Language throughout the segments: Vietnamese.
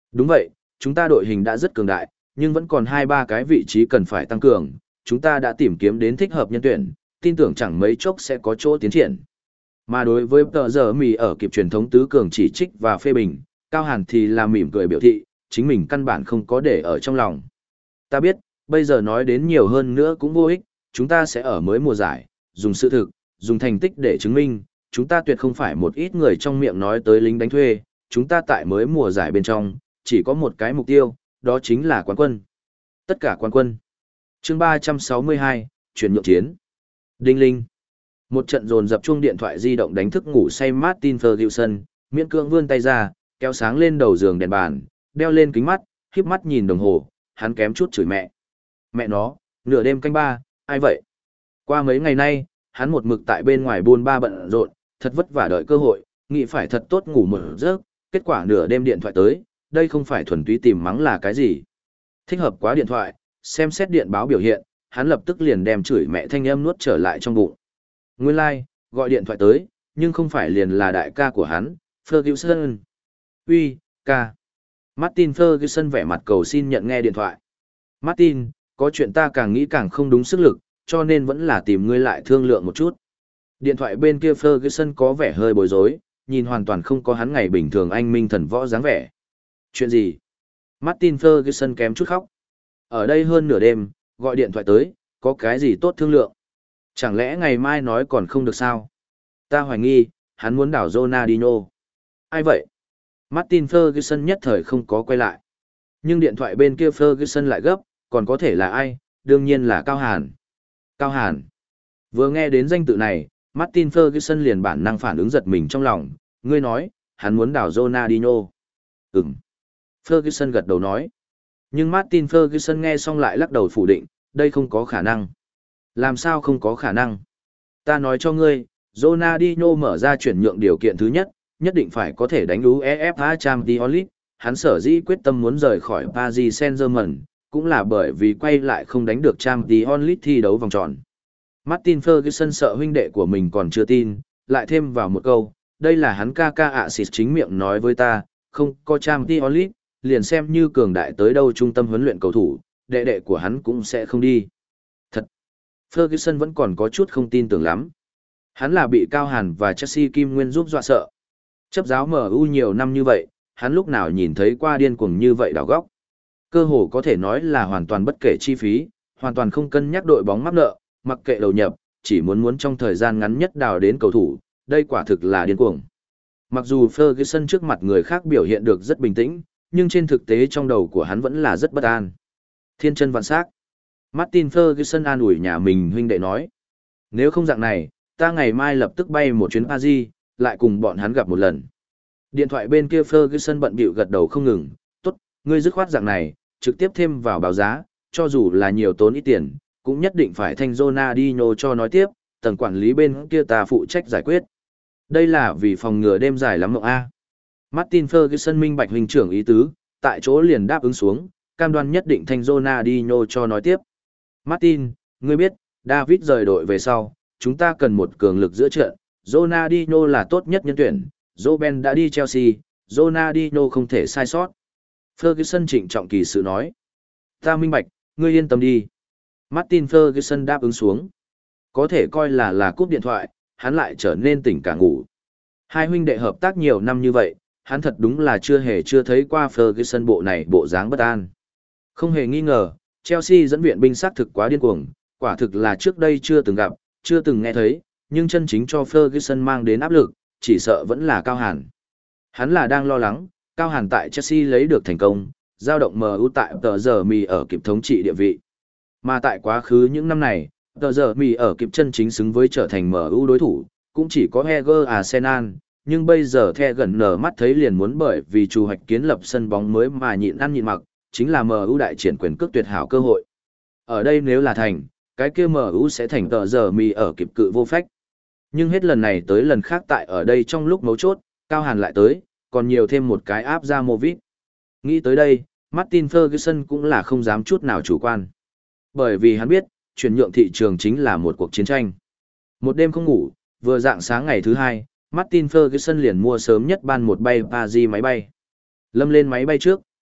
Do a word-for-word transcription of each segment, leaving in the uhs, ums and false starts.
Đúng vậy, chúng ta đội hình đã rất cường đại, nhưng vẫn còn hai ba cái vị trí cần phải tăng cường, chúng ta đã tìm kiếm đến thích hợp nhân tuyển, tin tưởng chẳng mấy chốc sẽ có chỗ tiến triển. Mà đối với tờ giờ mì ở kịp truyền thống tứ cường chỉ trích và phê bình, Cao Hàn thì là mỉm cười biểu thị, chính mình căn bản không có để ở trong lòng. Ta biết, bây giờ nói đến nhiều hơn nữa cũng vô ích, chúng ta sẽ ở mới mùa giải, dùng sự thực, dùng thành tích để chứng minh, chúng ta tuyệt không phải một ít người trong miệng nói tới lính đánh thuê, chúng ta tại mới mùa giải bên trong, chỉ có một cái mục tiêu, đó chính là quán quân. Tất cả quán quân. Chương ba trăm sáu mươi hai, chuyển nhượng chiến. Đinh linh. Một trận dồn dập chuông điện thoại di động đánh thức ngủ say Martin Ferguson, miễn cưỡng vươn tay ra, kéo sáng lên đầu giường đèn bàn, đeo lên kính mắt, híp mắt nhìn đồng hồ, hắn kém chút chửi mẹ. Mẹ nó, nửa đêm canh ba, ai vậy? Qua mấy ngày nay, hắn một mực tại bên ngoài buôn ba bận rộn, thật vất vả đợi cơ hội, nghĩ phải thật tốt ngủ một giấc, kết quả nửa đêm điện thoại tới, đây không phải thuần túy tìm mắng là cái gì. Thích hợp quá điện thoại, xem xét điện báo biểu hiện, hắn lập tức liền đem chửi mẹ thanh âm nuốt trở lại trong bụng. Nguyên lai, like, gọi điện thoại tới, nhưng không phải liền là đại ca của hắn, Ferguson. Uy, ca. Martin Ferguson vẻ mặt cầu xin nhận nghe điện thoại. Martin, có chuyện ta càng nghĩ càng không đúng sức lực, cho nên vẫn là tìm ngươi lại thương lượng một chút. Điện thoại bên kia Ferguson có vẻ hơi bối rối, nhìn hoàn toàn không có hắn ngày bình thường anh minh thần võ dáng vẻ. Chuyện gì? Martin Ferguson kém chút khóc. Ở đây hơn nửa đêm, gọi điện thoại tới, có cái gì tốt thương lượng? Chẳng lẽ ngày mai nói còn không được sao? Ta hoài nghi, hắn muốn đảo Ronaldinho. Ai vậy? Martin Ferguson nhất thời không có quay lại. Nhưng điện thoại bên kia Ferguson lại gấp, còn có thể là ai? Đương nhiên là Cao Hàn. Cao Hàn. Vừa nghe đến danh tự này, Martin Ferguson liền bản năng phản ứng giật mình trong lòng. Ngươi nói, hắn muốn đảo Ronaldinho. Ừm. Ferguson gật đầu nói. Nhưng Martin Ferguson nghe xong lại lắc đầu phủ định, đây không có khả năng. Làm sao không có khả năng? Ta nói cho ngươi, Ronaldinho mở ra chuyển nhượng điều kiện thứ nhất, nhất định phải có thể đánh UEFA Champions League. Hắn sở dĩ quyết tâm muốn rời khỏi Paris Saint-Germain, cũng là bởi vì quay lại không đánh được Champions League thi đấu vòng tròn. Martin Ferguson sợ huynh đệ của mình còn chưa tin, lại thêm vào một câu, đây là hắn ca ca ạ xịt chính miệng nói với ta, không có Champions League, liền xem như cường đại tới đâu trung tâm huấn luyện cầu thủ, đệ đệ của hắn cũng sẽ không đi. Thật! Ferguson vẫn còn có chút không tin tưởng lắm. Hắn là bị Cao Hàn và Chelsea Kim Nguyên giúp dọa sợ. Chấp giáo em u nhiều năm như vậy, hắn lúc nào nhìn thấy qua điên cuồng như vậy đảo góc. Cơ hồ có thể nói là hoàn toàn bất kể chi phí, hoàn toàn không cân nhắc đội bóng mắc nợ, mặc kệ đầu nhập, chỉ muốn muốn trong thời gian ngắn nhất đào đến cầu thủ, đây quả thực là điên cuồng. Mặc dù Ferguson trước mặt người khác biểu hiện được rất bình tĩnh, nhưng trên thực tế trong đầu của hắn vẫn là rất bất an. Thiên chân vạn sắc. Martin Ferguson an ủi nhà mình huynh đệ nói. Nếu không dạng này, ta ngày mai lập tức bay một chuyến Paris, lại cùng bọn hắn gặp một lần. Điện thoại bên kia Ferguson bận bịu gật đầu không ngừng. Tốt, ngươi dứt khoát dạng này, trực tiếp thêm vào báo giá, cho dù là nhiều tốn ít tiền, cũng nhất định phải thanh Ronaldinho cho nói tiếp, tầng quản lý bên kia ta phụ trách giải quyết. Đây là vì phòng ngừa đêm dài lắm mộng A. Martin Ferguson minh bạch huynh trưởng ý tứ, tại chỗ liền đáp ứng xuống, cam đoan nhất định thanh Ronaldinho cho nói tiếp. Martin, ngươi biết, David rời đội về sau, chúng ta cần một cường lực giữa trận, Ronaldinho là tốt nhất nhân tuyển, Robben đã đi Chelsea, Ronaldinho không thể sai sót. Ferguson trịnh trọng kỳ sự nói. Ta minh bạch, ngươi yên tâm đi. Martin Ferguson đáp ứng xuống. Có thể coi là là cúp điện thoại, hắn lại trở nên tỉnh cả ngủ. Hai huynh đệ hợp tác nhiều năm như vậy, hắn thật đúng là chưa hề chưa thấy qua Ferguson bộ này bộ dáng bất an. Không hề nghi ngờ, Chelsea dẫn viện binh xác thực quá điên cuồng, quả thực là trước đây chưa từng gặp, chưa từng nghe thấy, nhưng chân chính cho Ferguson mang đến áp lực, chỉ sợ vẫn là Cao Hàn. Hắn là đang lo lắng, Cao Hàn tại Chelsea lấy được thành công, giao động em u tại tờ giờ mì ở kịp thống trị địa vị. Mà tại quá khứ những năm này, tờ giờ mì ở kịp chân chính xứng với trở thành em u đối thủ, cũng chỉ có Heger Arsenal, nhưng bây giờ The gần nở mắt thấy liền muốn bởi vì chủ hoạch kiến lập sân bóng mới mà nhịn ăn nhịn mặc, chính là em u đại triển quyền cước tuyệt hảo cơ hội. Ở đây nếu là thành, cái kia em u sẽ thành tờ giờ mì ở kịp cự vô phách. Nhưng hết lần này tới lần khác tại ở đây trong lúc mấu chốt, Cao Hàn lại tới, còn nhiều thêm một cái áp ra Movit. Nghĩ tới đây, Martin Ferguson cũng là không dám chút nào chủ quan. Bởi vì hắn biết, chuyển nhượng thị trường chính là một cuộc chiến tranh. Một đêm không ngủ, vừa dạng sáng ngày thứ hai, Martin Ferguson liền mua sớm nhất ban một bay Paris máy bay. Lâm lên máy bay trước,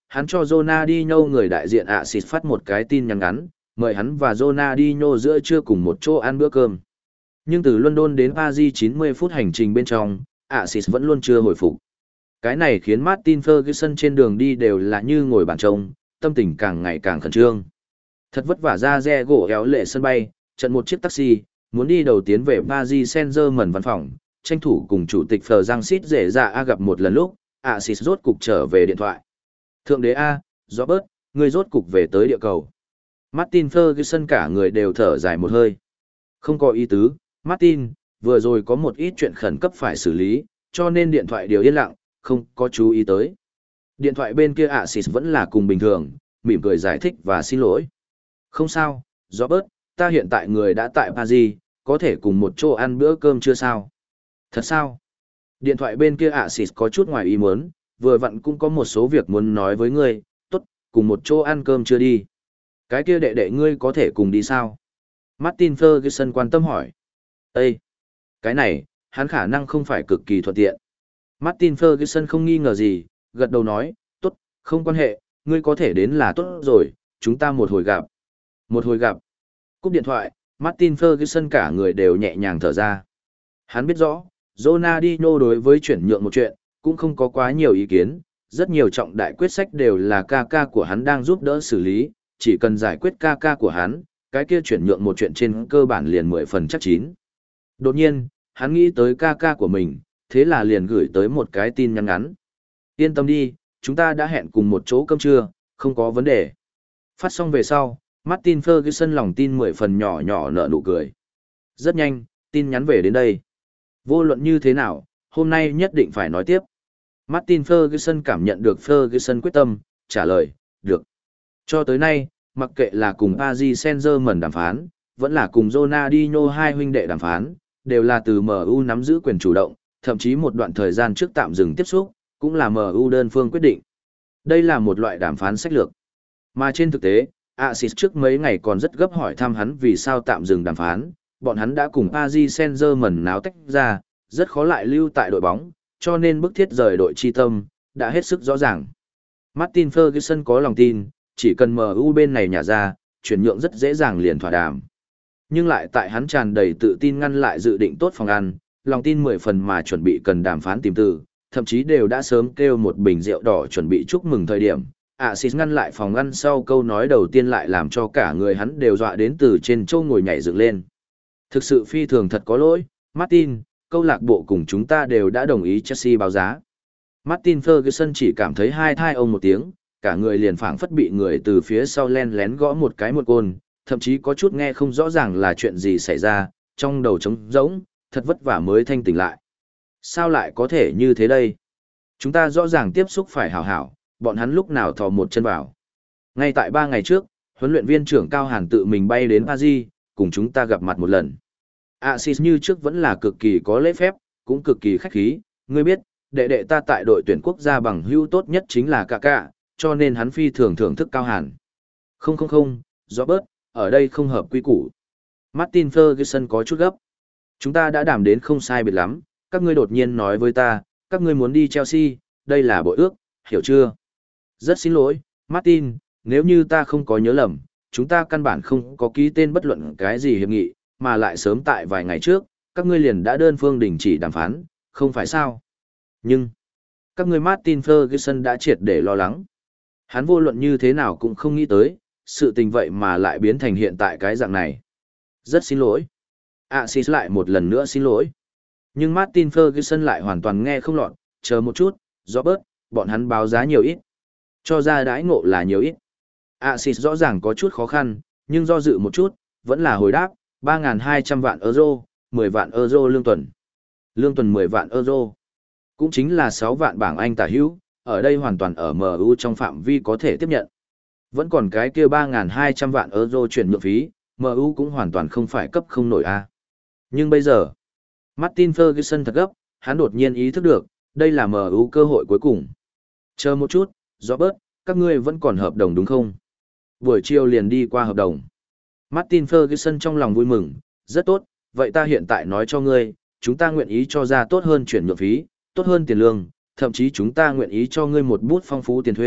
hắn cho Ronaldinho người đại diện Axis phát một cái tin nhắn ngắn, mời hắn và Ronaldinho giữa trưa cùng một chỗ ăn bữa cơm. Nhưng từ London đến Paris chín mươi phút hành trình bên trong, Axis vẫn luôn chưa hồi phục. Cái này khiến Martin Ferguson trên đường đi đều là như ngồi bàn trông, tâm tình càng ngày càng khẩn trương. Thật vất vả ra re gỗ éo lệ sân bay, trận một chiếc taxi, muốn đi đầu tiến về Paris Saint-Germain văn phòng, tranh thủ cùng chủ tịch Phờ Giang Sít dễ dạ A gặp một lần lúc, Axis rốt cục trở về điện thoại. Thượng đế A, Robert, ngươi rốt cục về tới địa cầu. Martin Ferguson cả người đều thở dài một hơi. Không có ý tứ, Martin, vừa rồi có một ít chuyện khẩn cấp phải xử lý, cho nên điện thoại điều yên lặng, không có chú ý tới. Điện thoại bên kia Axis vẫn là cùng bình thường, mỉm cười giải thích và xin lỗi. Không sao, Robert, ta hiện tại người đã tại Paris, có thể cùng một chỗ ăn bữa cơm chưa sao? Thật sao? Điện thoại bên kia Axis có chút ngoài ý muốn, vừa vặn cũng có một số việc muốn nói với ngươi, tốt, cùng một chỗ ăn cơm chưa đi. Cái kia đệ đệ ngươi có thể cùng đi sao? Martin Ferguson quan tâm hỏi. Ê! Cái này, hắn khả năng không phải cực kỳ thuận tiện. Martin Ferguson không nghi ngờ gì, gật đầu nói, tốt, không quan hệ, ngươi có thể đến là tốt rồi, chúng ta một hồi gặp. Một hồi gặp. Cúp điện thoại, Martin Ferguson cả người đều nhẹ nhàng thở ra. Hắn biết rõ, Ronaldinho đối với chuyển nhượng một chuyện, cũng không có quá nhiều ý kiến, rất nhiều trọng đại quyết sách đều là ca ca của hắn đang giúp đỡ xử lý, chỉ cần giải quyết ca ca của hắn, cái kia chuyển nhượng một chuyện trên cơ bản liền mười phần chắc chín. Đột nhiên, hắn nghĩ tới ca ca của mình, thế là liền gửi tới một cái tin nhắn ngắn. Yên tâm đi, chúng ta đã hẹn cùng một chỗ cơm trưa, không có vấn đề. Phát xong về sau, Martin Ferguson lòng tin mười phần nhỏ nhỏ nở nụ cười. Rất nhanh, tin nhắn về đến đây. Vô luận như thế nào, hôm nay nhất định phải nói tiếp. Martin Ferguson cảm nhận được Ferguson quyết tâm, trả lời, được. Cho tới nay, mặc kệ là cùng Paris Saint-Germain đàm phán, vẫn là cùng Ronaldinho hai huynh đệ đàm phán, đều là từ em u nắm giữ quyền chủ động, thậm chí một đoạn thời gian trước tạm dừng tiếp xúc, cũng là em u đơn phương quyết định. Đây là một loại đàm phán sách lược. Mà trên thực tế, Axis trước mấy ngày còn rất gấp hỏi thăm hắn vì sao tạm dừng đàm phán, bọn hắn đã cùng Paris Saint-Germain náo tách ra, rất khó lại lưu tại đội bóng, cho nên bức thiết rời đội chi tâm, đã hết sức rõ ràng. Martin Ferguson có lòng tin, chỉ cần em u bên này nhả ra, chuyển nhượng rất dễ dàng liền thỏa đàm. Nhưng lại tại hắn tràn đầy tự tin ngăn lại dự định tốt phòng ăn, lòng tin mười phần mà chuẩn bị cần đàm phán tìm từ, thậm chí đều đã sớm kêu một bình rượu đỏ chuẩn bị chúc mừng thời điểm. Axis ngăn lại phòng ngăn sau câu nói đầu tiên lại làm cho cả người hắn đều dọa đến từ trên châu ngồi nhảy dựng lên. Thực sự phi thường thật có lỗi, Martin, câu lạc bộ cùng chúng ta đều đã đồng ý Chelsea báo giá. Martin Ferguson chỉ cảm thấy hai thai ông một tiếng, cả người liền phảng phất bị người từ phía sau len lén gõ một cái một côn, thậm chí có chút nghe không rõ ràng là chuyện gì xảy ra, trong đầu trống rỗng, thật vất vả mới thanh tỉnh lại. Sao lại có thể như thế đây? Chúng ta rõ ràng tiếp xúc phải hảo hảo, bọn hắn lúc nào thò một chân vào. Ngay tại ba ngày trước, huấn luyện viên trưởng Cao Hàn tự mình bay đến Paris, cùng chúng ta gặp mặt một lần. Axis như trước vẫn là cực kỳ có lễ phép, cũng cực kỳ khách khí, ngươi biết, đệ đệ ta tại đội tuyển quốc gia bằng hữu tốt nhất chính là Kaká, cho nên hắn phi thường thưởng thức Cao Hàn. Không không không, Robert, ở đây không hợp quy củ. Martin Ferguson có chút gấp. Chúng ta đã đàm đến không sai biệt lắm, các ngươi đột nhiên nói với ta, các ngươi muốn đi Chelsea, đây là bội ước, hiểu chưa? Rất xin lỗi, Martin, nếu như ta không có nhớ lầm, chúng ta căn bản không có ký tên bất luận cái gì hiệp nghị, mà lại sớm tại vài ngày trước, các ngươi liền đã đơn phương đình chỉ đàm phán, không phải sao? Nhưng, các ngươi Martin Ferguson đã triệt để lo lắng. Hắn vô luận như thế nào cũng không nghĩ tới, sự tình vậy mà lại biến thành hiện tại cái dạng này. Rất xin lỗi. Axis lại một lần nữa xin lỗi. Nhưng Martin Ferguson lại hoàn toàn nghe không lọt, chờ một chút, Robert, bọn hắn báo giá nhiều ít. Cho ra đãi ngộ là nhiều ít. Axis rõ ràng có chút khó khăn, nhưng do dự một chút, vẫn là hồi đáp, ba nghìn hai trăm vạn euro, mười vạn euro lương tuần. Lương tuần mười vạn euro. Cũng chính là sáu vạn bảng Anh tả hữu, ở đây hoàn toàn ở em u trong phạm vi có thể tiếp nhận. Vẫn còn cái kia ba nghìn hai trăm vạn euro chuyển nhượng phí, em u cũng hoàn toàn không phải cấp không nổi a. Nhưng bây giờ, Martin Ferguson thật gấp, hắn đột nhiên ý thức được, đây là em u cơ hội cuối cùng. Chờ một chút, Robert, các ngươi vẫn còn hợp đồng đúng không? Buổi chiều liền đi qua hợp đồng. Martin Ferguson trong lòng vui mừng, rất tốt, vậy ta hiện tại nói cho ngươi, chúng ta nguyện ý cho ra tốt hơn chuyển nhượng phí, tốt hơn tiền lương, thậm chí chúng ta nguyện ý cho ngươi một bút phong phú tiền thuê,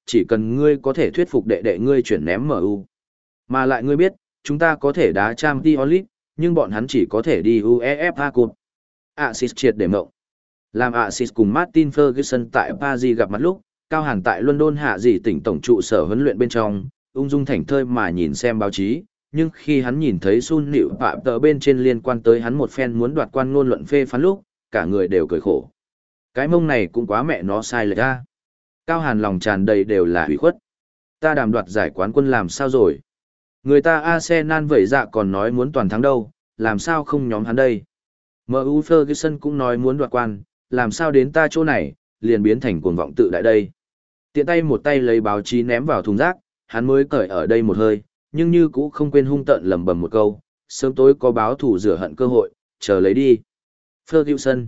chỉ cần ngươi có thể thuyết phục đệ đệ ngươi chuyển ném em u. Mà lại ngươi biết, chúng ta có thể đá Champions League, nhưng bọn hắn chỉ có thể đi UEFA Cup. Axis triệt để mộng. Làm Axis cùng Martin Ferguson tại Paris gặp mặt lúc, Cao Hàn tại London hạ dị tỉnh tổng trụ sở huấn luyện bên trong, ung dung thảnh thơi mà nhìn xem báo chí, nhưng khi hắn nhìn thấy Sun Nịu Phạm tờ bên trên liên quan tới hắn một phen muốn đoạt quan ngôn luận phê phán lúc, cả người đều cười khổ. Cái mông này cũng quá mẹ nó sai lệch ra. Cao Hàn lòng tràn đầy đều là hủy khuất. Ta đàm đoạt giải quán quân làm sao rồi? Người ta Arsenal vậy dạ còn nói muốn toàn thắng đâu, làm sao không nhóm hắn đây? em u Ferguson cũng nói muốn đoạt quan, làm sao đến ta chỗ này, liền biến thành cuồng vọng tự đại đây. Tiện tay một tay lấy báo chí ném vào thùng rác, hắn mới cởi ở đây một hơi, nhưng như cũ không quên hung tợn lẩm bẩm một câu, sớm tối có báo thủ rửa hận cơ hội, chờ lấy đi. Ferguson.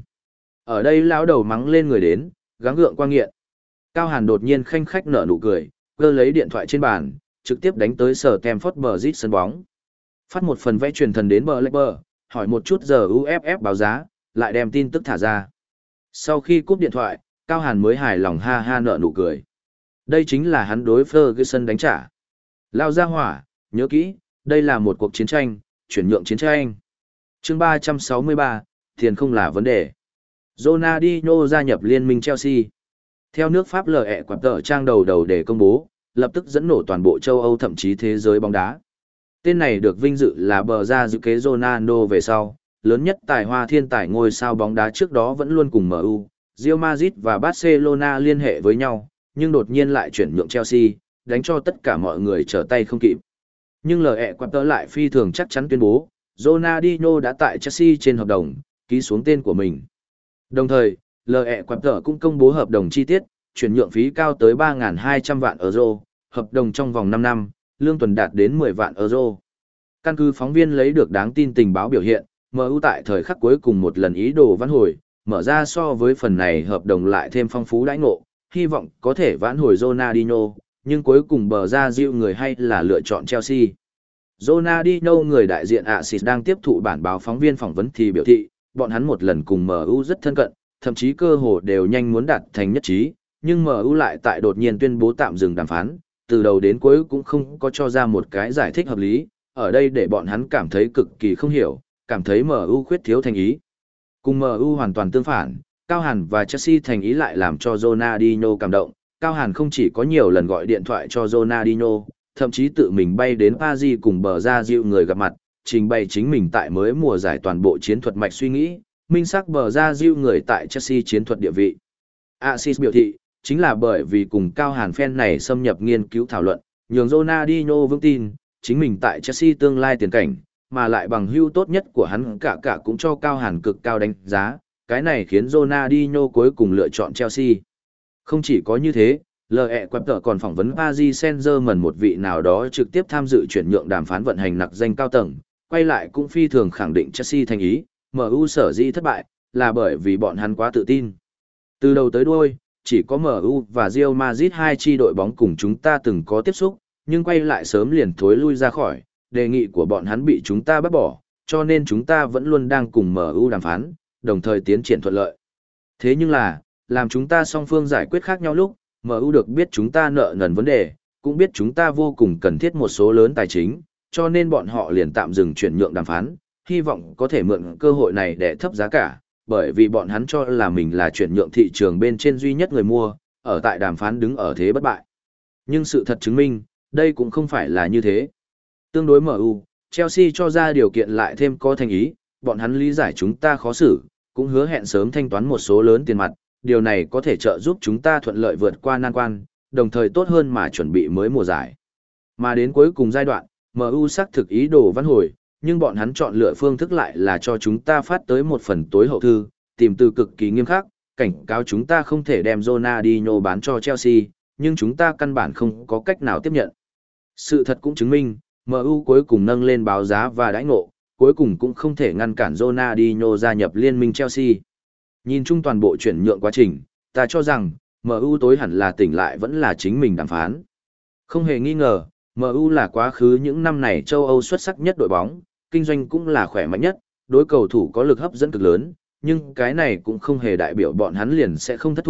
Ở đây lão đầu mắng lên người đến, gắng gượng qua nghiện. Cao Hàn đột nhiên khanh khách nở nụ cười, cơ lấy điện thoại trên bàn, trực tiếp đánh tới sở Stamford Bridge sân bóng. Phát một phần vẽ truyền thần đến bờ lách bờ, hỏi một chút giờ u ép ép báo giá, lại đem tin tức thả ra. Sau khi cúp điện thoại, Cao Hàn mới hài lòng ha ha nở nụ cười. Đây chính là hắn đối Ferguson đánh trả. Lao ra hỏa, nhớ kỹ, đây là một cuộc chiến tranh, chuyển nhượng chiến tranh. Chương ba trăm sáu mươi ba, tiền không là vấn đề. Ronaldinho gia nhập liên minh Chelsea. Theo nước Pháp lờ ẹ quạt tờ trang đầu đầu để công bố, lập tức dẫn nổ toàn bộ châu Âu thậm chí thế giới bóng đá. Tên này được vinh dự là bờ ra dự kế Ronaldo về sau, lớn nhất tài hoa thiên tài ngôi sao bóng đá trước đó vẫn luôn cùng em u, Real Madrid và Barcelona liên hệ với nhau, nhưng đột nhiên lại chuyển nhượng Chelsea, đánh cho tất cả mọi người trở tay không kịp. Nhưng lờ ẹ quạt tờ lại phi thường chắc chắn tuyên bố, Ronaldinho đã tại Chelsea trên hợp đồng, ký xuống tên của mình. Đồng thời, lờ ẹ quạt tờ cũng công bố hợp đồng chi tiết, chuyển nhượng phí cao tới ba nghìn hai trăm vạn euro, hợp đồng trong vòng năm năm, lương tuần đạt đến mười vạn euro. Căn cứ phóng viên lấy được đáng tin tình báo biểu hiện, em u tại thời khắc cuối cùng một lần ý đồ vãn hồi, mở ra so với phần này hợp đồng lại thêm phong phú đãi ngộ, hy vọng có thể vãn hồi Ronaldinho, nhưng cuối cùng bờ ra dịu người hay là lựa chọn Chelsea. Ronaldinho người đại diện Axis đang tiếp thụ bản báo phóng viên phỏng vấn thì biểu thị, bọn hắn một lần cùng em u rất thân cận, thậm chí cơ hồ đều nhanh muốn đạt thành nhất trí, nhưng em u lại tại đột nhiên tuyên bố tạm dừng đàm phán, từ đầu đến cuối cũng không có cho ra một cái giải thích hợp lý, ở đây để bọn hắn cảm thấy cực kỳ không hiểu, cảm thấy em u khuyết thiếu thành ý. Cùng em u hoàn toàn tương phản, Cao Hàn và Chelsea thành ý lại làm cho Ronaldinho cảm động. Cao Hàn không chỉ có nhiều lần gọi điện thoại cho Ronaldinho, thậm chí tự mình bay đến Paris cùng bờ ra dịu người gặp mặt, trình bày chính mình tại mới mùa giải toàn bộ chiến thuật mạch suy nghĩ, minh xác bờ ra dịu người tại Chelsea chiến thuật địa vị. Axis biểu thị, chính là bởi vì cùng Cao Hàn fan này xâm nhập nghiên cứu thảo luận, nhường Ronaldinho vững tin, chính mình tại Chelsea tương lai tiền cảnh, mà lại bằng hữu tốt nhất của hắn cả cả cũng cho Cao Hàn cực cao đánh giá, cái này khiến Ronaldinho cuối cùng lựa chọn Chelsea. Không chỉ có như thế, lờ ẹ quạt tờ còn phỏng vấn Paris Saint-Germain một vị nào đó trực tiếp tham dự chuyển nhượng đàm phán vận hành nặc danh cao tầng, quay lại cũng phi thường khẳng định Chelsea thành ý, em u sở dĩ thất bại, là bởi vì bọn hắn quá tự tin. Từ đầu tới đuôi, chỉ có em u và Real Madrid hai chi đội bóng cùng chúng ta từng có tiếp xúc, nhưng quay lại sớm liền thối lui ra khỏi, đề nghị của bọn hắn bị chúng ta bác bỏ, cho nên chúng ta vẫn luôn đang cùng em u đàm phán, đồng thời tiến triển thuận lợi. Thế nhưng là, làm chúng ta song phương giải quyết khác nhau lúc, em u được biết chúng ta nợ nần vấn đề, cũng biết chúng ta vô cùng cần thiết một số lớn tài chính, cho nên bọn họ liền tạm dừng chuyển nhượng đàm phán, hy vọng có thể mượn cơ hội này để thấp giá cả, bởi vì bọn hắn cho là mình là chuyển nhượng thị trường bên trên duy nhất người mua, ở tại đàm phán đứng ở thế bất bại. Nhưng sự thật chứng minh, đây cũng không phải là như thế. Tương đối em u, Chelsea cho ra điều kiện lại thêm có thành ý, bọn hắn lý giải chúng ta khó xử, cũng hứa hẹn sớm thanh toán một số lớn tiền mặt, điều này có thể trợ giúp chúng ta thuận lợi vượt qua nan quan, đồng thời tốt hơn mà chuẩn bị mới mùa giải. Mà đến cuối cùng giai đoạn, em u xác thực ý đồ vãn hồi, nhưng bọn hắn chọn lựa phương thức lại là cho chúng ta phát tới một phần tối hậu thư, tìm từ cực kỳ nghiêm khắc, cảnh cáo chúng ta không thể đem Ronaldinho bán cho Chelsea, nhưng chúng ta căn bản không có cách nào tiếp nhận. Sự thật cũng chứng minh, em u cuối cùng nâng lên báo giá và đãi ngộ, cuối cùng cũng không thể ngăn cản Ronaldinho gia nhập liên minh Chelsea. Nhìn chung toàn bộ chuyển nhượng quá trình, ta cho rằng, em u tối hẳn là tỉnh lại vẫn là chính mình đàm phán. Không hề nghi ngờ, em u là quá khứ những năm này châu Âu xuất sắc nhất đội bóng, kinh doanh cũng là khỏe mạnh nhất, đối cầu thủ có lực hấp dẫn cực lớn, nhưng cái này cũng không hề đại biểu bọn hắn liền sẽ không thất thủ,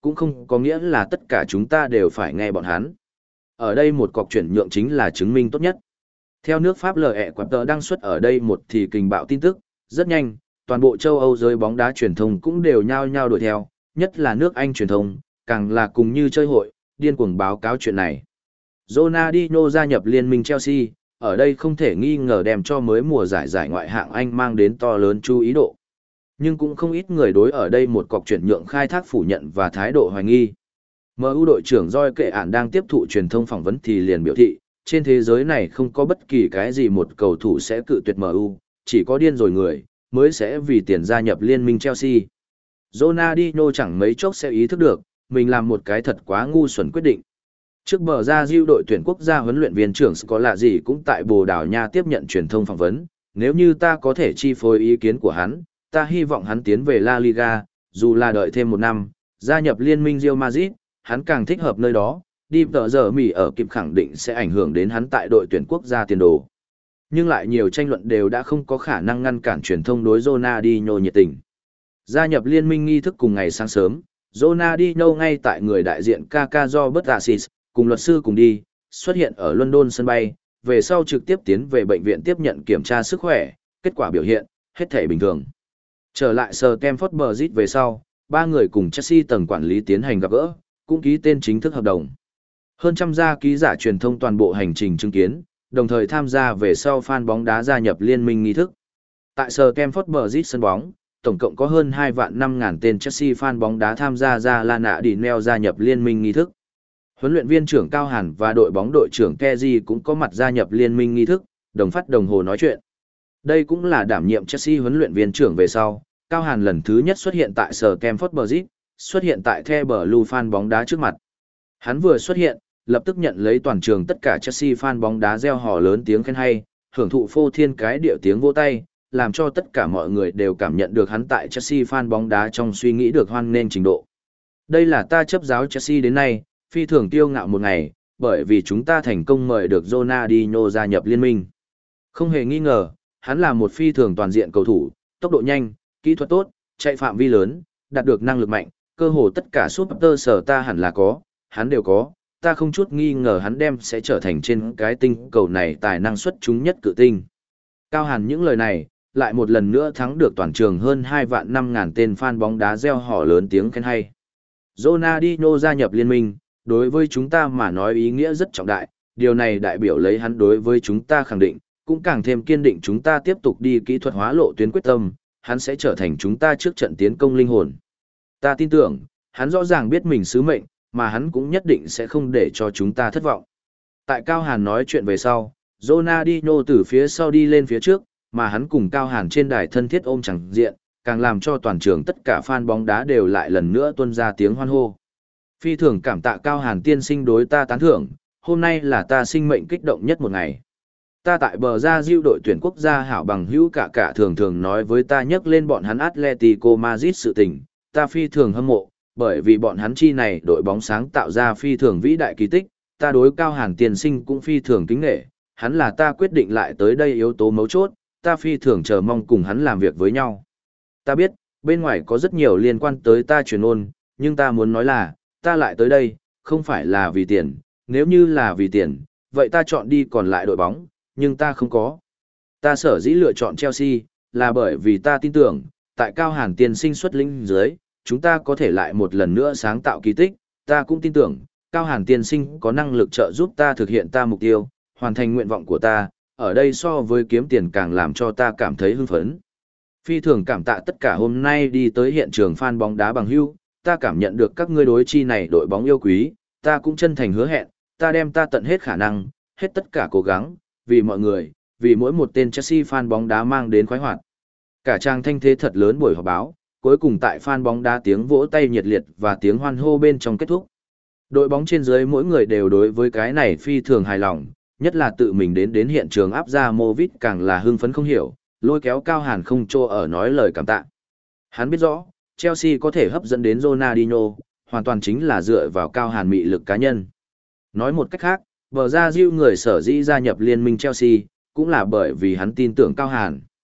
cũng không có nghĩa là tất cả chúng ta đều phải nghe bọn hắn. Ở đây một cọc chuyển nhượng chính là chứng minh tốt nhất. Theo nước Pháp lờ ẹ quạt tờ đăng xuất ở đây một thì kình bạo tin tức, rất nhanh, toàn bộ châu Âu giới bóng đá truyền thông cũng đều nhao nhao đuổi theo, nhất là nước Anh truyền thông, càng là cùng như chơi hội, điên cuồng báo cáo chuyện này. Ronaldinho gia nhập liên minh Chelsea, ở đây không thể nghi ngờ đem cho mới mùa giải giải ngoại hạng Anh mang đến to lớn chú ý độ. Nhưng cũng không ít người đối ở đây một cọc chuyển nhượng khai thác phủ nhận và thái độ hoài nghi. em u đội trưởng Joy Kệ Ản đang tiếp thụ truyền thông phỏng vấn thì liền biểu thị, trên thế giới này không có bất kỳ cái gì một cầu thủ sẽ cự tuyệt em u, chỉ có điên rồi người, mới sẽ vì tiền gia nhập liên minh Chelsea. Ronaldinho chẳng mấy chốc sẽ ý thức được, mình làm một cái thật quá ngu xuẩn quyết định. Trước bờ ra diêu đội tuyển quốc gia huấn luyện viên trưởng có lạ gì cũng tại Bồ Đào Nha tiếp nhận truyền thông phỏng vấn, nếu như ta có thể chi phối ý kiến của hắn, ta hy vọng hắn tiến về La Liga, dù là đợi thêm một năm, gia nhập liên minh Real Madrid, hắn càng thích hợp nơi đó, đi tờ giờ mỉ ở kịp khẳng định sẽ ảnh hưởng đến hắn tại đội tuyển quốc gia tiền đồ. Nhưng lại nhiều tranh luận đều đã không có khả năng ngăn cản truyền thông đối Ronaldinho nhiệt tình. Gia nhập liên minh nghi thức cùng ngày sáng sớm, Ronaldinho ngay tại người đại diện Kaká Robert Assis, cùng luật sư cùng đi, xuất hiện ở London sân bay, về sau trực tiếp tiến về bệnh viện tiếp nhận kiểm tra sức khỏe, kết quả biểu hiện, hết thể bình thường. Trở lại Stamford Bridge về sau, ba người cùng Chelsea tầng quản lý tiến hành gặp gỡ, cũng ký tên chính thức hợp đồng. Hơn trăm gia ký giả truyền thông toàn bộ hành trình chứng kiến, đồng thời tham gia về sau fan bóng đá gia nhập liên minh nghi thức. Tại Stamford Bridge sân bóng, tổng cộng có hơn hai vạn năm ngàn tên Chelsea fan bóng đá tham gia ra La Nạ Đi Neo gia nhập liên minh nghi thức. Huấn luyện viên trưởng Cao Hàn và đội bóng đội trưởng Kezi cũng có mặt gia nhập liên minh nghi thức, đồng phát đồng hồ nói chuyện. Đây cũng là đảm nhiệm Chelsea huấn luyện viên trưởng về sau, Cao Hàn lần thứ nhất xuất hiện tại Stamford Bridge, xuất hiện tại The Blue fan bóng đá trước mặt. Hắn vừa xuất hiện, lập tức nhận lấy toàn trường tất cả Chelsea fan bóng đá reo hò lớn tiếng khen hay, hưởng thụ phô thiên cái điệu tiếng vỗ tay, làm cho tất cả mọi người đều cảm nhận được hắn tại Chelsea fan bóng đá trong suy nghĩ được hoan nghênh trình độ. Đây là ta chấp giáo Chelsea đến nay, phi thường kiêu ngạo một ngày, bởi vì chúng ta thành công mời được Ronaldinho gia nhập liên minh. Không hề nghi ngờ, hắn là một phi thường toàn diện cầu thủ, tốc độ nhanh, kỹ thuật tốt, chạy phạm vi lớn, đạt được năng lực mạnh, cơ hồ tất cả super sở ta hẳn là có, hắn đều có, ta không chút nghi ngờ hắn đem sẽ trở thành trên cái tinh cầu này tài năng xuất chúng nhất cự tinh. Cao Hàn những lời này, lại một lần nữa thắng được toàn trường hơn hai vạn năm ngàn tên fan bóng đá reo hò lớn tiếng khen hay. Ronaldinho gia nhập liên minh, đối với chúng ta mà nói ý nghĩa rất trọng đại, điều này đại biểu lấy hắn đối với chúng ta khẳng định, cũng càng thêm kiên định chúng ta tiếp tục đi kỹ thuật hóa lộ tuyến quyết tâm, hắn sẽ trở thành chúng ta trước trận tiến công linh hồn. Ta tin tưởng, hắn rõ ràng biết mình sứ mệnh, mà hắn cũng nhất định sẽ không để cho chúng ta thất vọng. Tại Cao Hàn nói chuyện về sau, Ronaldinho từ phía sau đi lên phía trước, mà hắn cùng Cao Hàn trên đài thân thiết ôm chẳng diện, càng làm cho toàn trường tất cả fan bóng đá đều lại lần nữa tuôn ra tiếng hoan hô. Phi thường cảm tạ Cao Hàn tiên sinh đối ta tán thưởng, hôm nay là ta sinh mệnh kích động nhất một ngày. Ta tại bờ ra diêu đội tuyển quốc gia hảo bằng hữu cả cả thường thường nói với ta nhắc lên bọn hắn Atletico Madrid sự tình, ta phi thường hâm mộ, bởi vì bọn hắn chi này đội bóng sáng tạo ra phi thường vĩ đại kỳ tích, ta đối Cao Hàn tiên sinh cũng phi thường kính nghệ, hắn là ta quyết định lại tới đây yếu tố mấu chốt, ta phi thường chờ mong cùng hắn làm việc với nhau. Ta biết, bên ngoài có rất nhiều liên quan tới ta truyền ôn, nhưng ta muốn nói là, ta lại tới đây, không phải là vì tiền, nếu như là vì tiền, vậy ta chọn đi còn lại đội bóng, nhưng ta không có. Ta sở dĩ lựa chọn Chelsea, là bởi vì ta tin tưởng, tại Cao Hàn tiên sinh xuất lĩnh dưới, chúng ta có thể lại một lần nữa sáng tạo kỳ tích, ta cũng tin tưởng, Cao Hàn tiên sinh có năng lực trợ giúp ta thực hiện ta mục tiêu, hoàn thành nguyện vọng của ta, ở đây so với kiếm tiền càng làm cho ta cảm thấy hưng phấn. Phi thường cảm tạ tất cả hôm nay đi tới hiện trường fan bóng đá bằng hữu, ta cảm nhận được các ngươi đối chi này đội bóng yêu quý, ta cũng chân thành hứa hẹn, ta đem ta tận hết khả năng, hết tất cả cố gắng, vì mọi người, vì mỗi một tên Chelsea fan bóng đá mang đến khoái hoạt. Cả trang thanh thế thật lớn buổi họp báo, cuối cùng tại fan bóng đá tiếng vỗ tay nhiệt liệt và tiếng hoan hô bên trong kết thúc. Đội bóng trên dưới mỗi người đều đối với cái này phi thường hài lòng, nhất là tự mình đến đến hiện trường áp ra Movit càng là hưng phấn không hiểu, lôi kéo Cao Hàn không trô ở nói lời cảm tạ. Hắn biết rõ, Chelsea có thể hấp dẫn đến Ronaldinho, hoàn toàn chính là dựa vào Cao Hàn mị lực cá nhân. Nói một cách khác, bờ ra diêu người sở dĩ gia nhập liên minh Chelsea, cũng là bởi vì hắn tin tưởng Cao Hàn.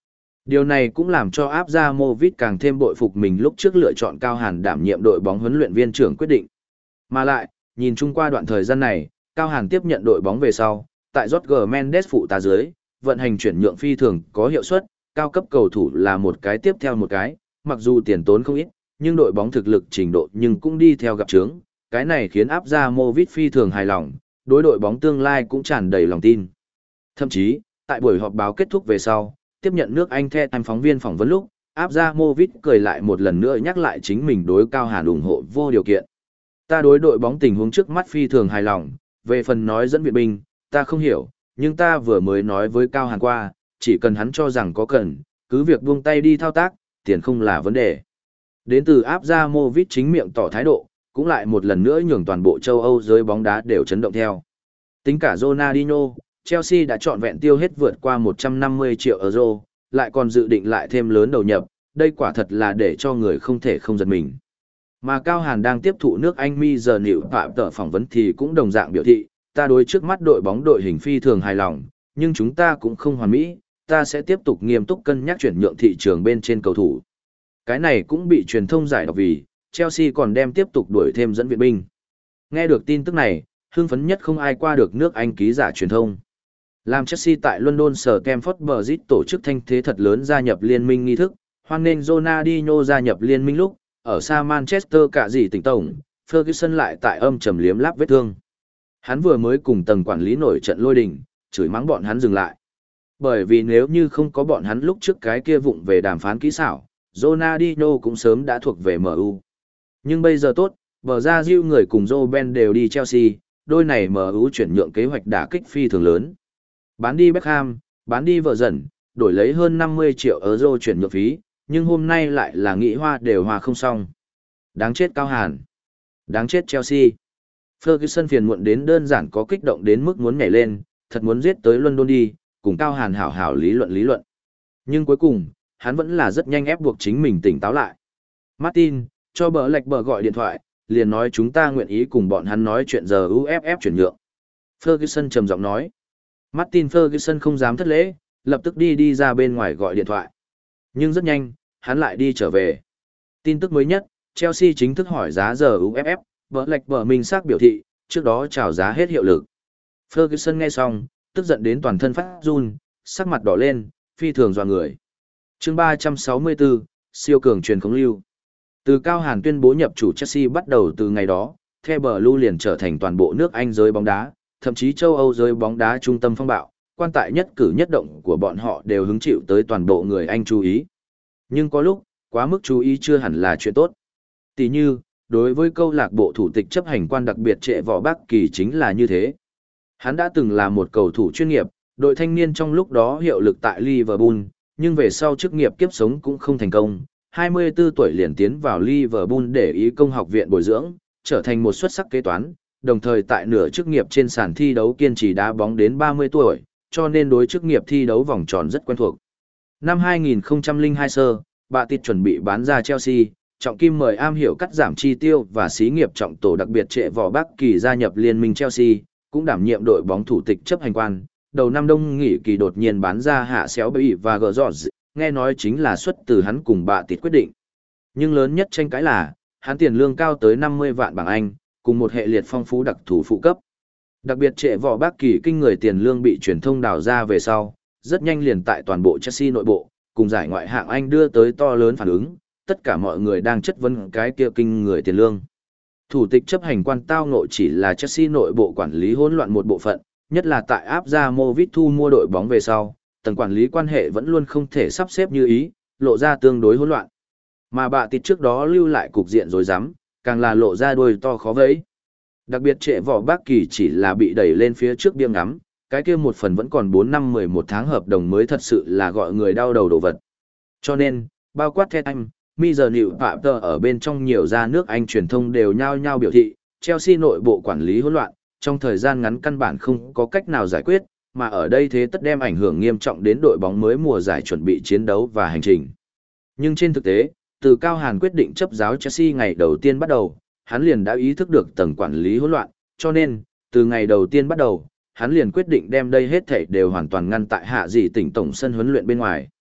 Điều này cũng làm cho Abramovich càng thêm bội phục mình lúc trước lựa chọn Cao Hàn đảm nhiệm đội bóng huấn luyện viên trưởng quyết định. Mà lại, nhìn chung qua đoạn thời gian này, Cao Hàn tiếp nhận đội bóng về sau, tại Jorge Mendes phụ tá dưới, vận hành chuyển nhượng phi thường có hiệu suất, cao cấp cầu thủ là một cái tiếp theo một cái, mặc dù tiền tốn không ít, nhưng đội bóng thực lực trình độ nhưng cũng đi theo gặp chướng, cái này khiến Abramovich phi thường hài lòng, đối đội bóng tương lai cũng tràn đầy lòng tin. Thậm chí, tại buổi họp báo kết thúc về sau, tiếp nhận nước Anh The Times phóng viên phỏng vấn lúc, Abramovich cười lại một lần nữa nhắc lại chính mình đối Cao Hàn ủng hộ vô điều kiện. Ta đối đội bóng tình huống trước mắt phi thường hài lòng, về phần nói dẫn viện binh, ta không hiểu, nhưng ta vừa mới nói với Cao Hàn qua, chỉ cần hắn cho rằng có cần, cứ việc buông tay đi thao tác, tiền không là vấn đề. Đến từ Abramovich chính miệng tỏ thái độ, cũng lại một lần nữa nhường toàn bộ châu Âu giới bóng đá đều chấn động theo. Tính cả Ronaldinho, Chelsea đã trọn vẹn tiêu hết vượt qua một trăm năm mươi triệu euro, lại còn dự định lại thêm lớn đầu nhập, đây quả thật là để cho người không thể không giật mình. Mà Cao Hàn đang tiếp thụ nước Anh mi giờ nịu phạm tờ phỏng vấn thì cũng đồng dạng biểu thị, ta đối trước mắt đội bóng đội hình phi thường hài lòng, nhưng chúng ta cũng không hoàn mỹ, ta sẽ tiếp tục nghiêm túc cân nhắc chuyển nhượng thị trường bên trên cầu thủ. Cái này cũng bị truyền thông giải đọc vì, Chelsea còn đem tiếp tục đuổi thêm dẫn viện binh. Nghe được tin tức này, hưng phấn nhất không ai qua được nước Anh ký giả truyền thông. Làm Chelsea tại London sở Stamford Bridge tổ chức thanh thế thật lớn gia nhập liên minh nghi thức, hoan nghênh Ronaldinho gia nhập liên minh lúc, ở xa Manchester cả gì tỉnh tổng, Ferguson lại tại âm trầm liếm láp vết thương. Hắn vừa mới cùng tầng quản lý nổi trận lôi đình, chửi mắng bọn hắn dừng lại. Bởi vì nếu như không có bọn hắn lúc trước cái kia vụng về đàm phán kỹ xảo, Ronaldinho cũng sớm đã thuộc về em u. Nhưng bây giờ tốt, bờ ra Diu người cùng Joe Ben đều đi Chelsea, đôi này em u chuyển nhượng kế hoạch đả kích phi thường lớn. Bán đi Beckham, bán đi vợ dần, đổi lấy hơn năm mươi triệu euro chuyển nhượng phí, nhưng hôm nay lại là nghĩ hoa đều hoa không xong. Đáng chết Cao Hàn. Đáng chết Chelsea. Ferguson phiền muộn đến đơn giản có kích động đến mức muốn nhảy lên, thật muốn giết tới London đi, cùng Cao Hàn hảo hảo lý luận lý luận. Nhưng cuối cùng, hắn vẫn là rất nhanh ép buộc chính mình tỉnh táo lại. Martin, cho bờ lệch bờ gọi điện thoại, liền nói chúng ta nguyện ý cùng bọn hắn nói chuyện giờ u ép ép chuyển nhượng. Ferguson trầm giọng nói. Martin Ferguson không dám thất lễ, lập tức đi đi ra bên ngoài gọi điện thoại. Nhưng rất nhanh, hắn lại đi trở về. Tin tức mới nhất, Chelsea chính thức hỏi giá giờ u ép ép, bờ lệch bờ minh xác biểu thị, trước đó chào giá hết hiệu lực. Ferguson nghe xong, tức giận đến toàn thân phát run, sắc mặt đỏ lên, phi thường dọa người. Chương ba trăm sáu mươi tư, siêu cường truyền khống lưu. Từ Cao Hàn tuyên bố nhập chủ Chelsea bắt đầu từ ngày đó, The Blue liền trở thành toàn bộ nước Anh giới bóng đá, thậm chí châu Âu giới bóng đá trung tâm phong bạo, quan tại nhất cử nhất động của bọn họ đều hứng chịu tới toàn bộ người Anh chú ý. Nhưng có lúc, quá mức chú ý chưa hẳn là chuyện tốt. Tỷ như, đối với câu lạc bộ thủ tịch chấp hành quan đặc biệt Trệ Võ Bác Kỳ chính là như thế. Hắn đã từng là một cầu thủ chuyên nghiệp, đội thanh niên trong lúc đó hiệu lực tại Liverpool, nhưng về sau chức nghiệp kiếp sống cũng không thành công. hai mươi tư tuổi liền tiến vào Liverpool để ý công học viện bồi dưỡng, trở thành một xuất sắc kế toán, đồng thời tại nửa chức nghiệp trên sàn thi đấu kiên trì đá bóng đến ba mươi tuổi, cho nên đối chức nghiệp thi đấu vòng tròn rất quen thuộc. Năm hai nghìn không trăm lẻ hai sơ, bà Tịt chuẩn bị bán ra Chelsea, trọng kim mời am hiểu cắt giảm chi tiêu và xí nghiệp trọng tổ đặc biệt Trệ Võ Bác Kỳ gia nhập liên minh Chelsea, cũng đảm nhiệm đội bóng thủ tịch chấp hành quan. Đầu năm đông nghỉ kỳ đột nhiên bán ra hạ xéo bẫy và gờ giọt, nghe nói chính là xuất từ hắn cùng bà Tịt quyết định. Nhưng lớn nhất tranh cãi là, hắn tiền lương cao tới năm mươi vạn bảng Anh, cùng một hệ liệt phong phú đặc thù phụ cấp. Đặc biệt Trệ Võ Bác Kỳ kinh người tiền lương bị truyền thông đào ra về sau, rất nhanh liền tại toàn bộ Chelsea nội bộ, cùng giải ngoại hạng Anh đưa tới to lớn phản ứng, tất cả mọi người đang chất vấn cái kia kinh người tiền lương. Thủ tịch chấp hành quan tao ngộ chỉ là Chelsea nội bộ quản lý hỗn loạn một bộ phận, nhất là tại Abramovich thu mua đội bóng về sau, tầng quản lý quan hệ vẫn luôn không thể sắp xếp như ý, lộ ra tương đối hỗn loạn. Mà bà Tịt trước đó lưu lại cục diện rối rắm, càng là lộ ra đuôi to khó vẫy. Đặc biệt Trệ Võ Bác Kỳ chỉ là bị đẩy lên phía trước biếng ngắm, cái kia một phần vẫn còn bốn năm mười một tháng hợp đồng mới thật sự là gọi người đau đầu đồ vật. Cho nên, bao quát The Times, mi giờ nịu phạm tờ ở bên trong nhiều gia nước Anh truyền thông đều nhao nhao biểu thị, Chelsea nội bộ quản lý hỗn loạn, trong thời gian ngắn căn bản không có cách nào giải quyết, mà ở đây thế tất đem ảnh hưởng nghiêm trọng đến đội bóng mới mùa giải chuẩn bị chiến đấu và hành trình. Nhưng trên thực tế, từ Cao Hàn quyết định chấp giáo Chelsea ngày đầu tiên bắt đầu, hắn liền đã ý thức được tầng quản lý hỗn loạn, cho nên, từ ngày đầu tiên bắt đầu, hắn liền quyết định đem đây hết thảy đều hoàn toàn ngăn tại hạ dị tỉnh tổng sân huấn luyện bên ngoài.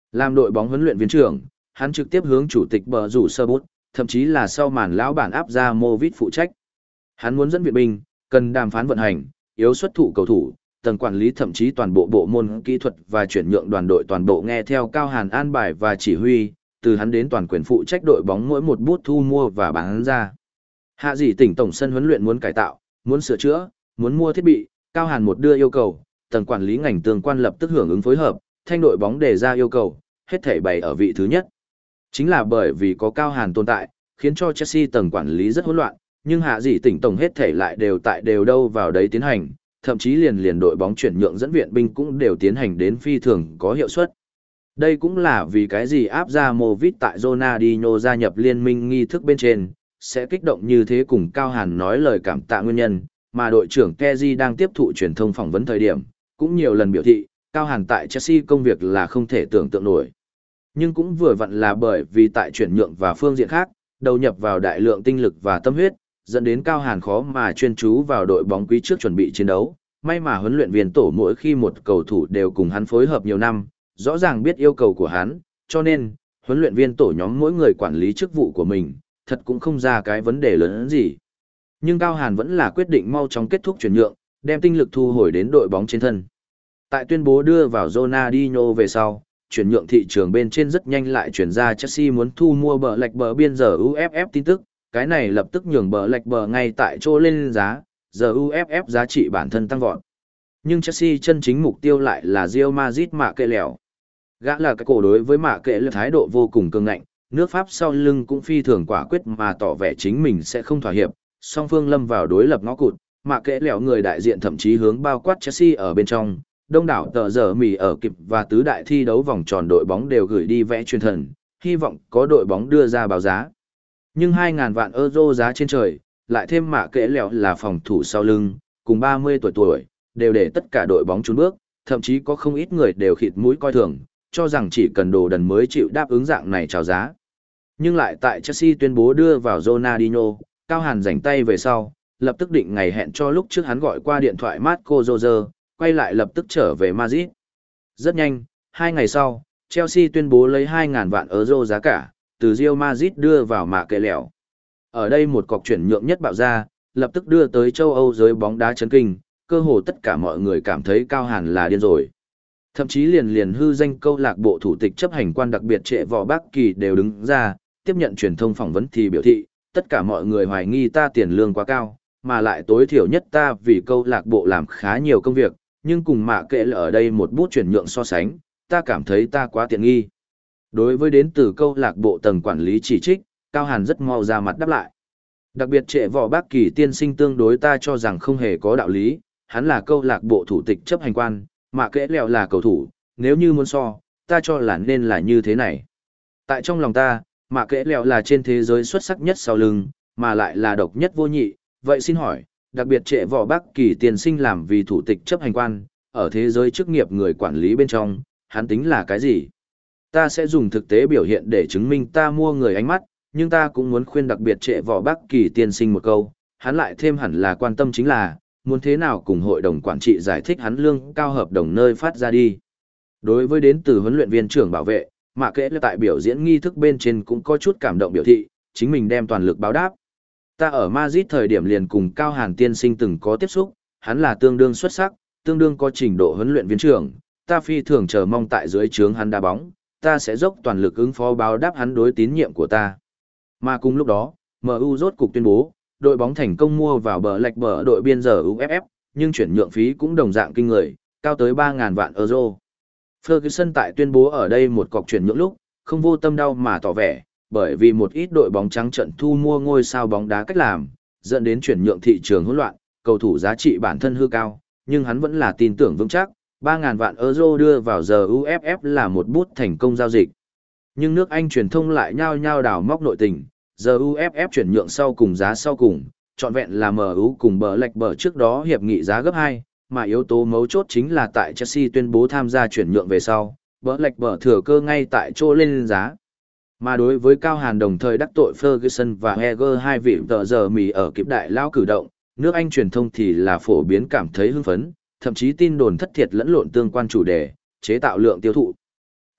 Làm đội bóng huấn luyện viên trưởng, hắn trực tiếp hướng chủ tịch bờ rủ sơ bút, thậm chí là sau màn lão bản áp ra Movit phụ trách. Hắn muốn dẫn viện binh, cần đàm phán vận hành, yếu xuất thủ cầu thủ, tầng quản lý thậm chí toàn bộ bộ môn kỹ thuật và chuyển nhượng đoàn đội toàn bộ nghe theo Cao Hàn an bài và chỉ huy, từ hắn đến toàn quyền phụ trách đội bóng mỗi một bút thu mua và bán ra. Hạ dĩ tỉnh tổng sân huấn luyện muốn cải tạo, muốn sửa chữa, muốn mua thiết bị, Cao Hàn một đưa yêu cầu, tầng quản lý ngành tương quan lập tức hưởng ứng phối hợp, thanh đội bóng đề ra yêu cầu, hết thảy bày ở vị thứ nhất. Chính là bởi vì có Cao Hàn tồn tại, khiến cho Chelsea tầng quản lý rất hỗn loạn, nhưng hạ dĩ tỉnh tổng hết thảy lại đều tại đều đâu vào đấy tiến hành, thậm chí liền liền đội bóng chuyển nhượng dẫn viện binh cũng đều tiến hành đến phi thường có hiệu suất. Đây cũng là vì cái gì áp ra Movit tại Ronaldinho gia nhập liên minh nghi thức bên trên, sẽ kích động như thế cùng Cao Hàn nói lời cảm tạ nguyên nhân, mà đội trưởng Kessié đang tiếp thụ truyền thông phỏng vấn thời điểm, cũng nhiều lần biểu thị, Cao Hàn tại Chelsea công việc là không thể tưởng tượng nổi. Nhưng cũng vừa vặn là bởi vì tại chuyển nhượng và phương diện khác, đầu nhập vào đại lượng tinh lực và tâm huyết, dẫn đến Cao Hàn khó mà chuyên chú vào đội bóng quý trước chuẩn bị chiến đấu. May mà huấn luyện viên tổ mỗi khi một cầu thủ đều cùng hắn phối hợp nhiều năm, rõ ràng biết yêu cầu của hắn, cho nên, huấn luyện viên tổ nhóm mỗi người quản lý chức vụ của mình, thật cũng không ra cái vấn đề lớn gì. Nhưng Cao Hàn vẫn là quyết định mau chóng kết thúc chuyển nhượng, đem tinh lực thu hồi đến đội bóng trên thân. Tại tuyên bố đưa vào Ronaldinho về sau, chuyển nhượng thị trường bên trên rất nhanh lại chuyển ra Chelsea muốn thu mua bờ lạch bờ biên giờ u ép ép tin tức, cái này lập tức nhường bờ lạch bờ ngay tại chỗ lên giá, giờ u ép ép giá trị bản thân tăng vọt. Nhưng Chelsea chân chính mục tiêu lại là Real Madrid mạ kệ lẻo. Gã là cái cổ đối với mạ kệ lẻo thái độ vô cùng cứng ngạnh, nước Pháp sau lưng cũng phi thường quả quyết mà tỏ vẻ chính mình sẽ không thỏa hiệp, song phương lâm vào đối lập ngõ cụt, mạ kệ lẻo người đại diện thậm chí hướng bao quát Chelsea ở bên trong. Đông đảo tờ giờ mì ở kịp và tứ đại thi đấu vòng tròn đội bóng đều gửi đi vẽ truyền thần, hy vọng có đội bóng đưa ra báo giá. Nhưng hai nghìn vạn euro giá trên trời, lại thêm mạ kệ lẹo là phòng thủ sau lưng, cùng ba mươi tuổi tuổi, đều để tất cả đội bóng trốn bước, thậm chí có không ít người đều khịt mũi coi thường, cho rằng chỉ cần đồ đần mới chịu đáp ứng dạng này chào giá. Nhưng lại tại Chelsea tuyên bố đưa vào Ronaldinho, Cao Hàn rảnh tay về sau, lập tức định ngày hẹn cho lúc trước hắn gọi qua điện thoại Marco Rose, quay lại lập tức trở về Madrid. Rất nhanh, hai ngày sau, Chelsea tuyên bố lấy hai nghìn vạn euro giá cả, từ Real Madrid đưa vào mạ kệ lẹo. Ở đây một cọc chuyển nhượng nhất bạo ra, lập tức đưa tới châu Âu giới bóng đá chấn kinh, cơ hồ tất cả mọi người cảm thấy Cao Hàn là điên rồi. Thậm chí liền liền hư danh câu lạc bộ thủ tịch chấp hành quan đặc biệt Trệ Võ Bác Kỳ đều đứng ra, tiếp nhận truyền thông phỏng vấn thì biểu thị, tất cả mọi người hoài nghi ta tiền lương quá cao, mà lại tối thiểu nhất ta vì câu lạc bộ làm khá nhiều công việc, nhưng cùng mạ kệ là ở đây một bút chuyển nhượng so sánh, ta cảm thấy ta quá tiện nghi. Đối với đến từ câu lạc bộ tầng quản lý chỉ trích, Cao Hàn rất mau ra mặt đáp lại. Đặc biệt Trệ Võ Bác Kỳ tiên sinh tương đối ta cho rằng không hề có đạo lý, hắn là câu lạc bộ thủ tịch chấp hành quan, mạ kệ lẹo là cầu thủ, nếu như muốn so, ta cho là nên là như thế này. Tại trong lòng ta, mạ kệ lẹo là trên thế giới xuất sắc nhất sau lưng, mà lại là độc nhất vô nhị, vậy xin hỏi, đặc biệt Trệ Võ Bác Kỳ tiên sinh làm vì thủ tịch chấp hành quan, ở thế giới chức nghiệp người quản lý bên trong, hắn tính là cái gì? Ta sẽ dùng thực tế biểu hiện để chứng minh ta mua người ánh mắt, nhưng ta cũng muốn khuyên đặc biệt Trệ Võ Bác Kỳ tiên sinh một câu, hắn lại thêm hẳn là quan tâm chính là, muốn thế nào cùng hội đồng quản trị giải thích hắn lương cao hợp đồng nơi phát ra đi. Đối với đến từ huấn luyện viên trưởng bảo vệ, mạ kệ là tại biểu diễn nghi thức bên trên cũng có chút cảm động biểu thị, chính mình đem toàn lực báo đáp. Ta ở Madrid thời điểm liền cùng Cao Hàn tiên sinh từng có tiếp xúc, hắn là tương đương xuất sắc, tương đương có trình độ huấn luyện viên trưởng, ta phi thường chờ mong tại dưới trướng hắn đá bóng, ta sẽ dốc toàn lực ứng phó báo đáp hắn đối tín nhiệm của ta. Mà cùng lúc đó, em u rốt cục tuyên bố, đội bóng thành công mua vào bờ lạch bờ đội biên giờ u ép ép, nhưng chuyển nhượng phí cũng đồng dạng kinh người, cao tới ba nghìn vạn euro. Ferguson tại tuyên bố ở đây một cọc chuyển nhượng lúc, không vô tâm đau mà tỏ vẻ, bởi vì một ít đội bóng trắng trận thu mua ngôi sao bóng đá cách làm, dẫn đến chuyển nhượng thị trường hỗn loạn, cầu thủ giá trị bản thân hư cao, nhưng hắn vẫn là tin tưởng vững chắc, ba nghìn vạn euro đưa vào giờ u ép ép là một bút thành công giao dịch. Nhưng nước Anh truyền thông lại nhao nhao đào móc nội tình, giờ u ép ép chuyển nhượng sau cùng giá sau cùng, trọn vẹn là em u cùng bờ lạch bờ trước đó hiệp nghị giá gấp hai, mà yếu tố mấu chốt chính là tại Chelsea tuyên bố tham gia chuyển nhượng về sau, bờ lạch bờ thừa cơ ngay tại chỗ lên giá. Mà đối với Cao Hàn đồng thời đắc tội Ferguson và Heger hai vị tờ giờ mì ở kịp đại lao cử động, nước Anh truyền thông thì là phổ biến cảm thấy hưng phấn, thậm chí tin đồn thất thiệt lẫn lộn tương quan chủ đề, chế tạo lượng tiêu thụ.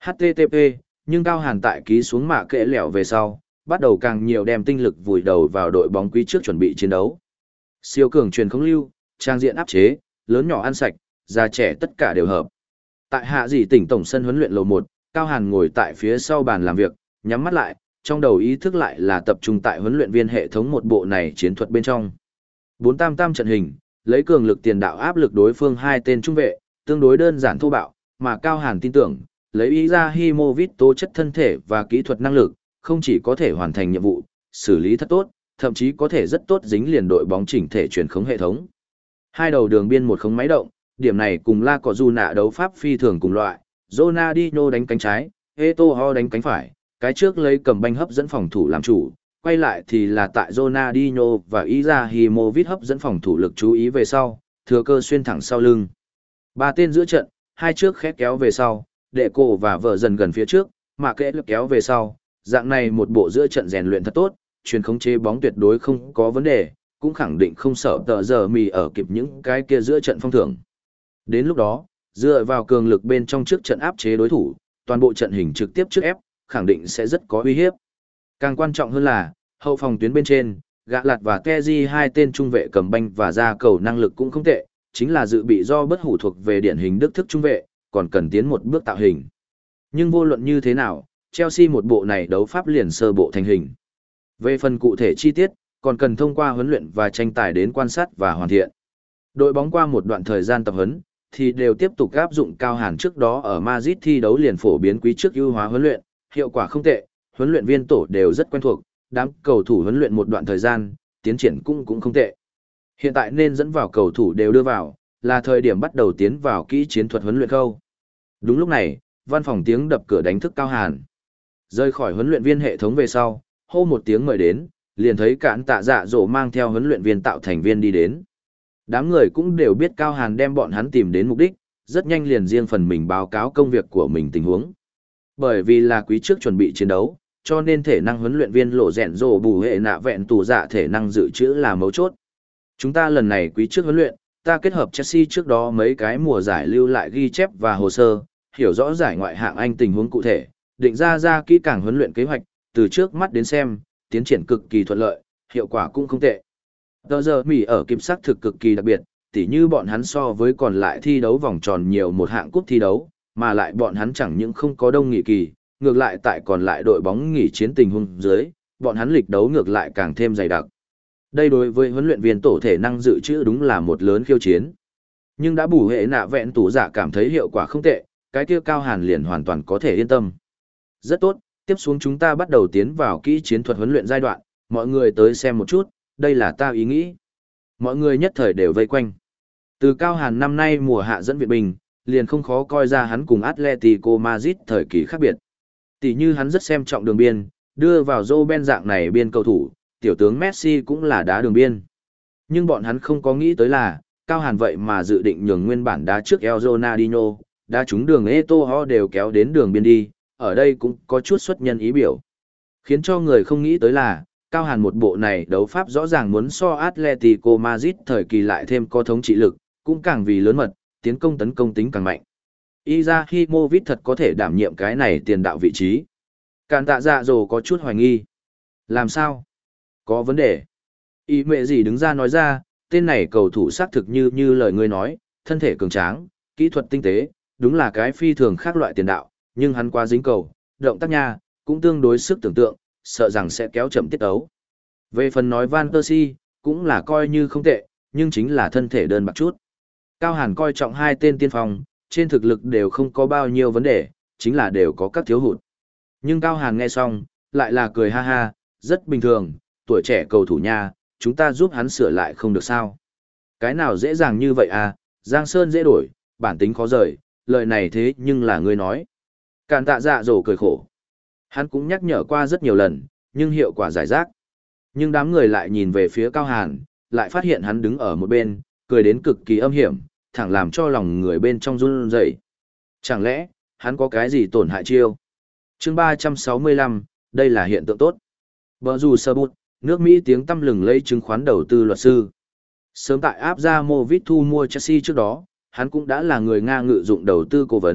hát tê tê pê, nhưng Cao Hàn tại ký xuống mạ kệ lẻo về sau, bắt đầu càng nhiều đem tinh lực vùi đầu vào đội bóng quý trước chuẩn bị chiến đấu. Siêu cường truyền không lưu, trang diện áp chế, lớn nhỏ ăn sạch, già trẻ tất cả đều hợp. Tại hạ dị tỉnh tổng sân huấn luyện lầu một, Cao Hàn ngồi tại phía sau bàn làm việc, nhắm mắt lại, trong đầu ý thức lại là tập trung tại huấn luyện viên hệ thống một bộ này chiến thuật bên trong. Bốn tam tam trận hình, lấy cường lực tiền đạo áp lực đối phương hai tên trung vệ, tương đối đơn giản thô bạo, mà Cao Hàn tin tưởng, lấy ý ra Himovic tố chất thân thể và kỹ thuật năng lực, không chỉ có thể hoàn thành nhiệm vụ, xử lý thật tốt, thậm chí có thể rất tốt dính liền đội bóng chỉnh thể truyền khống hệ thống. Hai đầu đường biên một khống máy động, điểm này cùng La Cọ Du nạ đấu pháp phi thường cùng loại, Ronaldinho đánh cánh trái, Eto'o đánh cánh phải, cái trước lấy cầm banh hấp dẫn phòng thủ làm chủ, quay lại thì là tại Ronaldinho và Izahimovic hấp dẫn phòng thủ lực chú ý về sau, thừa cơ xuyên thẳng sau lưng. Ba tên giữa trận, hai trước khét kéo về sau, đệ cổ và vợ dần gần phía trước, mà kẽ lực kéo về sau, dạng này một bộ giữa trận rèn luyện thật tốt, truyền khống chế bóng tuyệt đối không có vấn đề, cũng khẳng định không sợ tờ giờ mì ở kịp những cái kia giữa trận phong thưởng. Đến lúc đó, dựa vào cường lực bên trong trước trận áp chế đối thủ, toàn bộ trận hình trực tiếp trước ép, khẳng định sẽ rất có uy hiếp. Càng quan trọng hơn là, hậu phòng tuyến bên trên, Gạ Lạt và Kezi hai tên trung vệ cầm banh và ra cầu năng lực cũng không tệ, chính là dự bị do bất hủ thuộc về điển hình đức thức trung vệ, còn cần tiến một bước tạo hình. Nhưng vô luận như thế nào, Chelsea một bộ này đấu pháp liền sơ bộ thành hình. Về phần cụ thể chi tiết, còn cần thông qua huấn luyện và tranh tài đến quan sát và hoàn thiện. Đội bóng qua một đoạn thời gian tập huấn, thì đều tiếp tục áp dụng Cao Hàn trước đó ở Madrid thi đấu liền phổ biến quý trước ưu hóa huấn luyện, hiệu quả không tệ, huấn luyện viên tổ đều rất quen thuộc, đám cầu thủ huấn luyện một đoạn thời gian, tiến triển cũng cũng không tệ. Hiện tại nên dẫn vào cầu thủ đều đưa vào, là thời điểm bắt đầu tiến vào kỹ chiến thuật huấn luyện khâu. Đúng lúc này, văn phòng tiếng đập cửa đánh thức Cao Hàn. Rời khỏi huấn luyện viên hệ thống về sau, hô một tiếng mời đến, liền thấy Cản Tạ Dạ Dỗ mang theo huấn luyện viên tạo thành viên đi đến. Đám người cũng đều biết Cao Hàn đem bọn hắn tìm đến mục đích, rất nhanh liền riêng phần mình báo cáo công việc của mình tình huống. Bởi vì là quý trước chuẩn bị chiến đấu, cho nên thể năng huấn luyện viên lộ rèn rồ bù hệ nạ vẹn tù dạ thể năng dự trữ là mấu chốt. Chúng ta lần này quý trước huấn luyện, ta kết hợp Chelsea trước đó mấy cái mùa giải lưu lại ghi chép và hồ sơ, hiểu rõ giải ngoại hạng Anh tình huống cụ thể, định ra ra kỹ càng huấn luyện kế hoạch, từ trước mắt đến xem, tiến triển cực kỳ thuận lợi, hiệu quả cũng không tệ. Tờ giờ Mỹ ở kịp sắc thực cực kỳ đặc biệt, tỉ như bọn hắn so với còn lại thi đấu vòng tròn nhiều một hạng cúp thi đấu, mà lại bọn hắn chẳng những không có đông nghỉ kỳ, ngược lại tại còn lại đội bóng nghỉ chiến tình huống dưới, bọn hắn lịch đấu ngược lại càng thêm dày đặc. Đây đối với huấn luyện viên tổ thể năng dự trữ đúng là một lớn khiêu chiến. Nhưng đã bù hệ nạ vẹn tủ giả cảm thấy hiệu quả không tệ, cái kia Cao Hàn liền hoàn toàn có thể yên tâm. Rất tốt, tiếp xuống chúng ta bắt đầu tiến vào kỹ chiến thuật huấn luyện giai đoạn, mọi người tới xem một chút, đây là ta ý nghĩ. Mọi người nhất thời đều vây quanh. Từ Cao Hàn năm nay mùa hạ dẫn viện binh, liền không khó coi ra hắn cùng Atletico Madrid thời kỳ khác biệt. Tỷ như hắn rất xem trọng đường biên, đưa vào Robben dạng này biên cầu thủ, tiểu tướng Messi cũng là đá đường biên. Nhưng bọn hắn không có nghĩ tới là, Cao Hàn vậy mà dự định nhường nguyên bản đá trước El Ronaldinho, đá trúng đường Eto'o đều kéo đến đường biên đi, ở đây cũng có chút xuất nhân ý biểu. Khiến cho người không nghĩ tới là, Cao Hàn một bộ này đấu pháp rõ ràng muốn so Atletico Madrid thời kỳ lại thêm có thống trị lực, cũng càng vì lớn mật, tiến công tấn công tính càng mạnh. Izahimovic thật có thể đảm nhiệm cái này tiền đạo vị trí. Cản Tạ Dạ Dỗ có chút hoài nghi. Làm sao? Có vấn đề. Ý mẹ gì đứng ra nói ra, tên này cầu thủ xác thực như như lời ngươi nói, thân thể cường tráng, kỹ thuật tinh tế, đúng là cái phi thường khác loại tiền đạo, nhưng hắn quá dính cầu, động tác nha, cũng tương đối sức tưởng tượng, sợ rằng sẽ kéo chậm tiết ấu. Về phần nói Van Persie, cũng là coi như không tệ, nhưng chính là thân thể đơn bạc chút. Cao Hàn coi trọng hai tên tiên phong, trên thực lực đều không có bao nhiêu vấn đề, chính là đều có các thiếu hụt. Nhưng Cao Hàn nghe xong, lại là cười ha ha, rất bình thường, tuổi trẻ cầu thủ nha, chúng ta giúp hắn sửa lại không được sao. Cái nào dễ dàng như vậy à, Giang Sơn dễ đổi, bản tính khó rời, lời này thế nhưng là ngươi nói. Cản Tạ Dạ Dỗ cười khổ. Hắn cũng nhắc nhở qua rất nhiều lần, nhưng hiệu quả giải rác. Nhưng đám người lại nhìn về phía Cao Hàn, lại phát hiện hắn đứng ở một bên, cười đến cực kỳ âm hiểm, thẳng làm cho lòng người bên trong run rẩy. Chẳng lẽ, hắn có cái gì tổn hại chiêu? Chương ba trăm sáu mươi lăm, đây là hiện tượng tốt. Bờ dù sơ bụt, nước Mỹ tiếng tăm lừng lấy chứng khoán đầu tư luật sư. Sớm tại áp ra Movit thu mua Chelsea trước đó, hắn cũng đã là người Nga ngự dụng đầu tư cố vấn,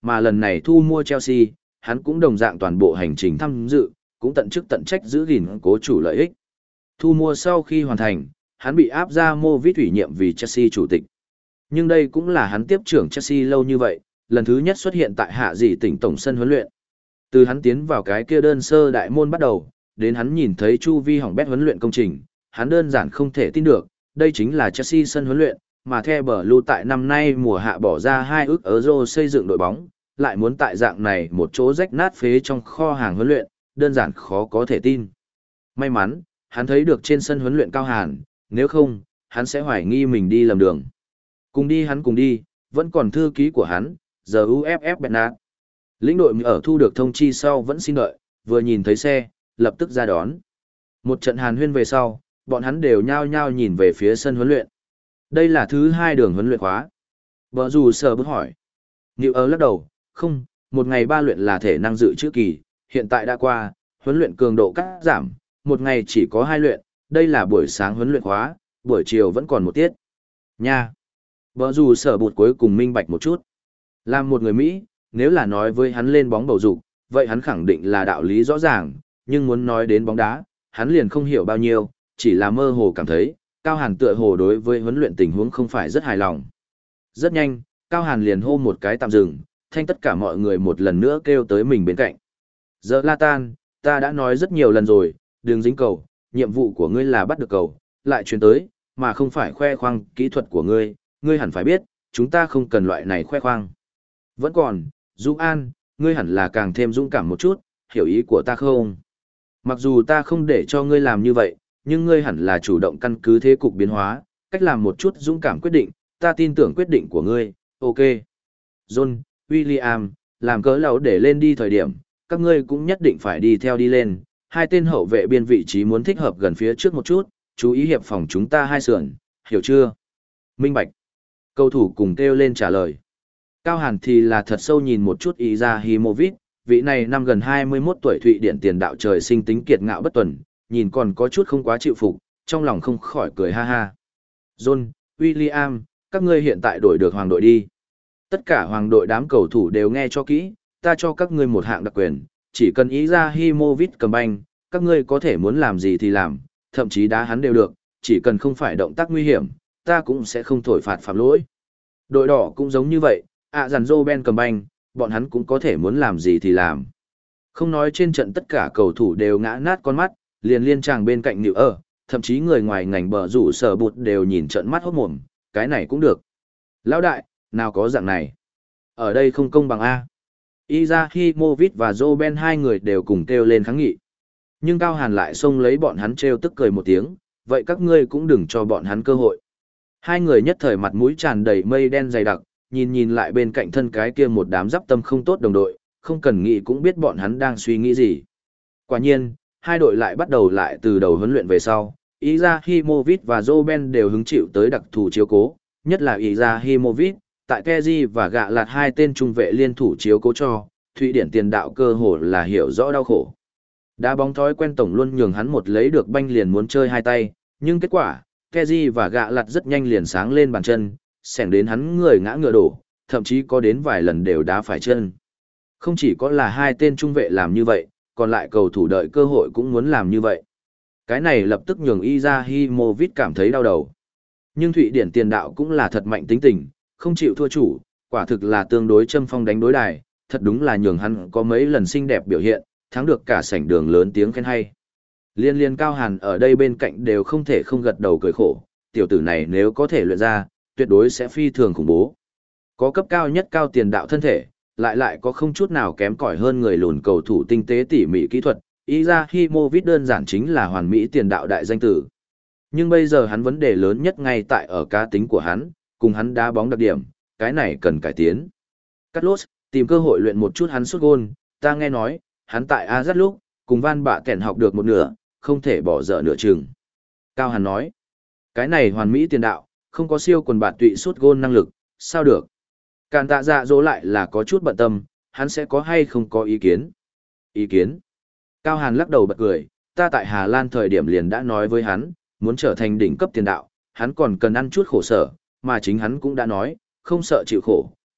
Mà lần này thu mua Chelsea, hắn cũng đồng dạng toàn bộ hành trình tham dự, cũng tận chức tận trách giữ gìn cố chủ lợi ích. Thu mua sau khi hoàn thành, hắn bị áp ra Movit ủy nhiệm vì Chelsea chủ tịch. Nhưng đây cũng là hắn tiếp trưởng Chelsea lâu như vậy, lần thứ nhất xuất hiện tại hạ dị tỉnh tổng sân huấn luyện. Từ hắn tiến vào cái kia đơn sơ đại môn bắt đầu, đến hắn nhìn thấy chu vi hỏng bét huấn luyện công trình, hắn đơn giản không thể tin được, đây chính là Chelsea sân huấn luyện, mà The Blue tại năm nay mùa hạ bỏ ra hai ức euro xây dựng đội bóng, lại muốn tại dạng này một chỗ rách nát phế trong kho hàng huấn luyện, đơn giản khó có thể tin. May mắn, hắn thấy được trên sân huấn luyện Cao Hàn, nếu không, hắn sẽ hoài nghi mình đi lầm đường. Cùng đi hắn cùng đi, vẫn còn thư ký của hắn, giờ u ép ép Bernard. Lĩnh đội ở thu được thông chi sau vẫn xin đợi, vừa nhìn thấy xe, lập tức ra đón. Một trận hàn huyên về sau, bọn hắn đều nhao nhao nhìn về phía sân huấn luyện. Đây là thứ hai đường huấn luyện khóa. Bờ dù sờ bước hỏi. Nhiều ơ lắc đầu, không, một ngày ba luyện là thể năng dự trữ kỳ, hiện tại đã qua, huấn luyện cường độ cắt giảm, một ngày chỉ có hai luyện, đây là buổi sáng huấn luyện khóa, buổi chiều vẫn còn một tiết. Nha. Bờ dù sở bụt cuối cùng minh bạch một chút. Làm một người Mỹ, nếu là nói với hắn lên bóng bầu dục, vậy hắn khẳng định là đạo lý rõ ràng, nhưng muốn nói đến bóng đá, hắn liền không hiểu bao nhiêu, chỉ là mơ hồ cảm thấy, Cao Hàn tựa hồ đối với huấn luyện tình huống không phải rất hài lòng. Rất nhanh, Cao Hàn liền hô một cái tạm dừng, thanh tất cả mọi người một lần nữa kêu tới mình bên cạnh. Giờ Latan, ta đã nói rất nhiều lần rồi, đừng dính cầu, nhiệm vụ của ngươi là bắt được cầu, lại chuyển tới, mà không phải khoe khoang kỹ thuật của ngươi, ngươi hẳn phải biết, chúng ta không cần loại này khoe khoang. Vẫn còn, Dũng An, ngươi hẳn là càng thêm dũng cảm một chút, hiểu ý của ta không? Mặc dù ta không để cho ngươi làm như vậy, nhưng ngươi hẳn là chủ động căn cứ thế cục biến hóa, cách làm một chút dũng cảm quyết định, ta tin tưởng quyết định của ngươi, ok. John, William, làm cớ lão để lên đi thời điểm, các ngươi cũng nhất định phải đi theo đi lên, hai tên hậu vệ biên vị trí muốn thích hợp gần phía trước một chút, chú ý hiệp phòng chúng ta hai sườn, hiểu chưa? Minh bạch. Cầu thủ cùng kêu lên trả lời. Cao Hàn thì là thật sâu nhìn một chút Izahimovic, vị này năm gần hai mươi mốt tuổi Thụy Điển tiền đạo trời sinh tính kiệt ngạo bất tuần, nhìn còn có chút không quá chịu phục, trong lòng không khỏi cười ha ha. John, William, các ngươi hiện tại đổi được hoàng đội đi. Tất cả hoàng đội đám cầu thủ đều nghe cho kỹ, ta cho các ngươi một hạng đặc quyền, chỉ cần Izahimovic cầm banh, các ngươi có thể muốn làm gì thì làm, thậm chí đá hắn đều được, chỉ cần không phải động tác nguy hiểm, ta cũng sẽ không thổi phạt phạm lỗi. Đội đỏ cũng giống như vậy, ạ dàn dô Ben cầm banh, bọn hắn cũng có thể muốn làm gì thì làm. Không nói trên trận tất cả cầu thủ đều ngã nát con mắt, liền liên tràng bên cạnh nịu ở, thậm chí người ngoài ngành bờ rủ sở bụt đều nhìn trận mắt hốt mồm, cái này cũng được. Lão đại, nào có dạng này. Ở đây không công bằng A. Izahimovic và Joe hai người đều cùng kêu lên kháng nghị. Nhưng Cao Hàn lại xông lấy bọn hắn trêu tức cười một tiếng, vậy các ngươi cũng đừng cho bọn hắn cơ hội. Hai người nhất thời mặt mũi tràn đầy mây đen dày đặc, nhìn nhìn lại bên cạnh thân cái kia một đám giáp tâm không tốt đồng đội, không cần nghĩ cũng biết bọn hắn đang suy nghĩ gì. Quả nhiên, hai đội lại bắt đầu lại từ đầu huấn luyện về sau. Izahimovic và Joe đều hứng chịu tới đặc thù chiếu cố, nhất là Izahimovic, tại Kezi và gạ lạt hai tên trung vệ liên thủ chiếu cố cho, Thụy Điển tiền đạo cơ hồ là hiểu rõ đau khổ. Đá bóng thói quen tổng luôn nhường hắn một lấy được banh liền muốn chơi hai tay, nhưng kết quả, Kezi và gạ lạt rất nhanh liền sáng lên bàn chân, xẻng đến hắn người ngã ngựa đổ, thậm chí có đến vài lần đều đá phải chân. Không chỉ có là hai tên trung vệ làm như vậy, còn lại cầu thủ đợi cơ hội cũng muốn làm như vậy. Cái này lập tức nhường Izahimovic cảm thấy đau đầu. Nhưng Thụy Điển tiền đạo cũng là thật mạnh tính tình, không chịu thua chủ, quả thực là tương đối châm phong đánh đối đài, thật đúng là nhường hắn có mấy lần xinh đẹp biểu hiện, thắng được cả sảnh đường lớn tiếng khen hay. Liên liên Cao Hàn ở đây bên cạnh đều không thể không gật đầu cười khổ, tiểu tử này nếu có thể luyện ra, tuyệt đối sẽ phi thường khủng bố. Có cấp cao nhất cao tiền đạo thân thể, lại lại có không chút nào kém cỏi hơn người lùn cầu thủ tinh tế tỉ mỉ kỹ thuật, Izahimovic đơn giản chính là hoàn mỹ tiền đạo đại danh tử. Nhưng bây giờ hắn vấn đề lớn nhất ngay tại ở cá tính của hắn, cùng hắn đá bóng đặc điểm, cái này cần cải tiến. Carlos, tìm cơ hội luyện một chút hắn sút gôn, ta nghe nói, hắn tại Azat lúc, cùng Van Bạ Kèn học được một nửa, không thể bỏ dở nửa chừng. Cao Hàn nói, cái này hoàn mỹ tiền đạo, không có siêu quần bạn tụy sút gôn năng lực, sao được? Càn tạ dạ dỗ lại là có chút bận tâm, hắn sẽ có hay không có ý kiến? Ý kiến? Cao Hàn lắc đầu bật cười, ta tại Hà Lan thời điểm liền đã nói với hắn, muốn trở thành đỉnh cấp tiền đạo, hắn còn cần ăn chút khổ sở, mà chính hắn cũng đã nói, không sợ chịu khổ,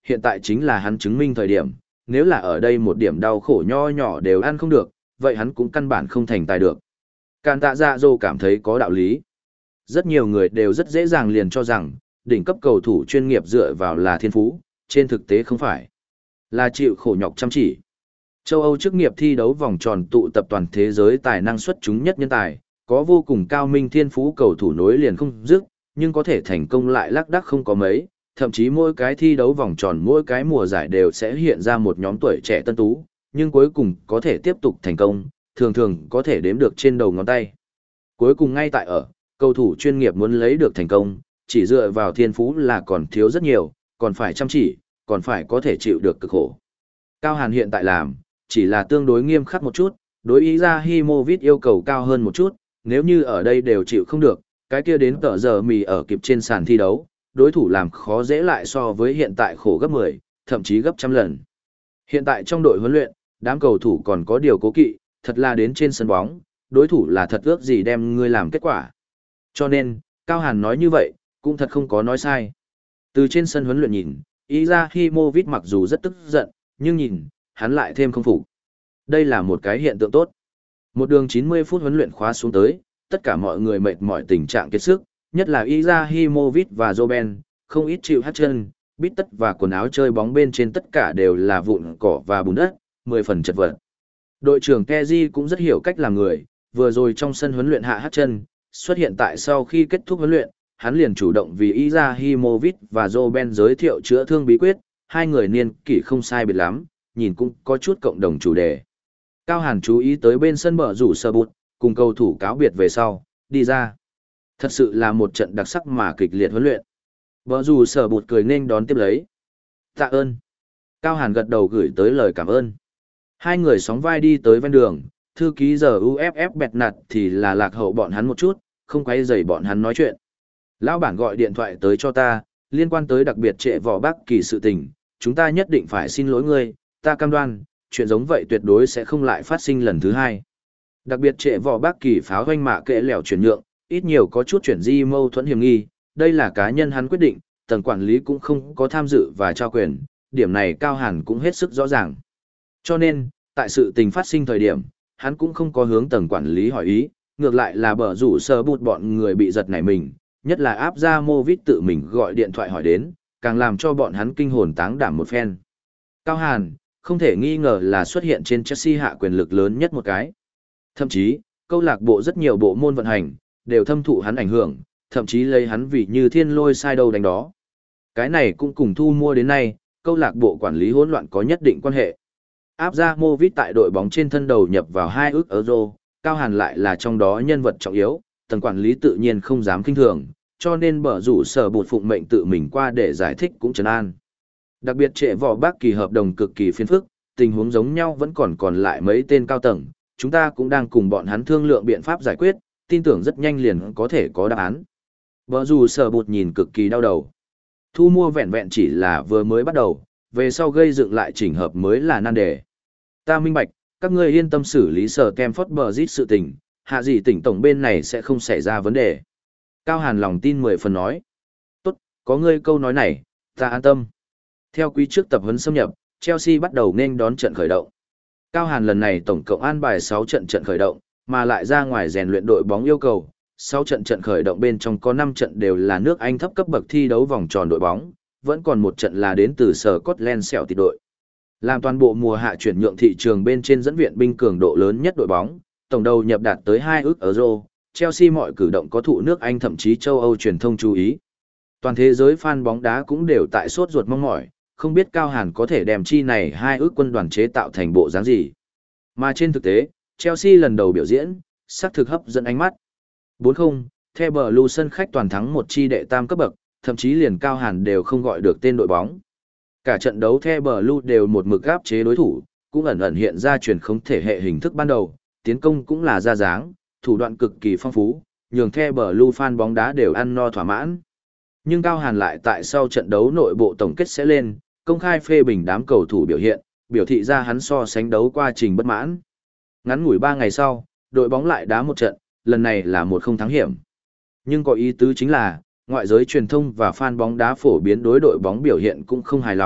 hiện tại chính là hắn chứng minh thời điểm, nếu là ở đây một điểm đau khổ nho nhỏ đều ăn không được, vậy hắn cũng căn bản không thành tài được. Càn tạ dạ dô cảm thấy có đạo lý. Rất nhiều người đều rất dễ dàng liền cho rằng, đỉnh cấp cầu thủ chuyên nghiệp dựa vào là thiên phú, trên thực tế không phải. Là chịu khổ nhọc chăm chỉ. Châu Âu chức nghiệp thi đấu vòng tròn tụ tập toàn thế giới tài năng xuất chúng nhất nhân tài, có vô cùng cao minh thiên phú cầu thủ nối liền không dứt, nhưng có thể thành công lại lác đác không có mấy, thậm chí mỗi cái thi đấu vòng tròn mỗi cái mùa giải đều sẽ hiện ra một nhóm tuổi trẻ tân tú, nhưng cuối cùng có thể tiếp tục thành công, thường thường có thể đếm được trên đầu ngón tay. Cuối cùng ngay tại ở, cầu thủ chuyên nghiệp muốn lấy được thành công, chỉ dựa vào thiên phú là còn thiếu rất nhiều, còn phải chăm chỉ, còn phải có thể chịu được cực khổ. Cao Hàn hiện tại làm, chỉ là tương đối nghiêm khắc một chút, đối ý ra Himovic yêu cầu cao hơn một chút, nếu như ở đây đều chịu không được, cái kia đến tờ giờ mì ở kịp trên sàn thi đấu, đối thủ làm khó dễ lại so với hiện tại khổ gấp mười, thậm chí gấp trăm lần. Hiện tại trong đội huấn luyện, đám cầu thủ còn có điều cố kỵ, thật là đến trên sân bóng, đối thủ là thật ước gì đem ngươi làm kết quả. Cho nên, Cao Hàn nói như vậy, cũng thật không có nói sai. Từ trên sân huấn luyện nhìn, Izahimovic mặc dù rất tức giận, nhưng nhìn, hắn lại thêm không phục. Đây là một cái hiện tượng tốt. Một đường chín mươi phút huấn luyện khóa xuống tới, tất cả mọi người mệt mỏi tình trạng kiệt sức, nhất là Izahimovic và Robben, không ít chịu hát chân, bít tất và quần áo chơi bóng bên trên tất cả đều là vụn cỏ và bùn đất, mười phần chật vật. Đội trưởng Kezi cũng rất hiểu cách làm người, vừa rồi trong sân huấn luyện hạ hát chân, xuất hiện tại sau khi kết thúc huấn luyện, hắn liền chủ động vì Izahimovic và Robben giới thiệu chữa thương bí quyết, hai người niên kỷ không sai biệt lắm, nhìn cũng có chút cộng đồng chủ đề. Cao Hàn chú ý tới bên sân bờ rủ sơ bụt, cùng cầu thủ cáo biệt về sau, đi ra. Thật sự là một trận đặc sắc mà kịch liệt huấn luyện. Bờ rủ sơ bụt cười nên đón tiếp lấy. Tạ ơn. Cao Hàn gật đầu gửi tới lời cảm ơn. Hai người sóng vai đi tới ven đường, thư ký giờ u ép ép bẹt nạt thì là lạc hậu bọn hắn một chút, không quay rầy bọn hắn nói chuyện. Lão bản gọi điện thoại tới cho ta, liên quan tới đặc biệt trệ vỏ bác kỳ sự tình, chúng ta nhất định phải xin lỗi ngươi, ta cam đoan, chuyện giống vậy tuyệt đối sẽ không lại phát sinh lần thứ hai. Đặc biệt trệ vỏ bác kỳ pháo hoanh mạ kệ lẻo chuyển nhượng, ít nhiều có chút chuyển di mâu thuẫn hiểm nghi, đây là cá nhân hắn quyết định, tầng quản lý cũng không có tham dự và trao quyền, điểm này Cao Hàn cũng hết sức rõ ràng. Cho nên, tại sự tình phát sinh thời điểm, hắn cũng không có hướng tầng quản lý hỏi ý, ngược lại là bở rủ sơ bụt bọn người bị giật nảy mình, nhất là áp ra mô vít tự mình gọi điện thoại hỏi đến, càng làm cho bọn hắn kinh hồn táng đảm một phen. Cao Hàn, không thể nghi ngờ là xuất hiện trên Chelsea hạ quyền lực lớn nhất một cái. Thậm chí, câu lạc bộ rất nhiều bộ môn vận hành, đều thâm thụ hắn ảnh hưởng, thậm chí lấy hắn vì như thiên lôi sai đâu đánh đó. Cái này cũng cùng thu mua đến nay, câu lạc bộ quản lý hỗn loạn có nhất định quan hệ. Áp ra Movit tại đội bóng trên thân đầu nhập vào hai ước euro, Cao Hàn lại là trong đó nhân vật trọng yếu, tầng quản lý tự nhiên không dám kinh thường, cho nên bở rủ sở bột phụng mệnh tự mình qua để giải thích cũng trấn an. Đặc biệt trệ vỏ bác kỳ hợp đồng cực kỳ phiền phức, tình huống giống nhau vẫn còn còn lại mấy tên cao tầng, chúng ta cũng đang cùng bọn hắn thương lượng biện pháp giải quyết, tin tưởng rất nhanh liền có thể có đáp án. Bở rủ sở bột nhìn cực kỳ đau đầu. Thu mua vẹn vẹn chỉ là vừa mới bắt đầu, về sau gây dựng lại chỉnh hợp mới là nan đề. Ta minh bạch, các ngươi yên tâm xử lý sở Kemford Bridge sự tình, hạ gì tỉnh tổng bên này sẽ không xảy ra vấn đề. Cao Hàn lòng tin mười phần nói. Tốt, có ngươi câu nói này, ta an tâm. Theo quý trước tập huấn xâm nhập, Chelsea bắt đầu nên đón trận khởi động. Cao Hàn lần này tổng cộng an bài sáu trận trận khởi động, mà lại ra ngoài rèn luyện đội bóng yêu cầu. sáu trận trận khởi động bên trong có năm trận đều là nước Anh thấp cấp bậc thi đấu vòng tròn đội bóng, vẫn còn một trận là đến từ sở Scotland Celtic đội. Làm toàn bộ mùa hạ chuyển nhượng thị trường bên trên dẫn viện binh cường độ lớn nhất đội bóng, tổng đầu nhập đạt tới hai ước euro, Chelsea mọi cử động có thụ nước Anh thậm chí châu Âu truyền thông chú ý. Toàn thế giới fan bóng đá cũng đều tại sốt ruột mong mỏi, không biết Cao Hàn có thể đem chi này hai ước quân đoàn chế tạo thành bộ dáng gì. Mà trên thực tế, Chelsea lần đầu biểu diễn, sắc thực hấp dẫn ánh mắt. bốn không, The Blue sân khách toàn thắng một chi đệ tam cấp bậc, thậm chí liền Cao Hàn đều không gọi được tên đội bóng. Cả trận đấu The Blue đều một mực áp chế đối thủ, cũng ẩn ẩn hiện ra truyền không thể hệ hình thức ban đầu, tiến công cũng là ra dáng, thủ đoạn cực kỳ phong phú, nhường The Blue fan bóng đá đều ăn no thỏa mãn. Nhưng Cao Hàn lại tại sau trận đấu nội bộ tổng kết sẽ lên, công khai phê bình đám cầu thủ biểu hiện, biểu thị ra hắn so sánh đấu quá trình bất mãn. Ngắn ngủi ba ngày sau, đội bóng lại đá một trận, lần này là một không thắng hiểm. Nhưng có ý tứ chính là, ngoại giới truyền thông và fan bóng đá phổ biến đối đội bóng biểu hiện cũng không hài lòng,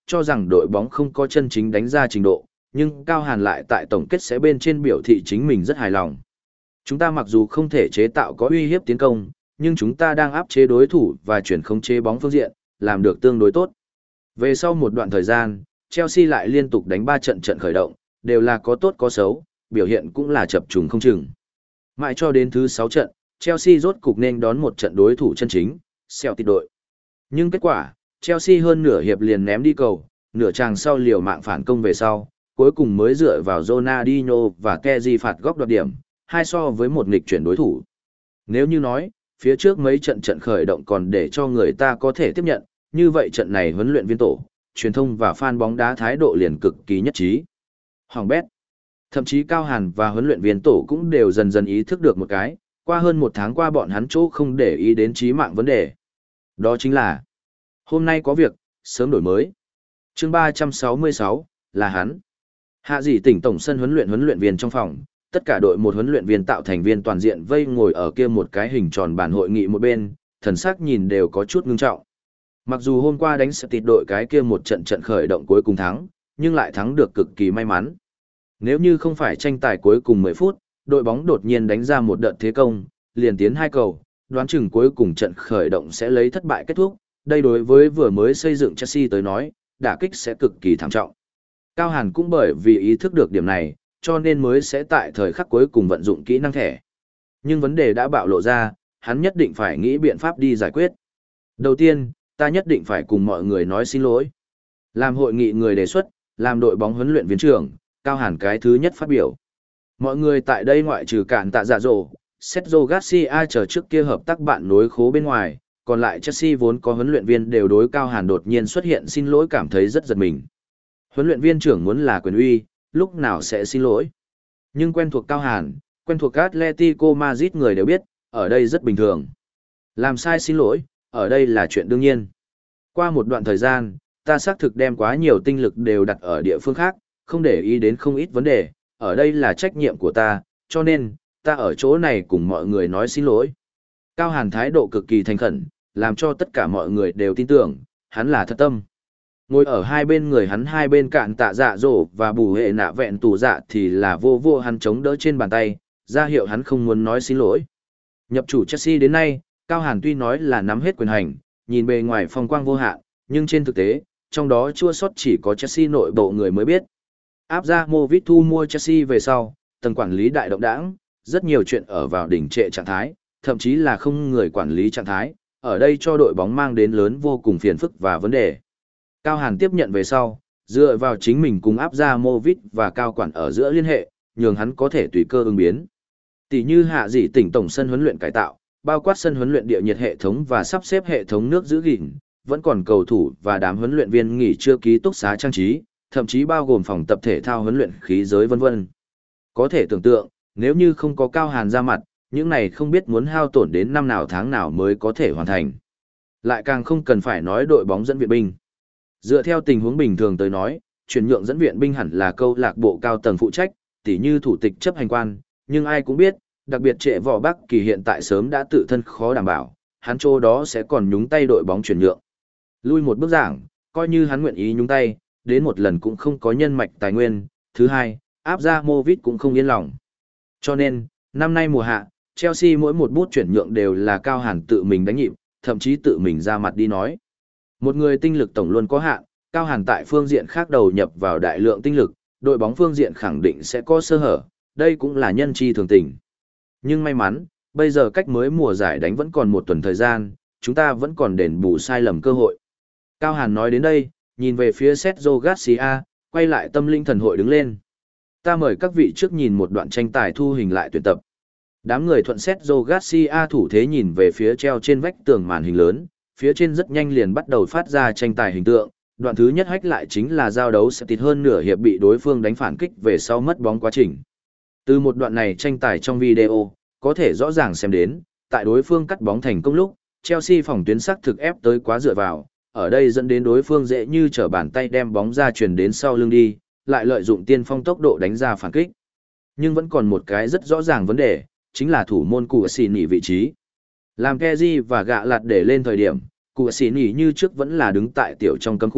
cho rằng đội bóng không có chân chính đánh ra trình độ, nhưng Cao Hàn lại tại tổng kết sẽ bên trên biểu thị chính mình rất hài lòng. Chúng ta mặc dù không thể chế tạo có uy hiếp tiến công, nhưng chúng ta đang áp chế đối thủ và chuyển khống chế bóng phương diện, làm được tương đối tốt. Về sau một đoạn thời gian, Chelsea lại liên tục đánh ba trận trận khởi động, đều là có tốt có xấu, biểu hiện cũng là chập trùng không chừng. Mãi cho đến thứ sáu trận, Chelsea rốt cục nên đón một trận đối thủ chân chính, Celtic đội. Nhưng kết quả, Chelsea hơn nửa hiệp liền ném đi cầu, nửa chàng sau liều mạng phản công về sau, cuối cùng mới dựa vào Ronaldinho và Kessié phạt góc đoạt điểm, hai so với một nghịch chuyển đối thủ. Nếu như nói, phía trước mấy trận trận khởi động còn để cho người ta có thể tiếp nhận, như vậy trận này huấn luyện viên tổ, truyền thông và fan bóng đá thái độ liền cực kỳ nhất trí. Hoàng bét. Thậm chí Cao Hàn và huấn luyện viên tổ cũng đều dần dần ý thức được một cái, qua hơn một tháng qua bọn hắn chỗ không để ý đến chí mạng vấn đề. Đó chính là, hôm nay có việc, sớm đổi mới. Chương ba trăm sáu mươi sáu, là hắn. Hạ dĩ tỉnh tổng sân huấn luyện huấn luyện viên trong phòng, tất cả đội một huấn luyện viên tạo thành viên toàn diện vây ngồi ở kia một cái hình tròn bàn hội nghị một bên, thần sắc nhìn đều có chút ngưng trọng. Mặc dù hôm qua đánh Celtic đội cái kia một trận trận khởi động cuối cùng thắng, nhưng lại thắng được cực kỳ may mắn. Nếu như không phải tranh tài cuối cùng mười phút, đội bóng đột nhiên đánh ra một đợt thế công, liền tiến hai cầu, đoán chừng cuối cùng trận khởi động sẽ lấy thất bại kết thúc, đây đối với vừa mới xây dựng Chelsea tới nói, đả kích sẽ cực kỳ thảm trọng. Cao Hàn cũng bởi vì ý thức được điểm này, cho nên mới sẽ tại thời khắc cuối cùng vận dụng kỹ năng thẻ. Nhưng vấn đề đã bạo lộ ra, hắn nhất định phải nghĩ biện pháp đi giải quyết. Đầu tiên, ta nhất định phải cùng mọi người nói xin lỗi. Làm hội nghị người đề xuất, làm đội bóng huấn luyện viên trưởng, Cao Hàn cái thứ nhất phát biểu. Mọi người tại đây ngoại trừ cản tạ dạ dỗ, Sergio Garcia chờ trước kia hợp tác bạn nối khố bên ngoài, còn lại Chelsea vốn có huấn luyện viên đều đối Cao Hàn đột nhiên xuất hiện xin lỗi cảm thấy rất giật mình. Huấn luyện viên trưởng muốn là quyền uy, lúc nào sẽ xin lỗi. Nhưng quen thuộc Cao Hàn, quen thuộc Atletico Madrid người đều biết, ở đây rất bình thường. Làm sai xin lỗi, ở đây là chuyện đương nhiên. Qua một đoạn thời gian, ta xác thực đem quá nhiều tinh lực đều đặt ở địa phương khác, không để ý đến không ít vấn đề, ở đây là trách nhiệm của ta, cho nên, ta ở chỗ này cùng mọi người nói xin lỗi. Cao Hàn thái độ cực kỳ thành khẩn, làm cho tất cả mọi người đều tin tưởng, hắn là thật tâm. Ngồi ở hai bên người hắn hai bên cạn tạ dạ dỗ và bù hệ nạ vẹn tù dạ thì là vô vô hắn chống đỡ trên bàn tay, ra hiệu hắn không muốn nói xin lỗi. Nhập chủ Chelsea đến nay, Cao Hàn tuy nói là nắm hết quyền hành, nhìn bề ngoài phong quang vô hạn, nhưng trên thực tế, trong đó chua sót chỉ có Chelsea nội bộ người mới biết. Áp ra Movit thu mua Chelsea về sau, tầng quản lý đại động đảng, rất nhiều chuyện ở vào đỉnh trệ trạng thái, thậm chí là không người quản lý trạng thái, ở đây cho đội bóng mang đến lớn vô cùng phiền phức và vấn đề. Cao Hàn tiếp nhận về sau, dựa vào chính mình cùng áp ra Movit và cao quản ở giữa liên hệ, nhường hắn có thể tùy cơ ứng biến. Tỷ như hạ dị tỉnh tổng sân huấn luyện cải tạo, bao quát sân huấn luyện địa nhiệt hệ thống và sắp xếp hệ thống nước giữ gìn, vẫn còn cầu thủ và đám huấn luyện viên nghỉ trưa ký túc xá trang trí, thậm chí bao gồm phòng tập thể thao huấn luyện khí giới vân vân. Có thể tưởng tượng, nếu như không có Cao Hàn ra mặt, những này không biết muốn hao tổn đến năm nào tháng nào mới có thể hoàn thành. Lại càng không cần phải nói đội bóng dẫn viện binh. Dựa theo tình huống bình thường tới nói, chuyển nhượng dẫn viện binh hẳn là câu lạc bộ cao tầng phụ trách, tỉ như thủ tịch chấp hành quan, nhưng ai cũng biết, đặc biệt Trệ Võ Bắc Kỳ hiện tại sớm đã tự thân khó đảm bảo, hắn chỗ đó sẽ còn nhúng tay đội bóng chuyển nhượng. Lui một bước giảng, coi như hắn nguyện ý nhúng tay, đến một lần cũng không có nhân mạch tài nguyên. Thứ hai, áp ra Movit cũng không yên lòng. Cho nên, năm nay mùa hạ, Chelsea mỗi một bút chuyển nhượng đều là Cao Hàn tự mình đánh nhịp, thậm chí tự mình ra mặt đi nói. Một người tinh lực tổng luôn có hạn, Cao Hàn tại phương diện khác đầu nhập vào đại lượng tinh lực, đội bóng phương diện khẳng định sẽ có sơ hở, đây cũng là nhân chi thường tình. Nhưng may mắn, bây giờ cách mới mùa giải đánh vẫn còn một tuần thời gian, chúng ta vẫn còn đền bù sai lầm cơ hội. Cao Hàn nói đến đây, nhìn về phía Sergio Garcia, quay lại tâm linh thần hội đứng lên. Ta mời các vị trước nhìn một đoạn tranh tài thu hình lại tuyển tập. Đám người thuận Sergio Garcia thủ thế nhìn về phía treo trên vách tường màn hình lớn, phía trên rất nhanh liền bắt đầu phát ra tranh tài hình tượng. Đoạn thứ nhất hách lại chính là giao đấu sẽ tịt hơn nửa hiệp bị đối phương đánh phản kích về sau mất bóng quá trình. Từ một đoạn này tranh tài trong video, có thể rõ ràng xem đến, tại đối phương cắt bóng thành công lúc, Chelsea phòng tuyến sắc thực ép tới quá dựa vào, ở đây dẫn đến đối phương dễ như trở bàn tay đem bóng ra chuyển đến sau lưng đi, lại lợi dụng tiên phong tốc độ đánh ra phản kích. Nhưng vẫn còn một cái rất rõ ràng vấn đề, chính là thủ môn Cụ Xì Nỉ vị trí. Làm Kessié và gạ lạt để lên thời điểm, Cụ Xì Nỉ như trước vẫn là đứng tại tiểu trong cấm khu,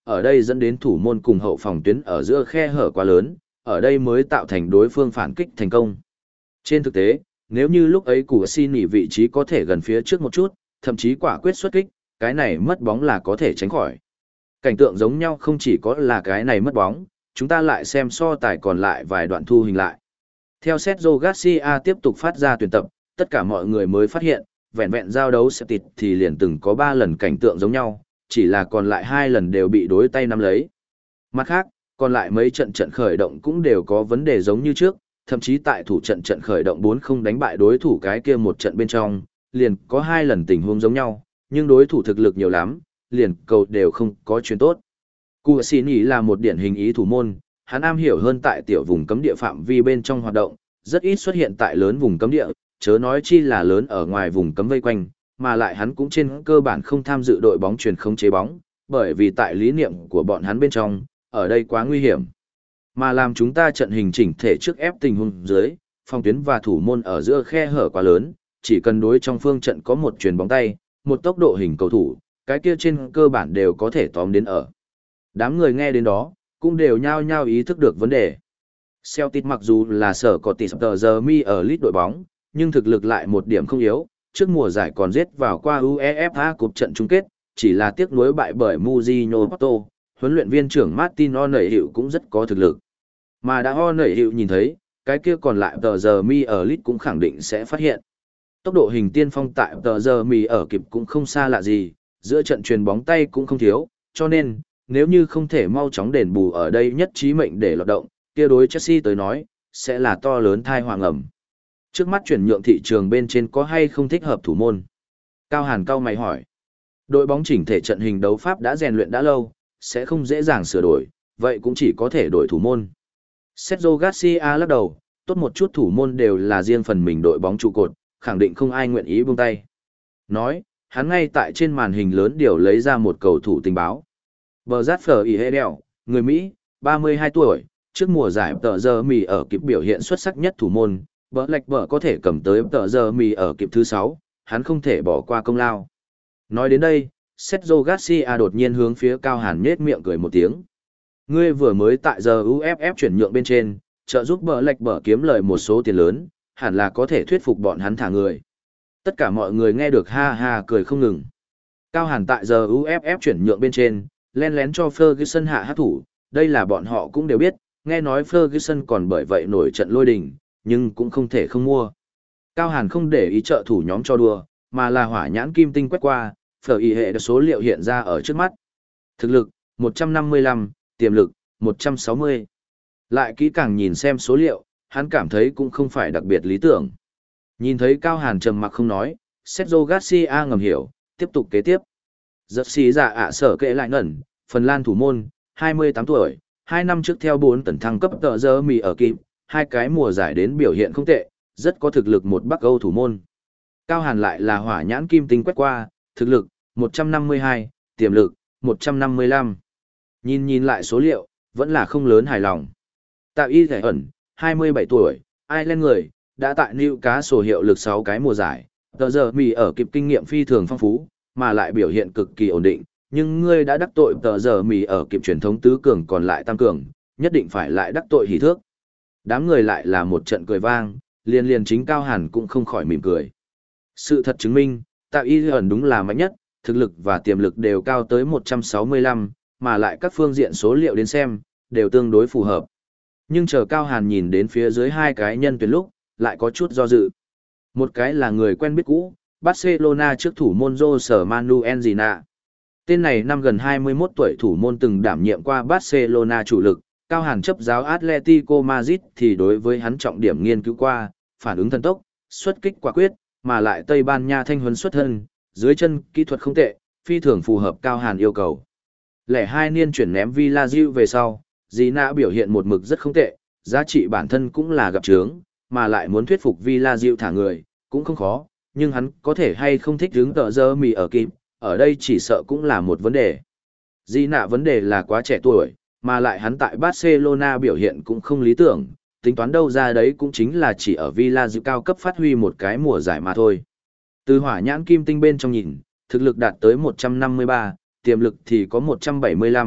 ở đây dẫn đến thủ môn cùng hậu phòng tuyến ở giữa khe hở quá lớn, ở đây mới tạo thành đối phương phản kích thành công. Trên thực tế, nếu như lúc ấy Củ Xin nghỉ vị trí có thể gần phía trước một chút, thậm chí quả quyết xuất kích, cái này mất bóng là có thể tránh khỏi. Cảnh tượng giống nhau không chỉ có là cái này mất bóng, chúng ta lại xem so tài còn lại vài đoạn thu hình lại. Theo Sergio Garcia tiếp tục phát ra tuyển tập, tất cả mọi người mới phát hiện, vẹn vẹn giao đấu sẽ tịt thì liền từng có ba lần cảnh tượng giống nhau, chỉ là còn lại hai lần đều bị đối tay nắm lấy. Mặt khác, còn lại mấy trận trận khởi động cũng đều có vấn đề giống như trước, thậm chí tại thủ trận trận khởi động bốn không đánh bại đối thủ cái kia một trận bên trong, liền có hai lần tình huống giống nhau, nhưng đối thủ thực lực nhiều lắm, liền cầu đều không có chuyện tốt. Cú Xin ý là một điển hình ý thủ môn, hắn am hiểu hơn tại tiểu vùng cấm địa phạm vi bên trong hoạt động, rất ít xuất hiện tại lớn vùng cấm địa, chớ nói chi là lớn ở ngoài vùng cấm vây quanh, mà lại hắn cũng trên cơ bản không tham dự đội bóng truyền không chế bóng, bởi vì tại lý niệm của bọn hắn bên trong, ở đây quá nguy hiểm. Mà làm chúng ta trận hình chỉnh thể trước ép tình huống dưới, phòng tuyến và thủ môn ở giữa khe hở quá lớn, chỉ cần đối trong phương trận có một chuyền bóng tay, một tốc độ hình cầu thủ, cái kia trên cơ bản đều có thể tóm đến ở. Đám người nghe đến đó, cũng đều nhao nhao ý thức được vấn đề. Celtic mặc dù là sở có tỷ tờ giờ mi ở lít đội bóng, nhưng thực lực lại một điểm không yếu, trước mùa giải còn giết vào qua UEFA Cup trận chung kết, chỉ là tiếc nuối bại bởi Mourinho Porto, huấn luyện viên trưởng Martin O'Neill cũng rất có thực lực. Mà đã O'Neill nhìn thấy, cái kia còn lại tờ giờ mi ở lít cũng khẳng định sẽ phát hiện. Tốc độ hình tiên phong tại tờ giờ mi ở kịp cũng không xa lạ gì, giữa trận truyền bóng tay cũng không thiếu, cho nên, nếu như không thể mau chóng đền bù ở đây nhất trí mệnh để lọt động, kia đối Chelsea tới nói, sẽ là to lớn thai hoàng ẩm. Trước mắt chuyển nhượng thị trường bên trên có hay không thích hợp thủ môn? Cao Hàn cao mày hỏi. Đội bóng chỉnh thể trận hình đấu pháp đã rèn luyện đã lâu, sẽ không dễ dàng sửa đổi, vậy cũng chỉ có thể đổi thủ môn. Sergio Garcia lắc đầu, tốt một chút thủ môn đều là riêng phần mình đội bóng trụ cột, khẳng định không ai nguyện ý buông tay. Nói, hắn ngay tại trên màn hình lớn điều lấy ra một cầu thủ tình báo. Bờ Rát Phở Ý Hê Đèo, người Mỹ, ba mươi hai tuổi, trước mùa giải tờ giờ mì ở kịp biểu hiện xuất sắc nhất thủ môn, bờ lạch bờ có thể cầm tới tờ giờ mì ở kịp thứ sáu, hắn không thể bỏ qua công lao. Nói đến đây, Sergio Garcia đột nhiên hướng phía Cao Hàn nhếch miệng cười một tiếng. Ngươi vừa mới tại giờ u ép ép chuyển nhượng bên trên, trợ giúp bờ lạch bờ kiếm lời một số tiền lớn, hẳn là có thể thuyết phục bọn hắn thả người. Tất cả mọi người nghe được ha ha cười không ngừng. Cao Hàn tại giờ u ép ép chuyển nhượng bên trên, len lén cho Ferguson hạ hát thủ, đây là bọn họ cũng đều biết, nghe nói Ferguson còn bởi vậy nổi trận lôi đình, nhưng cũng không thể không mua. Cao Hàn không để ý trợ thủ nhóm cho đùa, mà là hỏa nhãn kim tinh quét qua, phở y hệ số liệu hiện ra ở trước mắt. Thực lực, một trăm năm mươi lăm, tiềm lực, một trăm sáu mươi. Lại kỹ càng nhìn xem số liệu, hắn cảm thấy cũng không phải đặc biệt lý tưởng. Nhìn thấy Cao Hàn trầm mặc không nói, Sergio Garcia ngầm hiểu, tiếp tục kế tiếp. Giật xì giả ạ sở kệ lại ngẩn, Phần Lan thủ môn, hai mươi tám tuổi, hai năm trước theo bốn tấn thăng cấp tờ giờ mì ở kịp, hai cái mùa giải đến biểu hiện không tệ, rất có thực lực một Bắc Âu thủ môn. Cao Hàn lại là hỏa nhãn kim tinh quét qua, thực lực, một trăm năm mươi hai, tiềm lực, một trăm năm mươi lăm. Nhìn nhìn lại số liệu, vẫn là không lớn hài lòng. Tạo y thể ẩn, hai mươi bảy tuổi, Ireland người, đã tại Newcastle hiệu lực sáu cái mùa giải, tờ giờ mì ở kịp kinh nghiệm phi thường phong phú, mà lại biểu hiện cực kỳ ổn định, nhưng ngươi đã đắc tội tờ giờ mì ở kịp truyền thống tứ cường còn lại tam cường, nhất định phải lại đắc tội hỉ thước. Đám người lại là một trận cười vang, liên liên chính Cao Hàn cũng không khỏi mỉm cười. Sự thật chứng minh, Tạo y ẩn đúng là mạnh nhất, thực lực và tiềm lực đều cao tới một trăm sáu mươi lăm, mà lại các phương diện số liệu đến xem, đều tương đối phù hợp. Nhưng chờ Cao Hàn nhìn đến phía dưới hai cái nhân tuyển lúc, lại có chút do dự. Một cái là người quen biết cũ, Barcelona trước thủ môn Jose Manuel Gina. Tên này năm gần hai mươi mốt tuổi thủ môn từng đảm nhiệm qua Barcelona chủ lực, Cao Hàn chấp giáo Atletico Madrid thì đối với hắn trọng điểm nghiên cứu qua, phản ứng thần tốc, xuất kích quả quyết, mà lại Tây Ban Nha thanh huấn xuất thân, dưới chân kỹ thuật không tệ, phi thường phù hợp Cao Hàn yêu cầu. Lẻ hai niên chuyển ném Villarreal về sau, Gina biểu hiện một mực rất không tệ, giá trị bản thân cũng là gặp chướng, mà lại muốn thuyết phục Villarreal thả người, cũng không khó, nhưng hắn có thể hay không thích đứng tờ giờ mì ở kịp, ở đây chỉ sợ cũng là một vấn đề. Gina vấn đề là quá trẻ tuổi, mà lại hắn tại Barcelona biểu hiện cũng không lý tưởng, tính toán đâu ra đấy cũng chính là chỉ ở Villarreal cao cấp phát huy một cái mùa giải mà thôi. Từ hỏa nhãn kim tinh bên trong nhìn, thực lực đạt tới một trăm năm mươi ba, tiềm lực thì có một trăm bảy mươi lăm,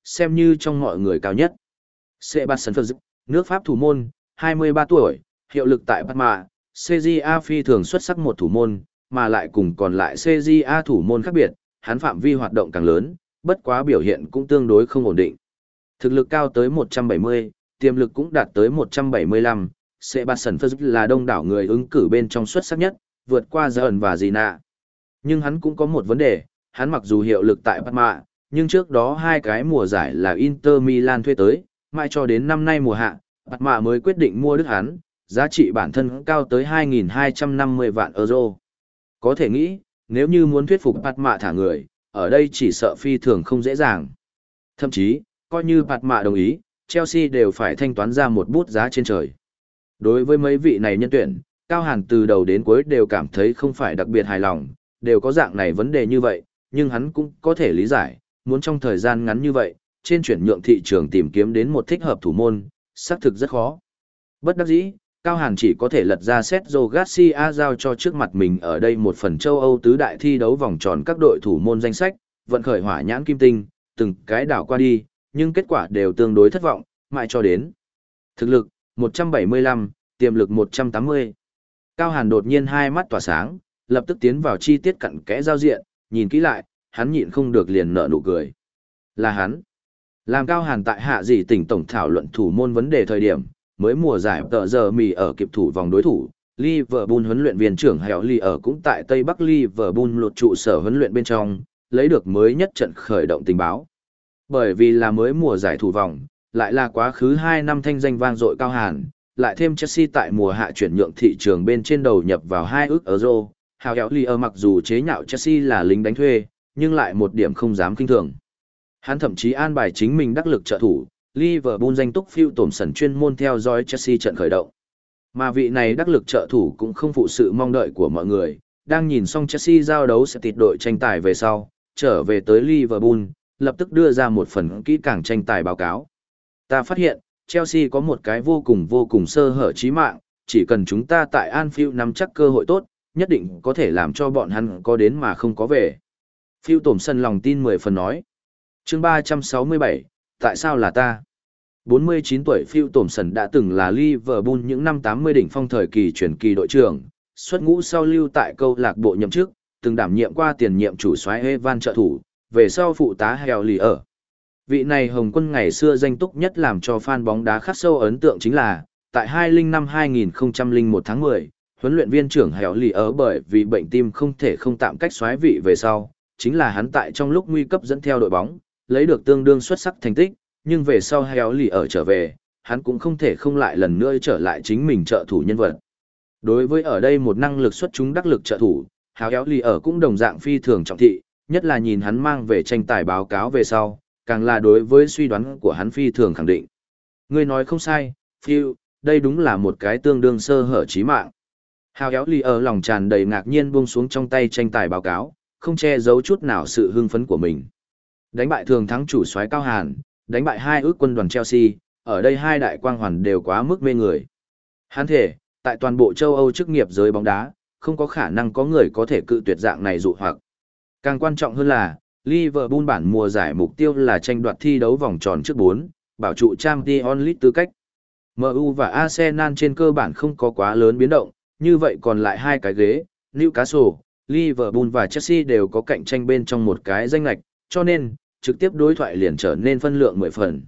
xem như trong mọi người cao nhất. Sebastian Ferg, nước Pháp thủ môn, hai mươi ba tuổi, hiệu lực tại Parma, xê giê a phi thường xuất sắc một thủ môn, mà lại cùng còn lại xê giê a thủ môn khác biệt, hắn phạm vi hoạt động càng lớn, bất quá biểu hiện cũng tương đối không ổn định. Thực lực cao tới một trăm bảy mươi, tiềm lực cũng đạt tới một trăm bảy mươi lăm, Sebastian Ferg là đông đảo người ứng cử bên trong xuất sắc nhất, vượt qua Giants và Gina. Nhưng hắn cũng có một vấn đề, hắn mặc dù hiệu lực tại Parma, nhưng trước đó hai cái mùa giải là Inter Milan thuê tới, mãi cho đến năm nay mùa hạ, Parma mới quyết định mua đứt hắn, giá trị bản thân cao tới hai nghìn hai trăm năm mươi vạn euro. Có thể nghĩ, nếu như muốn thuyết phục Parma thả người, ở đây chỉ sợ phi thường không dễ dàng. Thậm chí, coi như Parma đồng ý, Chelsea đều phải thanh toán ra một bút giá trên trời. Đối với mấy vị này nhân tuyển, Cao Hàn từ đầu đến cuối đều cảm thấy không phải đặc biệt hài lòng, đều có dạng này vấn đề như vậy, nhưng hắn cũng có thể lý giải, muốn trong thời gian ngắn như vậy, trên chuyển nhượng thị trường tìm kiếm đến một thích hợp thủ môn, xác thực rất khó. Bất đắc dĩ, Cao Hàn chỉ có thể lật ra Sergio Garcia giao cho trước mặt mình ở đây một phần châu Âu tứ đại thi đấu vòng tròn các đội thủ môn danh sách, vận khởi hỏa nhãn kim tinh, từng cái đảo qua đi, nhưng kết quả đều tương đối thất vọng, mãi cho đến. Thực lực, một trăm bảy mươi lăm, tiềm lực một trăm tám mươi. Cao Hàn đột nhiên hai mắt tỏa sáng, lập tức tiến vào chi tiết cặn kẽ giao diện, nhìn kỹ lại, hắn nhịn không được liền nở nụ cười. Là hắn. Làm Cao Hàn tại hạ gì tỉnh tổng thảo luận thủ môn vấn đề thời điểm, mới mùa giải tờ giờ mì ở kịp thủ vòng đối thủ, Liverpool huấn luyện viên trưởng Hẻo Ly ở cũng tại Tây Bắc Liverpool lột trụ sở huấn luyện bên trong, lấy được mới nhất trận khởi động tình báo. Bởi vì là mới mùa giải thủ vòng, lại là quá khứ hai năm thanh danh vang dội Cao Hàn, lại thêm Chelsea tại mùa hạ chuyển nhượng thị trường bên trên đầu nhập vào hai ức euro, Hẻo Ly ở mặc dù chế nhạo Chelsea là lính đánh thuê, nhưng lại một điểm không dám kinh thường. Hắn thậm chí an bài chính mình đắc lực trợ thủ, Liverpool danh túc Phil tổm sẩn chuyên môn theo dõi Chelsea trận khởi động. Mà vị này đắc lực trợ thủ cũng không phụ sự mong đợi của mọi người, đang nhìn xong Chelsea giao đấu sẽ tịt đội tranh tài về sau, trở về tới Liverpool, lập tức đưa ra một phần kỹ càng tranh tài báo cáo. Ta phát hiện, Chelsea có một cái vô cùng vô cùng sơ hở chí mạng, chỉ cần chúng ta tại Anfield nắm chắc cơ hội tốt, nhất định có thể làm cho bọn hắn có đến mà không có về. Phil tổm sân lòng tin mười phần nói. Chương ba trăm sáu mươi bảy, tại sao là ta? bốn mươi chín tuổi Phil tổm sân đã từng là Liverpool những năm tám mươi đỉnh phong thời kỳ chuyển kỳ đội trưởng, xuất ngũ sau lưu tại câu lạc bộ nhậm chức, từng đảm nhiệm qua tiền nhiệm chủ soái Evan trợ thủ, về sau phụ tá Hẻo Ly ở. Vị này Hồng Quân ngày xưa danh túc nhất làm cho fan bóng đá khắc sâu ấn tượng chính là, tại hai mươi năm hai nghìn không trăm lẻ một tháng mười, huấn luyện viên trưởng Hẻo Ly ở bởi vì bệnh tim không thể không tạm cách soái vị về sau, chính là hắn tại trong lúc nguy cấp dẫn theo đội bóng, lấy được tương đương xuất sắc thành tích, nhưng về sau Hẻo Ly ở trở về, hắn cũng không thể không lại lần nữa trở lại chính mình trợ thủ nhân vật. Đối với ở đây một năng lực xuất chúng đắc lực trợ thủ, Hẻo Ly ở cũng đồng dạng phi thường trọng thị, nhất là nhìn hắn mang về tranh tài báo cáo về sau, càng là đối với suy đoán của hắn phi thường khẳng định. Ngươi nói không sai, Phil, đây đúng là một cái tương đương sơ hở chí mạng. Hẻo Ly ở lòng tràn đầy ngạc nhiên buông xuống trong tay tranh tài báo cáo, không che giấu chút nào sự hưng phấn của mình. Đánh bại thường thắng chủ soái Cao Hàn, đánh bại hai ước quân đoàn Chelsea, ở đây hai đại quang hoàn đều quá mức mê người. Hắn thể, tại toàn bộ châu Âu chức nghiệp giới bóng đá, không có khả năng có người có thể cự tuyệt dạng này dụ hoặc. Càng quan trọng hơn là, Liverpool bản mùa giải mục tiêu là tranh đoạt thi đấu vòng tròn trước bốn, bảo trụ Champions League tư cách. em u và Arsenal trên cơ bản không có quá lớn biến động, như vậy còn lại hai cái ghế, Newcastle, Liverpool và Chelsea đều có cạnh tranh bên trong một cái danh lệch, cho nên, trực tiếp đối thoại liền trở nên phân lượng mười phần.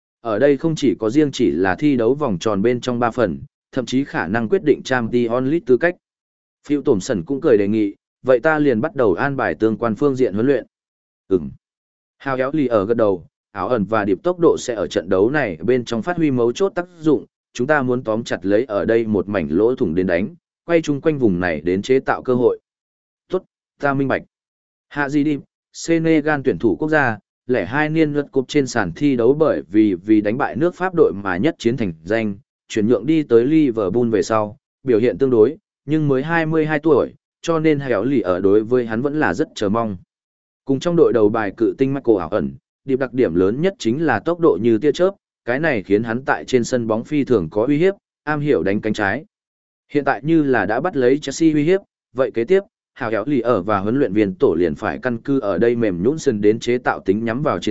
Ở đây không chỉ có riêng chỉ là thi đấu vòng tròn bên trong ba phần, thậm chí khả năng quyết định Champions League tư cách. Phil tổm sẩn cũng cười đề nghị, vậy ta liền bắt đầu an bài tương quan phương diện huấn luyện. Ừm. Hẻo Ly ở gật đầu, áo ẩn và điệp tốc độ sẽ ở trận đấu này bên trong phát huy mấu chốt tác dụng, chúng ta muốn tóm chặt lấy ở đây một mảnh lỗ thủng đến đánh, quay chung quanh vùng này đến chế tạo cơ hội. Tốt, ta minh bạch. Hạ gì đi, Senegal tuyển thủ quốc gia, lẻ hai niên lượt cúp trên sàn thi đấu bởi vì vì đánh bại nước Pháp đội mà nhất chiến thành danh, chuyển nhượng đi tới Liverpool về sau, biểu hiện tương đối, nhưng mới hai mươi hai tuổi, cho nên Hẻo Ly ở đối với hắn vẫn là rất chờ mong. Cùng trong đội đầu bài cự tinh Michael ảo ẩn, điệp đặc điểm lớn nhất chính là tốc độ như tia chớp, cái này khiến hắn tại trên sân bóng phi thường có uy hiếp, am hiểu đánh cánh trái. Hiện tại như là đã bắt lấy Chelsea uy hiếp, vậy kế tiếp, Hẻo Ly ở và huấn luyện viên tổ liền phải căn cứ ở đây mềm nhũn sân đến chế tạo tính nhắm vào chiến thuật,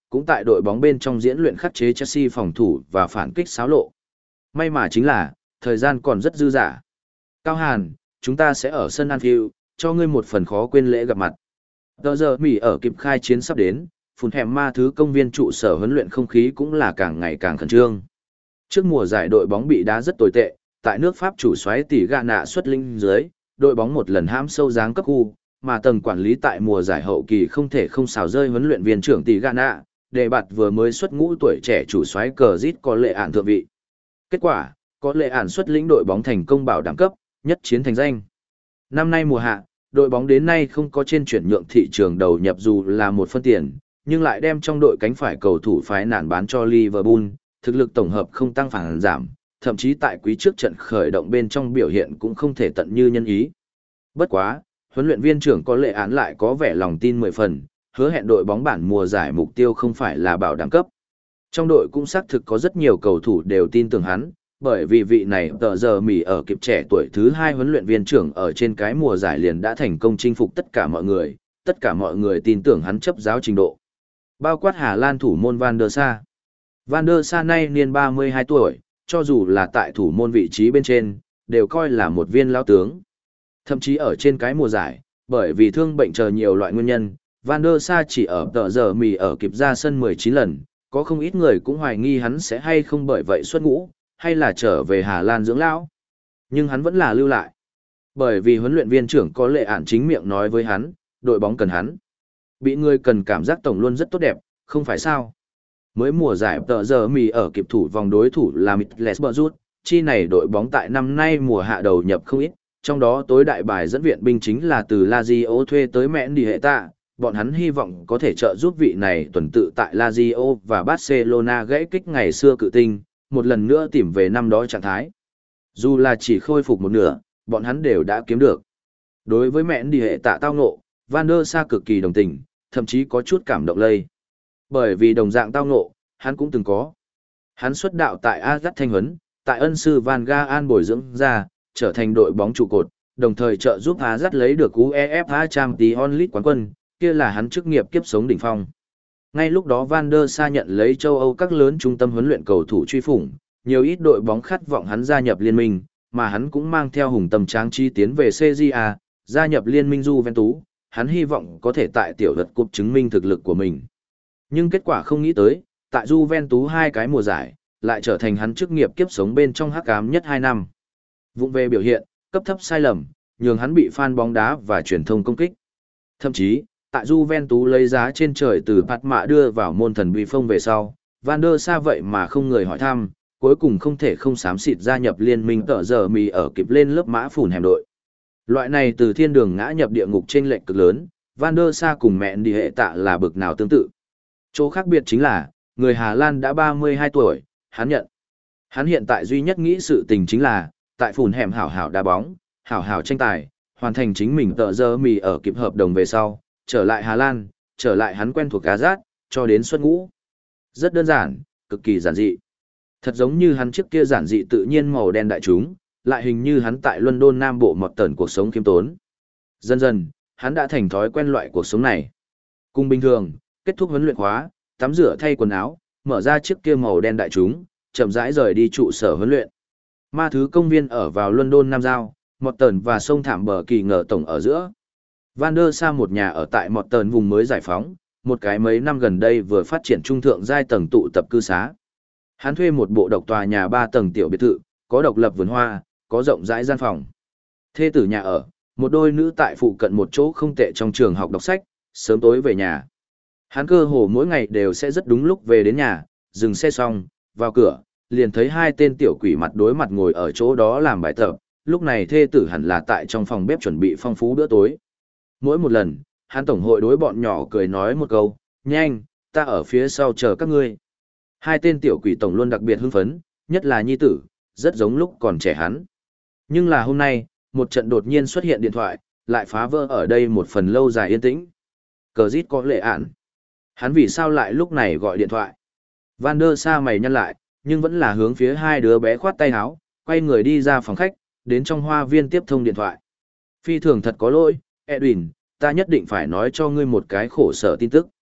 cũng tại đội bóng bên trong diễn luyện khắc chế Chelsea phòng thủ và phản kích xáo lộ. May mà chính là, thời gian còn rất dư dả. Cao Hàn, chúng ta sẽ ở sân Anfield, cho ngươi một phần khó quên lễ gặp mặt. Tờ giờ Mỹ ở kịp khai chiến sắp đến, phun hẻm ma thứ công viên trụ sở huấn luyện không khí cũng là càng ngày càng khẩn trương. Trước mùa giải đội bóng bị đá rất tồi tệ, tại nước Pháp chủ soái tỷ gạ nạ xuất linh dưới, đội bóng một lần hãm sâu giáng cấp khu, mà tầng quản lý tại mùa giải hậu kỳ không thể không xào rơi huấn luyện viên trưởng tỷ gạ nạ, để bạt vừa mới xuất ngũ tuổi trẻ chủ soái cờ rít có lệ ản thượng vị. Kết quả, có lệ ản xuất lĩnh đội bóng thành công bảo đảm cấp, nhất chiến thành danh. Năm nay mùa hạ, đội bóng đến nay không có trên chuyển nhượng thị trường đầu nhập dù là một phân tiền, nhưng lại đem trong đội cánh phải cầu thủ phái nản bán cho Liverpool, thực lực tổng hợp không tăng phản giảm, thậm chí tại quý trước trận khởi động bên trong biểu hiện cũng không thể tận như nhân ý. Bất quá, huấn luyện viên trưởng có lệ án lại có vẻ lòng tin mười phần, hứa hẹn đội bóng bản mùa giải mục tiêu không phải là bảo đảm cấp. Trong đội cũng xác thực có rất nhiều cầu thủ đều tin tưởng hắn, bởi vì vị này tờ giờ mỉ ở kịp trẻ tuổi thứ hai huấn luyện viên trưởng ở trên cái mùa giải liền đã thành công chinh phục tất cả mọi người, tất cả mọi người tin tưởng hắn chấp giáo trình độ. Bao quát Hà Lan thủ môn Van der Sa. Van der Sa nay niên ba mươi hai tuổi, cho dù là tại thủ môn vị trí bên trên, đều coi là một viên lão tướng. Thậm chí ở trên cái mùa giải, bởi vì thương bệnh chờ nhiều loại nguyên nhân, Van der Sa chỉ ở tờ giờ mì ở kịp ra sân mười chín lần, có không ít người cũng hoài nghi hắn sẽ hay không bởi vậy xuất ngũ, hay là trở về Hà Lan dưỡng lão. Nhưng hắn vẫn là lưu lại. Bởi vì huấn luyện viên trưởng có lệ ản chính miệng nói với hắn, đội bóng cần hắn. Bị người cần cảm giác tổng luôn rất tốt đẹp, không phải sao? Mới mùa giải tờ giờ mì ở kịp thủ vòng đối thủ là Middlesbrough, chi này đội bóng tại năm nay mùa hạ đầu nhập không ít, trong đó tối đại bài dẫn viện binh chính là từ Lazio thuê tới mẹn đi hệ tạ, bọn hắn hy vọng có thể trợ giúp vị này tuần tự tại Lazio và Barcelona gãy kích ngày xưa cự tinh, một lần nữa tìm về năm đó trạng thái. Dù là chỉ khôi phục một nửa, bọn hắn đều đã kiếm được. Đối với mẹn đi hệ tạ tao ngộ, Van der Sa cực kỳ đồng tình, thậm chí có chút cảm động lây. Bởi vì đồng dạng tao ngộ, hắn cũng từng có. Hắn xuất đạo tại Ajax Thanh Huấn, tại ân sư Van Gaal bồi dưỡng ra, trở thành đội bóng trụ cột, đồng thời trợ giúp Ajax lấy được UEFA Champions League quán quân, kia là hắn chức nghiệp kiếp sống đỉnh phong. Ngay lúc đó Van der Sa nhận lấy châu Âu các lớn trung tâm huấn luyện cầu thủ truy phủng, nhiều ít đội bóng khát vọng hắn gia nhập liên minh, mà hắn cũng mang theo hùng tâm tráng chi tiến về xê giê a, gia nhập liên minh Juventus, hắn hy vọng có thể tại tiểu vật cúp chứng minh thực lực của mình. Nhưng kết quả không nghĩ tới, tại Juventus hai cái mùa giải, lại trở thành hắn chức nghiệp kiếp sống bên trong hắc ám nhất hai năm. Vụng về biểu hiện, cấp thấp sai lầm, nhường hắn bị fan bóng đá và truyền thông công kích. Thậm chí, tại Juventus lấy giá trên trời từ Pat Mạ đưa vào môn thần bi phong về sau, Van der Sa vậy mà không người hỏi thăm, cuối cùng không thể không xám xịt gia nhập liên minh tờ giờ mì ở kịp lên lớp mã phủn hẻm đội. Loại này từ thiên đường ngã nhập địa ngục trên lệch cực lớn, Van der Sa cùng mẹn đi hệ tạ là bực nào tương tự. Chỗ khác biệt chính là, người Hà Lan đã ba mươi hai tuổi, hắn nhận. Hắn hiện tại duy nhất nghĩ sự tình chính là, tại phủn hẻm hảo hảo đá bóng, hảo hảo tranh tài, hoàn thành chính mình tờ giờ mì ở kịp hợp đồng về sau, trở lại Hà Lan, trở lại hắn quen thuộc cá rát, cho đến xuất ngũ. Rất đơn giản, cực kỳ giản dị. Thật giống như hắn trước kia giản dị tự nhiên màu đen đại chúng, lại hình như hắn tại London Nam Bộ một tần cuộc sống khiêm tốn. Dần dần, hắn đã thành thói quen loại cuộc sống này. Cùng bình thường, kết thúc huấn luyện khóa, tắm rửa thay quần áo, mở ra chiếc kia màu đen đại chúng, chậm rãi rời đi trụ sở huấn luyện. Ma thứ công viên ở vào London Nam Giao, một tần và sông thảm bờ kỳ ngờ tổng ở giữa. Van der Sa một nhà ở tại một tần vùng mới giải phóng, một cái mấy năm gần đây vừa phát triển trung thượng giai tầng tụ tập cư xá. Hắn thuê một bộ độc tòa nhà ba tầng tiểu biệt thự, có độc lập vườn hoa, có rộng rãi gian phòng. Thê tử nhà ở, một đôi nữ tại phụ cận một chỗ không tệ trong trường học đọc sách, sớm tối về nhà. Hắn cơ hồ mỗi ngày đều sẽ rất đúng lúc về đến nhà, dừng xe xong, vào cửa, liền thấy hai tên tiểu quỷ mặt đối mặt ngồi ở chỗ đó làm bài tập. Lúc này thê tử hẳn là tại trong phòng bếp chuẩn bị phong phú bữa tối. Mỗi một lần, hắn tổng hội đối bọn nhỏ cười nói một câu, nhanh, ta ở phía sau chờ các ngươi. Hai tên tiểu quỷ tổng luôn đặc biệt hưng phấn, nhất là nhi tử, rất giống lúc còn trẻ hắn. Nhưng là hôm nay, một trận đột nhiên xuất hiện điện thoại, lại phá vỡ ở đây một phần lâu dài yên tĩnh. Cờ rít có lệ ản. Hắn vì sao lại lúc này gọi điện thoại? Van der Sa mày nhăn lại, nhưng vẫn là hướng phía hai đứa bé khoát tay áo, quay người đi ra phòng khách, đến trong hoa viên tiếp thông điện thoại. Phi thường thật có lỗi, Edwin, ta nhất định phải nói cho ngươi một cái khổ sở tin tức.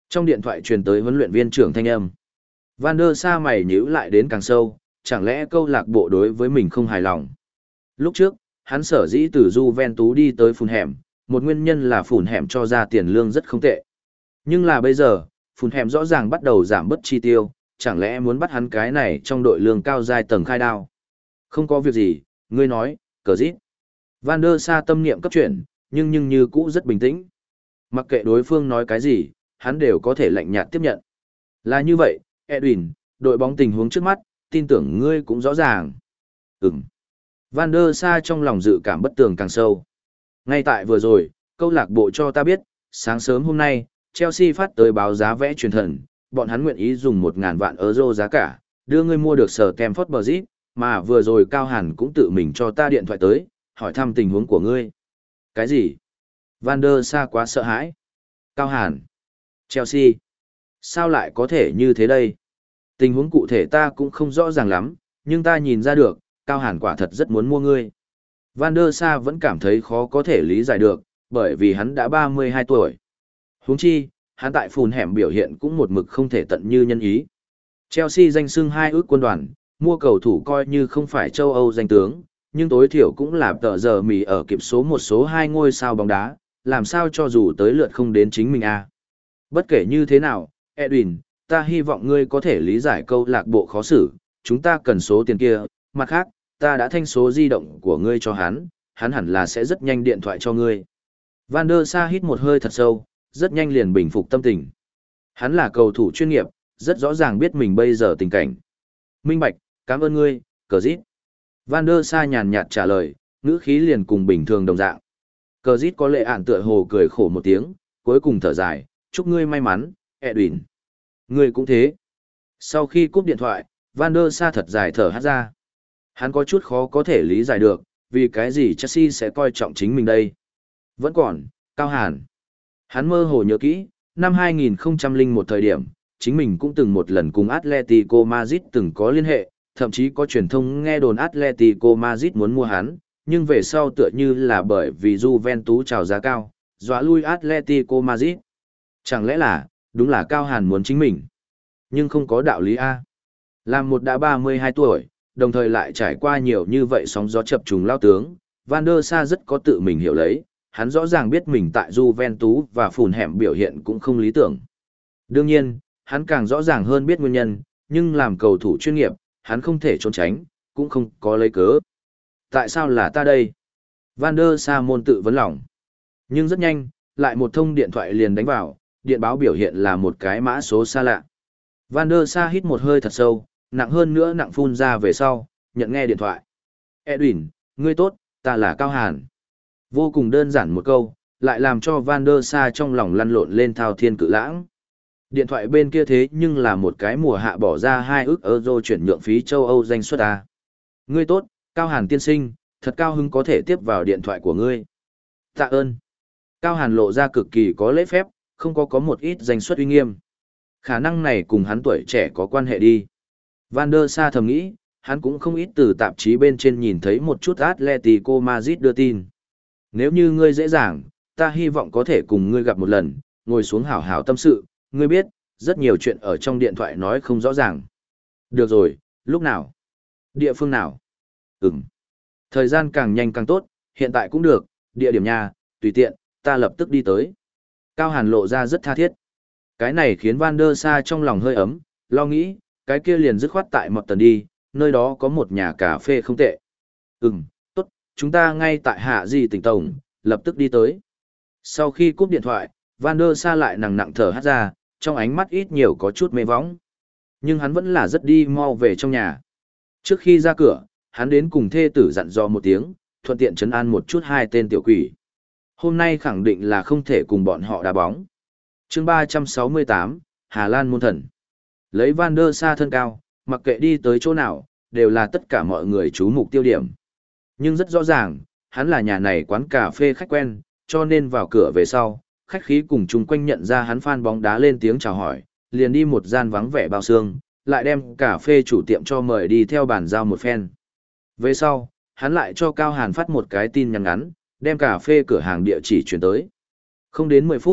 Trong điện thoại truyền tới huấn luyện viên trưởng thanh âm. Van der Sa mày nhíu lại đến càng sâu, chẳng lẽ câu lạc bộ đối với mình không hài lòng. Lúc trước, hắn sở dĩ từ Juventus đi tới Fulham, một nguyên nhân là Fulham cho ra tiền lương rất không tệ. Nhưng là bây giờ, Fulham rõ ràng bắt đầu giảm bớt chi tiêu, chẳng lẽ muốn bắt hắn cái này trong đội lương cao giai tầng khai đao. Không có việc gì, ngươi nói, cờ dít. Van der Sa tâm niệm cấp chuyển, nhưng nhưng như cũ rất bình tĩnh. Mặc kệ đối phương nói cái gì, hắn đều có thể lạnh nhạt tiếp nhận. Là như vậy, Edwin, đội bóng tình huống trước mắt, tin tưởng ngươi cũng rõ ràng. Ừm. Van der Sa trong lòng dự cảm bất tường càng sâu. Ngay tại vừa rồi, câu lạc bộ cho ta biết, sáng sớm hôm nay, Chelsea phát tới báo giá vẽ truyền thần, bọn hắn nguyện ý dùng một nghìn vạn euro giá cả, đưa ngươi mua được sở Stamford Bridge, mà vừa rồi Cao Hàn cũng tự mình cho ta điện thoại tới, hỏi thăm tình huống của ngươi. Cái gì? Van der Sa quá sợ hãi. Cao Hàn. Chelsea. Sao lại có thể như thế đây? Tình huống cụ thể ta cũng không rõ ràng lắm, nhưng ta nhìn ra được, Cao Hàn quả thật rất muốn mua ngươi. Van der Sa vẫn cảm thấy khó có thể lý giải được, bởi vì hắn đã ba mươi hai tuổi. Huống chi, hắn tại phùn hẻm biểu hiện cũng một mực không thể tận như nhân ý. Chelsea danh xưng hai ước quân đoàn, mua cầu thủ coi như không phải châu Âu danh tướng, nhưng tối thiểu cũng là tờ giờ mì ở kịp số một số hai ngôi sao bóng đá, làm sao cho dù tới lượt không đến chính mình a. À. Bất kể như thế nào, Edwin, ta hy vọng ngươi có thể lý giải câu lạc bộ khó xử, chúng ta cần số tiền kia, mặt khác, ta đã thanh số di động của ngươi cho hắn, hắn hẳn là sẽ rất nhanh điện thoại cho ngươi. Van der Sa hít một hơi thật sâu, rất nhanh liền bình phục tâm tình. Hắn là cầu thủ chuyên nghiệp, rất rõ ràng biết mình bây giờ tình cảnh. Minh bạch, cảm ơn ngươi, cờ dít. Van der Sa nhàn nhạt trả lời, ngữ khí liền cùng bình thường đồng dạng. Cờ dít có lệ ạn tựa hồ cười khổ một tiếng, cuối cùng thở dài, chúc ngươi may mắn, Edwin. Ngươi cũng thế. Sau khi cúp điện thoại, Van der Sa thật dài thở hát ra. Hắn có chút khó có thể lý giải được, vì cái gì Chelsea sẽ coi trọng chính mình đây. Vẫn còn, Cao Hàn. Hắn mơ hồ nhớ kỹ, năm hai nghìn không trăm lẻ một thời điểm, chính mình cũng từng một lần cùng Atletico Madrid từng có liên hệ, thậm chí có truyền thông nghe đồn Atletico Madrid muốn mua hắn, nhưng về sau tựa như là bởi vì Juventus chào giá cao, dọa lui Atletico Madrid. Chẳng lẽ là, đúng là Cao Hàn muốn chính mình. Nhưng không có đạo lý A. Làm một đã ba mươi hai tuổi, đồng thời lại trải qua nhiều như vậy sóng gió chập trùng lao tướng, Van der Sa rất có tự mình hiểu lấy, hắn rõ ràng biết mình tại Juventus và phùn hẻm biểu hiện cũng không lý tưởng. Đương nhiên, hắn càng rõ ràng hơn biết nguyên nhân, nhưng làm cầu thủ chuyên nghiệp, hắn không thể trốn tránh, cũng không có lấy cớ. Tại sao là ta đây? Van der Sa môn tự vấn lòng. Nhưng rất nhanh, lại một thông điện thoại liền đánh vào, điện báo biểu hiện là một cái mã số xa lạ. Van der Sa hít một hơi thật sâu, nặng hơn nữa nặng phun ra về sau, nhận nghe điện thoại. Edwin, ngươi tốt, ta là Cao Hàn. Vô cùng đơn giản một câu, lại làm cho Van der Sa trong lòng lăn lộn lên thao thiên cự lãng. Điện thoại bên kia thế nhưng là một cái mùa hạ bỏ ra hai ức euro chuyển nhượng phí châu Âu danh suất à. Ngươi tốt, Cao Hàn tiên sinh, thật cao hứng có thể tiếp vào điện thoại của ngươi. Tạ ơn. Cao Hàn lộ ra cực kỳ có lễ phép, không có có một ít danh suất uy nghiêm. Khả năng này cùng hắn tuổi trẻ có quan hệ đi. Van der Sa thầm nghĩ, hắn cũng không ít từ tạp chí bên trên nhìn thấy một chút Atletico Madrid đưa tin. Nếu như ngươi dễ dàng, ta hy vọng có thể cùng ngươi gặp một lần, ngồi xuống hảo hảo tâm sự, ngươi biết, rất nhiều chuyện ở trong điện thoại nói không rõ ràng. Được rồi, lúc nào? Địa phương nào? Ừm. Thời gian càng nhanh càng tốt, hiện tại cũng được, địa điểm nhà, tùy tiện, ta lập tức đi tới. Cao Hàn lộ ra rất tha thiết. Cái này khiến Van der Sa trong lòng hơi ấm, lo nghĩ, cái kia liền dứt khoát tại một tần đi, nơi đó có một nhà cà phê không tệ. Ừm, tốt, chúng ta ngay tại Hạ Di tỉnh Tổng, lập tức đi tới. Sau khi cúp điện thoại, Van der Sa lại nặng nặng thở hát ra, trong ánh mắt ít nhiều có chút mê võng. Nhưng hắn vẫn là rất đi mau về trong nhà. Trước khi ra cửa, hắn đến cùng thê tử dặn dò một tiếng, thuận tiện trấn an một chút hai tên tiểu quỷ. Hôm nay khẳng định là không thể cùng bọn họ đá bóng. Chương ba trăm sáu mươi tám, Hà Lan môn thần. Lấy Van der Sa thân cao, mặc kệ đi tới chỗ nào, đều là tất cả mọi người chú mục tiêu điểm. Nhưng rất rõ ràng, hắn là nhà này quán cà phê khách quen, cho nên vào cửa về sau, khách khí cùng chung quanh nhận ra hắn fan bóng đá lên tiếng chào hỏi, liền đi một gian vắng vẻ bao xương, lại đem cà phê chủ tiệm cho mời đi theo bàn giao một phen. Về sau, hắn lại cho Cao Hàn phát một cái tin nhắn ngắn, đem cà phê cửa hàng địa chỉ chuyển tới. Không đến mười phút,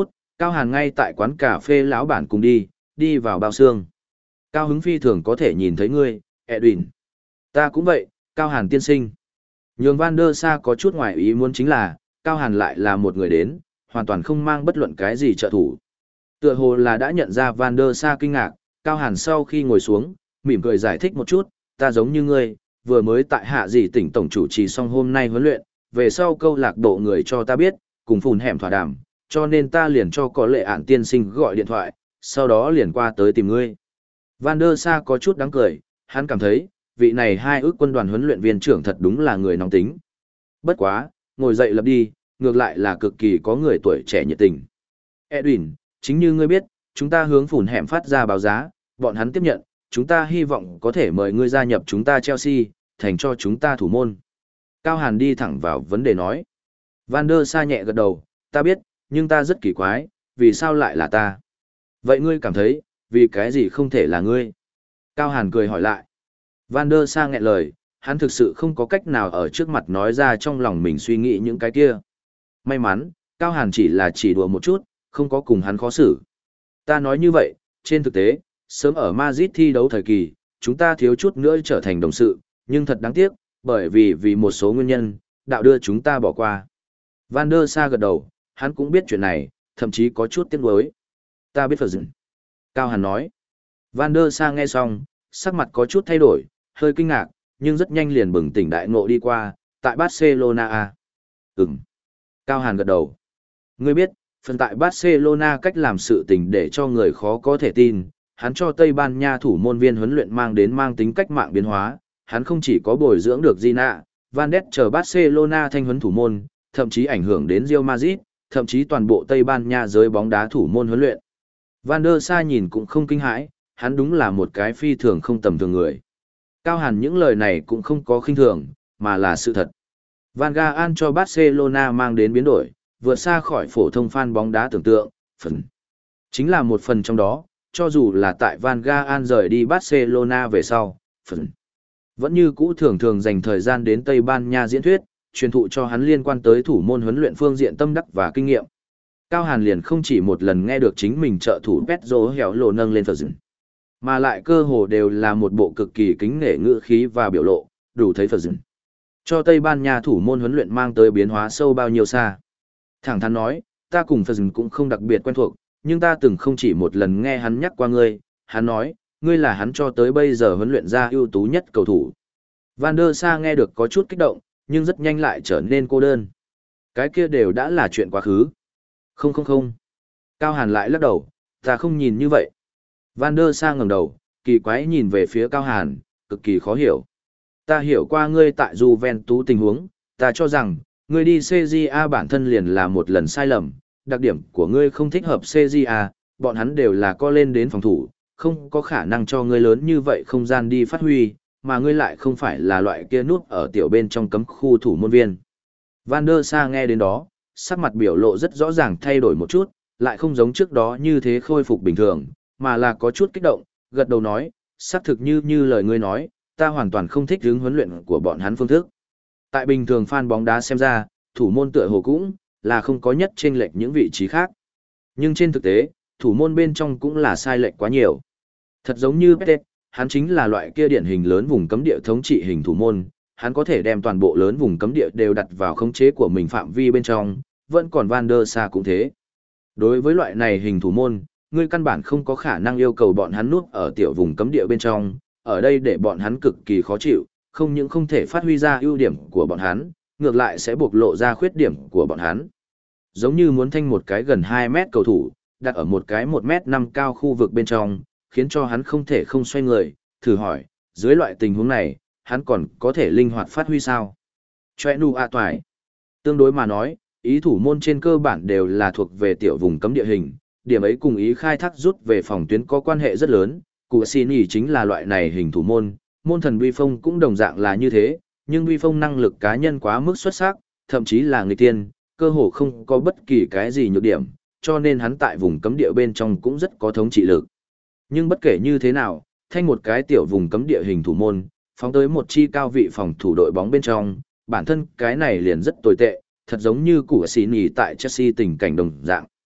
Cao Hàn ngay tại quán cà phê lão bản cùng đi, đi vào bao xương. Cao hứng phi thường có thể nhìn thấy ngươi, Edwin. Ta cũng vậy, Cao Hàn tiên sinh. Nhường Van der Sa có chút ngoài ý muốn chính là, Cao Hàn lại là một người đến, hoàn toàn không mang bất luận cái gì trợ thủ. Tựa hồ là đã nhận ra Van der Sa kinh ngạc, Cao Hàn sau khi ngồi xuống, mỉm cười giải thích một chút, ta giống như ngươi, vừa mới tại hạ gì tỉnh tổng chủ trì xong hôm nay huấn luyện, về sau câu lạc bộ người cho ta biết, cùng phùn hẻm thỏa đàm, cho nên ta liền cho có lệ ản tiên sinh gọi điện thoại, sau đó liền qua tới tìm ngươi. Van der Sa có chút đáng cười, hắn cảm thấy, vị này hai ước quân đoàn huấn luyện viên trưởng thật đúng là người nóng tính. Bất quá, ngồi dậy lập đi, ngược lại là cực kỳ có người tuổi trẻ nhiệt tình. Edwin, chính như ngươi biết, chúng ta hướng phùn hẻm phát ra báo giá, bọn hắn tiếp nhận, chúng ta hy vọng có thể mời ngươi gia nhập chúng ta Chelsea, thành cho chúng ta thủ môn. Cao Hàn đi thẳng vào vấn đề nói. Van der Sa nhẹ gật đầu, ta biết, nhưng ta rất kỳ quái, vì sao lại là ta? Vậy ngươi cảm thấy, vì cái gì không thể là ngươi? Cao Hàn cười hỏi lại. Van der Sa nghẹn lời, hắn thực sự không có cách nào ở trước mặt nói ra trong lòng mình suy nghĩ những cái kia. May mắn, Cao Hàn chỉ là chỉ đùa một chút, không có cùng hắn khó xử. Ta nói như vậy, trên thực tế, sớm ở Madrid thi đấu thời kỳ, chúng ta thiếu chút nữa trở thành đồng sự, nhưng thật đáng tiếc, bởi vì vì một số nguyên nhân, đạo đưa chúng ta bỏ qua. Van der Sa gật đầu, hắn cũng biết chuyện này, thậm chí có chút tiếc nuối. Ta biết Phật dừng. Cao Hàn nói. Van der Sa nghe xong, sắc mặt có chút thay đổi, hơi kinh ngạc, nhưng rất nhanh liền bừng tỉnh đại ngộ đi qua, tại Barcelona à. Ừm. Cao Hàn gật đầu. Ngươi biết, phần tại Barcelona cách làm sự tình để cho người khó có thể tin, hắn cho Tây Ban Nha thủ môn viên huấn luyện mang đến mang tính cách mạng biến hóa, hắn không chỉ có bồi dưỡng được Gina, Van Ness chờ Barcelona thanh huấn thủ môn, thậm chí ảnh hưởng đến Real Madrid, thậm chí toàn bộ Tây Ban Nha giới bóng đá thủ môn huấn luyện. Van der Sa nhìn cũng không kinh hãi, hắn đúng là một cái phi thường không tầm thường người. Cao Hàn những lời này cũng không có khinh thường, mà là sự thật. Van Gaal cho Barcelona mang đến biến đổi, vượt xa khỏi phổ thông fan bóng đá tưởng tượng, phần. Chính là một phần trong đó, cho dù là tại Van Gaal rời đi Barcelona về sau, phần. Vẫn như cũ thường thường dành thời gian đến Tây Ban Nha diễn thuyết, truyền thụ cho hắn liên quan tới thủ môn huấn luyện phương diện tâm đắc và kinh nghiệm. Cao Hàn liền không chỉ một lần nghe được chính mình trợ thủ Pedro Héo Lộ nâng lên Phật dừng, mà lại cơ hồ đều là một bộ cực kỳ kính nể ngữ khí và biểu lộ, đủ thấy Phật dừng. Cho Tây Ban Nha thủ môn huấn luyện mang tới biến hóa sâu bao nhiêu xa. Thẳng thắn nói, ta cùng Phật dừng cũng không đặc biệt quen thuộc, nhưng ta từng không chỉ một lần nghe hắn nhắc qua ngươi, hắn nói, ngươi là hắn cho tới bây giờ huấn luyện ra ưu tú nhất cầu thủ. Van der Sa nghe được có chút kích động, nhưng rất nhanh lại trở nên cô đơn. Cái kia đều đã là chuyện quá khứ. Không không không. Cao Hàn lại lắc đầu, ta không nhìn như vậy. Van der Sa ngẩng đầu, kỳ quái nhìn về phía Cao Hàn, cực kỳ khó hiểu. Ta hiểu qua ngươi tại Juventus tình huống, ta cho rằng, ngươi đi xê giê a bản thân liền là một lần sai lầm, đặc điểm của ngươi không thích hợp xê giê a, bọn hắn đều là co lên đến phòng thủ, không có khả năng cho ngươi lớn như vậy không gian đi phát huy, mà ngươi lại không phải là loại kia nút ở tiểu bên trong cấm khu thủ môn viên. Van der Sa nghe đến đó, sắc mặt biểu lộ rất rõ ràng thay đổi một chút, lại không giống trước đó như thế khôi phục bình thường, mà là có chút kích động, gật đầu nói, xác thực như như lời ngươi nói, ta hoàn toàn không thích hướng huấn luyện của bọn hắn phương thức. Tại bình thường fan bóng đá xem ra, thủ môn tựa hồ cũng là không có nhất chênh lệch những vị trí khác. Nhưng trên thực tế, thủ môn bên trong cũng là sai lệch quá nhiều. Thật giống như Pete, hắn chính là loại kia điển hình lớn vùng cấm địa thống trị hình thủ môn, hắn có thể đem toàn bộ lớn vùng cấm địa đều đặt vào khống chế của mình phạm vi bên trong, vẫn còn Van der Sa cũng thế. Đối với loại này hình thủ môn, ngươi căn bản không có khả năng yêu cầu bọn hắn núp ở tiểu vùng cấm địa bên trong, ở đây để bọn hắn cực kỳ khó chịu, không những không thể phát huy ra ưu điểm của bọn hắn, ngược lại sẽ bộc lộ ra khuyết điểm của bọn hắn. Giống như muốn thanh một cái gần hai mét cầu thủ, đặt ở một cái một mét năm cao khu vực bên trong, khiến cho hắn không thể không xoay người, thử hỏi, dưới loại tình huống này, hắn còn có thể linh hoạt phát huy sao? Chòe nu a toài. Tương đối mà nói, ý thủ môn trên cơ bản đều là thuộc về tiểu vùng cấm địa hình, điểm ấy cùng ý khai thác rút về phòng tuyến có quan hệ rất lớn, Cụ Xin ý chính là loại này hình thủ môn, môn thần Uy Phong cũng đồng dạng là như thế, nhưng Uy Phong năng lực cá nhân quá mức xuất sắc, thậm chí là người tiên, cơ hồ không có bất kỳ cái gì nhược điểm, cho nên hắn tại vùng cấm địa bên trong cũng rất có thống trị lực. Nhưng bất kể như thế nào, thanh một cái tiểu vùng cấm địa hình thủ môn, phóng tới một chi cao vị phòng thủ đội bóng bên trong, bản thân cái này liền rất tồi tệ, thật giống như Cụ Xin ý tại Chelsea tình cảnh đồng dạng.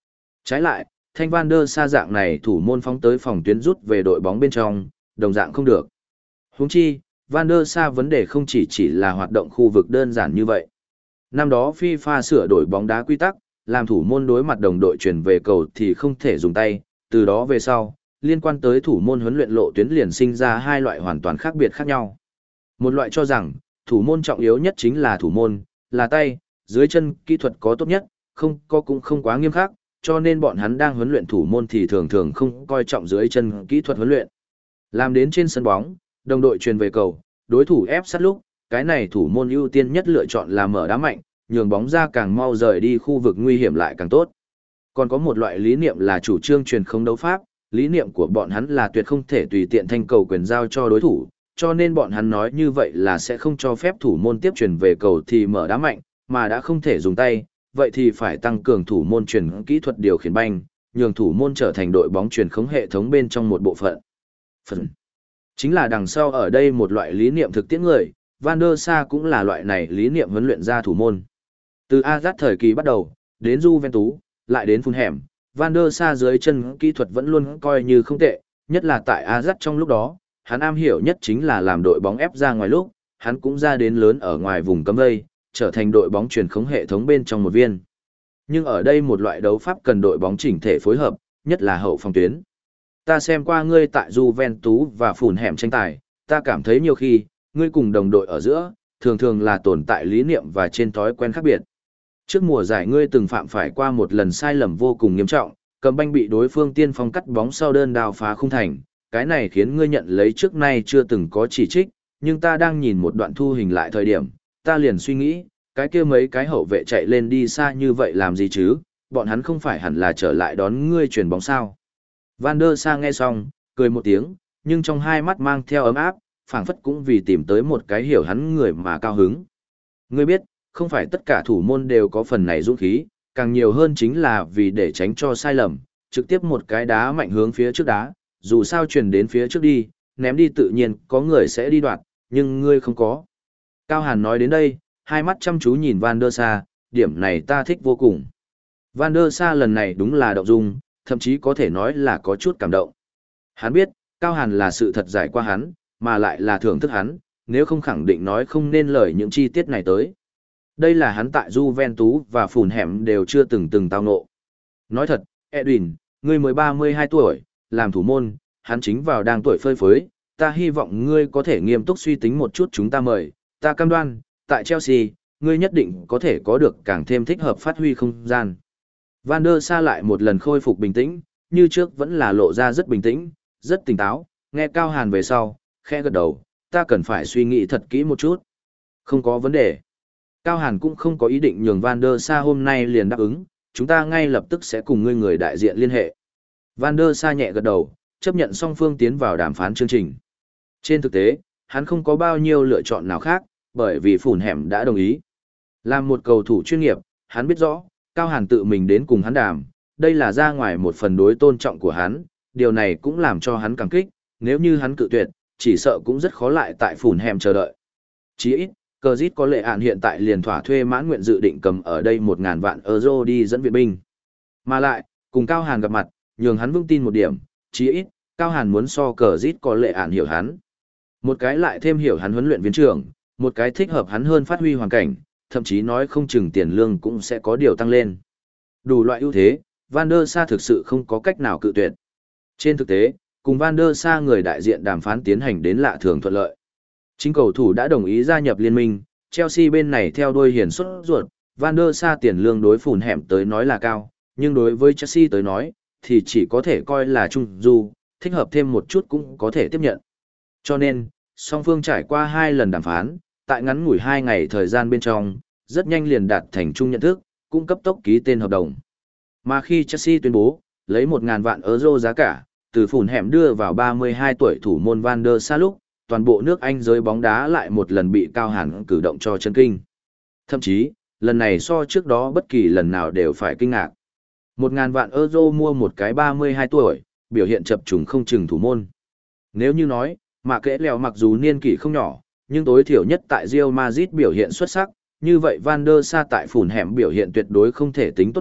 Trái lại, Thanh Van der Sa dạng này thủ môn phóng tới phòng tuyến rút về đội bóng bên trong, đồng dạng không được. Huống chi, Van der Sa vấn đề không chỉ chỉ là hoạt động khu vực đơn giản như vậy. Năm đó FIFA sửa đổi bóng đá quy tắc, làm thủ môn đối mặt đồng đội chuyển về cầu thì không thể dùng tay, từ đó về sau, liên quan tới thủ môn huấn luyện lộ tuyến liền sinh ra hai loại hoàn toàn khác biệt khác nhau. Một loại cho rằng, thủ môn trọng yếu nhất chính là thủ môn, là tay, dưới chân kỹ thuật có tốt nhất, không có cũng không quá nghiêm khắc, cho nên bọn hắn đang huấn luyện thủ môn thì thường thường không coi trọng dưới chân kỹ thuật huấn luyện. Làm đến trên sân bóng, đồng đội truyền về cầu, đối thủ ép sát lúc, cái này thủ môn ưu tiên nhất lựa chọn là mở đá mạnh, nhường bóng ra càng mau rời đi khu vực nguy hiểm lại càng tốt. Còn có một loại lý niệm là chủ trương truyền không đấu pháp, lý niệm của bọn hắn là tuyệt không thể tùy tiện thanh cầu quyền giao cho đối thủ, cho nên bọn hắn nói như vậy là sẽ không cho phép thủ môn tiếp truyền về cầu thì mở đá mạnh, mà đã không thể dùng tay, vậy thì phải tăng cường thủ môn truyền kỹ thuật điều khiển banh, nhường thủ môn trở thành đội bóng truyền khống hệ thống bên trong một bộ phận. Phần. Chính là đằng sau ở đây một loại lý niệm thực tiễn người, Van der Sa cũng là loại này lý niệm huấn luyện ra thủ môn. Từ Ajax thời kỳ bắt đầu, đến Juventus, lại đến Fulham, Van der Sa dưới chân kỹ thuật vẫn luôn coi như không tệ, nhất là tại Ajax trong lúc đó, hắn am hiểu nhất chính là làm đội bóng ép ra ngoài lúc, hắn cũng ra đến lớn ở ngoài vùng cấm vây, trở thành đội bóng truyền khống hệ thống bên trong một viên. Nhưng ở đây một loại đấu pháp cần đội bóng chỉnh thể phối hợp, nhất là hậu phòng tuyến. Ta xem qua ngươi tại Juventus và Fulham tranh tài, ta cảm thấy nhiều khi, ngươi cùng đồng đội ở giữa, thường thường là tồn tại lý niệm và trên thói quen khác biệt. Trước mùa giải ngươi từng phạm phải qua một lần sai lầm vô cùng nghiêm trọng, cầm banh bị đối phương tiên phong cắt bóng sau đơn đao phá khung thành, cái này khiến ngươi nhận lấy trước nay chưa từng có chỉ trích, nhưng ta đang nhìn một đoạn thu hình lại thời điểm, ta liền suy nghĩ, cái kia mấy cái hậu vệ chạy lên đi xa như vậy làm gì chứ, bọn hắn không phải hẳn là trở lại đón ngươi chuyển bóng sao. Van der Sa nghe xong, cười một tiếng, nhưng trong hai mắt mang theo ấm áp, phảng phất cũng vì tìm tới một cái hiểu hắn người mà cao hứng. Ngươi biết, không phải tất cả thủ môn đều có phần này dũng khí, càng nhiều hơn chính là vì để tránh cho sai lầm, trực tiếp một cái đá mạnh hướng phía trước đá, dù sao truyền đến phía trước đi, ném đi tự nhiên có người sẽ đi đoạt, nhưng ngươi không có. Cao Hàn nói đến đây, hai mắt chăm chú nhìn Van der Sa, điểm này ta thích vô cùng. Van der Sa lần này đúng là động dung, thậm chí có thể nói là có chút cảm động. Hắn biết, Cao Hàn là sự thật giải qua hắn, mà lại là thưởng thức hắn, nếu không khẳng định nói không nên lời những chi tiết này tới. Đây là hắn tại Juventus và Fulham đều chưa từng từng tao ngộ. Nói thật, Edwin, ngươi mới ba mươi hai tuổi, làm thủ môn, hắn chính vào đang tuổi phơi phới, ta hy vọng ngươi có thể nghiêm túc suy tính một chút chúng ta mời, ta cam đoan, tại Chelsea, ngươi nhất định có thể có được càng thêm thích hợp phát huy không gian. Van der Sa lại một lần khôi phục bình tĩnh, như trước vẫn là lộ ra rất bình tĩnh, rất tỉnh táo, nghe Cao Hàn về sau, khẽ gật đầu, ta cần phải suy nghĩ thật kỹ một chút. Không có vấn đề. Cao Hàn cũng không có ý định nhường Van der Sa hôm nay liền đáp ứng, chúng ta ngay lập tức sẽ cùng ngươi người đại diện liên hệ. Van der Sa nhẹ gật đầu, chấp nhận song phương tiến vào đàm phán chương trình. Trên thực tế, hắn không có bao nhiêu lựa chọn nào khác, bởi vì Fulham đã đồng ý. Làm một cầu thủ chuyên nghiệp, hắn biết rõ, Cao Hàn tự mình đến cùng hắn đàm, đây là ra ngoài một phần đối tôn trọng của hắn, điều này cũng làm cho hắn cảm kích, nếu như hắn cự tuyệt, chỉ sợ cũng rất khó lại tại Fulham chờ đợi. Chỉ ít, Cờ Dít có lệ ạn hiện tại liền thỏa thuê mãn nguyện dự định cầm ở đây một ngàn vạn euro đi dẫn viện binh. Mà lại, cùng Cao Hàn gặp mặt, nhường hắn vững tin một điểm, chỉ ít, Cao Hàn muốn so Cờ Dít có lệ ạn hiểu hắn. Một cái lại thêm hiểu hắn huấn luyện viên trưởng, một cái thích hợp hắn hơn phát huy hoàn cảnh, thậm chí nói không chừng tiền lương cũng sẽ có điều tăng lên. Đủ loại ưu thế, Van der Sa thực sự không có cách nào cự tuyệt. Trên thực tế, cùng Van der Sa người đại diện đàm phán tiến hành đến lạ thường thuận lợi. Chính cầu thủ đã đồng ý gia nhập liên minh, Chelsea bên này theo đuôi hiển xuất ruột, Van der Sa tiền lương đối Fulham tới nói là cao, nhưng đối với Chelsea tới nói, thì chỉ có thể coi là trung du, thích hợp thêm một chút cũng có thể tiếp nhận. Cho nên, song phương trải qua hai lần đàm phán, tại ngắn ngủi hai ngày thời gian bên trong, rất nhanh liền đạt thành chung nhận thức, cung cấp tốc ký tên hợp đồng. Mà khi Chelsea tuyên bố, lấy một ngàn vạn euro giá cả, từ Fulham đưa vào ba mươi hai tuổi thủ môn Van der Sa lúc, toàn bộ nước Anh giới bóng đá lại một lần bị Cao Hàn cử động cho chấn kinh. Thậm chí, lần này so trước đó bất kỳ lần nào đều phải kinh ngạc. Một ngàn vạn euro mua một cái ba mươi hai tuổi, biểu hiện chập trùng không chừng thủ môn. Nếu như nói, mà kẽ lèo mặc dù niên kỷ không nhỏ, nhưng tối thiểu nhất tại Real Madrid biểu hiện xuất sắc, như vậy Van der Sa tại Fulham biểu hiện tuyệt đối không thể tính tốt đẹp,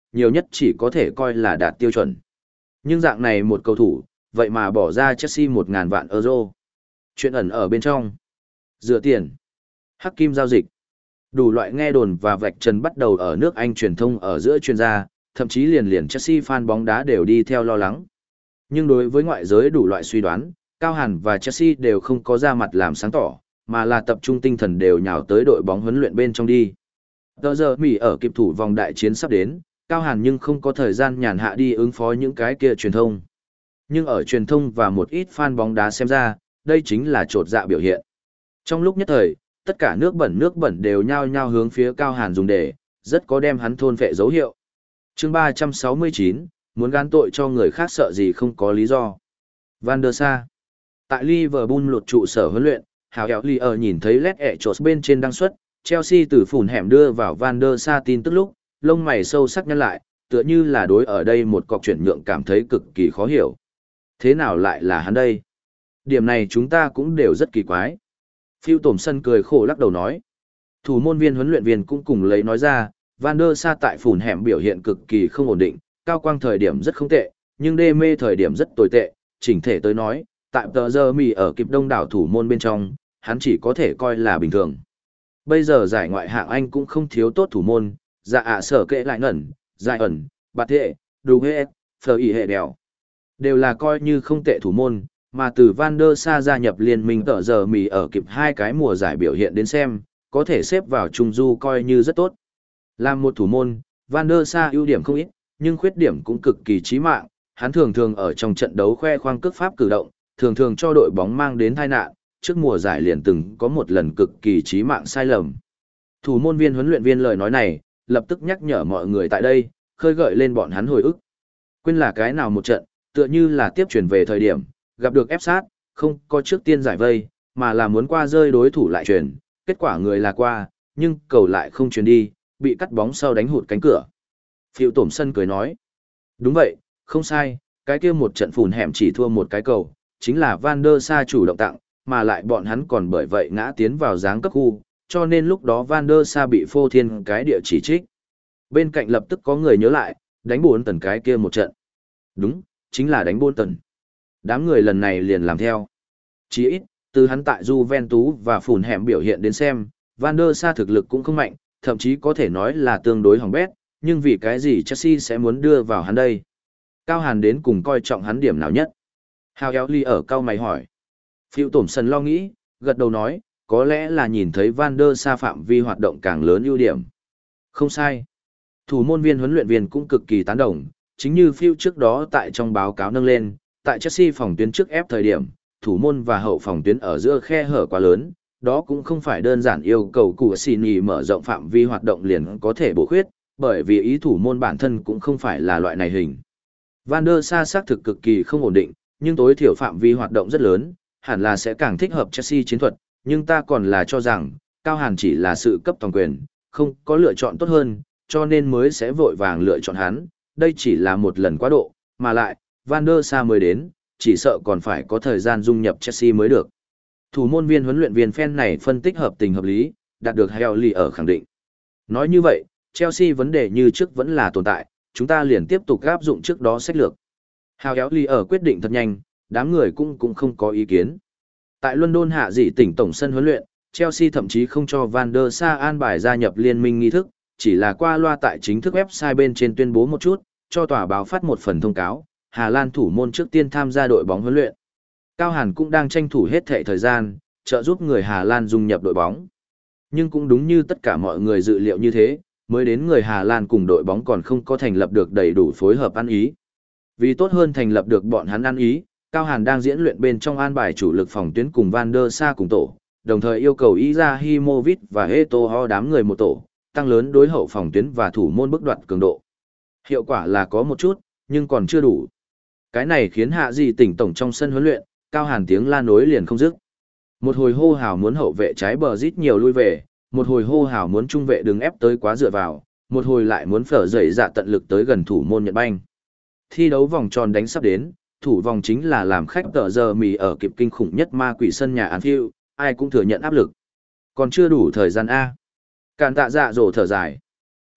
nhiều nhất chỉ có thể coi là đạt tiêu chuẩn. Nhưng dạng này một cầu thủ, vậy mà bỏ ra Chelsea một ngàn vạn euro. Chuyện ẩn ở bên trong. Dựa tiền. Hắc kim giao dịch. Đủ loại nghe đồn và vạch trần bắt đầu ở nước Anh truyền thông ở giữa chuyên gia, thậm chí liền liền Chelsea fan bóng đá đều đi theo lo lắng. Nhưng đối với ngoại giới đủ loại suy đoán, Cao Hàn và Chelsea đều không có ra mặt làm sáng tỏ, mà là tập trung tinh thần đều nhào tới đội bóng huấn luyện bên trong đi. Tờ giờ Mỹ ở kịp thủ vòng đại chiến sắp đến, Cao Hàn nhưng không có thời gian nhàn hạ đi ứng phó những cái kia truyền thông. Nhưng ở truyền thông và một ít fan bóng đá xem ra, đây chính là trột dạ biểu hiện. Trong lúc nhất thời, tất cả nước bẩn nước bẩn đều nhao nhao hướng phía Cao Hàn dùng để, rất có đem hắn thôn phệ dấu hiệu. Chương ba trăm sáu mươi chín, muốn gán tội cho người khác sợ gì không có lý do. Van der Sa. Tại Liverpool lột trụ sở huấn luyện, Hào Éo Ly ở nhìn thấy lét ẹ trột bên trên đăng xuất, Chelsea từ phủn hẻm đưa vào Van der Sa tin tức lúc, lông mày sâu sắc nhăn lại, tựa như là đối ở đây một cọc chuyển nhượng cảm thấy cực kỳ khó hiểu. Thế nào lại là hắn đây? Điểm này chúng ta cũng đều rất kỳ quái. Phiêu Tổm Sân cười khổ lắc đầu nói. Thủ môn viên huấn luyện viên cũng cùng lấy nói ra, Van der Sa tại phủn hẻm biểu hiện cực kỳ không ổn định, cao quang thời điểm rất không tệ, nhưng đê mê thời điểm rất tồi tệ, chỉnh thể tới nói, tại tờ giờ mì ở kịp đông đảo thủ môn bên trong, hắn chỉ có thể coi là bình thường. Bây giờ giải ngoại hạng Anh cũng không thiếu tốt thủ môn, dạ ạ sở kệ lại ngẩn, giải ẩn, bạt thệ, đủ hệ, phờ ý hệ đèo. Đều là coi như không tệ thủ môn, mà từ Van der Sa gia nhập liên minh tờ giờ mì ở kịp hai cái mùa giải biểu hiện đến xem, có thể xếp vào trung du coi như rất tốt. Làm một thủ môn, Van der Sa ưu điểm không ít, nhưng khuyết điểm cũng cực kỳ chí mạng, hắn thường thường ở trong trận đấu khoe khoang cước pháp cử động, thường thường cho đội bóng mang đến tai nạn, trước mùa giải liền từng có một lần cực kỳ chí mạng sai lầm. Thủ môn viên huấn luyện viên lời nói này, lập tức nhắc nhở mọi người tại đây, khơi gợi lên bọn hắn hồi ức. Quên là cái nào một trận, tựa như là tiếp chuyển về thời điểm, gặp được ép sát, không có trước tiên giải vây, mà là muốn qua rơi đối thủ lại chuyển, kết quả người là qua, nhưng cầu lại không chuyển đi, bị cắt bóng sau đánh hụt cánh cửa. Phiêu Tổm Sân cười nói, đúng vậy, không sai, cái kia một trận phùn hẻm chỉ thua một cái cầu, chính là Van der Sa chủ động tặng, mà lại bọn hắn còn bởi vậy ngã tiến vào giáng cấp khu, cho nên lúc đó Van der Sa bị phô thiên cái địa chỉ trích. Bên cạnh lập tức có người nhớ lại, đánh bốn tần cái kia một trận. Đúng, chính là đánh bốn tần. Đám người lần này liền làm theo. Chỉ ít, từ hắn tại Juventus và phùn hẻm biểu hiện đến xem, Van der Sa thực lực cũng không mạnh, thậm chí có thể nói là tương đối hỏng bét, nhưng vì cái gì Chelsea sẽ muốn đưa vào hắn đây? Cao Hàn đến cùng coi trọng hắn điểm nào nhất? Hào Éo Ly ở cao mày hỏi. Phiêu Tổm Sân lo nghĩ, gật đầu nói, có lẽ là nhìn thấy Van der Sa phạm vi hoạt động càng lớn ưu điểm. Không sai. Thủ môn viên huấn luyện viên cũng cực kỳ tán đồng, chính như Phiêu trước đó tại trong báo cáo nâng lên, tại Chelsea phòng tuyến trước ép thời điểm, thủ môn và hậu phòng tuyến ở giữa khe hở quá lớn, đó cũng không phải đơn giản yêu cầu của Sini mở rộng phạm vi hoạt động liền có thể bổ khuyết, bởi vì ý thủ môn bản thân cũng không phải là loại này hình. Van der Sa xác thực cực kỳ không ổn định, nhưng tối thiểu phạm vi hoạt động rất lớn, hẳn là sẽ càng thích hợp Chelsea chiến thuật, nhưng ta còn là cho rằng, Cao Hàn chỉ là sự cấp toàn quyền, không có lựa chọn tốt hơn, cho nên mới sẽ vội vàng lựa chọn hắn, đây chỉ là một lần quá độ, mà lại, Van der Sa mới đến, chỉ sợ còn phải có thời gian dung nhập Chelsea mới được. Thủ môn viên huấn luyện viên fan này phân tích hợp tình hợp lý, đạt được Haley ở khẳng định. Nói như vậy, Chelsea vấn đề như trước vẫn là tồn tại, chúng ta liền tiếp tục áp dụng trước đó sách lược. Haley ở quyết định thật nhanh, đám người cũng cũng không có ý kiến. Tại London hạ dị tỉnh tổng sân huấn luyện, Chelsea thậm chí không cho Van der Sa an bài gia nhập liên minh nghi thức, chỉ là qua loa tại chính thức website bên trên tuyên bố một chút, cho tòa báo phát một phần thông cáo, Hà Lan thủ môn trước tiên tham gia đội bóng huấn luyện. Cao Hàn cũng đang tranh thủ hết thệ thời gian, trợ giúp người Hà Lan dung nhập đội bóng. Nhưng cũng đúng như tất cả mọi người dự liệu như thế, mới đến người Hà Lan cùng đội bóng còn không có thành lập được đầy đủ phối hợp ăn ý. Vì tốt hơn thành lập được bọn hắn ăn ý, Cao Hàn đang diễn luyện bên trong an bài chủ lực phòng tuyến cùng Van der Sa cùng tổ, đồng thời yêu cầu Izahimovic và Eto'o đám người một tổ, tăng lớn đối hậu phòng tuyến và thủ môn bức đoạt cường độ. Hiệu quả là có một chút, nhưng còn chưa đủ. Cái này khiến hạ gì tỉnh tổng trong sân huấn luyện, Cao Hàn tiếng la nối liền không dứt. Một hồi hô hào muốn hậu vệ trái bờ rít nhiều lui về, một hồi hô hào muốn trung vệ đừng ép tới quá dựa vào, một hồi lại muốn phở dậy dạ tận lực tới gần thủ môn Nhật Banh. Thi đấu vòng tròn đánh sắp đến, thủ vòng chính là làm khách tờ giờ mì ở kịp kinh khủng nhất ma quỷ sân nhà Anfield, ai cũng thừa nhận áp lực. Còn chưa đủ thời gian A. Càn tạ dạ dỗ thở dài.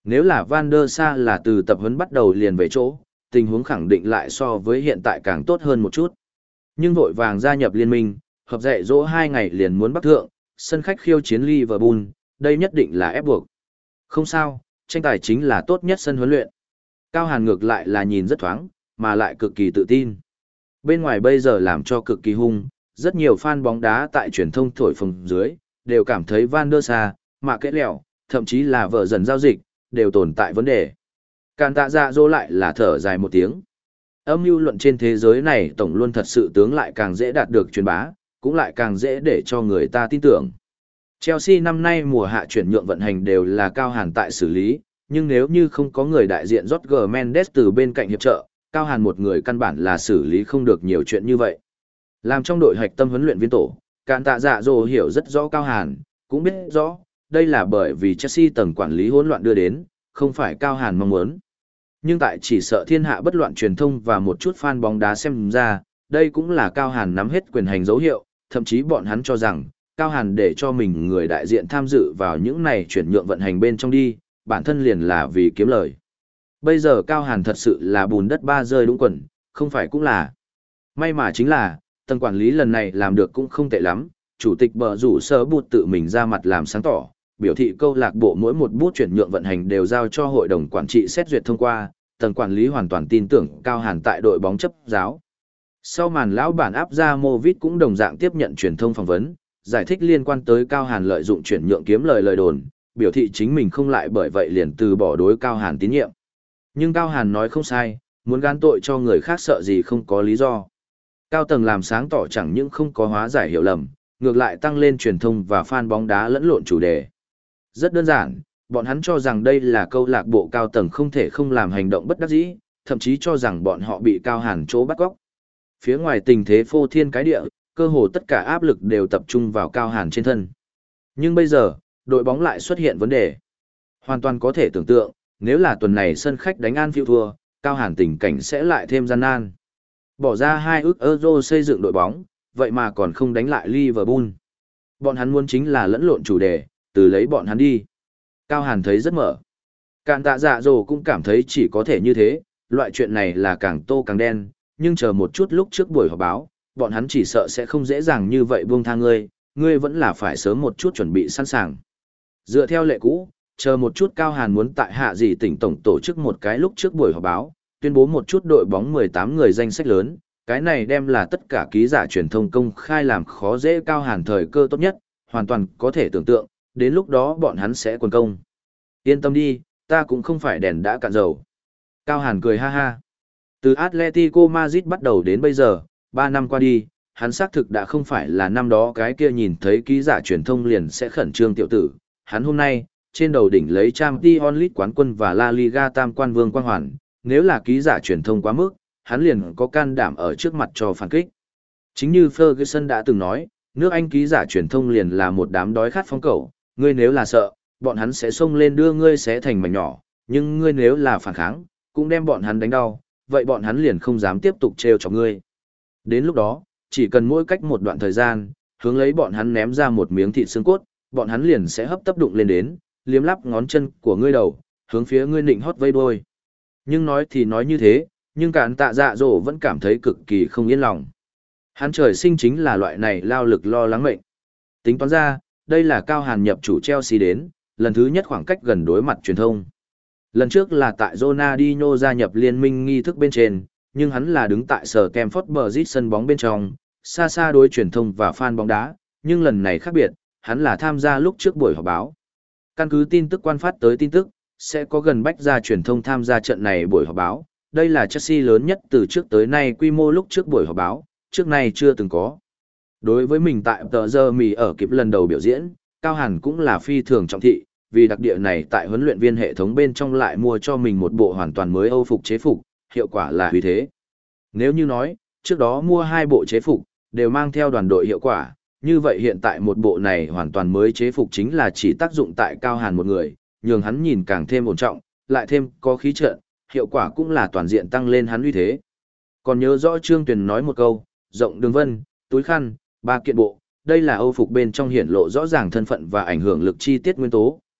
Nếu là Van der Sa là từ tập huấn bắt đầu liền về chỗ, tình huống khẳng định lại so với hiện tại càng tốt hơn một chút. Nhưng vội vàng gia nhập liên minh, hợp dạy dỗ hai ngày liền muốn bắt thượng, sân khách khiêu chiến Liverpool, đây nhất định là ép buộc. Không sao, tranh tài chính là tốt nhất sân huấn luyện. Cao Hàn ngược lại là nhìn rất thoáng, mà lại cực kỳ tự tin. Bên ngoài bây giờ làm cho cực kỳ hung, rất nhiều fan bóng đá tại truyền thông thổi phồng dưới, đều cảm thấy Van der Sa, mà kết lẹo, thậm chí là vợ dần giao dịch, đều tồn tại vấn đề. Càn tạ dạ dỗ lại là thở dài một tiếng. Âm mưu luận trên thế giới này tổng luôn thật sự tướng lại càng dễ đạt được truyền bá, cũng lại càng dễ để cho người ta tin tưởng. Chelsea năm nay mùa hạ chuyển nhượng vận hành đều là Cao Hàn tại xử lý, nhưng nếu như không có người đại diện Jorge Mendes từ bên cạnh hiệp trợ, Cao Hàn một người căn bản là xử lý không được nhiều chuyện như vậy. Làm trong đội hạch tâm huấn luyện viên tổ, Càn tạ dạ dỗ hiểu rất rõ Cao Hàn, cũng biết rõ, đây là bởi vì Chelsea tầng quản lý hỗn loạn đưa đến, không phải Cao Hàn mong muốn. Nhưng tại chỉ sợ thiên hạ bất loạn truyền thông và một chút fan bóng đá xem ra, đây cũng là Cao Hàn nắm hết quyền hành dấu hiệu, thậm chí bọn hắn cho rằng, Cao Hàn để cho mình người đại diện tham dự vào những này chuyển nhượng vận hành bên trong đi, bản thân liền là vì kiếm lời. Bây giờ Cao Hàn thật sự là bùn đất ba rơi đúng quần, không phải cũng là. May mà chính là, tầng quản lý lần này làm được cũng không tệ lắm, chủ tịch bờ rủ sơ bụt tự mình ra mặt làm sáng tỏ, biểu thị câu lạc bộ mỗi một bút chuyển nhượng vận hành đều giao cho hội đồng quản trị xét duyệt thông qua, tầng quản lý hoàn toàn tin tưởng Cao Hàn tại đội bóng chấp giáo. Sau màn lão bản áp ra Movit cũng đồng dạng tiếp nhận truyền thông phỏng vấn, giải thích liên quan tới Cao Hàn lợi dụng chuyển nhượng kiếm lời lời đồn, biểu thị chính mình không lại bởi vậy liền từ bỏ đối Cao Hàn tín nhiệm. Nhưng Cao Hàn nói không sai, muốn gán tội cho người khác sợ gì không có lý do. Cao tầng làm sáng tỏ chẳng những không có hóa giải hiểu lầm, ngược lại tăng lên truyền thông và fan bóng đá lẫn lộn chủ đề. Rất đơn giản, bọn hắn cho rằng đây là câu lạc bộ cao tầng không thể không làm hành động bất đắc dĩ, thậm chí cho rằng bọn họ bị Cao Hàn chỗ bắt cóc. Phía ngoài tình thế phô thiên cái địa, cơ hồ tất cả áp lực đều tập trung vào Cao Hàn trên thân. Nhưng bây giờ, đội bóng lại xuất hiện vấn đề. Hoàn toàn có thể tưởng tượng, nếu là tuần này sân khách đánh Anfield thua, Cao Hàn tình cảnh sẽ lại thêm gian nan. Bỏ ra hai ức euro xây dựng đội bóng, vậy mà còn không đánh lại Liverpool. Bọn hắn muốn chính là lẫn lộn chủ đề, từ lấy bọn hắn đi. Cao Hàn thấy rất mở. Càn tạ dạ dỗ cũng cảm thấy chỉ có thể như thế, loại chuyện này là càng tô càng đen, nhưng chờ một chút lúc trước buổi họp báo, bọn hắn chỉ sợ sẽ không dễ dàng như vậy buông tha ngươi, ngươi vẫn là phải sớm một chút chuẩn bị sẵn sàng. Dựa theo lệ cũ, chờ một chút Cao Hàn muốn tại hạ gì tỉnh tổng tổ chức một cái lúc trước buổi họp báo, tuyên bố một chút đội bóng mười tám người danh sách lớn, cái này đem là tất cả ký giả truyền thông công khai làm khó dễ Cao Hàn thời cơ tốt nhất, hoàn toàn có thể tưởng tượng, đến lúc đó bọn hắn sẽ quần công. Yên tâm đi, ta cũng không phải đèn đã cạn dầu. Cao Hàn cười ha ha. Từ Atletico Madrid bắt đầu đến bây giờ, ba năm qua đi, hắn xác thực đã không phải là năm đó cái kia nhìn thấy ký giả truyền thông liền sẽ khẩn trương tiểu tử. Hắn hôm nay, trên đầu đỉnh lấy Champions League quán quân và La Liga tam quan vương quang hoàn, nếu là ký giả truyền thông quá mức, hắn liền có can đảm ở trước mặt cho phản kích. Chính như Ferguson đã từng nói, nước Anh ký giả truyền thông liền là một đám đói khát phong cẩu, ngươi nếu là sợ, bọn hắn sẽ xông lên đưa ngươi xé thành mảnh nhỏ, nhưng ngươi nếu là phản kháng, cũng đem bọn hắn đánh đau, vậy bọn hắn liền không dám tiếp tục trêu chọc ngươi. Đến lúc đó, chỉ cần mỗi cách một đoạn thời gian, hướng lấy bọn hắn ném ra một miếng thịt xương cốt, bọn hắn liền sẽ hấp tấp đụng lên đến, liếm lắp ngón chân của ngươi đầu, hướng phía ngươi nịnh hót vây đuôi. Nhưng nói thì nói như thế, nhưng Càn tạ dạ dỗ vẫn cảm thấy cực kỳ không yên lòng. Hắn trời sinh chính là loại này lao lực lo lắng mệnh. Tính toán ra, đây là Cao Hàn nhập chủ Chelsea đến, lần thứ nhất khoảng cách gần đối mặt truyền thông. Lần trước là tại Ronaldinho gia nhập liên minh nghi thức bên trên, nhưng hắn là đứng tại sở Stamford Bridge sân bóng bên trong, xa xa đối truyền thông và fan bóng đá, nhưng lần này khác biệt, hắn là tham gia lúc trước buổi họp báo. Căn cứ tin tức quan phát tới tin tức, sẽ có gần bách gia truyền thông tham gia trận này buổi họp báo. Đây là Chelsea lớn nhất từ trước tới nay quy mô lúc trước buổi họp báo, trước nay chưa từng có. Đối với mình tại tờ giờ mì ở kịp lần đầu biểu diễn, Cao Hàn cũng là phi thường trọng thị, vì đặc địa này tại huấn luyện viên hệ thống bên trong lại mua cho mình một bộ hoàn toàn mới Âu phục chế phục, hiệu quả là uy thế. Nếu như nói, trước đó mua hai bộ chế phục, đều mang theo đoàn đội hiệu quả, như vậy hiện tại một bộ này hoàn toàn mới chế phục chính là chỉ tác dụng tại Cao Hàn một người, nhường hắn nhìn càng thêm ổn trọng, lại thêm có khí trận, hiệu quả cũng là toàn diện tăng lên hắn uy thế. Còn nhớ rõ Trương Tuyền nói một câu, rộng đường vân, túi khăn, ba kiện bộ, đây là Âu phục bên trong hiển lộ rõ ràng thân phận và ảnh hưởng lực chi tiết nguyên tố,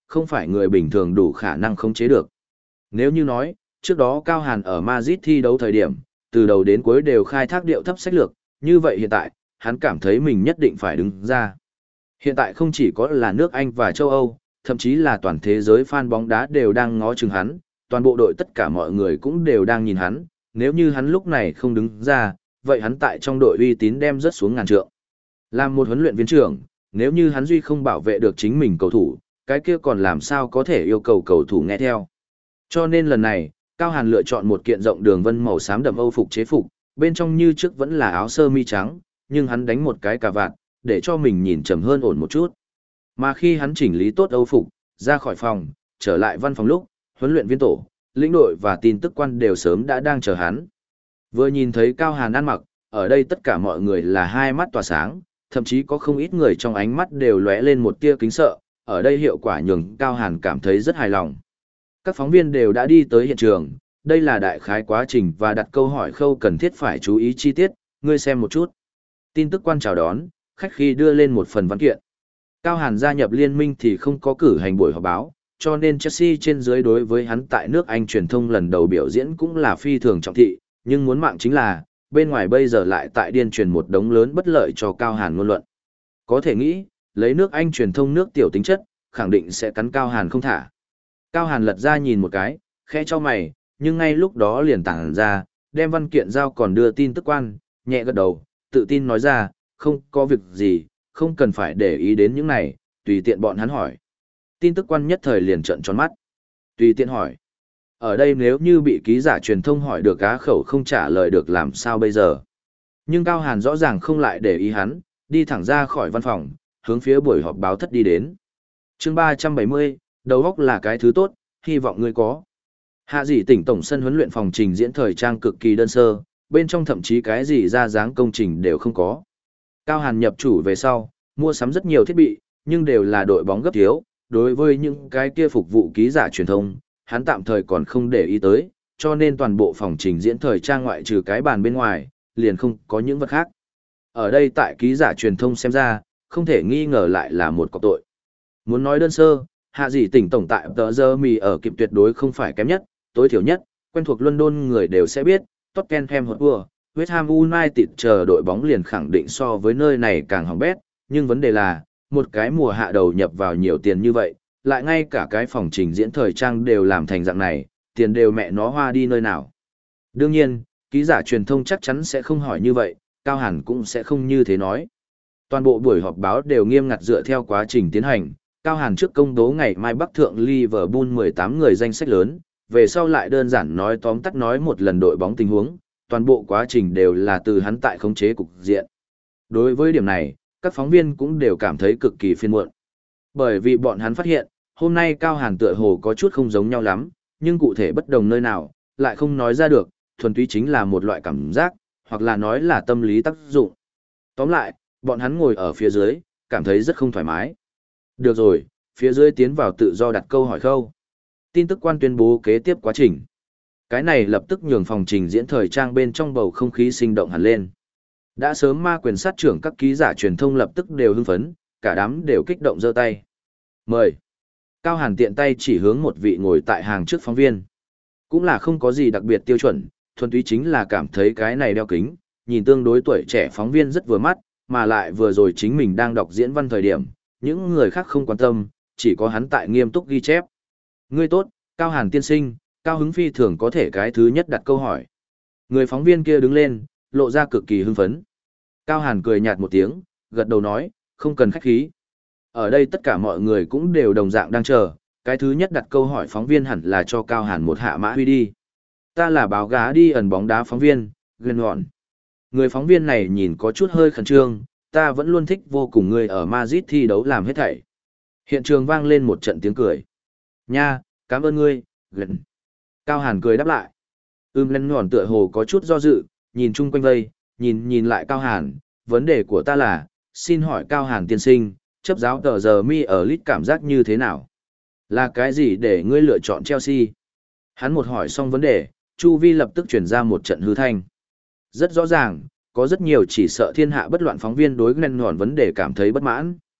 không phải người bình thường đủ khả năng khống chế được. Nếu như nói, trước đó Cao Hàn ở Madrid thi đấu thời điểm, từ đầu đến cuối đều khai thác điệu thấp sách lược, như vậy hiện tại, hắn cảm thấy mình nhất định phải đứng ra. Hiện tại không chỉ có là nước Anh và châu Âu, thậm chí là toàn thế giới fan bóng đá đều đang ngó chừng hắn, toàn bộ đội tất cả mọi người cũng đều đang nhìn hắn, nếu như hắn lúc này không đứng ra, vậy hắn tại trong đội uy tín đem rớt xuống ngàn trượng. Làm một huấn luyện viên trưởng, nếu như hắn duy không bảo vệ được chính mình cầu thủ, cái kia còn làm sao có thể yêu cầu cầu thủ nghe theo. Cho nên lần này, Cao Hàn lựa chọn một kiện rộng đường vân màu xám đậm Âu phục chế phục, bên trong như trước vẫn là áo sơ mi trắng, nhưng hắn đánh một cái cà vạt, để cho mình nhìn trầm hơn ổn một chút. Mà khi hắn chỉnh lý tốt Âu phục, ra khỏi phòng, trở lại văn phòng lúc, huấn luyện viên tổ, lĩnh đội và tin tức quan đều sớm đã đang chờ hắn. Vừa nhìn thấy Cao Hàn ăn mặc, ở đây tất cả mọi người là hai mắt tỏa sáng, thậm chí có không ít người trong ánh mắt đều lóe lên một tia kính sợ, ở đây hiệu quả nhường Cao Hàn cảm thấy rất hài lòng. Các phóng viên đều đã đi tới hiện trường, đây là đại khái quá trình và đặt câu hỏi khâu cần thiết phải chú ý chi tiết, ngươi xem một chút. Tin tức quan chào đón, khách khi đưa lên một phần văn kiện. Cao Hàn gia nhập liên minh thì không có cử hành buổi họp báo, cho nên Chelsea trên dưới đối với hắn tại nước Anh truyền thông lần đầu biểu diễn cũng là phi thường trọng thị, nhưng muốn mạng chính là, bên ngoài bây giờ lại tại điên truyền một đống lớn bất lợi cho Cao Hàn ngôn luận. Có thể nghĩ, lấy nước Anh truyền thông nước tiểu tính chất, khẳng định sẽ cắn Cao Hàn không thả. Cao Hàn lật ra nhìn một cái, khẽ cho mày, nhưng ngay lúc đó liền tản ra, đem văn kiện giao còn đưa tin tức quan, nhẹ gật đầu, tự tin nói ra, không có việc gì, không cần phải để ý đến những này, tùy tiện bọn hắn hỏi. Tin tức quan nhất thời liền trợn tròn mắt. Tùy tiện hỏi. Ở đây nếu như bị ký giả truyền thông hỏi được cá khẩu không trả lời được làm sao bây giờ. Nhưng Cao Hàn rõ ràng không lại để ý hắn, đi thẳng ra khỏi văn phòng, hướng phía buổi họp báo thất đi đến. Chương ba trăm bảy mươi, đầu óc là cái thứ tốt, hy vọng ngươi có. Hạ Dĩ tỉnh tổng sân huấn luyện phòng trình diễn thời trang cực kỳ đơn sơ, bên trong thậm chí cái gì ra dáng công trình đều không có. Cao Hàn nhập chủ về sau, mua sắm rất nhiều thiết bị, nhưng đều là đội bóng gấp thiếu, đối với những cái kia phục vụ ký giả truyền thông, hắn tạm thời còn không để ý tới, cho nên toàn bộ phòng trình diễn thời trang ngoại trừ cái bàn bên ngoài, liền không có những vật khác. Ở đây tại ký giả truyền thông xem ra, không thể nghi ngờ lại là một cọc tội. Muốn nói đơn sơ, Hạ Dĩ tỉnh tổng tại tờ giờ mì ở kịp tuyệt đối không phải kém nhất, tối thiểu nhất, quen thuộc London người đều sẽ biết, Tottenham Hotspur, West Ham United chờ đội bóng liền khẳng định so với nơi này càng hỏng bét, nhưng vấn đề là, một cái mùa hạ đầu nhập vào nhiều tiền như vậy, lại ngay cả cái phòng trình diễn thời trang đều làm thành dạng này, tiền đều mẹ nó hoa đi nơi nào. Đương nhiên, ký giả truyền thông chắc chắn sẽ không hỏi như vậy, Cao Hàn cũng sẽ không như thế nói. Toàn bộ buổi họp báo đều nghiêm ngặt dựa theo quá trình tiến hành, Cao Hàn trước công bố ngày mai Bắc thượng Liverpool mười tám người danh sách lớn, về sau lại đơn giản nói tóm tắt nói một lần đội bóng tình huống, toàn bộ quá trình đều là từ hắn tại khống chế cục diện. Đối với điểm này, các phóng viên cũng đều cảm thấy cực kỳ phiền muộn. Bởi vì bọn hắn phát hiện, hôm nay Cao Hàn tựa hồ có chút không giống nhau lắm, nhưng cụ thể bất đồng nơi nào, lại không nói ra được, thuần túy chính là một loại cảm giác, hoặc là nói là tâm lý tác dụng. Tóm lại, bọn hắn ngồi ở phía dưới, cảm thấy rất không thoải mái. Được rồi, phía dưới tiến vào tự do đặt câu hỏi khâu. Tin tức quan tuyên bố kế tiếp quá trình. Cái này lập tức nhường phòng trình diễn thời trang bên trong bầu không khí sinh động hẳn lên. Đã sớm ma quyền sát trưởng các ký giả truyền thông lập tức đều hưng phấn, cả đám đều kích động giơ tay. Mời. Cao Hàn tiện tay chỉ hướng một vị ngồi tại hàng trước phóng viên. Cũng là không có gì đặc biệt tiêu chuẩn, thuần túy chính là cảm thấy cái này đeo kính, nhìn tương đối tuổi trẻ phóng viên rất vừa mắt, mà lại vừa rồi chính mình đang đọc diễn văn thời điểm, những người khác không quan tâm, chỉ có hắn tại nghiêm túc ghi chép. Ngươi tốt, Cao Hàn tiên sinh, Cao hứng phi thường có thể cái thứ nhất đặt câu hỏi. Người phóng viên kia đứng lên, lộ ra cực kỳ hưng phấn. Cao Hàn cười nhạt một tiếng, gật đầu nói, không cần khách khí. Ở đây tất cả mọi người cũng đều đồng dạng đang chờ, cái thứ nhất đặt câu hỏi phóng viên hẳn là cho Cao Hàn một hạ mã huy đi. Ta là báo gá đi ẩn bóng đá phóng viên, gần gọn. Người phóng viên này nhìn có chút hơi khẩn trương, ta vẫn luôn thích vô cùng người ở Madrid thi đấu làm hết thảy. Hiện trường vang lên một trận tiếng cười. Nha, cảm ơn ngươi, gần. Cao Hàn cười đáp lại. Ưm lên ngòn tựa hồ có chút do dự, nhìn chung quanh vây, nhìn nhìn lại Cao Hàn, vấn đề của ta là, xin hỏi Cao Hàn tiên sinh, chấp giáo tờ giờ mi ở lit cảm giác như thế nào? Là cái gì để ngươi lựa chọn Chelsea? Hắn một hỏi xong vấn đề, Chu Vi lập tức chuyển ra một trận hư thanh. Rất rõ ràng, có rất nhiều chỉ sợ thiên hạ bất loạn phóng viên đối Glenn Horn vấn đề cảm thấy bất mãn.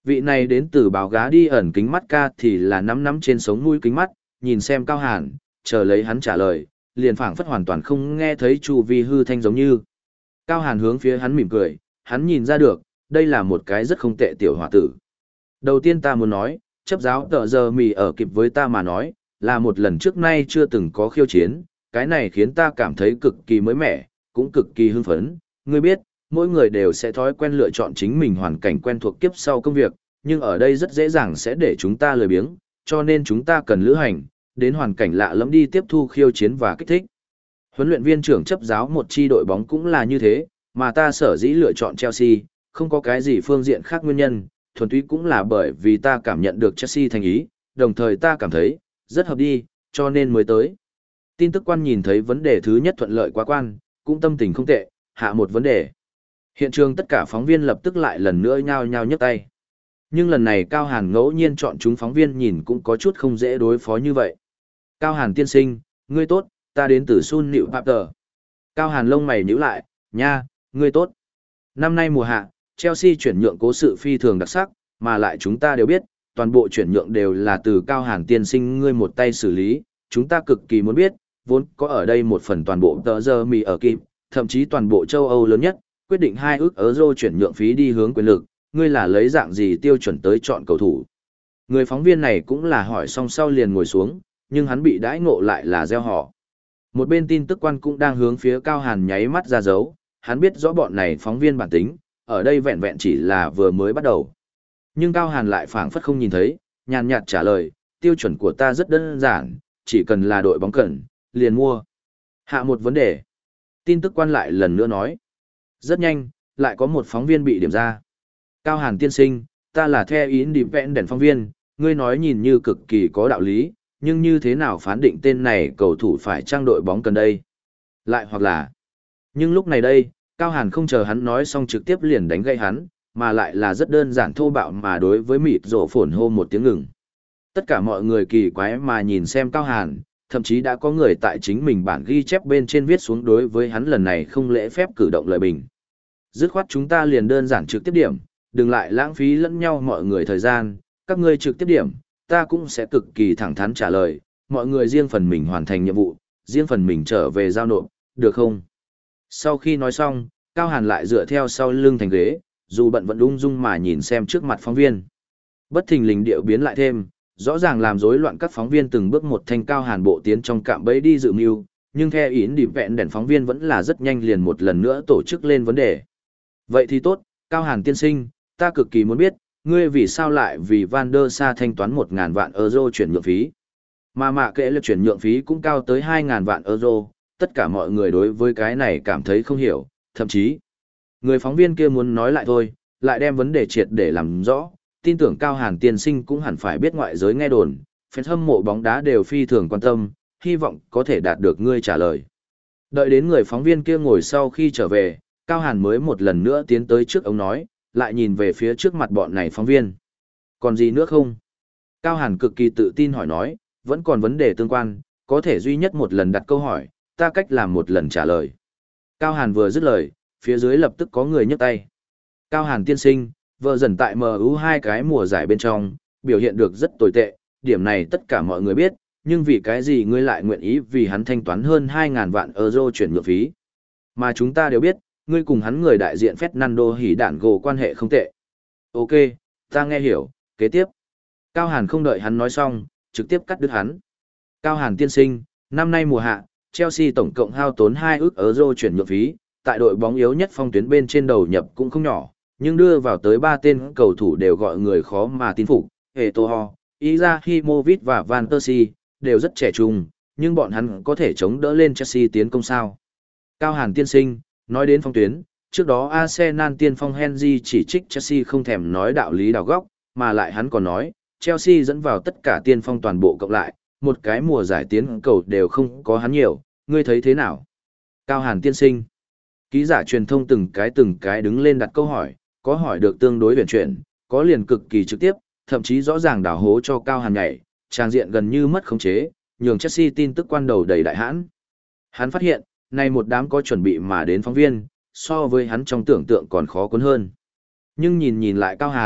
Vị này đến từ báo gá đi ẩn kính mắt ca thì là nắm nắm trên sống mũi kính mắt, nhìn xem Cao Hàn, chờ lấy hắn trả lời, liền phảng phất hoàn toàn không nghe thấy chu vi hư thanh giống như. Cao Hàn hướng phía hắn mỉm cười, hắn nhìn ra được, đây là một cái rất không tệ tiểu hòa tử. Đầu tiên ta muốn nói, chấp giáo tờ giờ mì ở kịp với ta mà nói, là một lần trước nay chưa từng có khiêu chiến, cái này khiến ta cảm thấy cực kỳ mới mẻ, cũng cực kỳ hưng phấn. Ngươi biết, mỗi người đều sẽ thói quen lựa chọn chính mình hoàn cảnh quen thuộc kiếp sau công việc, nhưng ở đây rất dễ dàng sẽ để chúng ta lười biếng, cho nên chúng ta cần lữ hành, đến hoàn cảnh lạ lẫm đi tiếp thu khiêu chiến và kích thích. Huấn luyện viên trưởng chấp giáo một chi đội bóng cũng là như thế, mà ta sở dĩ lựa chọn Chelsea, không có cái gì phương diện khác nguyên nhân, thuần túy cũng là bởi vì ta cảm nhận được Chelsea thành ý, đồng thời ta cảm thấy, rất hợp đi, cho nên mới tới. Tin tức quan nhìn thấy vấn đề thứ nhất thuận lợi quá quan, cũng tâm tình không tệ, hạ một vấn đề. Hiện trường tất cả phóng viên lập tức lại lần nữa nhao nhao nhấc tay. Nhưng lần này Cao Hàn ngẫu nhiên chọn chúng phóng viên nhìn cũng có chút không dễ đối phó như vậy. Cao Hàn tiên sinh, ngươi tốt, ta đến từ Sun Nịu Papter. Cao Hàn lông mày nhíu lại, nha, ngươi tốt. Năm nay mùa hạ, Chelsea chuyển nhượng cố sự phi thường đặc sắc, mà lại chúng ta đều biết, toàn bộ chuyển nhượng đều là từ Cao Hàn tiên sinh ngươi một tay xử lý, chúng ta cực kỳ muốn biết, vốn có ở đây một phần toàn bộ tờ giờ mì ở kịp, thậm chí toàn bộ châu Âu lớn nhất, quyết định hai ước euro chuyển nhượng phí đi hướng quyền lực, ngươi là lấy dạng gì tiêu chuẩn tới chọn cầu thủ. Người phóng viên này cũng là hỏi xong sau liền ngồi xuống, nhưng hắn bị đãi ngộ lại là gieo họ. Một bên tin tức quan cũng đang hướng phía Cao Hàn nháy mắt ra dấu, hắn biết rõ bọn này phóng viên bản tính, ở đây vẹn vẹn chỉ là vừa mới bắt đầu. Nhưng Cao Hàn lại phảng phất không nhìn thấy, nhàn nhạt trả lời, tiêu chuẩn của ta rất đơn giản, chỉ cần là đội bóng cần, liền mua. Hạ một vấn đề. Tin tức quan lại lần nữa nói. Rất nhanh, lại có một phóng viên bị điểm ra. Cao Hàn tiên sinh, ta là The Independent phóng viên, ngươi nói nhìn như cực kỳ có đạo lý, nhưng như thế nào phán định tên này cầu thủ phải trang đội bóng cần đây? Lại hoặc là... Nhưng lúc này đây, Cao Hàn không chờ hắn nói xong trực tiếp liền đánh gây hắn, mà lại là rất đơn giản thô bạo mà đối với mịt rổ phồn hô một tiếng ngừng. Tất cả mọi người kỳ quái mà nhìn xem Cao Hàn, thậm chí đã có người tại chính mình bản ghi chép bên trên viết xuống đối với hắn lần này không lễ phép cử động lời bình. Dứt khoát chúng ta liền đơn giản trực tiếp điểm, đừng lại lãng phí lẫn nhau mọi người thời gian, các ngươi trực tiếp điểm, ta cũng sẽ cực kỳ thẳng thắn trả lời, mọi người riêng phần mình hoàn thành nhiệm vụ, riêng phần mình trở về giao nộp, được không? Sau khi nói xong, Cao Hàn lại dựa theo sau lưng thành ghế, dù bận vẫn ung dung mà nhìn xem trước mặt phóng viên. Bất thình lình điệu biến lại thêm, rõ ràng làm rối loạn các phóng viên từng bước một thanh Cao Hàn bộ tiến trong cạm bẫy đi dự mưu, nhưng theo ý điểm vẹn đèn phóng viên vẫn là rất nhanh liền một lần nữa tổ chức lên vấn đề. Vậy thì tốt, Cao Hàn tiên sinh, ta cực kỳ muốn biết, ngươi vì sao lại vì Van der Sa thanh toán một nghìn vạn euro chuyển nhượng phí. Mà mạ kệ lực chuyển nhượng phí cũng cao tới hai nghìn vạn euro, tất cả mọi người đối với cái này cảm thấy không hiểu, thậm chí. Người phóng viên kia muốn nói lại thôi, lại đem vấn đề triệt để làm rõ, tin tưởng Cao Hàn tiên sinh cũng hẳn phải biết ngoại giới nghe đồn, fan hâm mộ bóng đá đều phi thường quan tâm, hy vọng có thể đạt được ngươi trả lời. Đợi đến người phóng viên kia ngồi sau khi trở về, Cao Hàn mới một lần nữa tiến tới trước ông nói, lại nhìn về phía trước mặt bọn này phóng viên. Còn gì nữa không? Cao Hàn cực kỳ tự tin hỏi nói, vẫn còn vấn đề tương quan, có thể duy nhất một lần đặt câu hỏi, ta cách làm một lần trả lời. Cao Hàn vừa dứt lời, phía dưới lập tức có người nhấc tay. Cao Hàn tiên sinh, vợ dần tại em u hai cái mùa giải bên trong, biểu hiện được rất tồi tệ, điểm này tất cả mọi người biết, nhưng vì cái gì ngươi lại nguyện ý vì hắn thanh toán hơn hai nghìn vạn euro chuyển nhượng phí. Mà chúng ta đều biết, ngươi cùng hắn người đại diện Fernando hỉ đản gồ quan hệ không tệ. Ok, ta nghe hiểu, kế tiếp. Cao Hàn không đợi hắn nói xong, trực tiếp cắt đứt hắn. Cao Hàn tiên sinh, năm nay mùa hạ, Chelsea tổng cộng hao tốn hai ước euro chuyển nhượng phí, tại đội bóng yếu nhất phong tuyến bên trên đầu nhập cũng không nhỏ, nhưng đưa vào tới ba tên cầu thủ đều gọi người khó mà tin phục, Eto'o, Izahimovic và Van Persie, đều rất trẻ trung, nhưng bọn hắn có thể chống đỡ lên Chelsea tiến công sao. Cao Hàn tiên sinh, nói đến phong tuyến, trước đó Arsenal tiên phong Henry chỉ trích Chelsea không thèm nói đạo lý đào góc, mà lại hắn còn nói, Chelsea dẫn vào tất cả tiên phong toàn bộ cộng lại, một cái mùa giải tiến cầu đều không có hắn nhiều, ngươi thấy thế nào? Cao Hàn tiên sinh, ký giả truyền thông từng cái từng cái đứng lên đặt câu hỏi, có hỏi được tương đối huyền chuyển, có liền cực kỳ trực tiếp, thậm chí rõ ràng đào hố cho Cao Hàn nhảy, trang diện gần như mất khống chế, nhường Chelsea tin tức quan đầu đầy đại hãn. Hắn phát hiện, này một đám có chuẩn bị mà đến phóng viên, so với hắn trong tưởng tượng còn khó cuốn hơn. Nhưng nhìn nhìn lại Cao Hàn,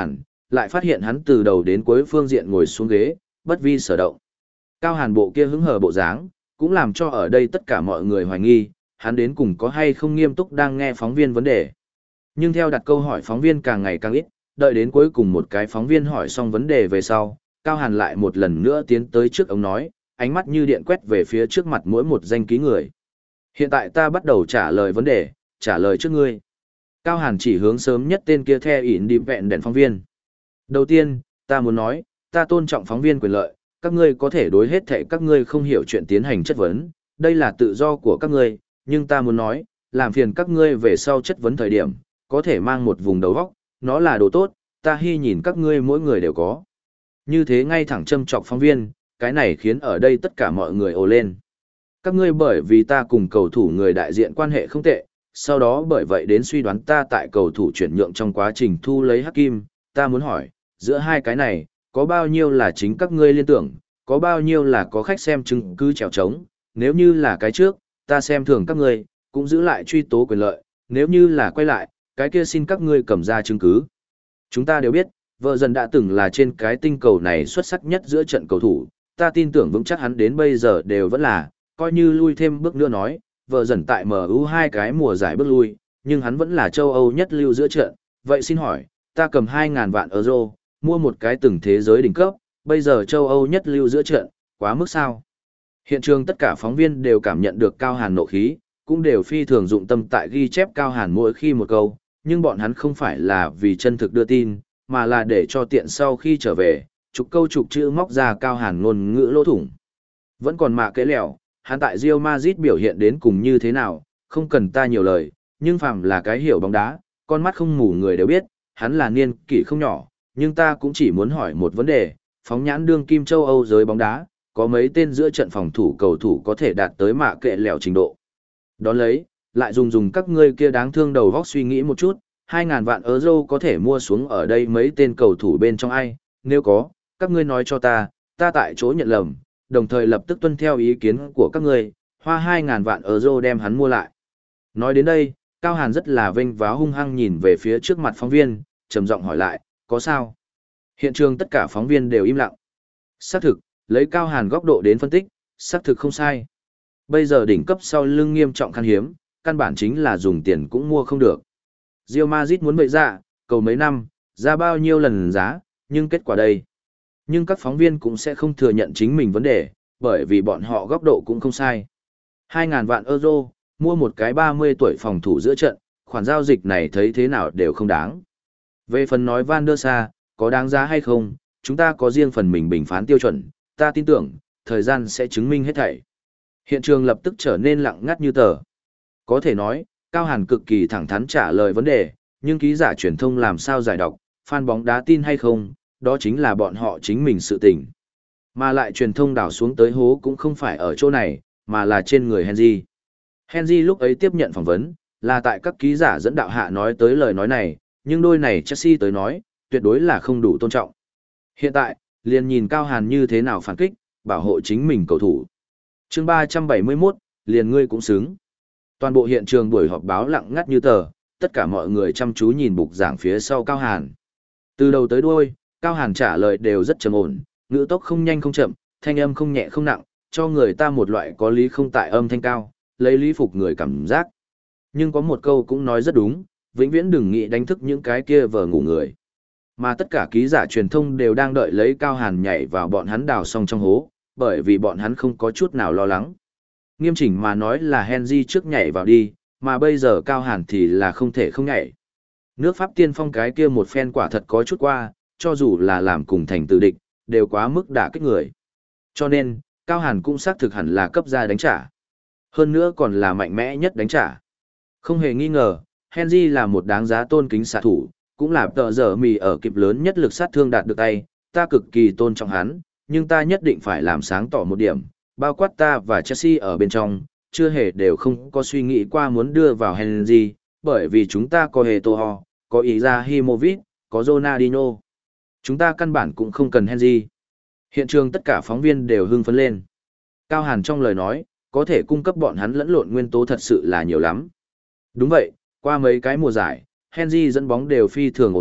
lại phát hiện hắn từ đầu đến cuối phương diện ngồi xuống ghế, bất vi sở động. Cao Hàn bộ kia hứng hờ bộ dáng, cũng làm cho ở đây tất cả mọi người hoài nghi, hắn đến cùng có hay không nghiêm túc đang nghe phóng viên vấn đề. Nhưng theo đặt câu hỏi phóng viên càng ngày càng ít, đợi đến cuối cùng một cái phóng viên hỏi xong vấn đề về sau, Cao Hàn lại một lần nữa tiến tới trước ống nói, ánh mắt như điện quét về phía trước mặt mỗi một danh ký người. Hiện tại ta bắt đầu trả lời vấn đề, trả lời trước ngươi. Cao Hàn chỉ hướng sớm nhất tên kia theo ỉn đi vẹn đèn phóng viên. Đầu tiên, ta muốn nói, ta tôn trọng phóng viên quyền lợi, các ngươi có thể đối hết thảy các ngươi không hiểu chuyện tiến hành chất vấn, đây là tự do của các ngươi, nhưng ta muốn nói, làm phiền các ngươi về sau chất vấn thời điểm, có thể mang một vùng đầu góc, nó là đồ tốt, ta hy nhìn các ngươi mỗi người đều có. Như thế ngay thẳng châm chọc phóng viên, cái này khiến ở đây tất cả mọi người ồ lên. Các ngươi bởi vì ta cùng cầu thủ người đại diện quan hệ không tệ, sau đó bởi vậy đến suy đoán ta tại cầu thủ chuyển nhượng trong quá trình thu lấy hắc kim, ta muốn hỏi, giữa hai cái này, có bao nhiêu là chính các ngươi liên tưởng, có bao nhiêu là có khách xem chứng cứ trèo trống, nếu như là cái trước, ta xem thường các ngươi, cũng giữ lại truy tố quyền lợi, nếu như là quay lại, cái kia xin các ngươi cầm ra chứng cứ. Chúng ta đều biết, vợ dần đã từng là trên cái tinh cầu này xuất sắc nhất giữa trận cầu thủ, ta tin tưởng vững chắc hắn đến bây giờ đều vẫn là, coi như lui thêm bước nữa nói, vợ dần tại em u hai cái mùa giải bước lui, nhưng hắn vẫn là châu Âu nhất lưu giữa trận, vậy xin hỏi, ta cầm hai ngàn vạn euro, mua một cái từng thế giới đỉnh cấp, bây giờ châu Âu nhất lưu giữa trận, quá mức sao? Hiện trường tất cả phóng viên đều cảm nhận được Cao Hàn nộ khí, cũng đều phi thường dụng tâm tại ghi chép Cao Hàn mỗi khi một câu, nhưng bọn hắn không phải là vì chân thực đưa tin, mà là để cho tiện sau khi trở về, chục câu chục chữ móc ra Cao Hàn ngôn ngữ lỗ thủng. Vẫn còn mạ kế lẹo, hắn tại Real Madrid biểu hiện đến cùng như thế nào, không cần ta nhiều lời, nhưng phàm là cái hiểu bóng đá, con mắt không mù người đều biết, hắn là niên kỷ không nhỏ, nhưng ta cũng chỉ muốn hỏi một vấn đề, phóng nhãn đương kim châu Âu giới bóng đá, có mấy tên giữa trận phòng thủ cầu thủ có thể đạt tới mạ kệ lẹo trình độ. Đón lấy, lại dùng dùng các ngươi kia đáng thương đầu góc suy nghĩ một chút, hai ngàn vạn euro có thể mua xuống ở đây mấy tên cầu thủ bên trong ai, nếu có, các ngươi nói cho ta, ta tại chỗ nhận lầm, đồng thời lập tức tuân theo ý kiến của các ngươi, hoa hai ngàn vạn euro đem hắn mua lại. Nói đến đây, Cao Hàn rất là vênh váo hung hăng nhìn về phía trước mặt phóng viên, trầm giọng hỏi lại, có sao? Hiện trường tất cả phóng viên đều im lặng. Xác thực, lấy Cao Hàn góc độ đến phân tích, xác thực không sai. Bây giờ đỉnh cấp sau lưng nghiêm trọng khan hiếm, căn bản chính là dùng tiền cũng mua không được. Real Madrid muốn bậy ra, cầu mấy năm, ra bao nhiêu lần giá, nhưng kết quả đây. Nhưng các phóng viên cũng sẽ không thừa nhận chính mình vấn đề, bởi vì bọn họ góc độ cũng không sai. hai ngàn vạn euro, mua một cái ba mươi tuổi phòng thủ giữa trận, khoản giao dịch này thấy thế nào đều không đáng. Về phần nói Van der Sa, có đáng giá hay không, chúng ta có riêng phần mình bình phán tiêu chuẩn, ta tin tưởng, thời gian sẽ chứng minh hết thảy. Hiện trường lập tức trở nên lặng ngắt như tờ. Có thể nói, Cao Hàn cực kỳ thẳng thắn trả lời vấn đề, nhưng ký giả truyền thông làm sao giải đọc, fan bóng đá tin hay không, đó chính là bọn họ chính mình sự tình. Mà lại truyền thông đảo xuống tới hố cũng không phải ở chỗ này, mà là trên người Henry. Henry lúc ấy tiếp nhận phỏng vấn, là tại các ký giả dẫn đạo hạ nói tới lời nói này, nhưng đôi này Chelsea tới nói, tuyệt đối là không đủ tôn trọng. Hiện tại, liền nhìn Cao Hàn như thế nào phản kích, bảo hộ chính mình cầu thủ. Chương ba trăm bảy mươi mốt, liền ngươi cũng xứng. Toàn bộ hiện trường buổi họp báo lặng ngắt như tờ, tất cả mọi người chăm chú nhìn bục giảng phía sau Cao Hàn. Từ đầu tới đuôi, Cao Hàn trả lời đều rất trầm ổn, ngữ tốc không nhanh không chậm, thanh âm không nhẹ không nặng, cho người ta một loại có lý không tại âm thanh cao, lấy lý phục người cảm giác. Nhưng có một câu cũng nói rất đúng, vĩnh viễn đừng nghĩ đánh thức những cái kia vờ ngủ người. Mà tất cả ký giả truyền thông đều đang đợi lấy Cao Hàn nhảy vào bọn hắn đào xong trong hố, bởi vì bọn hắn không có chút nào lo lắng. Nghiêm chỉnh mà nói là Henry trước nhảy vào đi, mà bây giờ Cao Hàn thì là không thể không nhảy. Nước Pháp tiên phong cái kia một phen quả thật có chút qua, cho dù là làm cùng thành tử địch, đều quá mức đả kích người. Cho nên, Cao Hàn cũng xác thực hẳn là cấp ra đánh trả. Hơn nữa còn là mạnh mẽ nhất đánh trả. Không hề nghi ngờ, Henry là một đáng giá tôn kính xạ thủ, cũng là tờ giờ mì ở kịp lớn nhất lực sát thương đạt được tay, ta cực kỳ tôn trọng hắn, nhưng ta nhất định phải làm sáng tỏ một điểm, bao quát ta và Chelsea ở bên trong, chưa hề đều không có suy nghĩ qua muốn đưa vào Henry, bởi vì chúng ta có Eto'o, có Izahimovic, có Ronaldinho. Chúng ta căn bản cũng không cần Henry. Hiện trường tất cả phóng viên đều hưng phấn lên. Cao Hàn trong lời nói, có thể cung cấp bọn hắn lẫn lộn nguyên tố thật sự là nhiều lắm. Đúng vậy, qua mấy cái mùa giải, Henry dẫn bóng đều phi thường ổn định,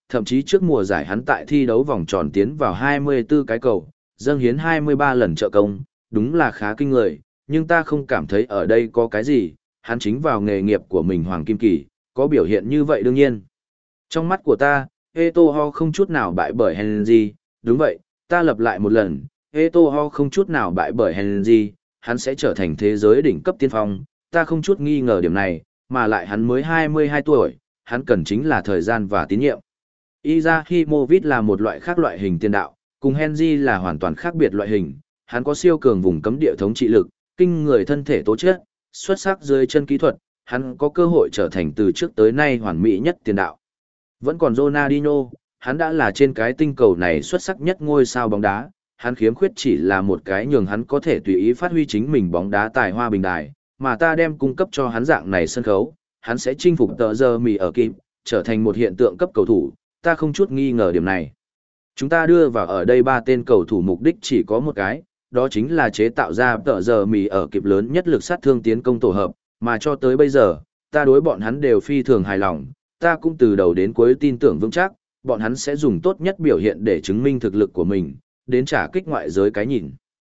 thậm chí trước mùa giải hắn tại thi đấu vòng tròn tiến vào hai mươi tư cái cầu, dâng hiến hai mươi ba lần trợ công, đúng là khá kinh người, nhưng ta không cảm thấy ở đây có cái gì, hắn chính vào nghề nghiệp của mình Hoàng Kim Kỳ, có biểu hiện như vậy đương nhiên. Trong mắt của ta, Eto'o không chút nào bại bởi Henry, đúng vậy, ta lặp lại một lần, Eto'o không chút nào bại bởi Henry, hắn sẽ trở thành thế giới đỉnh cấp tiên phong, ta không chút nghi ngờ điểm này, mà lại hắn mới hai mươi hai tuổi, hắn cần chính là thời gian và tín nhiệm. Izahimovic là một loại khác loại hình tiền đạo, cùng Henry là hoàn toàn khác biệt loại hình, hắn có siêu cường vùng cấm địa thống trị lực, kinh người thân thể tố chất, xuất sắc dưới chân kỹ thuật, hắn có cơ hội trở thành từ trước tới nay hoàn mỹ nhất tiền đạo. Vẫn còn Ronaldinho, hắn đã là trên cái tinh cầu này xuất sắc nhất ngôi sao bóng đá, hắn khiếm khuyết chỉ là một cái nhường hắn có thể tùy ý phát huy chính mình bóng đá tài hoa bình đài, mà ta đem cung cấp cho hắn dạng này sân khấu, hắn sẽ chinh phục tờ giờ mì ở kịp, trở thành một hiện tượng cấp cầu thủ, ta không chút nghi ngờ điểm này. Chúng ta đưa vào ở đây ba tên cầu thủ mục đích chỉ có một cái, đó chính là chế tạo ra tờ giờ mì ở kịp lớn nhất lực sát thương tiến công tổ hợp, mà cho tới bây giờ, ta đối bọn hắn đều phi thường hài lòng, ta cũng từ đầu đến cuối tin tưởng vững chắc, bọn hắn sẽ dùng tốt nhất biểu hiện để chứng minh thực lực của mình, đến trả kích ngoại giới cái nhìn.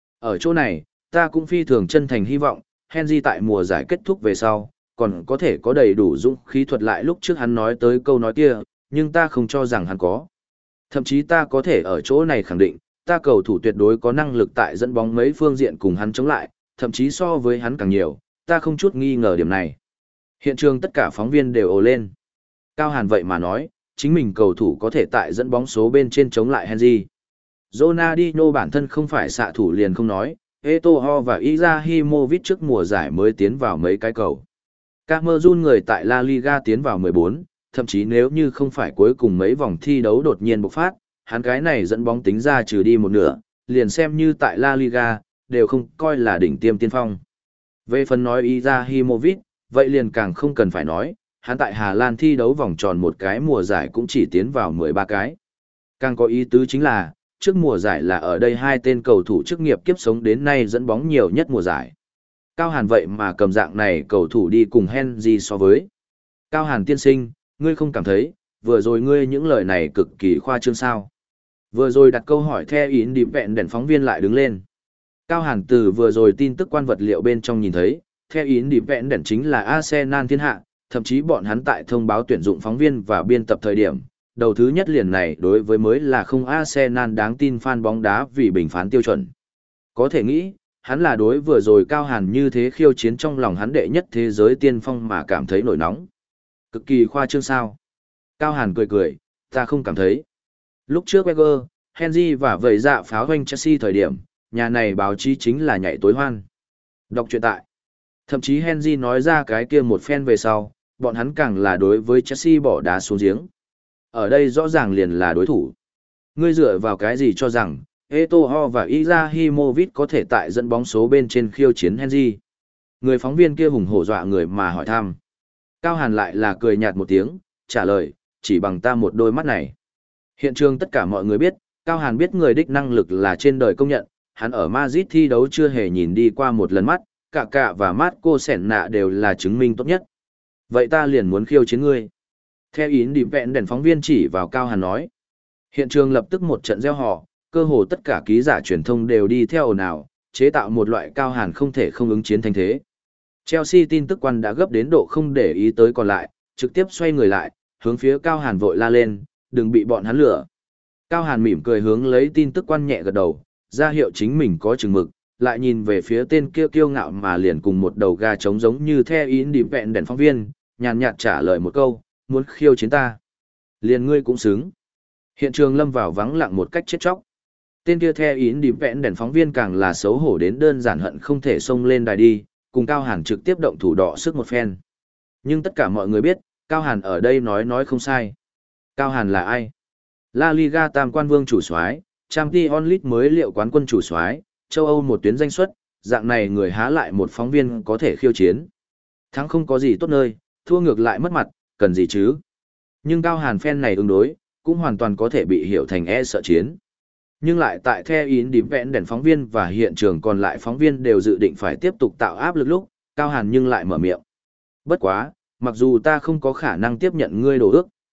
Ở chỗ này, ta cũng phi thường chân thành hy vọng, Henry tại mùa giải kết thúc về sau, còn có thể có đầy đủ dũng khí thuật lại lúc trước hắn nói tới câu nói kia, nhưng ta không cho rằng hắn có. Thậm chí ta có thể ở chỗ này khẳng định, ta cầu thủ tuyệt đối có năng lực tại dẫn bóng mấy phương diện cùng hắn chống lại, thậm chí so với hắn càng nhiều, ta không chút nghi ngờ điểm này. Hiện trường tất cả phóng viên đều ồ lên. Cao Hàn vậy mà nói, chính mình cầu thủ có thể tại dẫn bóng số bên trên chống lại Henry. Ronaldinho bản thân không phải xạ thủ liền không nói, Eto'o và Izahimovic trước mùa giải mới tiến vào mấy cái cầu. Camerun người tại La Liga tiến vào mười bốn, thậm chí nếu như không phải cuối cùng mấy vòng thi đấu đột nhiên bộc phát, hắn cái này dẫn bóng tính ra trừ đi một nửa, liền xem như tại La Liga, đều không coi là đỉnh tiêm tiên phong. Về phần nói Izahimovic, vậy liền càng không cần phải nói, hắn tại Hà Lan thi đấu vòng tròn một cái mùa giải cũng chỉ tiến vào mười ba cái. Càng có ý tứ chính là, trước mùa giải là ở đây hai tên cầu thủ chức nghiệp kiếp sống đến nay dẫn bóng nhiều nhất mùa giải. Cao Hàn vậy mà cầm dạng này cầu thủ đi cùng Henry so với. Cao Hàn tiên sinh, ngươi không cảm thấy, vừa rồi ngươi những lời này cực kỳ khoa trương sao. Vừa rồi đặt câu hỏi theo ý đi vẹn đèn phóng viên lại đứng lên. Cao Hàn từ vừa rồi tin tức quan vật liệu bên trong nhìn thấy, theo ý đi vẹn đèn chính là Arsenal thiên hạ, thậm chí bọn hắn tại thông báo tuyển dụng phóng viên và biên tập thời điểm. Đầu thứ nhất liền này đối với mới là không Arsenal đáng tin fan bóng đá vì bình phán tiêu chuẩn. Có thể nghĩ, hắn là đối vừa rồi Cao Hàn như thế khiêu chiến trong lòng hắn đệ nhất thế giới tiên phong mà cảm thấy nổi nóng. Cực kỳ khoa trương sao. Cao Hàn cười cười, ta không cảm thấy. Lúc trước Wenger, Henry và vầy dạ pháo hoanh Chelsea thời điểm, nhà này báo chí chính là nhảy tối hoan. Đọc truyện tại. Thậm chí Henry nói ra cái kia một phen về sau, bọn hắn càng là đối với Chelsea bỏ đá xuống giếng. Ở đây rõ ràng liền là đối thủ. Ngươi dựa vào cái gì cho rằng, Eto'o và Izahimovic có thể tại dẫn bóng số bên trên khiêu chiến Henry? Người phóng viên kia hùng hổ dọa người mà hỏi thăm. Cao Hàn lại là cười nhạt một tiếng, trả lời, chỉ bằng ta một đôi mắt này. Hiện trường tất cả mọi người biết, Cao Hàn biết người đích năng lực là trên đời công nhận, hắn ở Madrid thi đấu chưa hề nhìn đi qua một lần mắt, cả cả và Marco Senna đều là chứng minh tốt nhất. Vậy ta liền muốn khiêu chiến ngươi. Theo ý đi vẹn đèn phóng viên chỉ vào Cao Hàn nói. Hiện trường lập tức một trận gieo họ, cơ hồ tất cả ký giả truyền thông đều đi theo ồn ào, chế tạo một loại Cao Hàn không thể không ứng chiến thanh thế. Chelsea tin tức quan đã gấp đến độ không để ý tới còn lại, trực tiếp xoay người lại, hướng phía Cao Hàn vội la lên, đừng bị bọn hắn lừa. Cao Hàn mỉm cười hướng lấy tin tức quan nhẹ gật đầu, ra hiệu chính mình có chừng mực, lại nhìn về phía tên kia kiêu ngạo mà liền cùng một đầu gà trống giống như theo ý đi vẹn đèn phóng viên, nhàn nhạt trả lời một câu, muốn khiêu chiến ta. Liền ngươi cũng xứng. Hiện trường lâm vào vắng lặng một cách chết chóc. Tên kia theo ý đi vẹn đèn phóng viên càng là xấu hổ đến đơn giản hận không thể xông lên đài đi, cùng Cao Hàn trực tiếp động thủ đọ sức một phen. Nhưng tất cả mọi người biết, Cao Hàn ở đây nói nói không sai. Cao Hàn là ai? La Liga tam quan vương chủ soái, Champions League mới liệu quán quân chủ soái, châu Âu một tuyến danh xuất, dạng này người há lại một phóng viên có thể khiêu chiến. Thắng không có gì tốt nơi, thua ngược lại mất mặt, cần gì chứ? Nhưng Cao Hàn phen này ứng đối, cũng hoàn toàn có thể bị hiểu thành e sợ chiến. Nhưng lại tại theo ý đi vẹn đèn phóng viên và hiện trường còn lại phóng viên đều dự định phải tiếp tục tạo áp lực lúc, Cao Hàn nhưng lại mở miệng. Bất quá, mặc dù ta không có khả năng tiếp nhận ngươi đồ ước,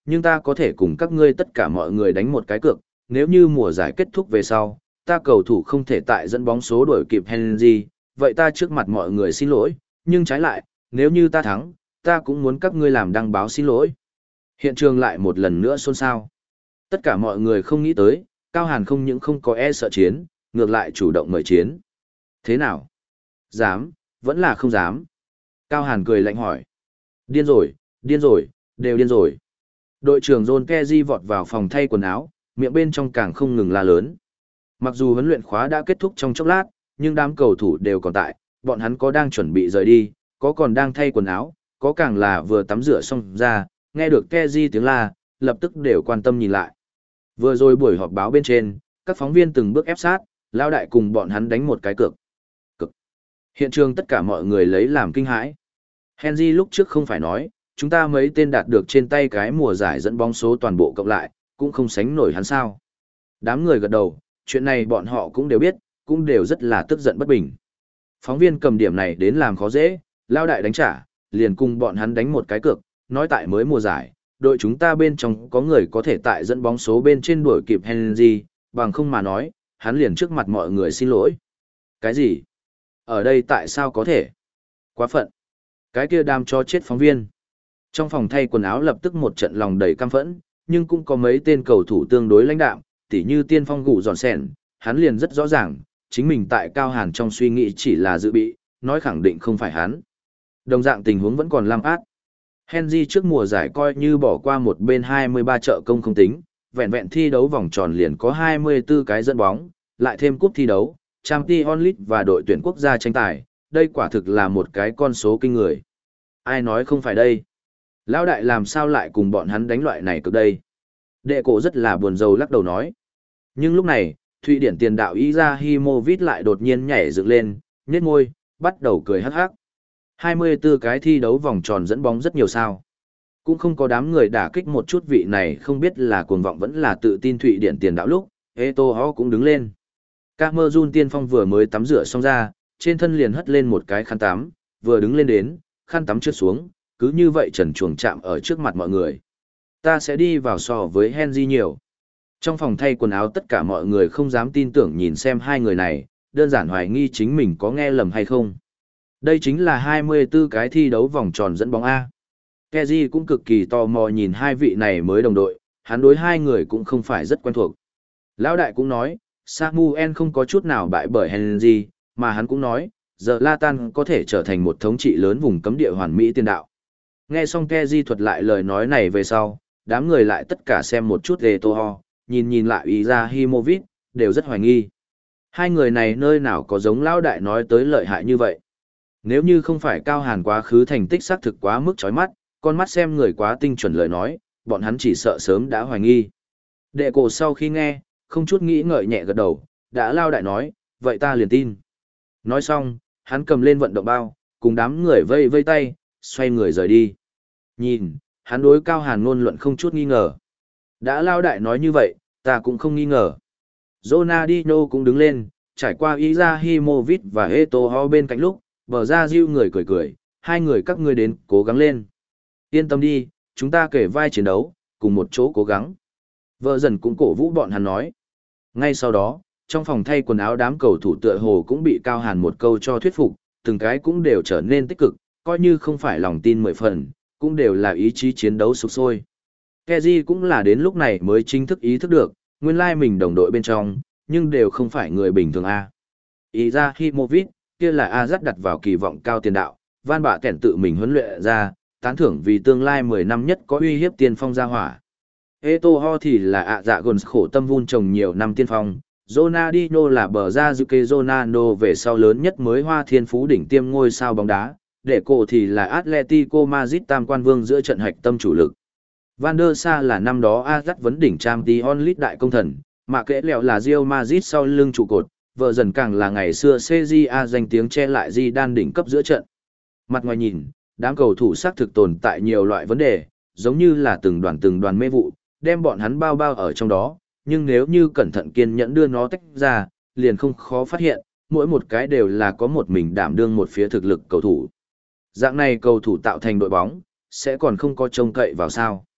nhưng ta có thể cùng các ngươi tất cả mọi người đánh một cái cược, nếu như mùa giải kết thúc về sau, ta cầu thủ không thể tại dẫn bóng số đuổi kịp Henry, vậy ta trước mặt mọi người xin lỗi, nhưng trái lại, nếu như ta thắng, ta cũng muốn các ngươi làm đăng báo xin lỗi. Hiện trường lại một lần nữa xôn xao. Tất cả mọi người không nghĩ tới, Cao Hàn không những không có e sợ chiến, ngược lại chủ động mời chiến. Thế nào? Dám, vẫn là không dám. Cao Hàn cười lạnh hỏi. Điên rồi, điên rồi, đều điên rồi. Đội trưởng John Kezi vọt vào phòng thay quần áo, miệng bên trong càng không ngừng la lớn. Mặc dù huấn luyện khóa đã kết thúc trong chốc lát, nhưng đám cầu thủ đều còn tại, bọn hắn có đang chuẩn bị rời đi, có còn đang thay quần áo, có càng là vừa tắm rửa xong ra, nghe được Kezi tiếng la, lập tức đều quan tâm nhìn lại. Vừa rồi buổi họp báo bên trên, các phóng viên từng bước ép sát, lao đại cùng bọn hắn đánh một cái cược. Cực. Hiện trường tất cả mọi người lấy làm kinh hãi. Henry lúc trước không phải nói, chúng ta mấy tên đạt được trên tay cái mùa giải dẫn bóng số toàn bộ cộng lại, cũng không sánh nổi hắn sao. Đám người gật đầu, chuyện này bọn họ cũng đều biết, cũng đều rất là tức giận bất bình. Phóng viên cầm điểm này đến làm khó dễ, lao đại đánh trả, liền cùng bọn hắn đánh một cái cược, nói tại mới mùa giải, đội chúng ta bên trong có người có thể tại dẫn bóng số bên trên đuổi kịp Henry, bằng không mà nói, hắn liền trước mặt mọi người xin lỗi. Cái gì? Ở đây tại sao có thể? Quá phận. Cái kia đam cho chết phóng viên. Trong phòng thay quần áo lập tức một trận lòng đầy căm phẫn, nhưng cũng có mấy tên cầu thủ tương đối lãnh đạm, tỉ như tiên phong gụ giòn sẻn, hắn liền rất rõ ràng, chính mình tại Cao Hàn trong suy nghĩ chỉ là dự bị, nói khẳng định không phải hắn. Đồng dạng tình huống vẫn còn lam át. Henry trước mùa giải coi như bỏ qua một bên hai mươi ba trợ công không tính, vẹn vẹn thi đấu vòng tròn liền có hai mươi tư cái dẫn bóng, lại thêm cúp thi đấu, Champions League và đội tuyển quốc gia tranh tài, đây quả thực là một cái con số kinh người. Ai nói không phải đây? Lão đại làm sao lại cùng bọn hắn đánh loại này cực đây? Đệ cổ rất là buồn rầu lắc đầu nói. Nhưng lúc này, Thụy Điển tiền đạo Izahimovic lại đột nhiên nhảy dựng lên, nhếch môi, bắt đầu cười hắc hắc. hai mươi tư cái thi đấu vòng tròn dẫn bóng rất nhiều sao. Cũng không có đám người đả kích một chút vị này không biết là cuồng vọng vẫn là tự tin Thụy Điển tiền đạo lúc, Eto'o cũng đứng lên. Camerun tiên phong vừa mới tắm rửa xong ra, trên thân liền hất lên một cái khăn tắm, vừa đứng lên đến, khăn tắm trượt xuống, cứ như vậy trần chuồng chạm ở trước mặt mọi người. Ta sẽ đi vào so với Henry nhiều. Trong phòng thay quần áo tất cả mọi người không dám tin tưởng nhìn xem hai người này, đơn giản hoài nghi chính mình có nghe lầm hay không. Đây chính là hai mươi tư cái thi đấu vòng tròn dẫn bóng A. Kezi cũng cực kỳ tò mò nhìn hai vị này mới đồng đội, hắn đối hai người cũng không phải rất quen thuộc. Lão đại cũng nói, Samuel không có chút nào bại bởi Henry, mà hắn cũng nói, giờ Zlatan có thể trở thành một thống trị lớn vùng cấm địa hoàn mỹ tiên đạo. Nghe xong Kezi thuật lại lời nói này về sau, đám người lại tất cả xem một chút Eto'o, nhìn nhìn lại Izahimovic, đều rất hoài nghi. Hai người này nơi nào có giống lão đại nói tới lợi hại như vậy. Nếu như không phải Cao Hàn quá khứ thành tích xác thực quá mức chói mắt, con mắt xem người quá tinh chuẩn lời nói, bọn hắn chỉ sợ sớm đã hoài nghi. Đệ cổ sau khi nghe, không chút nghĩ ngợi nhẹ gật đầu, đã lao đại nói, vậy ta liền tin. Nói xong, hắn cầm lên vận động bao, cùng đám người vây vây tay, xoay người rời đi. Nhìn, hắn đối Cao Hàn ngôn luận không chút nghi ngờ. Đã lao đại nói như vậy, ta cũng không nghi ngờ. Ronaldinho cũng đứng lên, trải qua Izahimovic và Eto'o bên cạnh lúc, bờ ra diêu người cười cười, hai người các ngươi đến, cố gắng lên. Yên tâm đi, chúng ta kể vai chiến đấu, cùng một chỗ cố gắng. Vợ dần cũng cổ vũ bọn hắn nói. Ngay sau đó, trong phòng thay quần áo đám cầu thủ tựa hồ cũng bị Cao Hàn một câu cho thuyết phục, từng cái cũng đều trở nên tích cực, coi như không phải lòng tin mười phần, cũng đều là ý chí chiến đấu sục sôi. Kezi cũng là đến lúc này mới chính thức ý thức được, nguyên lai mình đồng đội bên trong, nhưng đều không phải người bình thường a. Izahimovic, kia là Azat đặt vào kỳ vọng cao tiền đạo, Van Bạ kẻn tự mình huấn luyện ra, tán thưởng vì tương lai mười năm nhất có uy hiếp tiên phong gia hỏa. Eto'o thì là ạ dạ gồn khổ tâm vun trồng nhiều năm tiên phong, Ronaldinho là bờ ra Zuke Ronaldo về sau lớn nhất mới hoa thiên phú đỉnh tiêm ngôi sao bóng đá, để cổ thì là Atletico Madrid tam quan vương giữa trận hạch tâm chủ lực. Van der Sa là năm đó Azat vấn đỉnh Champions League đại công thần, mà kẽ lẹo là Real Madrid sau lưng trụ cột, vợ dần càng là ngày xưa xê giê a danh tiếng che lại Di đan đỉnh cấp giữa trận. Mặt ngoài nhìn, đám cầu thủ xác thực tồn tại nhiều loại vấn đề, giống như là từng đoàn từng đoàn mê vụ, đem bọn hắn bao bao ở trong đó, nhưng nếu như cẩn thận kiên nhẫn đưa nó tách ra, liền không khó phát hiện, mỗi một cái đều là có một mình đảm đương một phía thực lực cầu thủ. Dạng này cầu thủ tạo thành đội bóng, sẽ còn không có trông cậy vào sao.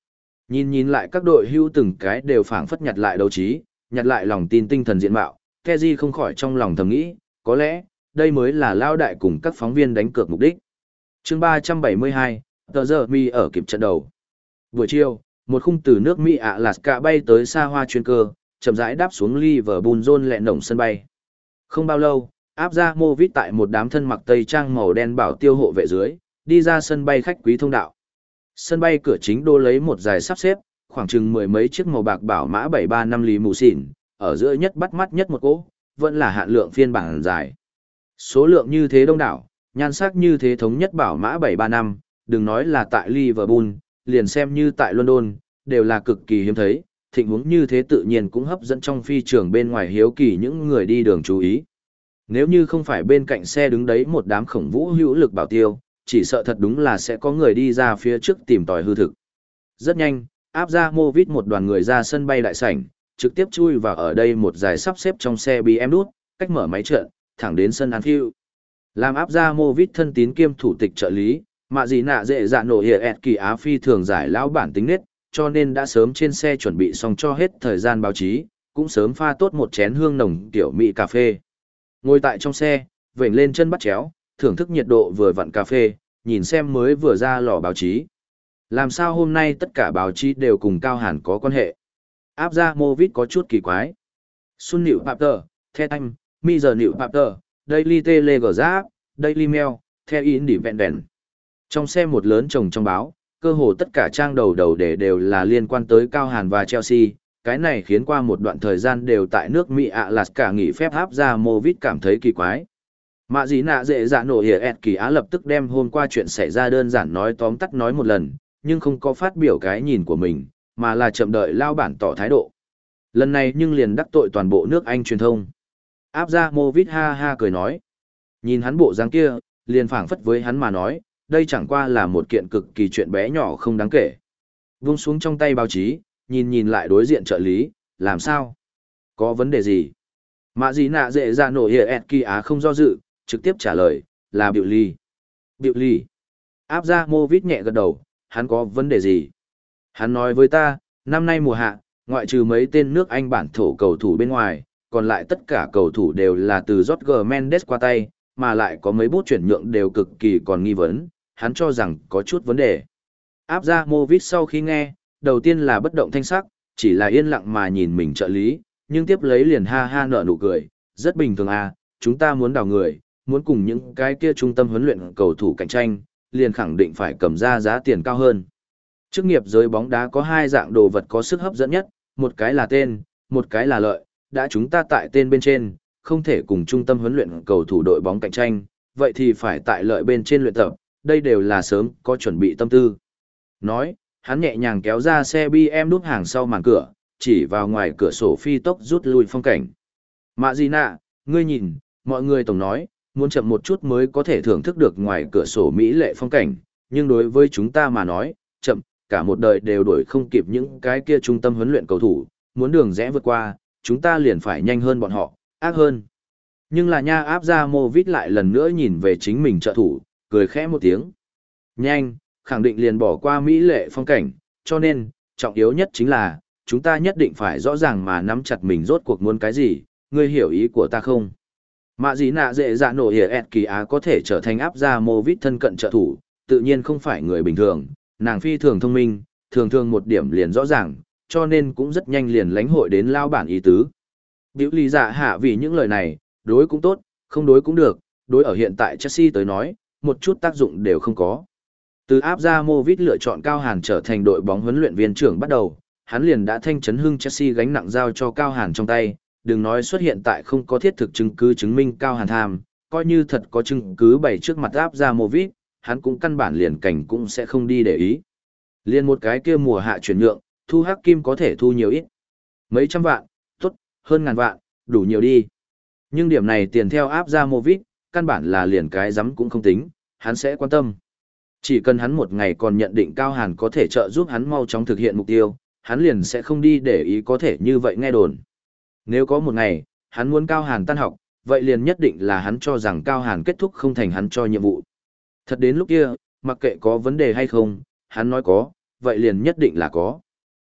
Nhìn nhìn lại các đội hưu từng cái đều phảng phất nhặt lại đấu trí, nhặt lại lòng tin tinh thần diện mạo, Keji không khỏi trong lòng thầm nghĩ, có lẽ, đây mới là lao đại cùng các phóng viên đánh cược mục đích. chương ba trăm bảy mươi hai, tờ giờ mi ở kịp trận đầu. Buổi chiều, một khung từ nước Mỹ Alaska bay tới xa hoa chuyên cơ, chậm rãi đáp xuống Liverpool John lẹ nổng sân bay. Không bao lâu, áp ra Movit tại một đám thân mặc tây trang màu đen bảo tiêu hộ vệ dưới, đi ra sân bay khách quý thông đạo. Sân bay cửa chính đô lấy một dài sắp xếp, khoảng chừng mười mấy chiếc màu bạc bảo mã bảy ba năm lì mù xỉn, ở giữa nhất bắt mắt nhất một cỗ, vẫn là hạn lượng phiên bản dài. Số lượng như thế đông đảo, nhan sắc như thế thống nhất bảo mã bảy ba năm, đừng nói là tại Liverpool, liền xem như tại London, đều là cực kỳ hiếm thấy, thịnh huống như thế tự nhiên cũng hấp dẫn trong phi trường bên ngoài hiếu kỳ những người đi đường chú ý. Nếu như không phải bên cạnh xe đứng đấy một đám khổng vũ hữu lực bảo tiêu, chỉ sợ thật đúng là sẽ có người đi ra phía trước tìm tòi hư thực. Rất nhanh, áp ra Movit một đoàn người ra sân bay đại sảnh, trực tiếp chui vào ở đây một dài sắp xếp trong xe bê em đút, cách mở máy trận, thẳng đến sân Anfield. Làm áp ra Movit thân tín kiêm thủ tịch trợ lý, mạ gì nạ dễ dạ nổ hiệp ẹt kỳ Á phi thường giải lão bản tính nết, cho nên đã sớm trên xe chuẩn bị xong cho hết thời gian báo chí, cũng sớm pha tốt một chén hương nồng tiểu mỹ cà phê. Ngồi tại trong xe, vểnh lên chân bắt chéo, thưởng thức nhiệt độ vừa vặn cà phê, nhìn xem mới vừa ra lò báo chí. Làm sao hôm nay tất cả báo chí đều cùng Cao Hàn có quan hệ? Áp ra Movit có chút kỳ quái. Sun Nịu Papter, The Time, Mi giờ Nịu Papter, Daily Telegraph, Daily Mail, The Independent. Trong xe một lớn chồng trong báo, cơ hồ tất cả trang đầu đầu để đều là liên quan tới Cao Hàn và Chelsea. Cái này khiến qua một đoạn thời gian đều tại nước Mỹ Alaska nghỉ phép áp ra Movit cảm thấy kỳ quái. Mạ gì nạ dễ dạ nổ hiệp ẹt kỳ Á lập tức đem hôm qua chuyện xảy ra đơn giản nói tóm tắt nói một lần, nhưng không có phát biểu cái nhìn của mình, mà là chậm đợi lao bản tỏ thái độ. Lần này nhưng liền đắc tội toàn bộ nước Anh truyền thông. Áp ra Movit ha ha cười nói. Nhìn hắn bộ dáng kia, liền phảng phất với hắn mà nói, đây chẳng qua là một kiện cực kỳ chuyện bé nhỏ không đáng kể. Vung xuống trong tay báo chí, nhìn nhìn lại đối diện trợ lý, làm sao? Có vấn đề gì? Mạ gì nạ dễ ra nổ hiệp ẹt kỳ Á không do dự, trực tiếp trả lời, là Biểu Ly. Biểu Ly. Áp ra Movit nhẹ gật đầu, hắn có vấn đề gì? Hắn nói với ta, năm nay mùa hạ, ngoại trừ mấy tên nước Anh bản thổ cầu thủ bên ngoài, còn lại tất cả cầu thủ đều là từ Jorge Mendes qua tay, mà lại có mấy bút chuyển nhượng đều cực kỳ còn nghi vấn, hắn cho rằng có chút vấn đề. Áp ra Movit sau khi nghe, đầu tiên là bất động thanh sắc, chỉ là yên lặng mà nhìn mình trợ lý, nhưng tiếp lấy liền ha ha nở nụ cười, rất bình thường à, chúng ta muốn đào người, muốn cùng những cái kia trung tâm huấn luyện cầu thủ cạnh tranh, liền khẳng định phải cầm ra giá tiền cao hơn. Chức nghiệp giới bóng đá có hai dạng đồ vật có sức hấp dẫn nhất, một cái là tên, một cái là lợi, đã chúng ta tại tên bên trên, không thể cùng trung tâm huấn luyện cầu thủ đội bóng cạnh tranh, vậy thì phải tại lợi bên trên luyện tập, đây đều là sớm có chuẩn bị tâm tư. Nói, hắn nhẹ nhàng kéo ra xe bê em đút hàng sau màn cửa, chỉ vào ngoài cửa sổ phi tốc rút lui phong cảnh. Mạ gì nạ, ngươi nhìn, mọi người tổng nói, muốn chậm một chút mới có thể thưởng thức được ngoài cửa sổ mỹ lệ phong cảnh, nhưng đối với chúng ta mà nói, chậm, cả một đời đều đuổi không kịp những cái kia trung tâm huấn luyện cầu thủ, muốn đường rẽ vượt qua, chúng ta liền phải nhanh hơn bọn họ, ác hơn. Nhưng là nha áp ra Movit lại lần nữa nhìn về chính mình trợ thủ, cười khẽ một tiếng. Nhanh, khẳng định liền bỏ qua mỹ lệ phong cảnh, cho nên, trọng yếu nhất chính là, chúng ta nhất định phải rõ ràng mà nắm chặt mình rốt cuộc muốn cái gì, ngươi hiểu ý của ta không? Mạ gì nạ dễ dạ nổ hiệp ẹt kỳ Á có thể trở thành áp ra Movit thân cận trợ thủ, tự nhiên không phải người bình thường, nàng phi thường thông minh, thường thường một điểm liền rõ ràng, cho nên cũng rất nhanh liền lãnh hội đến lao bản ý tứ. Biểu lý dạ hạ vì những lời này, đối cũng tốt, không đối cũng được, đối ở hiện tại Chelsea tới nói, một chút tác dụng đều không có. Từ áp ra Movit lựa chọn Cao Hàn trở thành đội bóng huấn luyện viên trưởng bắt đầu, hắn liền đã thanh chấn hưng Chelsea gánh nặng giao cho Cao Hàn trong tay, đừng nói xuất hiện tại không có thiết thực chứng cứ chứng minh Cao Hàn tham, coi như thật có chứng cứ bày trước mặt áp ra Movit, hắn cũng căn bản liền cảnh cũng sẽ không đi để ý. Liên một cái kia mùa hạ chuyển nhượng, thu hắc kim có thể thu nhiều ít. Mấy trăm vạn, tốt, hơn ngàn vạn, đủ nhiều đi. Nhưng điểm này tiền theo áp ra Movit, căn bản là liền cái giấm cũng không tính, hắn sẽ quan tâm. Chỉ cần hắn một ngày còn nhận định Cao Hàn có thể trợ giúp hắn mau chóng thực hiện mục tiêu, hắn liền sẽ không đi để ý có thể như vậy nghe đồn. Nếu có một ngày, hắn muốn Cao Hàn tan học, vậy liền nhất định là hắn cho rằng Cao Hàn kết thúc không thành hắn cho nhiệm vụ. Thật đến lúc kia, mặc kệ có vấn đề hay không, hắn nói có, vậy liền nhất định là có.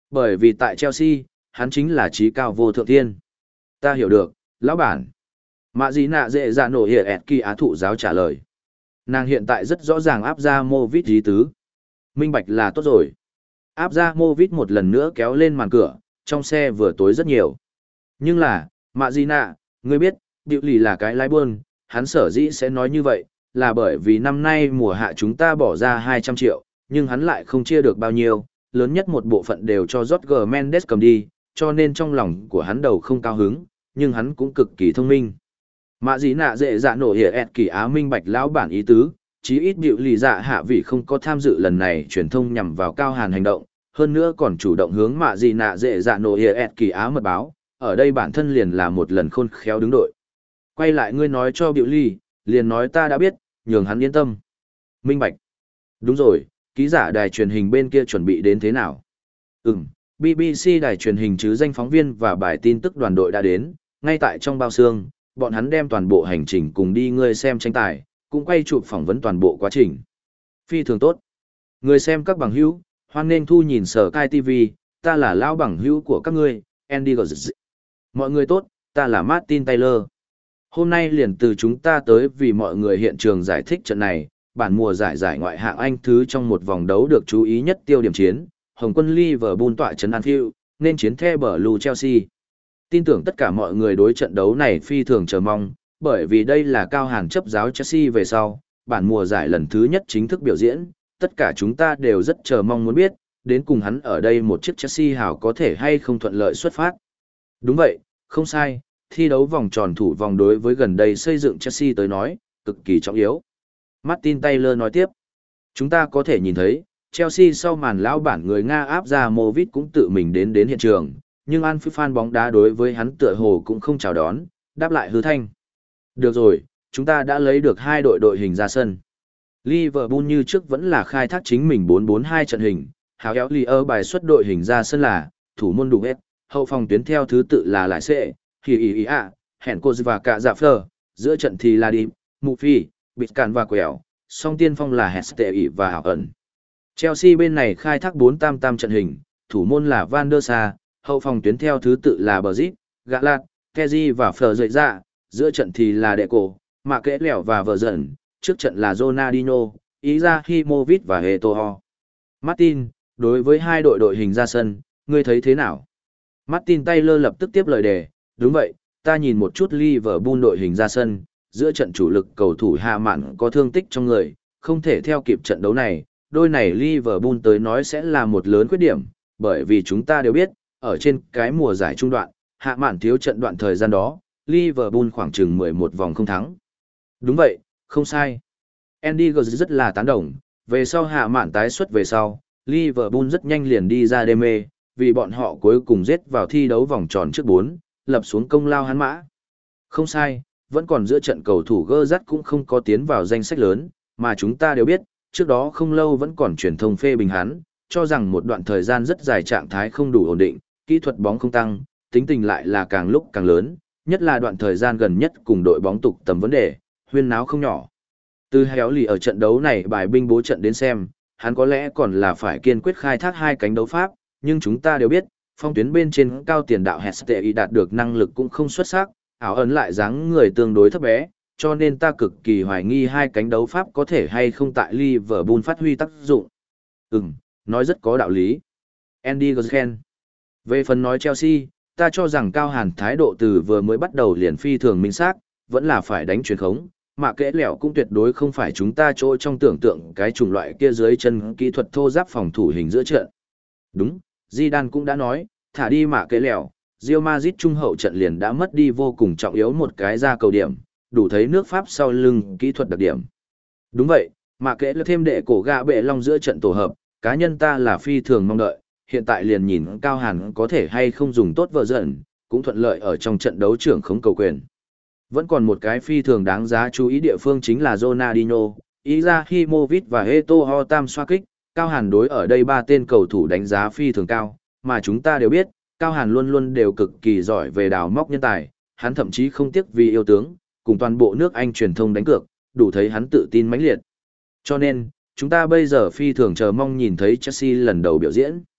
Bởi vì tại Chelsea, hắn chính là trí cao vô thượng thiên. Ta hiểu được, lão bản. Mạ gì nạ dễ dạ nổ hiệ ẹt kỳ á thụ giáo trả lời. Nàng hiện tại rất rõ ràng áp ra mô vít dí tứ. Minh bạch là tốt rồi. Áp ra mô vít một lần nữa kéo lên màn cửa, trong xe vừa tối rất nhiều. Nhưng là, mạ gì nạ, ngươi biết, Diệu Lì là cái lái buôn, hắn sở dĩ sẽ nói như vậy, là bởi vì năm nay mùa hạ chúng ta bỏ ra hai trăm triệu, nhưng hắn lại không chia được bao nhiêu, lớn nhất một bộ phận đều cho Jorge Mendes cầm đi, cho nên trong lòng của hắn đầu không cao hứng, nhưng hắn cũng cực kỳ thông minh. Mạ dĩ nạ dễ dạ nổ hiệp ẹt kỳ á minh bạch lão bản ý tứ, chí ít Diệu Lì dạ hạ vị không có tham dự lần này truyền thông nhằm vào Cao Hàn hành động, hơn nữa còn chủ động hướng mạ dĩ nạ dễ dạ nổ hiệp ẹt kỳ á mật báo, ở đây bản thân liền là một lần khôn khéo đứng đội. Quay lại ngươi nói cho Diệu Lì, liền nói ta đã biết, nhường hắn yên tâm. Minh bạch. Đúng rồi, ký giả đài truyền hình bên kia chuẩn bị đến thế nào? Ừm, bê bê xê đài truyền hình chứ danh phóng viên và bài tin tức đoàn đội đã đến, ngay tại trong bao xương, bọn hắn đem toàn bộ hành trình cùng đi ngươi xem tranh tài, cũng quay chụp phỏng vấn toàn bộ quá trình. Phi thường tốt. Người xem các bằng hữu, hoan nên thu nhìn sở Sky ti vi, ta là lão bằng hữu của các ngươi, Andy Gordon. Mọi người tốt, ta là Martin Taylor. Hôm nay liền từ chúng ta tới vì mọi người hiện trường giải thích trận này, bản mùa giải giải ngoại hạng Anh thứ trong một vòng đấu được chú ý nhất tiêu điểm chiến, Hồng quân Liverpool tọa trấn Anfield, nên chiến The Blue Chelsea. Tin tưởng tất cả mọi người đối trận đấu này phi thường chờ mong, bởi vì đây là Cao Hàn chấp giáo Chelsea về sau, bản mùa giải lần thứ nhất chính thức biểu diễn, tất cả chúng ta đều rất chờ mong muốn biết, đến cùng hắn ở đây một chiếc Chelsea hào có thể hay không thuận lợi xuất phát. Đúng vậy, không sai, thi đấu vòng tròn thủ vòng đối với gần đây xây dựng Chelsea tới nói, cực kỳ trọng yếu. Martin Taylor nói tiếp, chúng ta có thể nhìn thấy, Chelsea sau màn lão bản người Nga áp ra Movit cũng tự mình đến đến hiện trường, nhưng Anfield fan bóng đá đối với hắn tựa hồ cũng không chào đón, đáp lại hư thanh. Được rồi, chúng ta đã lấy được hai đội đội hình ra sân. Liverpool như trước vẫn là khai thác chính mình bốn bốn hai trận hình, hào éo Lier bài xuất đội hình ra sân là, thủ môn đủ hết, hậu phòng tuyến theo thứ tự là lại xệ, thì ý ý ạ, hẹn cô và cả dạ phơ, giữa trận thì là đi, mụ phi, bịt càn và quẹo, song tiên phong là Heste ý và hảo ẩn. Chelsea bên này khai thác bốn tam tam trận hình, thủ môn là Van der Sa, hậu phòng tuyến theo thứ tự là Brzit, Galat, Kezi và Phở dậy ra, giữa trận thì là Deco, Mạ Kẽ Lẻo và Vợ Dần, trước trận là Ronaldinho, Izahimovic và Eto'o. Martin, đối với hai đội đội hình ra sân, ngươi thấy thế nào? Martin Taylor lập tức tiếp lời đề, đúng vậy, ta nhìn một chút Liverpool đội hình ra sân, giữa trận chủ lực cầu thủ Hạ Mạn có thương tích trong người, không thể theo kịp trận đấu này, đôi này Liverpool tới nói sẽ là một lớn khuyết điểm, bởi vì chúng ta đều biết, ở trên cái mùa giải trung đoạn, Hạ Mạn thiếu trận đoạn thời gian đó, Liverpool khoảng chừng mười một vòng không thắng. Đúng vậy, không sai. Andy Gordon rất là tán đồng, về sau Hạ Mạn tái xuất về sau, Liverpool rất nhanh liền đi ra đê mê, vì bọn họ cuối cùng giết vào thi đấu vòng tròn trước bốn, lập xuống công lao hắn mã. Không sai, vẫn còn giữa trận cầu thủ gơ rắt cũng không có tiến vào danh sách lớn, mà chúng ta đều biết, trước đó không lâu vẫn còn truyền thông phê bình hắn, cho rằng một đoạn thời gian rất dài trạng thái không đủ ổn định, kỹ thuật bóng không tăng, tính tình lại là càng lúc càng lớn, nhất là đoạn thời gian gần nhất cùng đội bóng tục tầm vấn đề, huyên náo không nhỏ. Từ héo lì ở trận đấu này bài binh bố trận đến xem, hắn có lẽ còn là phải kiên quyết khai thác hai cánh đấu pháp, nhưng chúng ta đều biết, phong tuyến bên trên cao tiền đạo Hestey đạt được năng lực cũng không xuất sắc, ảo ấn lại dáng người tương đối thấp bé, cho nên ta cực kỳ hoài nghi hai cánh đấu pháp có thể hay không tại Liverpool phát huy tác dụng. Ừm, nói rất có đạo lý. Andy Gordon. Về phần nói Chelsea, ta cho rằng Cao Hàn thái độ từ vừa mới bắt đầu liền phi thường minh xác, vẫn là phải đánh truyền khống, mà kẽ lẻo cũng tuyệt đối không phải chúng ta chỗ trong tưởng tượng cái chủng loại kia dưới chân kỹ thuật thô giáp phòng thủ hình giữa trận. Đúng, Zidane cũng đã nói, thả đi mạ kẽ lẻo, Real Madrid trung hậu trận liền đã mất đi vô cùng trọng yếu một cái ra cầu điểm, đủ thấy nước Pháp sau lưng kỹ thuật đặc điểm. Đúng vậy, mạ kẽ lẻo thêm đệ cổ gạ bệ long giữa trận tổ hợp, cá nhân ta là phi thường mong đợi, hiện tại liền nhìn Cao Hàn có thể hay không dùng tốt vợ dần, cũng thuận lợi ở trong trận đấu trưởng khống cầu quyền. Vẫn còn một cái phi thường đáng giá chú ý địa phương chính là Ronaldinho, Izahimovic và Eto'o tam xoa kích, Cao Hàn đối ở đây ba tên cầu thủ đánh giá phi thường cao, mà chúng ta đều biết, Cao Hàn luôn luôn đều cực kỳ giỏi về đào móc nhân tài, hắn thậm chí không tiếc vì yêu tướng, cùng toàn bộ nước Anh truyền thông đánh cược, đủ thấy hắn tự tin mãnh liệt. Cho nên, chúng ta bây giờ phi thường chờ mong nhìn thấy Chelsea lần đầu biểu diễn.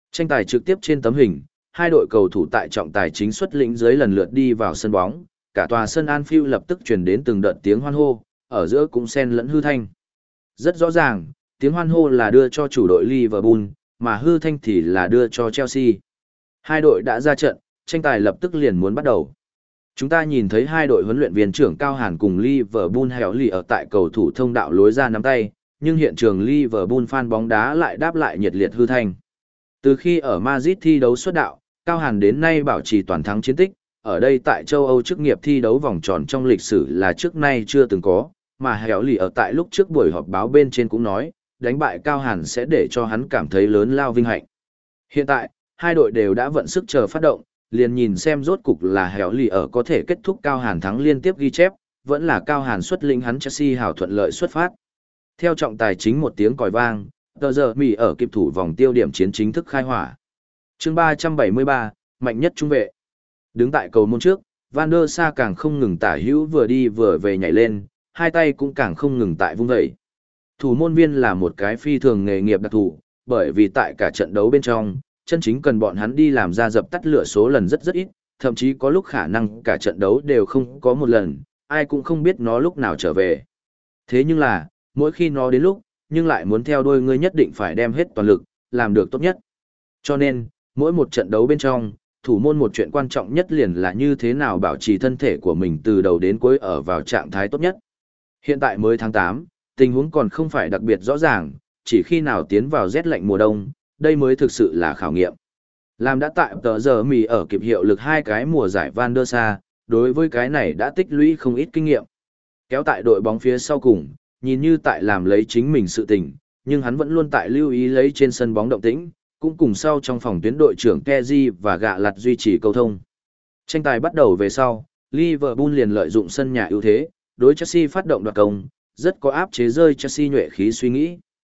Tranh tài trực tiếp trên tấm hình, hai đội cầu thủ tại trọng tài chính xuất lĩnh dưới lần lượt đi vào sân bóng, cả tòa sân Anfield lập tức truyền đến từng đợt tiếng hoan hô, ở giữa cũng xen lẫn hư thanh. Rất rõ ràng, tiếng hoan hô là đưa cho chủ đội Liverpool, mà hư thanh thì là đưa cho Chelsea. Hai đội đã ra trận, tranh tài lập tức liền muốn bắt đầu. Chúng ta nhìn thấy hai đội huấn luyện viên trưởng Cao Hàn cùng Liverpool hẻo lì ở tại cầu thủ thông đạo lối ra nắm tay, nhưng hiện trường Liverpool fan bóng đá lại đáp lại nhiệt liệt hư thanh. Từ khi ở Madrid thi đấu xuất đạo, Cao Hàn đến nay bảo trì toàn thắng chiến tích, ở đây tại châu Âu chức nghiệp thi đấu vòng tròn trong lịch sử là trước nay chưa từng có, mà hẻo lì ở tại lúc trước buổi họp báo bên trên cũng nói, đánh bại Cao Hàn sẽ để cho hắn cảm thấy lớn lao vinh hạnh. Hiện tại, hai đội đều đã vận sức chờ phát động, liền nhìn xem rốt cục là hẻo lì ở có thể kết thúc Cao Hàn thắng liên tiếp ghi chép, vẫn là Cao Hàn xuất lĩnh hắn Chelsea hào thuận lợi xuất phát. Theo trọng tài chính một tiếng còi vang, tờ giờ Mỹ ở kịp thủ vòng tiêu điểm chiến chính thức khai hỏa. Chương ba trăm bảy mươi ba, mạnh nhất trung vệ. Đứng tại cầu môn trước, Van der Sa càng không ngừng tả hữu vừa đi vừa về nhảy lên, hai tay cũng càng không ngừng tại vung dậy. Thủ môn viên là một cái phi thường nghề nghiệp đặc thù, bởi vì tại cả trận đấu bên trong, chân chính cần bọn hắn đi làm ra dập tắt lửa số lần rất rất ít, thậm chí có lúc khả năng cả trận đấu đều không có một lần, ai cũng không biết nó lúc nào trở về. Thế nhưng là, mỗi khi nó đến lúc, nhưng lại muốn theo đuôi ngươi nhất định phải đem hết toàn lực, làm được tốt nhất. Cho nên, mỗi một trận đấu bên trong, thủ môn một chuyện quan trọng nhất liền là như thế nào bảo trì thân thể của mình từ đầu đến cuối ở vào trạng thái tốt nhất. Hiện tại mới tháng tám, tình huống còn không phải đặc biệt rõ ràng, chỉ khi nào tiến vào rét lạnh mùa đông, đây mới thực sự là khảo nghiệm. Làm đã tại tờ giờ mì ở kịp hiệu lực hai cái mùa giải Van der Sa, đối với cái này đã tích lũy không ít kinh nghiệm. Kéo tại đội bóng phía sau cùng, nhìn như tại làm lấy chính mình sự tình, nhưng hắn vẫn luôn tại lưu ý lấy trên sân bóng động tĩnh, cũng cùng sau trong phòng tuyến đội trưởng Kezi và gạ lặt duy trì câu thông. Tranh tài bắt đầu về sau, Liverpool liền lợi dụng sân nhà ưu thế, đối Chelsea phát động đoạt công, rất có áp chế rơi Chelsea nhuệ khí suy nghĩ.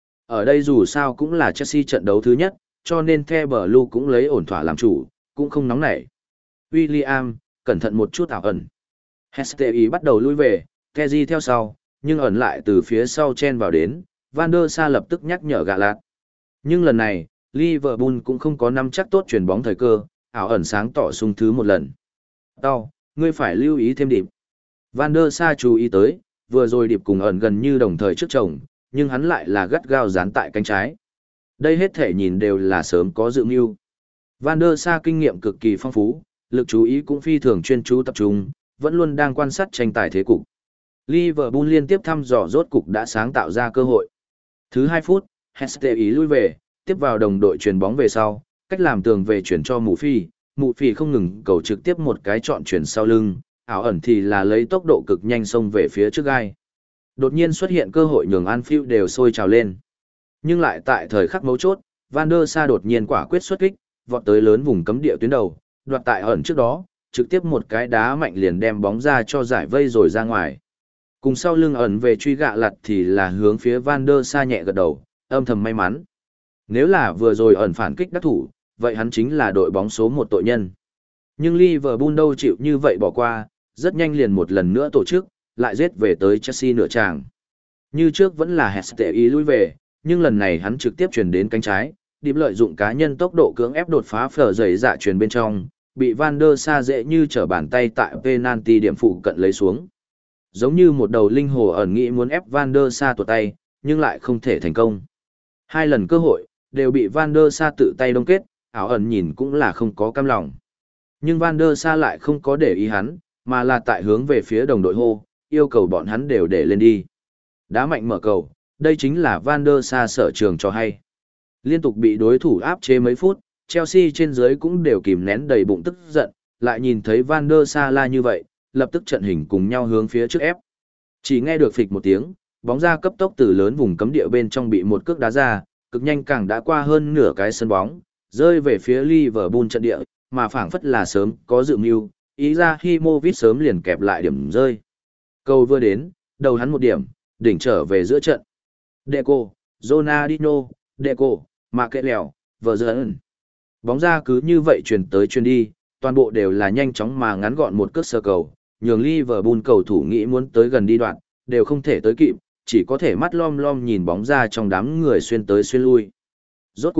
Ở đây dù sao cũng là Chelsea trận đấu thứ nhất, cho nên The Blue cũng lấy ổn thỏa làm chủ, cũng không nóng nảy. William, cẩn thận một chút ảo ẩn. Hestey bắt đầu lui về, Kezi theo sau, nhưng ẩn lại từ phía sau chen vào đến, Van der Sa lập tức nhắc nhở gạ lạt. Nhưng lần này, Liverpool cũng không có nắm chắc tốt chuyển bóng thời cơ, ảo ẩn sáng tỏ sung thứ một lần. Tao, ngươi phải lưu ý thêm điệp. Van der Sa chú ý tới, vừa rồi điệp cùng ẩn gần như đồng thời trước chồng, nhưng hắn lại là gắt gao dán tại cánh trái. Đây hết thể nhìn đều là sớm có dự mưu. Van der Sa kinh nghiệm cực kỳ phong phú, lực chú ý cũng phi thường chuyên chú tập trung, vẫn luôn đang quan sát tranh tài thế cục. Liverpool liên tiếp thăm dò rốt cục đã sáng tạo ra cơ hội. Thứ hai phút, Hestey ý lui về, tiếp vào đồng đội chuyền bóng về sau, cách làm tường về chuyển cho Mù Phi, Mù Phi không ngừng cầu trực tiếp một cái chọn chuyển sau lưng, ảo ẩn thì là lấy tốc độ cực nhanh xông về phía trước gai. Đột nhiên xuất hiện cơ hội nhường Anfield đều sôi trào lên. Nhưng lại tại thời khắc mấu chốt, Van der Sa đột nhiên quả quyết xuất kích, vọt tới lớn vùng cấm địa tuyến đầu, đoạt tại ẩn trước đó, trực tiếp một cái đá mạnh liền đem bóng ra cho giải vây rồi ra ngoài. Cùng sau lưng ẩn về truy gạ lặt thì là hướng phía Van der Sa nhẹ gật đầu, âm thầm may mắn. Nếu là vừa rồi ẩn phản kích đắc thủ, vậy hắn chính là đội bóng số một tội nhân. Nhưng Liverpool đâu chịu như vậy bỏ qua, rất nhanh liền một lần nữa tổ chức, lại giết về tới Chelsea nửa tràng. Như trước vẫn là Hestey lui về, nhưng lần này hắn trực tiếp chuyển đến cánh trái, điểm lợi dụng cá nhân tốc độ cưỡng ép đột phá phở dày dạ truyền bên trong, bị Van der Sa dễ như trở bàn tay tại penalty điểm phụ cận lấy xuống. Giống như một đầu linh hồ ẩn nghĩ muốn ép Van der Sa tuột tay, nhưng lại không thể thành công. Hai lần cơ hội, đều bị Van der Sa tự tay đông kết, ảo ẩn nhìn cũng là không có cam lòng. Nhưng Van der Sa lại không có để ý hắn, mà là tại hướng về phía đồng đội hô, yêu cầu bọn hắn đều để lên đi. Đá mạnh mở cầu, đây chính là Van der Sa sở trường cho hay. Liên tục bị đối thủ áp chế mấy phút, Chelsea trên dưới cũng đều kìm nén đầy bụng tức giận, lại nhìn thấy Van der Sa la như vậy, lập tức trận hình cùng nhau hướng phía trước ép. Chỉ nghe được phịch một tiếng, bóng ra cấp tốc từ lớn vùng cấm địa bên trong bị một cước đá ra, cực nhanh càng đã qua hơn nửa cái sân bóng, rơi về phía Liverpool trận địa, mà phảng phất là sớm có dự mưu, ý ra Himovic sớm liền kẹp lại điểm rơi. Cầu vừa đến, đầu hắn một điểm, đỉnh trở về giữa trận. Deco, Ronaldinho, Deco, Marquelhos, Verzeeren. Bóng ra cứ như vậy truyền tới truyền đi, toàn bộ đều là nhanh chóng mà ngắn gọn một cước sơ cầu, nhường Liverpool cầu thủ nghĩ muốn tới gần đi đoạn, đều không thể tới kịp, chỉ có thể mắt lom lom nhìn bóng ra trong đám người xuyên tới xuyên lui. Rốt cục,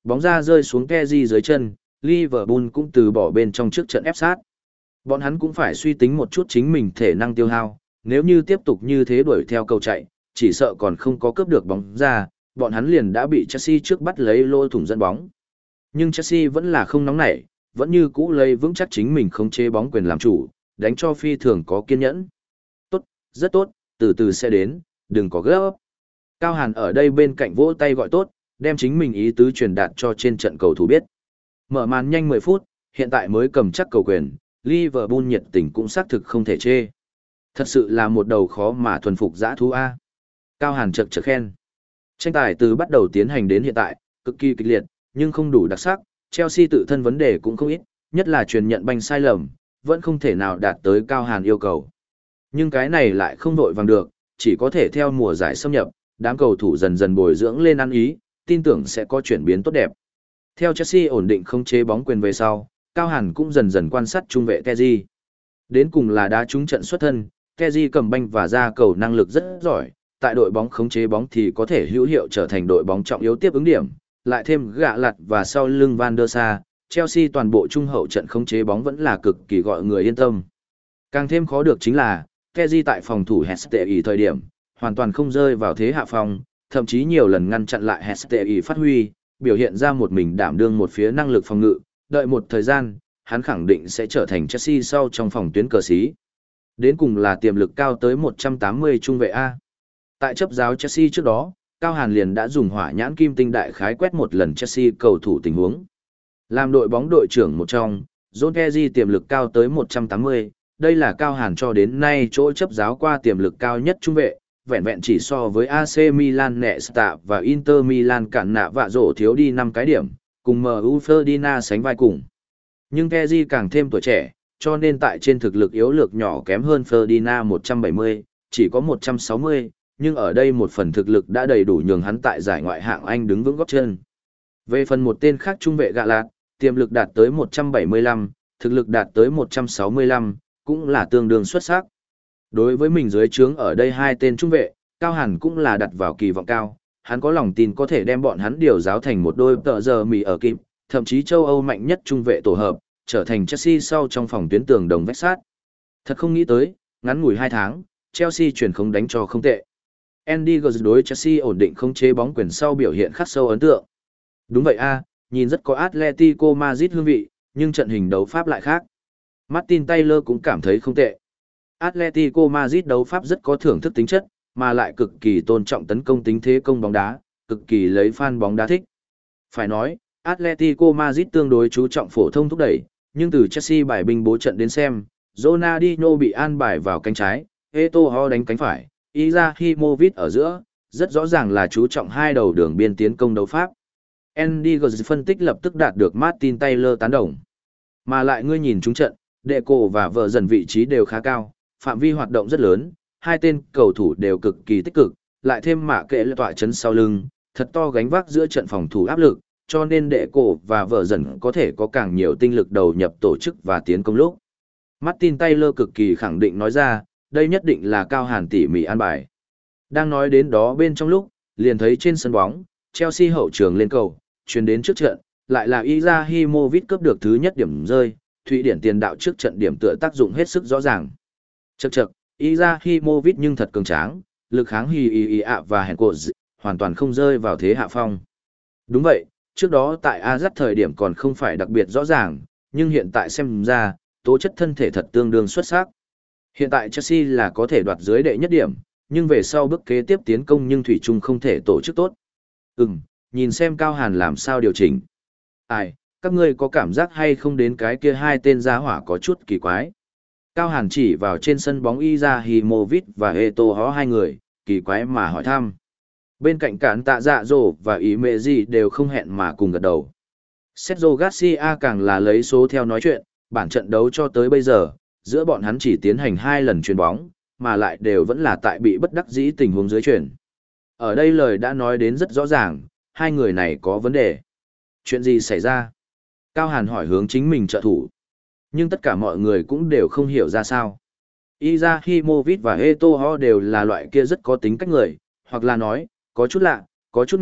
Bóng ra rơi xuống Kessié dưới chân, Liverpool cũng từ bỏ bên trong trước trận ép sát. Bọn hắn cũng phải suy tính một chút chính mình thể năng tiêu hao, nếu như tiếp tục như thế đuổi theo cầu chạy, chỉ sợ còn không có cướp được bóng ra, bọn hắn liền đã bị Chelsea trước bắt lấy lỗ thủng dẫn bóng. Nhưng Chelsea vẫn là không nóng nảy, vẫn như cũ lấy vững chắc chính mình khống chế bóng quyền làm chủ, đánh cho phi thường có kiên nhẫn. Tốt, rất tốt, từ từ sẽ đến, đừng có gấp. Cao Hàn ở đây bên cạnh vỗ tay gọi tốt, đem chính mình ý tứ truyền đạt cho trên trận cầu thủ biết. Mở màn nhanh mười phút, hiện tại mới cầm chắc cầu quyền, Liverpool nhiệt tình cũng xác thực không thể chê. Thật sự là một đầu khó mà thuần phục dã thú A. Cao Hàn chật chật khen. Tranh tài từ bắt đầu tiến hành đến hiện tại, cực kỳ kịch liệt, nhưng không đủ đặc sắc, Chelsea tự thân vấn đề cũng không ít, nhất là truyền nhận banh sai lầm, vẫn không thể nào đạt tới Cao Hàn yêu cầu. Nhưng cái này lại không đội vàng được, chỉ có thể theo mùa giải xâm nhập, đám cầu thủ dần dần bồi dưỡng lên ăn ý, tin tưởng sẽ có chuyển biến tốt đẹp. Theo Chelsea ổn định không chế bóng quyền về sau, Cao Hàn cũng dần dần quan sát trung vệ Kessié. Đến cùng là đá trúng trận xuất thân, Kessié cầm banh và ra cầu năng lực rất giỏi, tại đội bóng khống chế bóng thì có thể hữu hiệu trở thành đội bóng trọng yếu tiếp ứng điểm, lại thêm gạ lặt và sau lưng Van der Sa, Chelsea toàn bộ trung hậu trận khống chế bóng vẫn là cực kỳ gọi người yên tâm. Càng thêm khó được chính là, Kessié tại phòng thủ Hestey thời điểm, hoàn toàn không rơi vào thế hạ phong, thậm chí nhiều lần ngăn chặn lại Hestey phát huy, biểu hiện ra một mình đảm đương một phía năng lực phòng ngự, đợi một thời gian, hắn khẳng định sẽ trở thành Chelsea sau trong phòng tuyến cờ sĩ. Đến cùng là tiềm lực cao tới một trăm tám mươi trung vệ A. Tại chấp giáo Chelsea trước đó, Cao Hàn liền đã dùng hỏa nhãn kim tinh đại khái quét một lần Chelsea cầu thủ tình huống. Làm đội bóng đội trưởng một trong, John Kessié tiềm lực cao tới một trăm tám mươi, đây là Cao Hàn cho đến nay chỗ chấp giáo qua tiềm lực cao nhất trung vệ, vẹn vẹn chỉ so với a xê Milan Nesta và Inter Milan cản nạ vạ rổ thiếu đi năm cái điểm, cùng em u Ferdinand sánh vai cùng. Nhưng Kessié càng thêm tuổi trẻ, cho nên tại trên thực lực yếu lược nhỏ kém hơn Ferdinand một trăm bảy mươi, chỉ có một trăm sáu mươi, nhưng ở đây một phần thực lực đã đầy đủ nhường hắn tại giải ngoại hạng Anh đứng vững gót chân. Về phần một tên khác trung vệ gạ lạt, tiềm lực đạt tới một trăm bảy mươi lăm, thực lực đạt tới một trăm sáu mươi lăm, cũng là tương đương xuất sắc. Đối với mình dưới trướng ở đây hai tên trung vệ, Cao Hàn cũng là đặt vào kỳ vọng cao, hắn có lòng tin có thể đem bọn hắn điều giáo thành một đôi tợ giờ mì ở kịp, thậm chí châu Âu mạnh nhất trung vệ tổ hợp, trở thành Chelsea sau trong phòng tuyến tường đồng vách sát. Thật không nghĩ tới, ngắn ngủi hai tháng, Chelsea chuyển không đánh cho không tệ. Andy Gordon đối Chelsea ổn định không chế bóng quyền sau biểu hiện khắc sâu ấn tượng. Đúng vậy a, nhìn rất có Atletico Madrid hương vị, nhưng trận hình đấu pháp lại khác. Martin Taylor cũng cảm thấy không tệ. Atletico Madrid đấu pháp rất có thưởng thức tính chất, mà lại cực kỳ tôn trọng tấn công tính thế công bóng đá, cực kỳ lấy fan bóng đá thích. Phải nói, Atletico Madrid tương đối chú trọng phổ thông thúc đẩy, nhưng từ Chelsea bài binh bố trận đến xem, Ronaldinho bị an bài vào cánh trái, Eto'o đánh cánh phải, Izahimovic ở giữa, rất rõ ràng là chú trọng hai đầu đường biên tiến công đấu pháp. Andy Gordon phân tích lập tức đạt được Martin Taylor tán đồng. Mà lại ngươi nhìn chúng trận, Deco và vợ dần vị trí đều khá cao, phạm vi hoạt động rất lớn, hai tên cầu thủ đều cực kỳ tích cực, lại thêm mạ kệ tọa chấn sau lưng, thật to gánh vác giữa trận phòng thủ áp lực, cho nên Deco và vợ dần có thể có càng nhiều tinh lực đầu nhập tổ chức và tiến công lúc. Martin Taylor cực kỳ khẳng định nói ra, đây nhất định là Cao Hàn tỉ mỉ an bài. Đang nói đến đó bên trong lúc, liền thấy trên sân bóng, Chelsea hậu trường lên cầu, chuyển đến trước trận, lại là Izahimovic cướp được thứ nhất điểm rơi, Thụy Điển tiền đạo trước trận điểm tựa tác dụng hết sức rõ ràng. Chậc chậc, Izahimovic nhưng thật cường tráng, lực kháng hì ý ý ạ và hèn cột hoàn toàn không rơi vào thế hạ phong. Đúng vậy, trước đó tại Ajax thời điểm còn không phải đặc biệt rõ ràng, nhưng hiện tại xem ra, tố chất thân thể thật tương đương xuất sắc. Hiện tại Chelsea là có thể đoạt dưới đệ nhất điểm, nhưng về sau bước kế tiếp tiến công nhưng Thủy Trung không thể tổ chức tốt. Ừm, nhìn xem Cao Hàn làm sao điều chỉnh. Ai, các ngươi có cảm giác hay không đến cái kia hai tên giá hỏa có chút kỳ quái. Cao Hàn chỉ vào trên sân bóng Izahimovic và Eto'o hai người, kỳ quái mà hỏi thăm. Bên cạnh cản tạ dạ dỗ và ý mẹ gì đều không hẹn mà cùng gật đầu. Sergio Garcia càng là lấy số theo nói chuyện, bản trận đấu cho tới bây giờ, giữa bọn hắn chỉ tiến hành hai lần chuyền bóng, mà lại đều vẫn là tại bị bất đắc dĩ tình huống dưới chuyền. Ở đây lời đã nói đến rất rõ ràng, hai người này có vấn đề. Chuyện gì xảy ra? Cao Hàn hỏi hướng chính mình trợ thủ. Nhưng tất cả mọi người cũng đều không hiểu ra sao. Izahimovic và Eto'o đều là loại kia rất có tính cách người, hoặc là nói, có chút lạ, có chút nạo,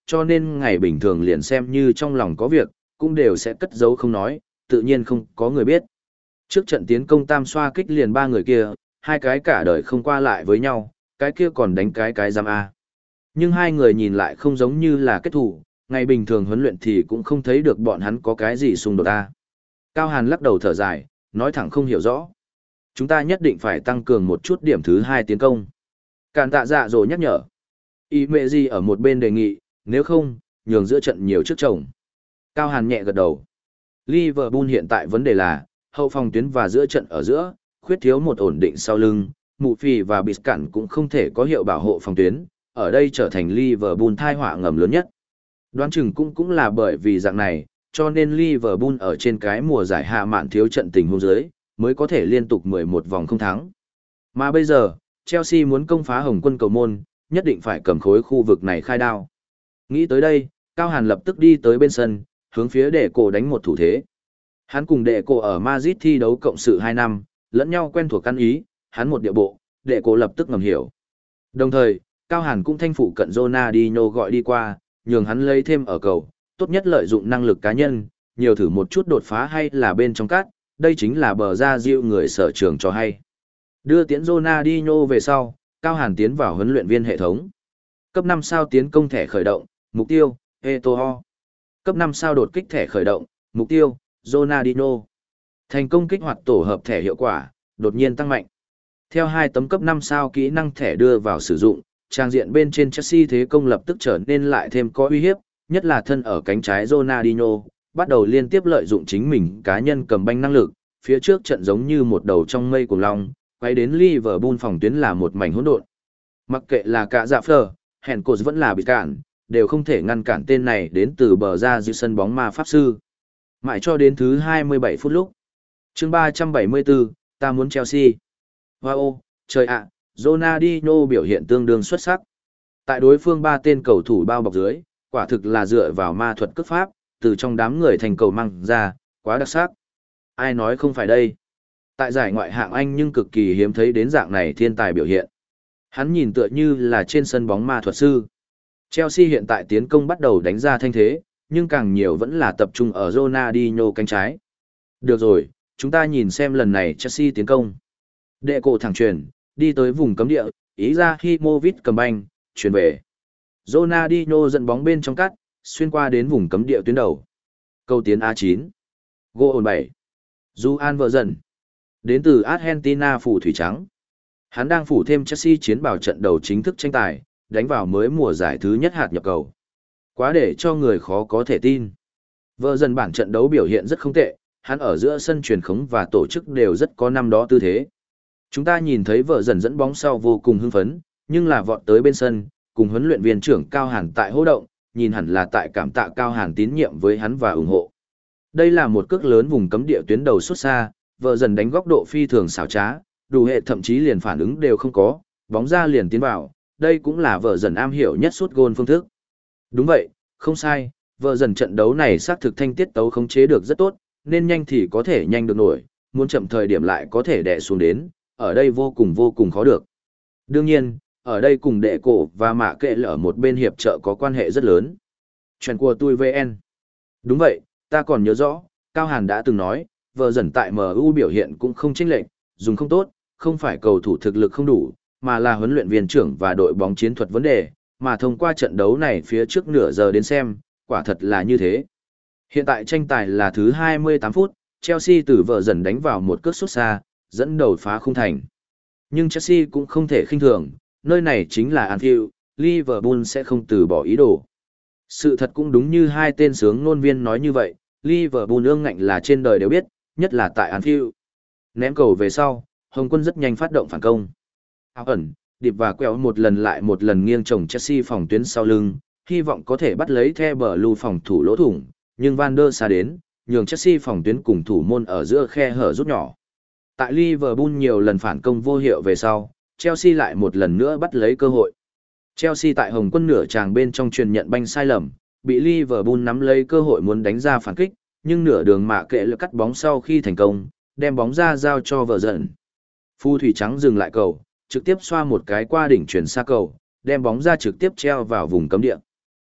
cho nên ngày bình thường liền xem như trong lòng có việc, cũng đều sẽ cất giấu không nói, tự nhiên không có người biết. Trước trận tiến công tam xoa kích liền ba người kia, hai cái cả đời không qua lại với nhau, cái kia còn đánh cái cái giam A. Nhưng hai người nhìn lại không giống như là kết thủ, ngày bình thường huấn luyện thì cũng không thấy được bọn hắn có cái gì xung đột A. Cao Hàn lắc đầu thở dài, nói thẳng không hiểu rõ. Chúng ta nhất định phải tăng cường một chút điểm thứ hai tiến công. Càn tạ dạ rồi nhắc nhở. Y mẹ gì ở một bên đề nghị, nếu không, nhường giữa trận nhiều trước chồng. Cao Hàn nhẹ gật đầu. Liverpool hiện tại vấn đề là, hậu phòng tuyến và giữa trận ở giữa, khuyết thiếu một ổn định sau lưng, mụ phì và bịt cản cũng không thể có hiệu bảo hộ phòng tuyến, ở đây trở thành Liverpool thai họa ngầm lớn nhất. Đoán chừng cũng cũng là bởi vì dạng này, cho nên Liverpool ở trên cái mùa giải hạ mạn thiếu trận tình huống dưới, mới có thể liên tục mười một vòng không thắng. Mà bây giờ, Chelsea muốn công phá Hồng Quân cầu môn, nhất định phải cầm khối khu vực này khai đao. Nghĩ tới đây, Cao Hàn lập tức đi tới bên sân, hướng phía đệ cổ đánh một thủ thế. Hắn cùng đệ cổ ở Madrid thi đấu cộng sự hai năm, lẫn nhau quen thuộc căn ý, hắn một địa bộ, đệ cổ lập tức ngầm hiểu. Đồng thời, Cao Hàn cũng thanh phụ cận Ronaldinho gọi đi qua, nhường hắn lấy thêm ở cầu, tốt nhất lợi dụng năng lực cá nhân, nhiều thử một chút đột phá hay là bên trong cát, đây chính là bờ ra diệu người sở trường cho hay. Đưa tiễn Ronaldinho về sau, Cao Hàn tiến vào huấn luyện viên hệ thống. Cấp năm sao tiến công thẻ khởi động, mục tiêu, Eto'o. Cấp năm sao đột kích thẻ khởi động, mục tiêu, Ronaldinho. Thành công kích hoạt tổ hợp thẻ hiệu quả, đột nhiên tăng mạnh. Theo hai tấm cấp năm sao kỹ năng thẻ đưa vào sử dụng, trang diện bên trên Chelsea thế công lập tức trở nên lại thêm có uy hiếp, nhất là thân ở cánh trái Ronaldinho, bắt đầu liên tiếp lợi dụng chính mình cá nhân cầm banh năng lực, phía trước trận giống như một đầu trong mây cuồng long, quay đến Liverpool phòng tuyến là một mảnh hỗn độn. Mặc kệ là cả dạ phờ, hẹn cột vẫn là bị cản, đều không thể ngăn cản tên này đến từ bờ ra giữa sân bóng ma pháp sư. Mãi cho đến thứ hai mươi bảy phút lúc. Chương ba trăm bảy mươi tư, ta muốn Chelsea. Wow, trời ạ, Ronaldinho biểu hiện tương đương xuất sắc. Tại đối phương ba tên cầu thủ bao bọc dưới, quả thực là dựa vào ma thuật cước pháp, từ trong đám người thành cầu mang ra, quá đặc sắc. Ai nói không phải đây? Tại giải ngoại hạng Anh nhưng cực kỳ hiếm thấy đến dạng này thiên tài biểu hiện. Hắn nhìn tựa như là trên sân bóng ma thuật sư. Chelsea hiện tại tiến công bắt đầu đánh ra thanh thế, nhưng càng nhiều vẫn là tập trung ở Ronaldinho cánh trái. Được rồi, chúng ta nhìn xem lần này Chelsea tiến công. Đệ cổ thẳng truyền, đi tới vùng cấm địa, ý ra Himovic cầm banh, chuyển về. Ronaldinho dẫn bóng bên trong cắt, xuyên qua đến vùng cấm địa tuyến đầu. Câu tiến a chín. Goal bảy. Juan vợ dần. Đến từ Argentina phủ thủy trắng. Hắn đang phủ thêm Chelsea chiến bảo trận đầu chính thức tranh tài, đánh vào mới mùa giải thứ nhất hạt nhập cầu. Quá để cho người khó có thể tin. Vợ dần bản trận đấu biểu hiện rất không tệ, hắn ở giữa sân truyền khống và tổ chức đều rất có năm đó tư thế. Chúng ta nhìn thấy vợ dần dẫn bóng sau vô cùng hưng phấn, nhưng là vọt tới bên sân, cùng huấn luyện viên trưởng Cao Hàn tại hô động, nhìn hẳn là tại cảm tạ Cao Hàn tín nhiệm với hắn và ủng hộ. Đây là một cước lớn vùng cấm địa tuyến đầu xuất xa, vợ dần đánh góc độ phi thường xảo trá, đủ hệ thậm chí liền phản ứng đều không có, bóng ra liền tiến vào, đây cũng là vợ dần am hiểu nhất sút gôn phương thức. Đúng vậy, không sai, vợ dần trận đấu này xác thực thanh tiết tấu khống chế được rất tốt, nên nhanh thì có thể nhanh được nổi, muốn chậm thời điểm lại có thể đè xuống đến, ở đây vô cùng vô cùng khó được. Đương nhiên, ở đây cùng đệ cổ và mạ kệ ở một bên hiệp trợ có quan hệ rất lớn. Chuyện của tôi vê en. Đúng vậy, ta còn nhớ rõ, Cao Hàn đã từng nói, vợ dần tại em u biểu hiện cũng không chênh lệch, dùng không tốt, không phải cầu thủ thực lực không đủ, mà là huấn luyện viên trưởng và đội bóng chiến thuật vấn đề, mà thông qua trận đấu này phía trước nửa giờ đến xem, quả thật là như thế. Hiện tại tranh tài là thứ hai mươi tám phút, Chelsea từ vợ dần đánh vào một cước sút xa, dẫn đầu phá khung thành. Nhưng Chelsea cũng không thể khinh thường, nơi này chính là Anfield, Liverpool sẽ không từ bỏ ý đồ. Sự thật cũng đúng như hai tên sướng ngôn viên nói như vậy, Liverpool ương ngạnh là trên đời đều biết, nhất là tại Anfield. Ném cầu về sau, Hồng Quân rất nhanh phát động phản công. Áo ẩn, điệp và quẹo một lần lại một lần nghiêng chồng Chelsea phòng tuyến sau lưng, hy vọng có thể bắt lấy The Blue phòng thủ lỗ thủng, nhưng Van der Sar đến, nhường Chelsea phòng tuyến cùng thủ môn ở giữa khe hở rút nhỏ. Tại Liverpool nhiều lần phản công vô hiệu về sau, Chelsea lại một lần nữa bắt lấy cơ hội. Chelsea tại Hồng Quân nửa tràng bên trong truyền nhận banh sai lầm, bị Liverpool nắm lấy cơ hội muốn đánh ra phản kích, nhưng nửa đường mạ kệ lực cắt bóng sau khi thành công, đem bóng ra giao cho vợ dần. Phu thủy trắng dừng lại cầu, trực tiếp xoa một cái qua đỉnh chuyển xa cầu, đem bóng ra trực tiếp treo vào vùng cấm địa.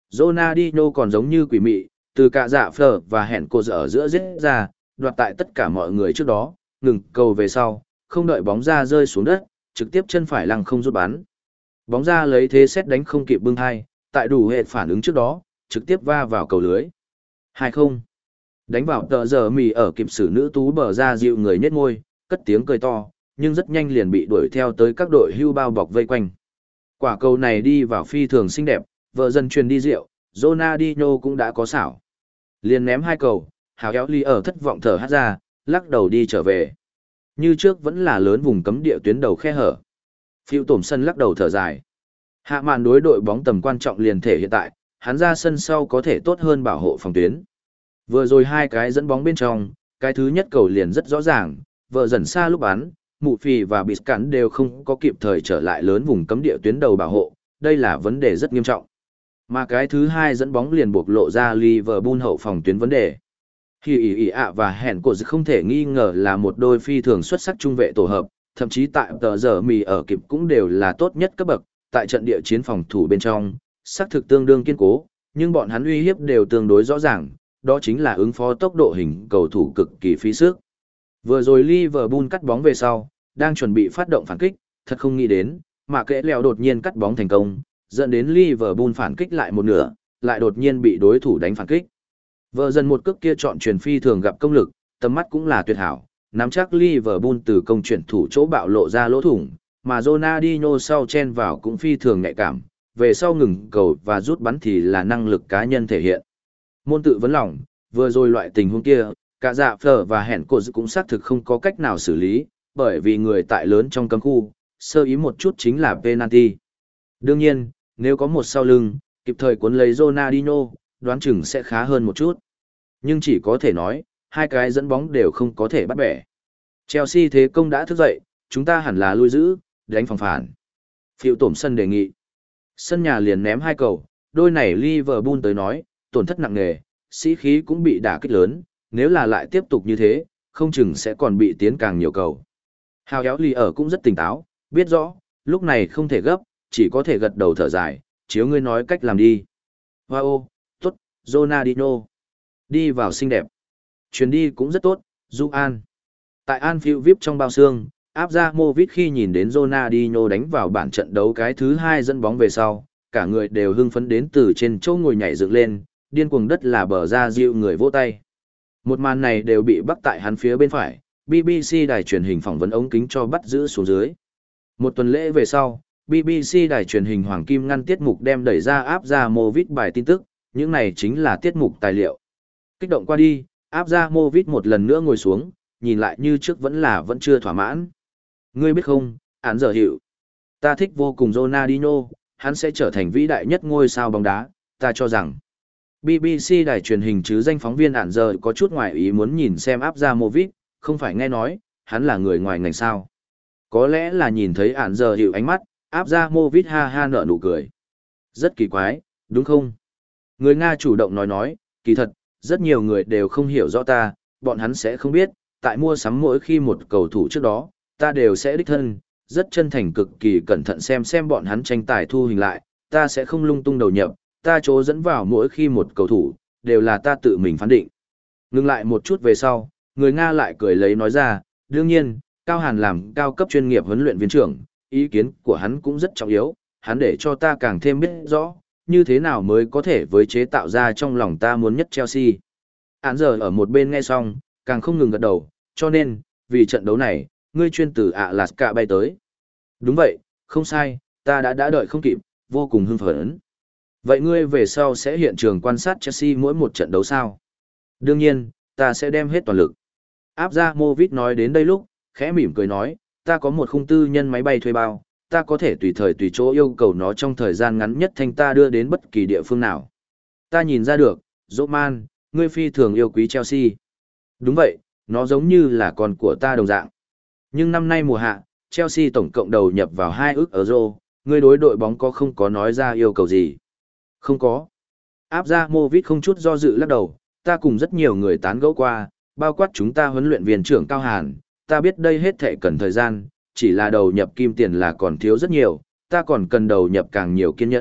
Ronaldinho còn giống như quỷ mị, từ cả dạ phở và hẹn cô ở giữa giết ra, đoạt tại tất cả mọi người trước đó, ngừng cầu về sau, không đợi bóng ra rơi xuống đất, trực tiếp chân phải lăng không rút bắn. Bóng ra lấy thế xét đánh không kịp bưng hai, tại đủ hệ phản ứng trước đó, trực tiếp va vào cầu lưới. hai không. Đánh vào tờ giờ mì ở kịp xử nữ tú bờ ra dịu người nhếch môi, cất tiếng cười to, nhưng rất nhanh liền bị đuổi theo tới các đội hưu bao bọc vây quanh. Quả cầu này đi vào phi thường xinh đẹp, vợ dần truyền đi rượu, Ronaldinho cũng đã có xảo. Liền ném hai cầu, hào kéo ly ở thất vọng thở hát ra, lắc đầu đi trở về. Như trước vẫn là lớn vùng cấm địa tuyến đầu khe hở. Phiêu tổm sân lắc đầu thở dài. Hạ màn đối đội bóng tầm quan trọng liền thể hiện tại, hắn ra sân sau có thể tốt hơn bảo hộ phòng tuyến. Vừa rồi hai cái dẫn bóng bên trong, cái thứ nhất cầu liền rất rõ ràng, vợ dần xa lúc bắn, mụ phì và bị cắn đều không có kịp thời trở lại lớn vùng cấm địa tuyến đầu bảo hộ, đây là vấn đề rất nghiêm trọng. Mà cái thứ hai dẫn bóng liền buộc lộ ra Liverpool hậu phòng tuyến vấn đề. Khi ý ý ạ và hẹn cổ không thể nghi ngờ là một đôi phi thường xuất sắc trung vệ tổ hợp, thậm chí tại tờ giờ mì ở kịp cũng đều là tốt nhất cấp bậc, tại trận địa chiến phòng thủ bên trong, xác thực tương đương kiên cố, nhưng bọn hắn uy hiếp đều tương đối rõ ràng, đó chính là ứng phó tốc độ hình cầu thủ cực kỳ phí sức. Vừa rồi Liverpool cắt bóng về sau, đang chuẩn bị phát động phản kích, thật không nghĩ đến, mà kẽ leo đột nhiên cắt bóng thành công, dẫn đến Liverpool phản kích lại một nửa, lại đột nhiên bị đối thủ đánh phản kích. Vợ dần một cước kia chọn truyền phi thường gặp công lực, tầm mắt cũng là tuyệt hảo, nắm chắc Liverpool từ công chuyển thủ chỗ bạo lộ ra lỗ thủng, mà Ronaldinho sau chen vào cũng phi thường nhạy cảm, về sau ngừng cầu và rút bắn thì là năng lực cá nhân thể hiện. Môn tự vấn lòng, vừa rồi loại tình huống kia, cả dạ phở và hẹn cổ cũng xác thực không có cách nào xử lý, bởi vì người tại lớn trong cấm khu, sơ ý một chút chính là penalty. Đương nhiên, nếu có một sau lưng, kịp thời cuốn lấy Ronaldinho, đoán chừng sẽ khá hơn một chút. Nhưng chỉ có thể nói, hai cái dẫn bóng đều không có thể bắt bẻ. Chelsea thế công đã thức dậy, chúng ta hẳn là lui giữ, đánh phòng phản. Phiêu tổm sân đề nghị. Sân nhà liền ném hai cầu, đôi này Liverpool tới nói, tổn thất nặng nề, sĩ khí cũng bị đả kích lớn, nếu là lại tiếp tục như thế, không chừng sẽ còn bị tiến càng nhiều cầu. Hào kéo lì ở cũng rất tỉnh táo, biết rõ, lúc này không thể gấp, chỉ có thể gật đầu thở dài, chiếu ngươi nói cách làm đi. Wow, tốt, Ronaldinho. Đi vào xinh đẹp. Chuyến đi cũng rất tốt, Du An. Tại Anfield vi ai pi trong bao xương, áp ra Movit khi nhìn đến Ronaldinho đánh vào bản trận đấu cái thứ hai dẫn bóng về sau, cả người đều hưng phấn đến từ trên chỗ ngồi nhảy dựng lên, điên cuồng đất là bờ ra dịu người vỗ tay. Một màn này đều bị bắt tại hắn phía bên phải, bê bê xê đài truyền hình phỏng vấn ống kính cho bắt giữ xuống dưới. Một tuần lễ về sau, bê bê xê đài truyền hình Hoàng Kim ngăn tiết mục đem đẩy ra áp ra Movit bài tin tức, những này chính là tiết mục tài liệu. Kích động qua đi, áp ra Movit một lần nữa ngồi xuống, nhìn lại như trước vẫn là vẫn chưa thỏa mãn. Ngươi biết không, án giờ hiệu. Ta thích vô cùng Ronaldinho, hắn sẽ trở thành vĩ đại nhất ngôi sao bóng đá, ta cho rằng. bê bê xê đài truyền hình chứ danh phóng viên án giờ có chút ngoài ý muốn nhìn xem áp ra Movit, không phải nghe nói, hắn là người ngoài ngành sao. Có lẽ là nhìn thấy án giờ hiệu ánh mắt, áp ra Movit ha ha nở nụ cười. Rất kỳ quái, đúng không? Người Nga chủ động nói nói, kỳ thật, rất nhiều người đều không hiểu rõ ta, bọn hắn sẽ không biết, tại mua sắm mỗi khi một cầu thủ trước đó, ta đều sẽ đích thân, rất chân thành cực kỳ cẩn thận xem xem bọn hắn tranh tài thu hình lại, ta sẽ không lung tung đầu nhập, ta chỗ dẫn vào mỗi khi một cầu thủ, đều là ta tự mình phán định. Ngừng lại một chút về sau, người Nga lại cười lấy nói ra, đương nhiên, Cao Hàn làm cao cấp chuyên nghiệp huấn luyện viên trưởng, ý kiến của hắn cũng rất trọng yếu, hắn để cho ta càng thêm biết rõ, như thế nào mới có thể với chế tạo ra trong lòng ta muốn nhất Chelsea. Án giờ ở một bên nghe xong, càng không ngừng gật đầu, cho nên, vì trận đấu này, ngươi chuyên từ ạ lạt cả bay tới. Đúng vậy, không sai, ta đã đã đợi không kịp, vô cùng hưng phấn. Vậy ngươi về sau sẽ hiện trường quan sát Chelsea mỗi một trận đấu sao? Đương nhiên, ta sẽ đem hết toàn lực. Áp ra Movit nói đến đây lúc, khẽ mỉm cười nói, ta có một khung tư nhân máy bay thuê bao, ta có thể tùy thời tùy chỗ yêu cầu nó trong thời gian ngắn nhất thanh ta đưa đến bất kỳ địa phương nào. Ta nhìn ra được, Roman, ngươi phi thường yêu quý Chelsea. Đúng vậy, nó giống như là con của ta đồng dạng. Nhưng năm nay mùa hạ, Chelsea tổng cộng đầu nhập vào hai ức euro, ngươi đối đội bóng có không có nói ra yêu cầu gì? Không có. Áp ra Movit không chút do dự lắc đầu, ta cùng rất nhiều người tán gẫu qua, bao quát chúng ta huấn luyện viên trưởng Cao Hàn, ta biết đây hết thảy cần thời gian, chỉ là đầu nhập kim tiền là còn thiếu rất nhiều, ta còn cần đầu nhập càng nhiều kiên nhẫn,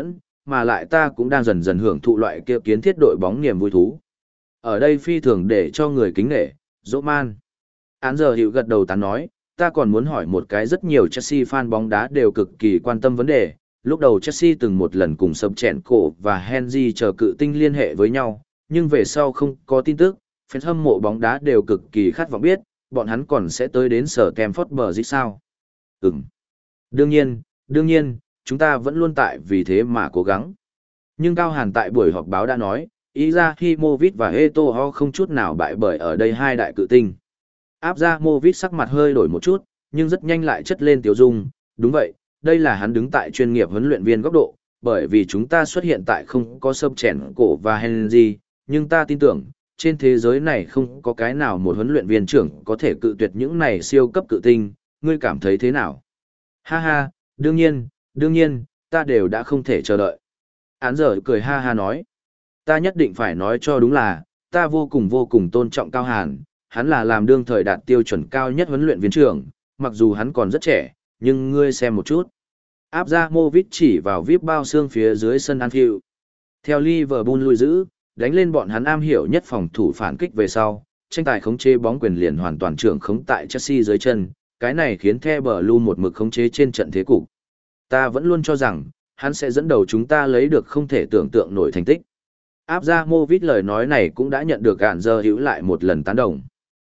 mà lại ta cũng đang dần dần hưởng thụ loại kia kiến thiết đội bóng niềm vui thú. Ở đây phi thường để cho người kính nể, dỗ man. Án giờ hiệu gật đầu tán nói, ta còn muốn hỏi một cái rất nhiều Chelsea fan bóng đá đều cực kỳ quan tâm vấn đề. Lúc đầu Chelsea từng một lần cùng sập chèn cổ và Henry chờ cự tinh liên hệ với nhau, nhưng về sau không có tin tức, fans hâm mộ bóng đá đều cực kỳ khát vọng biết, bọn hắn còn sẽ tới đến sở Stamford Bridge sao? Ừm. Đương nhiên, đương nhiên, chúng ta vẫn luôn tại vì thế mà cố gắng. Nhưng Cao Hàn tại buổi họp báo đã nói, Izahimovic và Eto'o không chút nào bại bởi ở đây hai đại cự tinh. Abramovich sắc mặt hơi đổi một chút, nhưng rất nhanh lại chất lên tiểu dung, đúng vậy, đây là hắn đứng tại chuyên nghiệp huấn luyện viên góc độ, bởi vì chúng ta xuất hiện tại không có sâm chèn cổ và Henry, nhưng ta tin tưởng, trên thế giới này không có cái nào một huấn luyện viên trưởng có thể cự tuyệt những này siêu cấp cự tinh, ngươi cảm thấy thế nào? Ha ha, đương nhiên, đương nhiên, ta đều đã không thể chờ đợi. Án giờ cười ha ha nói, ta nhất định phải nói cho đúng là, ta vô cùng vô cùng tôn trọng Cao Hàn, hắn là làm đương thời đạt tiêu chuẩn cao nhất huấn luyện viên trưởng, mặc dù hắn còn rất trẻ, nhưng ngươi xem một chút. Abramovich chỉ vào vê i pê bao xương phía dưới sân Anfield. Theo Liverpool lui giữ, đánh lên bọn hắn am hiểu nhất phòng thủ phản kích về sau, tranh tài khống chế bóng quyền liền hoàn toàn trưởng khống tại Chelsea dưới chân, cái này khiến The Blue một mực khống chế trên trận thế cục. Ta vẫn luôn cho rằng, hắn sẽ dẫn đầu chúng ta lấy được không thể tưởng tượng nổi thành tích. Abramovich lời nói này cũng đã nhận được gạn giờ hữu lại một lần tán đồng.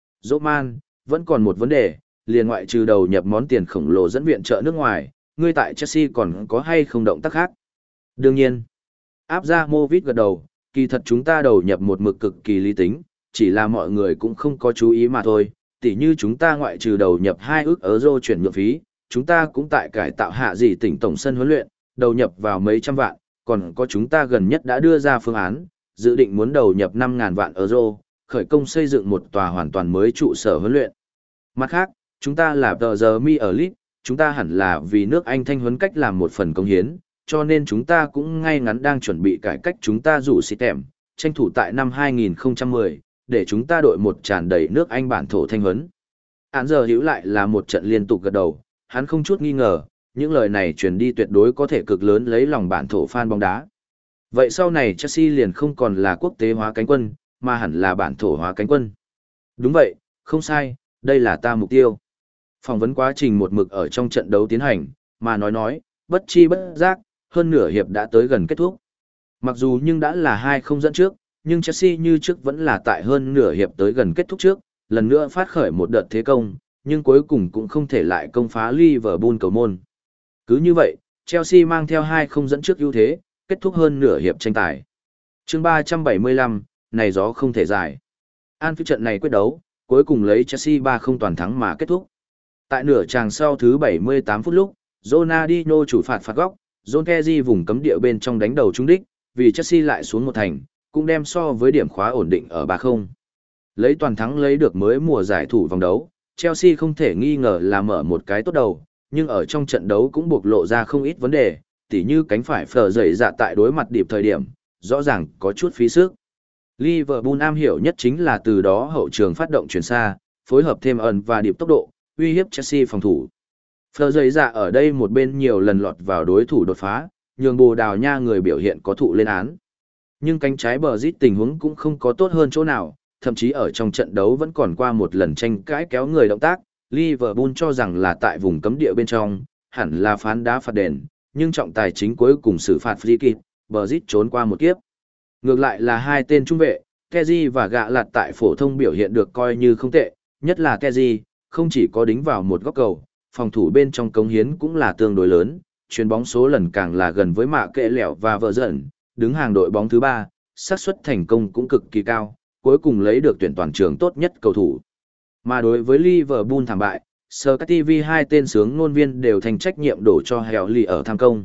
Roman, vẫn còn một vấn đề, liền ngoại trừ đầu nhập món tiền khổng lồ dẫn viện trợ nước ngoài, ngươi tại Chelsea còn có hay không động tác khác? Đương nhiên. Abramovich gật đầu, kỳ thật chúng ta đầu nhập một mực cực kỳ lý tính, chỉ là mọi người cũng không có chú ý mà thôi. Tỉ như chúng ta ngoại trừ đầu nhập hai ước euro chuyển nhượng phí, chúng ta cũng tại cải tạo hạ gì tỉnh tổng sân huấn luyện, đầu nhập vào mấy trăm vạn, còn có chúng ta gần nhất đã đưa ra phương án, dự định muốn đầu nhập năm ngàn vạn euro, khởi công xây dựng một tòa hoàn toàn mới trụ sở huấn luyện. Mặt khác, chúng ta là tờ giờ mi ở League, chúng ta hẳn là vì nước Anh thanh huấn cách làm một phần công hiến, cho nên chúng ta cũng ngay ngắn đang chuẩn bị cải cách chúng ta rủ system, tranh thủ tại năm hai nghìn không trăm mười, để chúng ta đội một tràn đầy nước Anh bản thổ thanh huấn. Án giờ hữu lại là một trận liên tục gật đầu, hắn không chút nghi ngờ, những lời này truyền đi tuyệt đối có thể cực lớn lấy lòng bản thổ fan bóng đá. Vậy sau này Chelsea liền không còn là quốc tế hóa cánh quân, mà hẳn là bản thổ hóa cánh quân. Đúng vậy, không sai, đây là ta mục tiêu. Phỏng vấn quá trình một mực ở trong trận đấu tiến hành, mà nói nói, bất chi bất giác, hơn nửa hiệp đã tới gần kết thúc. Mặc dù nhưng đã là hai không dẫn trước, nhưng Chelsea như trước vẫn là tại hơn nửa hiệp tới gần kết thúc trước, lần nữa phát khởi một đợt thế công, nhưng cuối cùng cũng không thể lại công phá Liverpool cầu môn. Cứ như vậy, Chelsea mang theo hai không dẫn trước ưu thế, kết thúc hơn nửa hiệp tranh tài. Chương ba trăm bảy mươi lăm, này gió không thể dài. Anfield trận này quyết đấu, cuối cùng lấy Chelsea ba không toàn thắng mà kết thúc. Tại nửa chàng sau thứ bảy mươi tám phút lúc, Ronaldinho chủ phạt phạt góc, John Terry vùng cấm địa bên trong đánh đầu trúng đích, vì Chelsea lại xuống một thành, cũng đem so với điểm khóa ổn định ở ba không. Lấy toàn thắng lấy được mới mùa giải thủ vòng đấu, Chelsea không thể nghi ngờ là mở một cái tốt đầu, nhưng ở trong trận đấu cũng bộc lộ ra không ít vấn đề, tỉ như cánh phải phở dậy dạ tại đối mặt điệp thời điểm, rõ ràng có chút phí sức. Liverpool am hiểu nhất chính là từ đó hậu trường phát động chuyển xa, phối hợp thêm ẩn và điệp tốc độ, uy hiếp Chelsea phòng thủ. Phở dậy dạ ở đây một bên nhiều lần lọt vào đối thủ đột phá, nhường Bồ Đào Nha người biểu hiện có thụ lên án. Nhưng cánh trái bờ rít tình huống cũng không có tốt hơn chỗ nào, thậm chí ở trong trận đấu vẫn còn qua một lần tranh cãi kéo người động tác, Liverpool cho rằng là tại vùng cấm địa bên trong, hẳn là phán đá phạt đền, nhưng trọng tài chính cuối cùng xử phạt free kick, bờ rít trốn qua một kiếp. Ngược lại là hai tên trung vệ, Kessié và Gạ Lạt tại phổ thông biểu hiện được coi như không tệ, nhất là Kessié, không chỉ có đính vào một góc cầu, phòng thủ bên trong cống hiến cũng là tương đối lớn, chuyền bóng số lần càng là gần với mạ kệ lẻo và vợ dần, đứng hàng đội bóng thứ ba, xác suất thành công cũng cực kỳ cao, cuối cùng lấy được tuyển toàn trường tốt nhất cầu thủ. Mà đối với Liverpool thảm bại, Sky ti vi hai tên sướng ngôn viên đều thành trách nhiệm đổ cho Hẻo Lì ở tham công.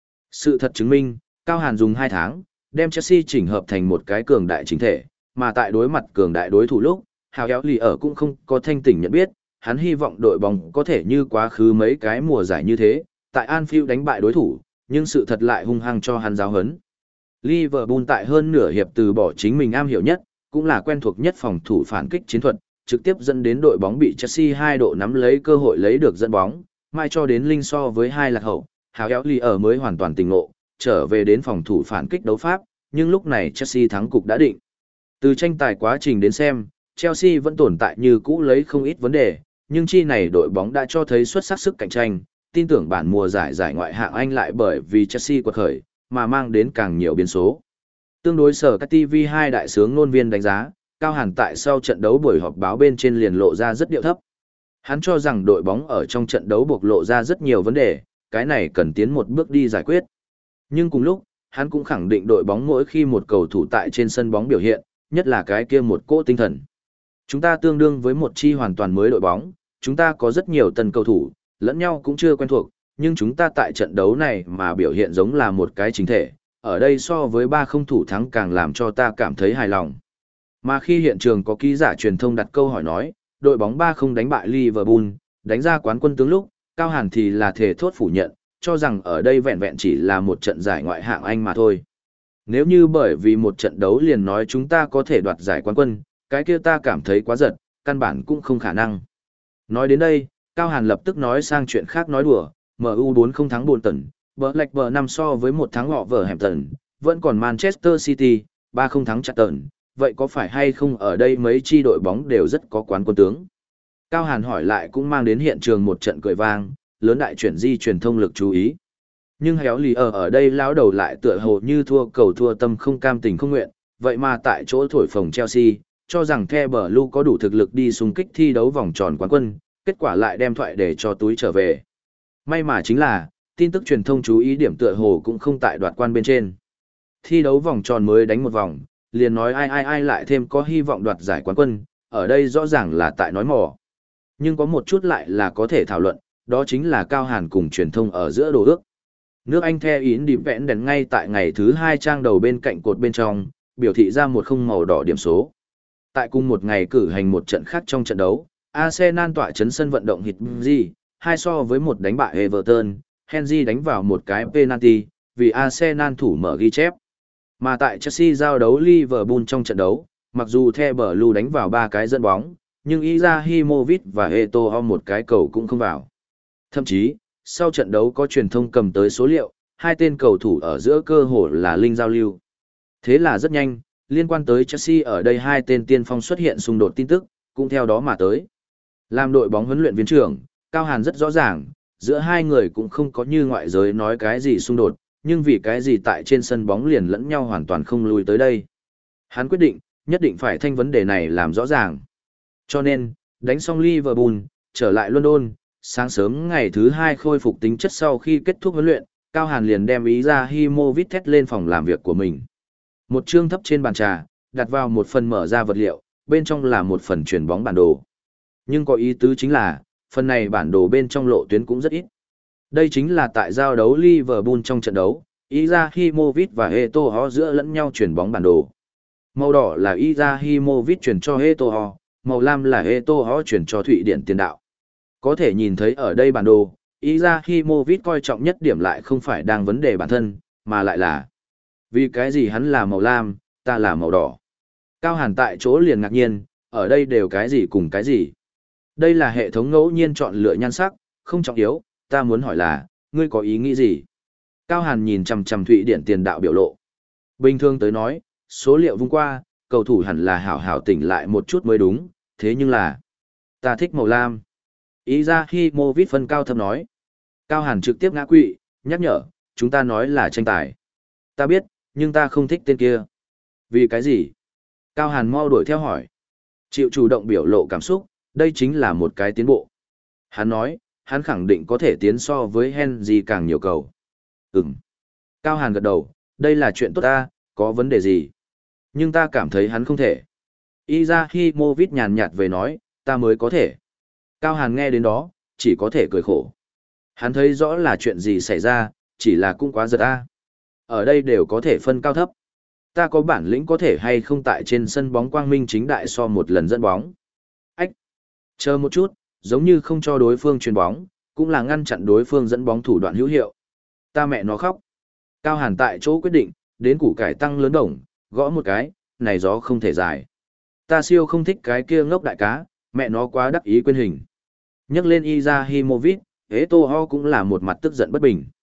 Sự thật chứng minh, Cao Hàn dùng hai tháng, đem Chelsea chỉnh hợp thành một cái cường đại chính thể, mà tại đối mặt cường đại đối thủ lúc, Hẻo Lì ở cũng không có thanh tỉnh nhận biết, hắn hy vọng đội bóng có thể như quá khứ mấy cái mùa giải như thế, tại Anfield đánh bại đối thủ, nhưng sự thật lại hung hăng cho hắn giáo huấn. Liverpool tại hơn nửa hiệp từ bỏ chính mình am hiểu nhất, cũng là quen thuộc nhất phòng thủ phản kích chiến thuật, trực tiếp dẫn đến đội bóng bị Chelsea hai độ nắm lấy cơ hội lấy được dẫn bóng, mai cho đến linh so với hai lạc hậu, Hào Éo Ly ở mới hoàn toàn tỉnh ngộ, trở về đến phòng thủ phản kích đấu pháp, nhưng lúc này Chelsea thắng cục đã định. Từ tranh tài quá trình đến xem, Chelsea vẫn tồn tại như cũ lấy không ít vấn đề, nhưng chi này đội bóng đã cho thấy xuất sắc sức cạnh tranh, tin tưởng bản mùa giải giải ngoại hạng Anh lại bởi vì Chelsea quật khởi, mà mang đến càng nhiều biến số. Tương đối sở các ti vi hai đại sướng ngôn viên đánh giá, Cao Hàn tại sau trận đấu buổi họp báo bên trên liền lộ ra rất điệu thấp. Hắn cho rằng đội bóng ở trong trận đấu bộc lộ ra rất nhiều vấn đề, cái này cần tiến một bước đi giải quyết. Nhưng cùng lúc, hắn cũng khẳng định đội bóng mỗi khi một cầu thủ tại trên sân bóng biểu hiện, nhất là cái kia một cỗ tinh thần. Chúng ta tương đương với một chi hoàn toàn mới đội bóng, chúng ta có rất nhiều tân cầu thủ, lẫn nhau cũng chưa quen thuộc, nhưng chúng ta tại trận đấu này mà biểu hiện giống là một cái chính thể, ở đây so với ba không thủ thắng càng làm cho ta cảm thấy hài lòng. Mà khi hiện trường có ký giả truyền thông đặt câu hỏi nói, đội bóng ba không đánh bại Liverpool, đánh ra quán quân tướng lúc, Cao Hàn thì là thể thốt phủ nhận, cho rằng ở đây vẹn vẹn chỉ là một trận giải ngoại hạng Anh mà thôi. Nếu như bởi vì một trận đấu liền nói chúng ta có thể đoạt giải quán quân, cái kia ta cảm thấy quá giật, căn bản cũng không khả năng. Nói đến đây, Cao Hàn lập tức nói sang chuyện khác nói đùa, em u bốn không thắng Bolton, Blackburn năm so với một thắng họ vở Hampton, vẫn còn Manchester City, ba không thắng Charlton, vậy có phải hay không ở đây mấy chi đội bóng đều rất có quán quân tướng? Cao Hàn hỏi lại cũng mang đến hiện trường một trận cười vang, lớn đại chuyển di truyền thông lực chú ý. Nhưng héo lì ở ở đây lão đầu lại tựa hồ như thua cầu thua tâm không cam tình không nguyện, vậy mà tại chỗ thổi phồng Chelsea, cho rằng The Blue có đủ thực lực đi xung kích thi đấu vòng tròn quán quân, kết quả lại đem thoại để cho túi trở về. May mà chính là, tin tức truyền thông chú ý điểm tựa hồ cũng không tại đoạt quan bên trên. Thi đấu vòng tròn mới đánh một vòng, liền nói ai ai ai lại thêm có hy vọng đoạt giải quán quân, ở đây rõ ràng là tại nói mỏ. Nhưng có một chút lại là có thể thảo luận, đó chính là Cao Hàn cùng truyền thông ở giữa đồ ước. Nước Anh The Independent ngay tại ngày thứ hai trang đầu bên cạnh cột bên trong, biểu thị ra một không màu đỏ điểm số. Tại cùng một ngày cử hành một trận khác trong trận đấu, Arsenal tỏa chấn sân vận động Henry, hai so với một đánh bại Everton, Henry đánh vào một cái penalty, vì Arsenal thủ mở ghi chép. Mà tại Chelsea giao đấu Liverpool trong trận đấu, mặc dù The Blue đánh vào ba cái dẫn bóng, nhưng Izahimovic và Eto'o một cái cầu cũng không vào. Thậm chí, sau trận đấu có truyền thông cầm tới số liệu, hai tên cầu thủ ở giữa cơ hội là linh giao lưu. Thế là rất nhanh, liên quan tới Chelsea ở đây hai tên tiên phong xuất hiện xung đột tin tức, cũng theo đó mà tới. Làm đội bóng huấn luyện viên trưởng, Cao Hàn rất rõ ràng, giữa hai người cũng không có như ngoại giới nói cái gì xung đột, nhưng vì cái gì tại trên sân bóng liền lẫn nhau hoàn toàn không lùi tới đây. Hắn quyết định, nhất định phải thanh vấn đề này làm rõ ràng. Cho nên, đánh xong Liverpool, trở lại London, sáng sớm ngày thứ hai khôi phục tính chất sau khi kết thúc huấn luyện, Cao Hàn liền đem ý ra Himovic thét lên phòng làm việc của mình. Một chương thấp trên bàn trà, đặt vào một phần mở ra vật liệu, bên trong là một phần chuyển bóng bản đồ. Nhưng có ý tứ chính là, phần này bản đồ bên trong lộ tuyến cũng rất ít. Đây chính là tại giao đấu Liverpool trong trận đấu, Izahimovic và Eto'o giữa lẫn nhau chuyển bóng bản đồ. Màu đỏ là Izahimovic chuyển cho Eto'o, màu lam là Eto'o chuyển cho Thụy Điển tiền đạo. Có thể nhìn thấy ở đây bản đồ, Izahimovic coi trọng nhất điểm lại không phải đang vấn đề bản thân, mà lại là vì cái gì hắn là màu lam, ta là màu đỏ. Cao Hàn tại chỗ liền ngạc nhiên, ở đây đều cái gì cùng cái gì. Đây là hệ thống ngẫu nhiên chọn lựa nhan sắc, không trọng yếu, ta muốn hỏi là, ngươi có ý nghĩ gì? Cao Hàn nhìn chằm chằm Thụy Điển tiền đạo biểu lộ. Bình thường tới nói, số liệu vung qua, cầu thủ hẳn là hảo hảo tỉnh lại một chút mới đúng, thế nhưng là, ta thích màu lam. Izahimovic phân cao thâm nói. Cao Hàn trực tiếp ngã quỵ, nhắc nhở, chúng ta nói là tranh tài. Ta biết, nhưng ta không thích tên kia. Vì cái gì? Cao Hàn mau đuổi theo hỏi. Chịu chủ động biểu lộ cảm xúc, đây chính là một cái tiến bộ. Hắn nói, hắn khẳng định có thể tiến so với Henry càng nhiều cầu. Ừm. Cao Hàn gật đầu, đây là chuyện tốt ta, có vấn đề gì? Nhưng ta cảm thấy hắn không thể. Izahimovic nhàn nhạt về nói, ta mới có thể. Cao Hàn nghe đến đó, chỉ có thể cười khổ. Hắn thấy rõ là chuyện gì xảy ra, chỉ là cũng quá giật ta. Ở đây đều có thể phân cao thấp. Ta có bản lĩnh có thể hay không tại trên sân bóng quang minh chính đại so một lần dẫn bóng. Ách! Chờ một chút, giống như không cho đối phương chuyền bóng, cũng là ngăn chặn đối phương dẫn bóng thủ đoạn hữu hiệu. Ta mẹ nó khóc. Cao Hàn tại chỗ quyết định, đến củ cải tăng lớn đồng, gõ một cái, này gió không thể dài. Ta siêu không thích cái kia ngốc đại cá, mẹ nó quá đắc ý quên hình. Nhắc lên Izahimovic, Eto'o cũng là một mặt tức giận bất bình.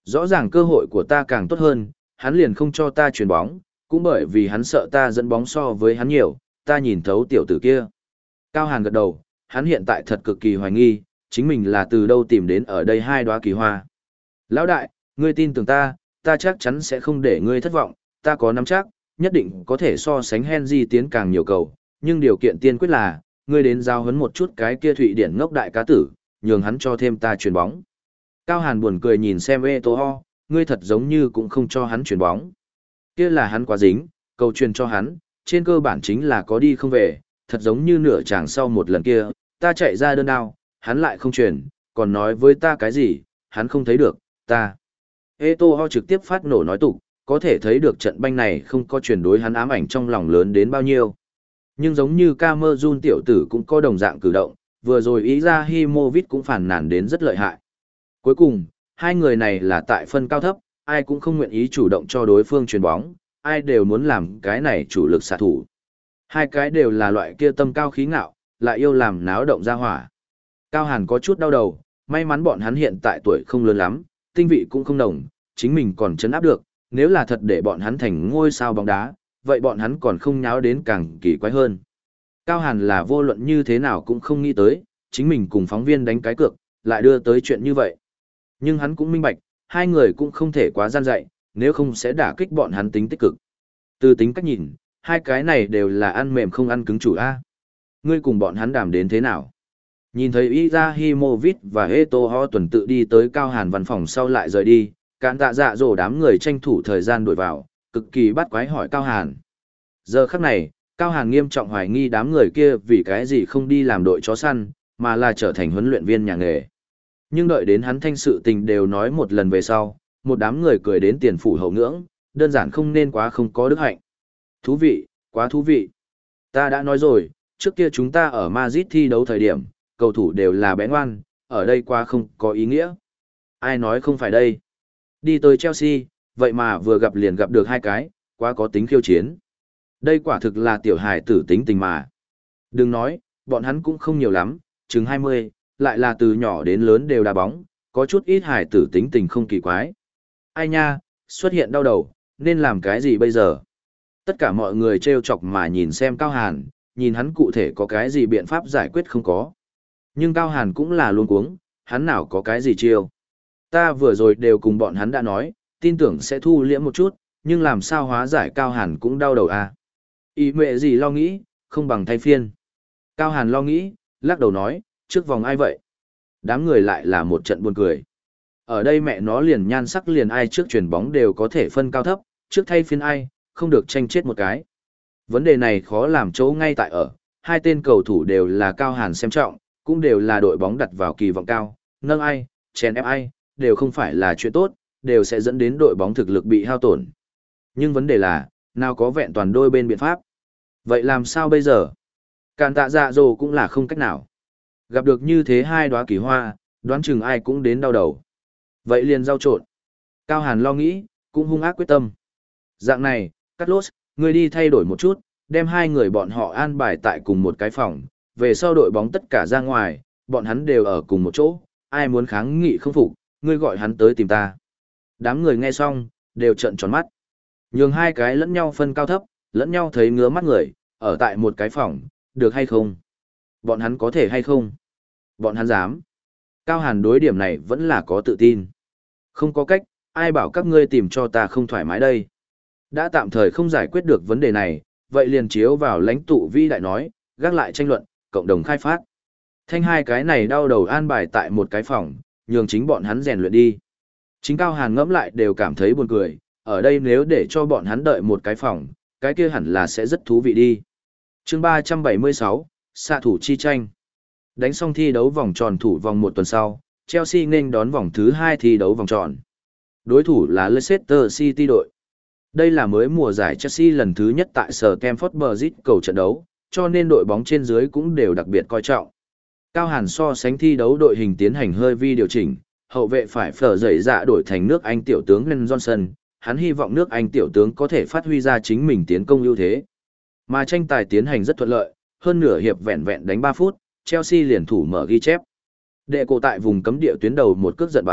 Rõ ràng cơ hội của ta càng tốt hơn, hắn liền không cho ta chuyền bóng, cũng bởi vì hắn sợ ta dẫn bóng so với hắn nhiều, ta nhìn thấu tiểu tử kia. Cao Hàn gật đầu, hắn hiện tại thật cực kỳ hoài nghi, chính mình là từ đâu tìm đến ở đây hai đóa kỳ hoa. Lão đại, ngươi tin tưởng ta, ta chắc chắn sẽ không để ngươi thất vọng, ta có nắm chắc, nhất định có thể so sánh Henry tiến càng nhiều cầu, nhưng điều kiện tiên quyết là, ngươi đến giao huấn một chút cái kia Thụy Điển ngốc đại cá tử, nhường hắn cho thêm ta chuyền bóng. Cao Hàn buồn cười nhìn xem Eto'o, ngươi thật giống như cũng không cho hắn chuyền bóng. Kia là hắn quá dính, cầu truyền cho hắn, trên cơ bản chính là có đi không về, thật giống như nửa chàng sau một lần kia, ta chạy ra đơn đao, hắn lại không truyền, còn nói với ta cái gì, hắn không thấy được, ta. Eto'o trực tiếp phát nổ nói tục, có thể thấy được trận banh này không có chuyển đối hắn ám ảnh trong lòng lớn đến bao nhiêu. Nhưng giống như Camerun tiểu tử cũng có đồng dạng cử động, vừa rồi ý ra Himovic cũng phản nàn đến rất lợi hại. Cuối cùng, hai người này là tại phân cao thấp, ai cũng không nguyện ý chủ động cho đối phương chuyền bóng, ai đều muốn làm cái này chủ lực xạ thủ. Hai cái đều là loại kia tâm cao khí ngạo, lại yêu làm náo động ra hỏa. Cao Hàn có chút đau đầu, may mắn bọn hắn hiện tại tuổi không lớn lắm, tinh vị cũng không đồng, chính mình còn chấn áp được, nếu là thật để bọn hắn thành ngôi sao bóng đá, vậy bọn hắn còn không nháo đến càng kỳ quái hơn. Cao Hàn là vô luận như thế nào cũng không nghĩ tới, chính mình cùng phóng viên đánh cái cược, lại đưa tới chuyện như vậy. Nhưng hắn cũng minh bạch, hai người cũng không thể quá gian dạy, nếu không sẽ đả kích bọn hắn tính tích cực. Từ tính cách nhìn, hai cái này đều là ăn mềm không ăn cứng chủ A. Ngươi cùng bọn hắn đàm đến thế nào? Nhìn thấy Izahimovic và Eto'o tuần tự đi tới Cao Hàn văn phòng sau lại rời đi, cạn tạ dạ dỗ đám người tranh thủ thời gian đuổi vào, cực kỳ bắt quái hỏi Cao Hàn. Giờ khắc này, Cao Hàn nghiêm trọng hoài nghi đám người kia vì cái gì không đi làm đội chó săn, mà là trở thành huấn luyện viên nhà nghề. Nhưng đợi đến hắn thanh sự tình đều nói một lần về sau, một đám người cười đến tiền phủ hậu ngưỡng, đơn giản không nên quá không có đức hạnh. Thú vị, quá thú vị. Ta đã nói rồi, trước kia chúng ta ở Madrid thi đấu thời điểm, cầu thủ đều là bé ngoan, ở đây quá không có ý nghĩa. Ai nói không phải đây? Đi tới Chelsea, vậy mà vừa gặp liền gặp được hai cái, quá có tính khiêu chiến. Đây quả thực là tiểu hài tử tính tình mà. Đừng nói, bọn hắn cũng không nhiều lắm, chừng hai mươi, lại là từ nhỏ đến lớn đều đá bóng, có chút ít hài tử tính tình không kỳ quái. Ai nha, xuất hiện đau đầu, nên làm cái gì bây giờ? Tất cả mọi người trêu chọc mà nhìn xem Cao Hàn, nhìn hắn cụ thể có cái gì biện pháp giải quyết không có. Nhưng Cao Hàn cũng là luôn cuống, hắn nào có cái gì chiêu. Ta vừa rồi đều cùng bọn hắn đã nói, tin tưởng sẽ thu liễm một chút, nhưng làm sao hóa giải Cao Hàn cũng đau đầu à. Ý mẹ gì lo nghĩ, không bằng thay phiên. Cao Hàn lo nghĩ, lắc đầu nói, trước vòng ai vậy? Đám người lại là một trận buồn cười. Ở đây mẹ nó liền nhan sắc liền ai trước chuyển bóng đều có thể phân cao thấp, trước thay phiên ai, không được tranh chết một cái. Vấn đề này khó làm chỗ ngay tại ở, hai tên cầu thủ đều là Cao Hàn xem trọng, cũng đều là đội bóng đặt vào kỳ vọng cao, nâng ai, chèn ép ai, đều không phải là chuyện tốt, đều sẽ dẫn đến đội bóng thực lực bị hao tổn. Nhưng vấn đề là, nào có vẹn toàn đôi bên biện pháp. Vậy làm sao bây giờ? Càn tạ dạ dồ cũng là không cách nào. Gặp được như thế hai đóa kỳ hoa, đoán chừng ai cũng đến đau đầu. Vậy liền giao trộn. Cao Hàn lo nghĩ, cũng hung ác quyết tâm. Dạng này, Carlos, ngươi đi thay đổi một chút, đem hai người bọn họ an bài tại cùng một cái phòng, về sau đội bóng tất cả ra ngoài, bọn hắn đều ở cùng một chỗ, ai muốn kháng nghị không phục, ngươi gọi hắn tới tìm ta. Đám người nghe xong, đều trợn tròn mắt. Nhường hai cái lẫn nhau phân cao thấp, lẫn nhau thấy ngứa mắt người, ở tại một cái phòng, được hay không? Bọn hắn có thể hay không? Bọn hắn dám. Cao Hàn đối điểm này vẫn là có tự tin. Không có cách, ai bảo các ngươi tìm cho ta không thoải mái đây. Đã tạm thời không giải quyết được vấn đề này, vậy liền chiếu vào lãnh tụ vĩ đại nói, gác lại tranh luận, cộng đồng khai phát. Thanh hai cái này đau đầu an bài tại một cái phòng, nhường chính bọn hắn rèn luyện đi. Chính Cao Hàn ngẫm lại đều cảm thấy buồn cười, ở đây nếu để cho bọn hắn đợi một cái phòng, cái kia hẳn là sẽ rất thú vị đi. Chương ba trăm bảy mươi sáu, xạ thủ chi tranh. Đánh xong thi đấu vòng tròn thủ vòng một tuần sau, Chelsea nên đón vòng thứ hai thi đấu vòng tròn. Đối thủ là Leicester City đội. Đây là mới mùa giải Chelsea lần thứ nhất tại Stamford Bridge cầu trận đấu, cho nên đội bóng trên dưới cũng đều đặc biệt coi trọng. Cao Hàn so sánh thi đấu đội hình tiến hành hơi vi điều chỉnh, hậu vệ phải phở dậy dạ đổi thành nước Anh tiểu tướng Len Johnson, hắn hy vọng nước Anh tiểu tướng có thể phát huy ra chính mình tiến công ưu thế. Mà tranh tài tiến hành rất thuận lợi, hơn nửa hiệp vẹn vẹn đánh ba phút, Chelsea liền thủ mở ghi chép. Đệ cổ tại vùng cấm địa tuyến đầu một cước giật bắn,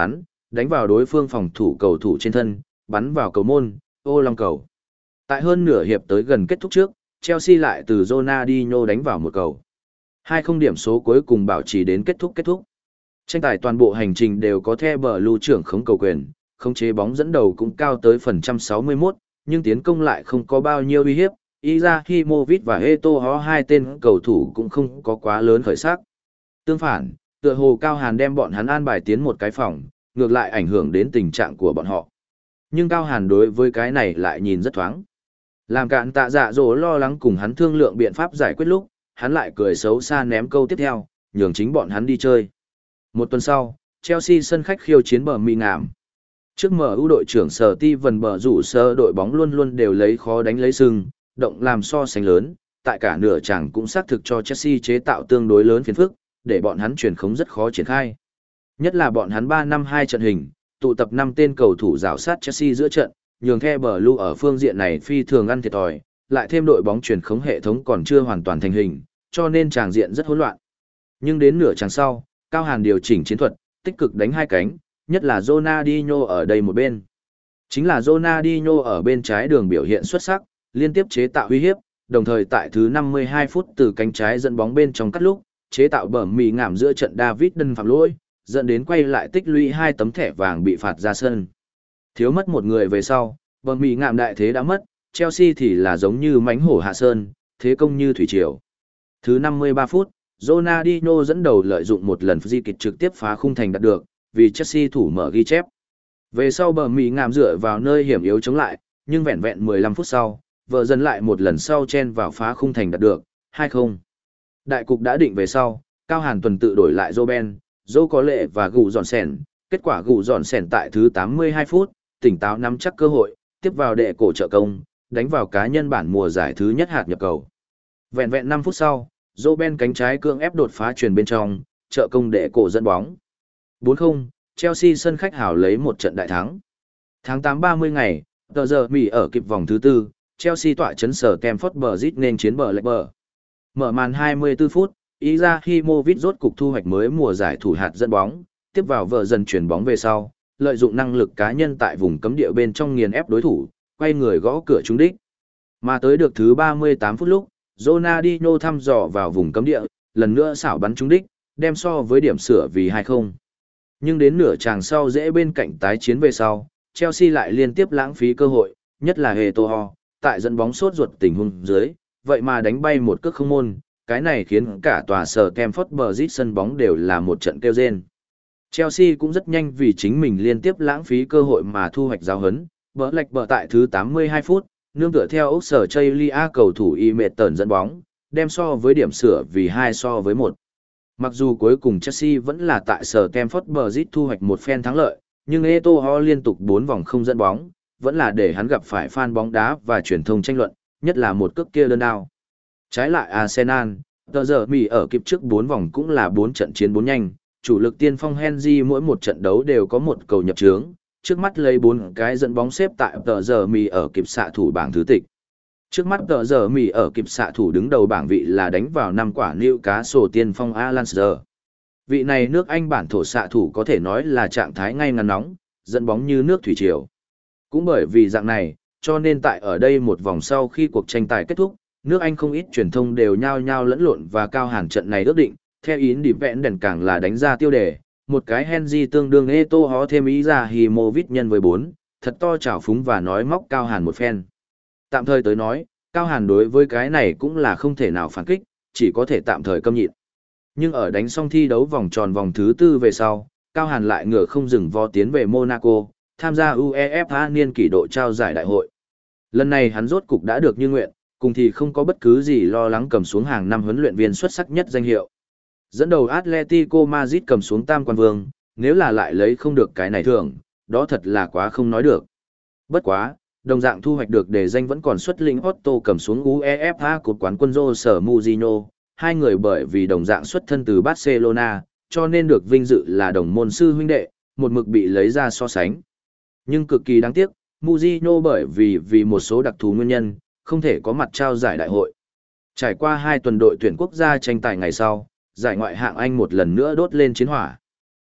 đánh vào đối phương phòng thủ cầu thủ trên thân, bắn vào cầu môn, ô long cầu. Tại hơn nửa hiệp tới gần kết thúc trước, Chelsea lại từ Ronaldinho đánh vào một cầu. Hai không điểm số cuối cùng bảo trì đến kết thúc kết thúc. Tranh tài toàn bộ hành trình đều có The Blue trưởng khống cầu quyền, khống chế bóng dẫn đầu cũng cao tới phần trăm sáu mươi mốt, nhưng tiến công lại không có bao nhiêu uy hiếp. Izahimovic và Eto'o hai tên cầu thủ cũng không có quá lớn khởi sắc. Tương phản, tựa hồ Cao Hàn đem bọn hắn an bài tiến một cái phòng, ngược lại ảnh hưởng đến tình trạng của bọn họ. Nhưng Cao Hàn đối với cái này lại nhìn rất thoáng. Làm cạn tạ dạ dỗ lo lắng cùng hắn thương lượng biện pháp giải quyết lúc, hắn lại cười xấu xa ném câu tiếp theo, nhường chính bọn hắn đi chơi. Một tuần sau, Chelsea sân khách khiêu chiến bờ mì ngảm. Trước em u đội trưởng Sở Ti Vân bờ rủ sơ đội bóng luôn luôn đều lấy khó đánh lấy sưng, động làm so sánh lớn, tại cả nửa chàng cũng xác thực cho Chelsea chế tạo tương đối lớn phiền phức, để bọn hắn chuyển khống rất khó triển khai. Nhất là bọn hắn ba năm hai trận hình, tụ tập năm tên cầu thủ rào sát Chelsea giữa trận, nhường The Blue ở phương diện này phi thường ăn thiệt thòi, lại thêm đội bóng chuyển khống hệ thống còn chưa hoàn toàn thành hình, cho nên tràng diện rất hỗn loạn. Nhưng đến nửa chàng sau, Cao Hàn điều chỉnh chiến thuật, tích cực đánh hai cánh, nhất là Ronaldinho ở đây một bên. Chính là Ronaldinho ở bên trái đường biểu hiện xuất sắc, liên tiếp chế tạo uy hiếp, đồng thời tại thứ năm mươi hai phút từ cánh trái dẫn bóng bên trong cắt lúc, chế tạo bẩm mì ngảm giữa trận David Đân phạm lỗi, dẫn đến quay lại tích lũy hai tấm thẻ vàng bị phạt ra sân. Thiếu mất một người về sau, bẩm mì ngảm đại thế đã mất, Chelsea thì là giống như mánh hổ hạ sơn, thế công như thủy triều. Thứ năm mươi ba phút, Ronaldinho dẫn đầu lợi dụng một lần free kick trực tiếp phá khung thành đạt được, vì Chelsea thủ mở ghi chép. Về sau bờ mì ngảm dựa vào nơi hiểm yếu chống lại, nhưng vẹn vẹn mười lăm phút sau, vợ dần lại một lần sau chen vào phá khung thành đạt được, hai không. Đại cục đã định về sau, Cao Hàn tuần tự đổi lại Roben, Dô có lệ và gù dọn sèn. Kết quả gù dọn sèn tại thứ tám mươi hai phút, tỉnh táo nắm chắc cơ hội, tiếp vào đệ cổ trợ công, đánh vào cá nhân bản mùa giải thứ nhất hạt nhập cầu. Vẹn vẹn năm phút sau, Roben cánh trái cưỡng ép đột phá truyền bên trong, trợ công đệ cổ dẫn bóng. bốn không, Chelsea sân khách hảo lấy một trận đại thắng. Tháng tám ba mươi ngày, tờ giờ Mỹ ở kịp vòng thứ tư, Chelsea tọa chấn sở Stamford Bridge nên chiến bờ lệch bờ. Mở màn hai mươi tư phút, Izahimovic rốt cục thu hoạch mới mùa giải thủ hạt dẫn bóng, tiếp vào vợ dần chuyển bóng về sau, lợi dụng năng lực cá nhân tại vùng cấm địa bên trong nghiền ép đối thủ, quay người gõ cửa trúng đích. Mà tới được thứ ba mươi tám phút lúc, Ronaldinho thăm dò vào vùng cấm địa, lần nữa xảo bắn trúng đích, đem so với điểm sửa vì hai không. Nhưng đến nửa chàng sau dễ bên cạnh tái chiến về sau, Chelsea lại liên tiếp lãng phí cơ hội, nhất là Eto'o, tại dẫn bóng sốt ruột tình huống dưới, vậy mà đánh bay một cước không môn, cái này khiến cả tòa sở Stamford Bridge sân bóng đều là một trận kêu rên. Chelsea cũng rất nhanh vì chính mình liên tiếp lãng phí cơ hội mà thu hoạch giáo hấn, bỡ lệch bờ tại thứ tám mươi hai phút, nương tựa theo ốc sở Chaylia cầu thủ Imeton dẫn bóng, đem so với điểm sửa vì hai so với một. Mặc dù cuối cùng Chelsea vẫn là tại sở Stamford Bridge thu hoạch một phen thắng lợi, nhưng Eto'o liên tục bốn vòng không dẫn bóng, vẫn là để hắn gặp phải fan bóng đá và truyền thông tranh luận, nhất là một cước kia đơn đao. Trái lại Arsenal, tờ giờ Mỹ ở kịp trước bốn vòng cũng là bốn trận chiến bốn nhanh, chủ lực tiên phong Henry mỗi một trận đấu đều có một cầu nhập trướng, trước mắt lấy bốn cái dẫn bóng xếp tại tờ giờ Mỹ ở kịp xạ thủ bảng thứ tịch. Trước mắt tờ giờ Mỹ ở kịp xạ thủ đứng đầu bảng vị là đánh vào năm quả Newcastle tiên phong Alan Shearer. Vị này nước Anh bản thổ xạ thủ có thể nói là trạng thái ngay ngắn nóng, dẫn bóng như nước thủy triều. Cũng bởi vì dạng này, cho nên tại ở đây một vòng sau khi cuộc tranh tài kết thúc, nước Anh không ít truyền thông đều nhao nhao lẫn lộn và Cao Hàn trận này ước định, theo ý đi vẹn đèn càng là đánh ra tiêu đề, một cái Henry tương đương Eto'o thêm Izahimovic nhân với bốn, thật to trào phúng và nói móc Cao Hàn một phen. Tạm thời tới nói, Cao Hàn đối với cái này cũng là không thể nào phản kích, chỉ có thể tạm thời câm nhịn. Nhưng ở đánh xong thi đấu vòng tròn vòng thứ tư về sau, Cao Hàn lại ngựa không dừng vó tiến về Monaco, tham gia UEFA niên kỷ độ trao giải đại hội. Lần này hắn rốt cục đã được như nguyện, cùng thì không có bất cứ gì lo lắng cầm xuống hàng năm huấn luyện viên xuất sắc nhất danh hiệu. Dẫn đầu Atletico Madrid cầm xuống tam quan vương, nếu là lại lấy không được cái này thưởng, đó thật là quá không nói được. Bất quá, đồng dạng thu hoạch được đề danh vẫn còn xuất lĩnh Otto cầm xuống UEFA cột quán quân Jose Mourinho, hai người bởi vì đồng dạng xuất thân từ Barcelona, cho nên được vinh dự là đồng môn sư huynh đệ, một mực bị lấy ra so sánh. Nhưng cực kỳ đáng tiếc, Mourinho bởi vì vì một số đặc thù nguyên nhân, không thể có mặt trao giải đại hội. Trải qua hai tuần đội tuyển quốc gia tranh tài ngày sau, giải ngoại hạng Anh một lần nữa đốt lên chiến hỏa.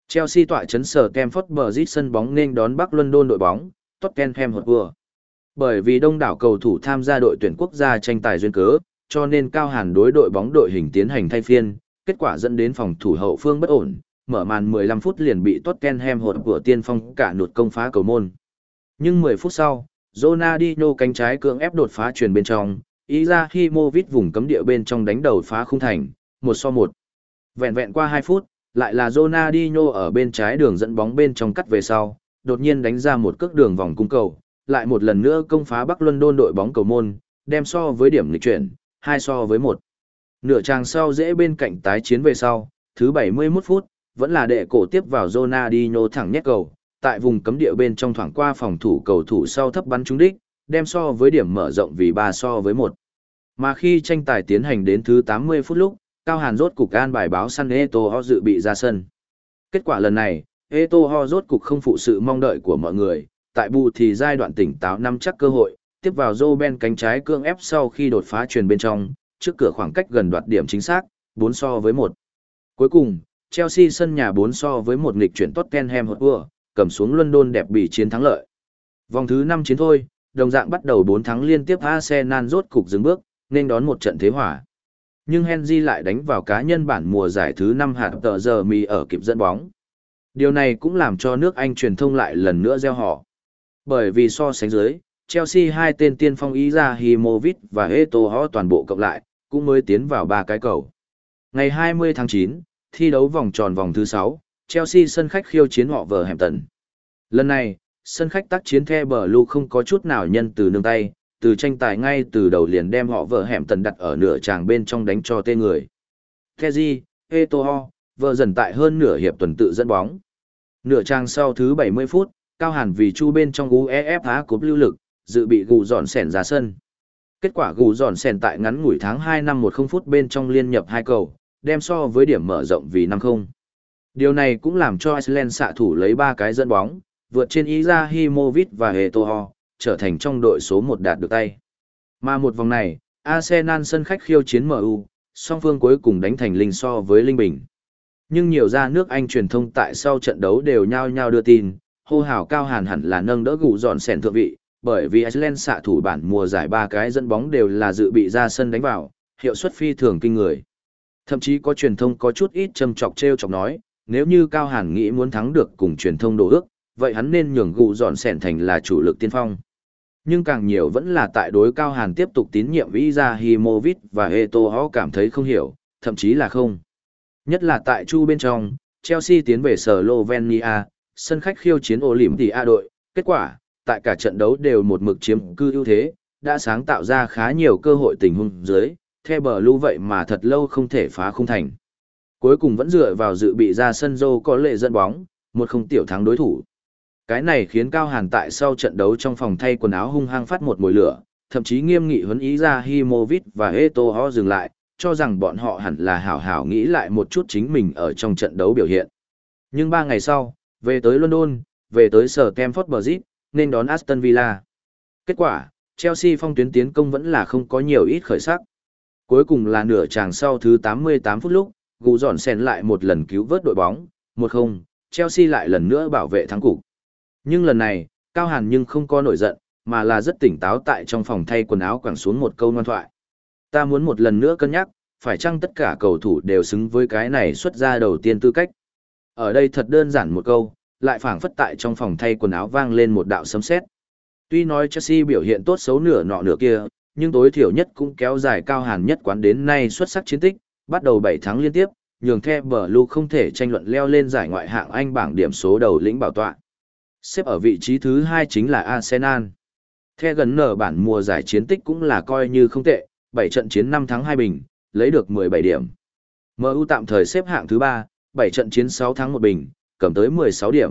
Chelsea tọa trấn sở Stamford Bridge sân bóng nên đón Bắc London đội bóng Tottenham Hotspur. Bởi vì đông đảo cầu thủ tham gia đội tuyển quốc gia tranh tài duyên cớ, cho nên Cao Hàn đối đội bóng đội hình tiến hành thay phiên, kết quả dẫn đến phòng thủ hậu phương bất ổn, mở màn mười lăm phút liền bị Tottenham Hotspur tiên phong cả nụt công phá cầu môn. Nhưng mười phút sau, Ronaldinho cánh trái cưỡng ép đột phá truyền bên trong, Izahimovic vùng cấm địa bên trong đánh đầu phá khung thành, một so một. Vẹn vẹn qua hai phút, lại là Ronaldinho ở bên trái đường dẫn bóng bên trong cắt về sau, đột nhiên đánh ra một cước đường vòng cung cầu, lại một lần nữa công phá Bắc London đội bóng cầu môn, đem so với điểm nghịch chuyển, hai so với một. Nửa chàng sau dễ bên cạnh tái chiến về sau, thứ bảy mươi mốt phút, vẫn là đệ cổ tiếp vào Ronaldinho thẳng nhét cầu, tại vùng cấm địa bên trong thoảng qua phòng thủ cầu thủ sau thấp bắn trúng đích, đem so với điểm mở rộng vì ba so với một. Mà khi tranh tài tiến hành đến thứ tám mươi phút lúc, Cao Hàn rốt cục an bài báo săn Eto'o dự bị ra sân. Kết quả lần này, Eto'o rốt cục không phụ sự mong đợi của mọi người, tại bù thì giai đoạn tỉnh táo nắm chắc cơ hội, tiếp vào Robben cánh trái cưỡng ép sau khi đột phá truyền bên trong, trước cửa khoảng cách gần đoạt điểm chính xác, bốn so với một. Cuối cùng, Chelsea sân nhà bốn so với một nghịch chuyển Tottenham Hotspur, cầm xuống London đẹp bỉ chiến thắng lợi. Vòng thứ năm chiến thôi, đồng dạng bắt đầu bốn thắng liên tiếp Arsenal rốt cục dừng bước, nên đón một trận thế hòa. Nhưng Henry lại đánh vào cá nhân bản mùa giải thứ năm hạt tờ giờ mì ở kịp dẫn bóng. Điều này cũng làm cho nước Anh truyền thông lại lần nữa gieo họ. Bởi vì so sánh dưới, Chelsea hai tên tiên phong Izahimovic và Eto'o toàn bộ cộng lại, cũng mới tiến vào ba cái cầu. Ngày hai mươi tháng chín, thi đấu vòng tròn vòng thứ sáu, Chelsea sân khách khiêu chiến họ Wolverhampton. Lần này, sân khách tác chiến The Blue không có chút nào nhân từ nương tay, từ tranh tài ngay từ đầu liền đem họ Wolverhampton đặt ở nửa tràng bên trong đánh cho tê người. Kessié, Eto'o, vợ dần tại hơn nửa hiệp tuần tự dẫn bóng. Nửa tràng sau thứ bảy mươi phút, Cao Hàn vì chu bên trong UEFA Cup lưu lực, dự bị gù dọn sèn ra sân. Kết quả gù dọn sèn tại ngắn ngủi tháng hai năm mười phút bên trong liên nhập hai cầu, đem so với điểm mở rộng vì năm không. Điều này cũng làm cho Iceland xạ thủ lấy ba cái dẫn bóng, vượt trên Izahimovic và Eto'o, trở thành trong đội số một đạt được tay. Mà một vòng này, Arsenal sân khách khiêu chiến em u, song phương cuối cùng đánh thành linh so với linh bình. Nhưng nhiều ra nước Anh truyền thông tại sau trận đấu đều nhao nhao đưa tin, hô hào Cao Hàn hẳn là nâng đỡ gù dọn sèn thượng vị, bởi vì Iceland xạ thủ bản mùa giải ba cái dẫn bóng đều là dự bị ra sân đánh vào, hiệu suất phi thường kinh người. Thậm chí có truyền thông có chút ít châm chọc treo chọc nói, nếu như Cao Hàn nghĩ muốn thắng được cùng truyền thông đồ ước, vậy hắn nên nhường gù dọn sèn thành là chủ lực tiên phong. Nhưng càng nhiều vẫn là tại đối Cao Hàn tiếp tục tín nhiệm Izahimovic và Eto'o cảm thấy không hiểu, thậm chí là không. Nhất là tại chu bên trong, Chelsea tiến về Slovenia, sân khách khiêu chiến Olympia đội, kết quả, tại cả trận đấu đều một mực chiếm cư ưu thế, đã sáng tạo ra khá nhiều cơ hội tình huống dưới, The Blue vậy mà thật lâu không thể phá khung thành. Cuối cùng vẫn dựa vào dự bị ra sân Joe có lệ dẫn bóng, một không tiểu thắng đối thủ. Cái này khiến Cao Hàn tại sau trận đấu trong phòng thay quần áo hung hăng phát một mùi lửa, thậm chí nghiêm nghị huấn ý ra Himovic và Eto'o dừng lại, cho rằng bọn họ hẳn là hảo hảo nghĩ lại một chút chính mình ở trong trận đấu biểu hiện. Nhưng ba ngày sau, về tới London, về tới sở Stamford Bridge, nên đón Aston Villa. Kết quả, Chelsea phong tuyến tiến công vẫn là không có nhiều ít khởi sắc. Cuối cùng là nửa chàng sau thứ tám mươi tám phút lúc, gù dọn sèn lại một lần cứu vớt đội bóng, một không, Chelsea lại lần nữa bảo vệ thắng cục. Nhưng lần này, Cao Hàn nhưng không có nổi giận, mà là rất tỉnh táo tại trong phòng thay quần áo quẳng xuống một câu ngoan thoại. Ta muốn một lần nữa cân nhắc, phải chăng tất cả cầu thủ đều xứng với cái này xuất ra đầu tiên tư cách. Ở đây thật đơn giản một câu, lại phảng phất tại trong phòng thay quần áo vang lên một đạo sấm sét. Tuy nói Chelsea biểu hiện tốt xấu nửa nọ nửa kia, nhưng tối thiểu nhất cũng kéo dài Cao Hàn nhất quán đến nay xuất sắc chiến tích, bắt đầu bảy thắng liên tiếp, nhường The Blue không thể tranh luận leo lên giải ngoại hạng Anh bảng điểm số đầu lĩnh bảo tọa. Xếp ở vị trí thứ hai chính là Arsenal. The gần nở bản mùa giải chiến tích cũng là coi như không tệ, bảy trận chiến năm thắng hai bình, lấy được mười bảy điểm. em u tạm thời xếp hạng thứ ba, bảy trận chiến sáu thắng một bình, cầm tới mười sáu điểm.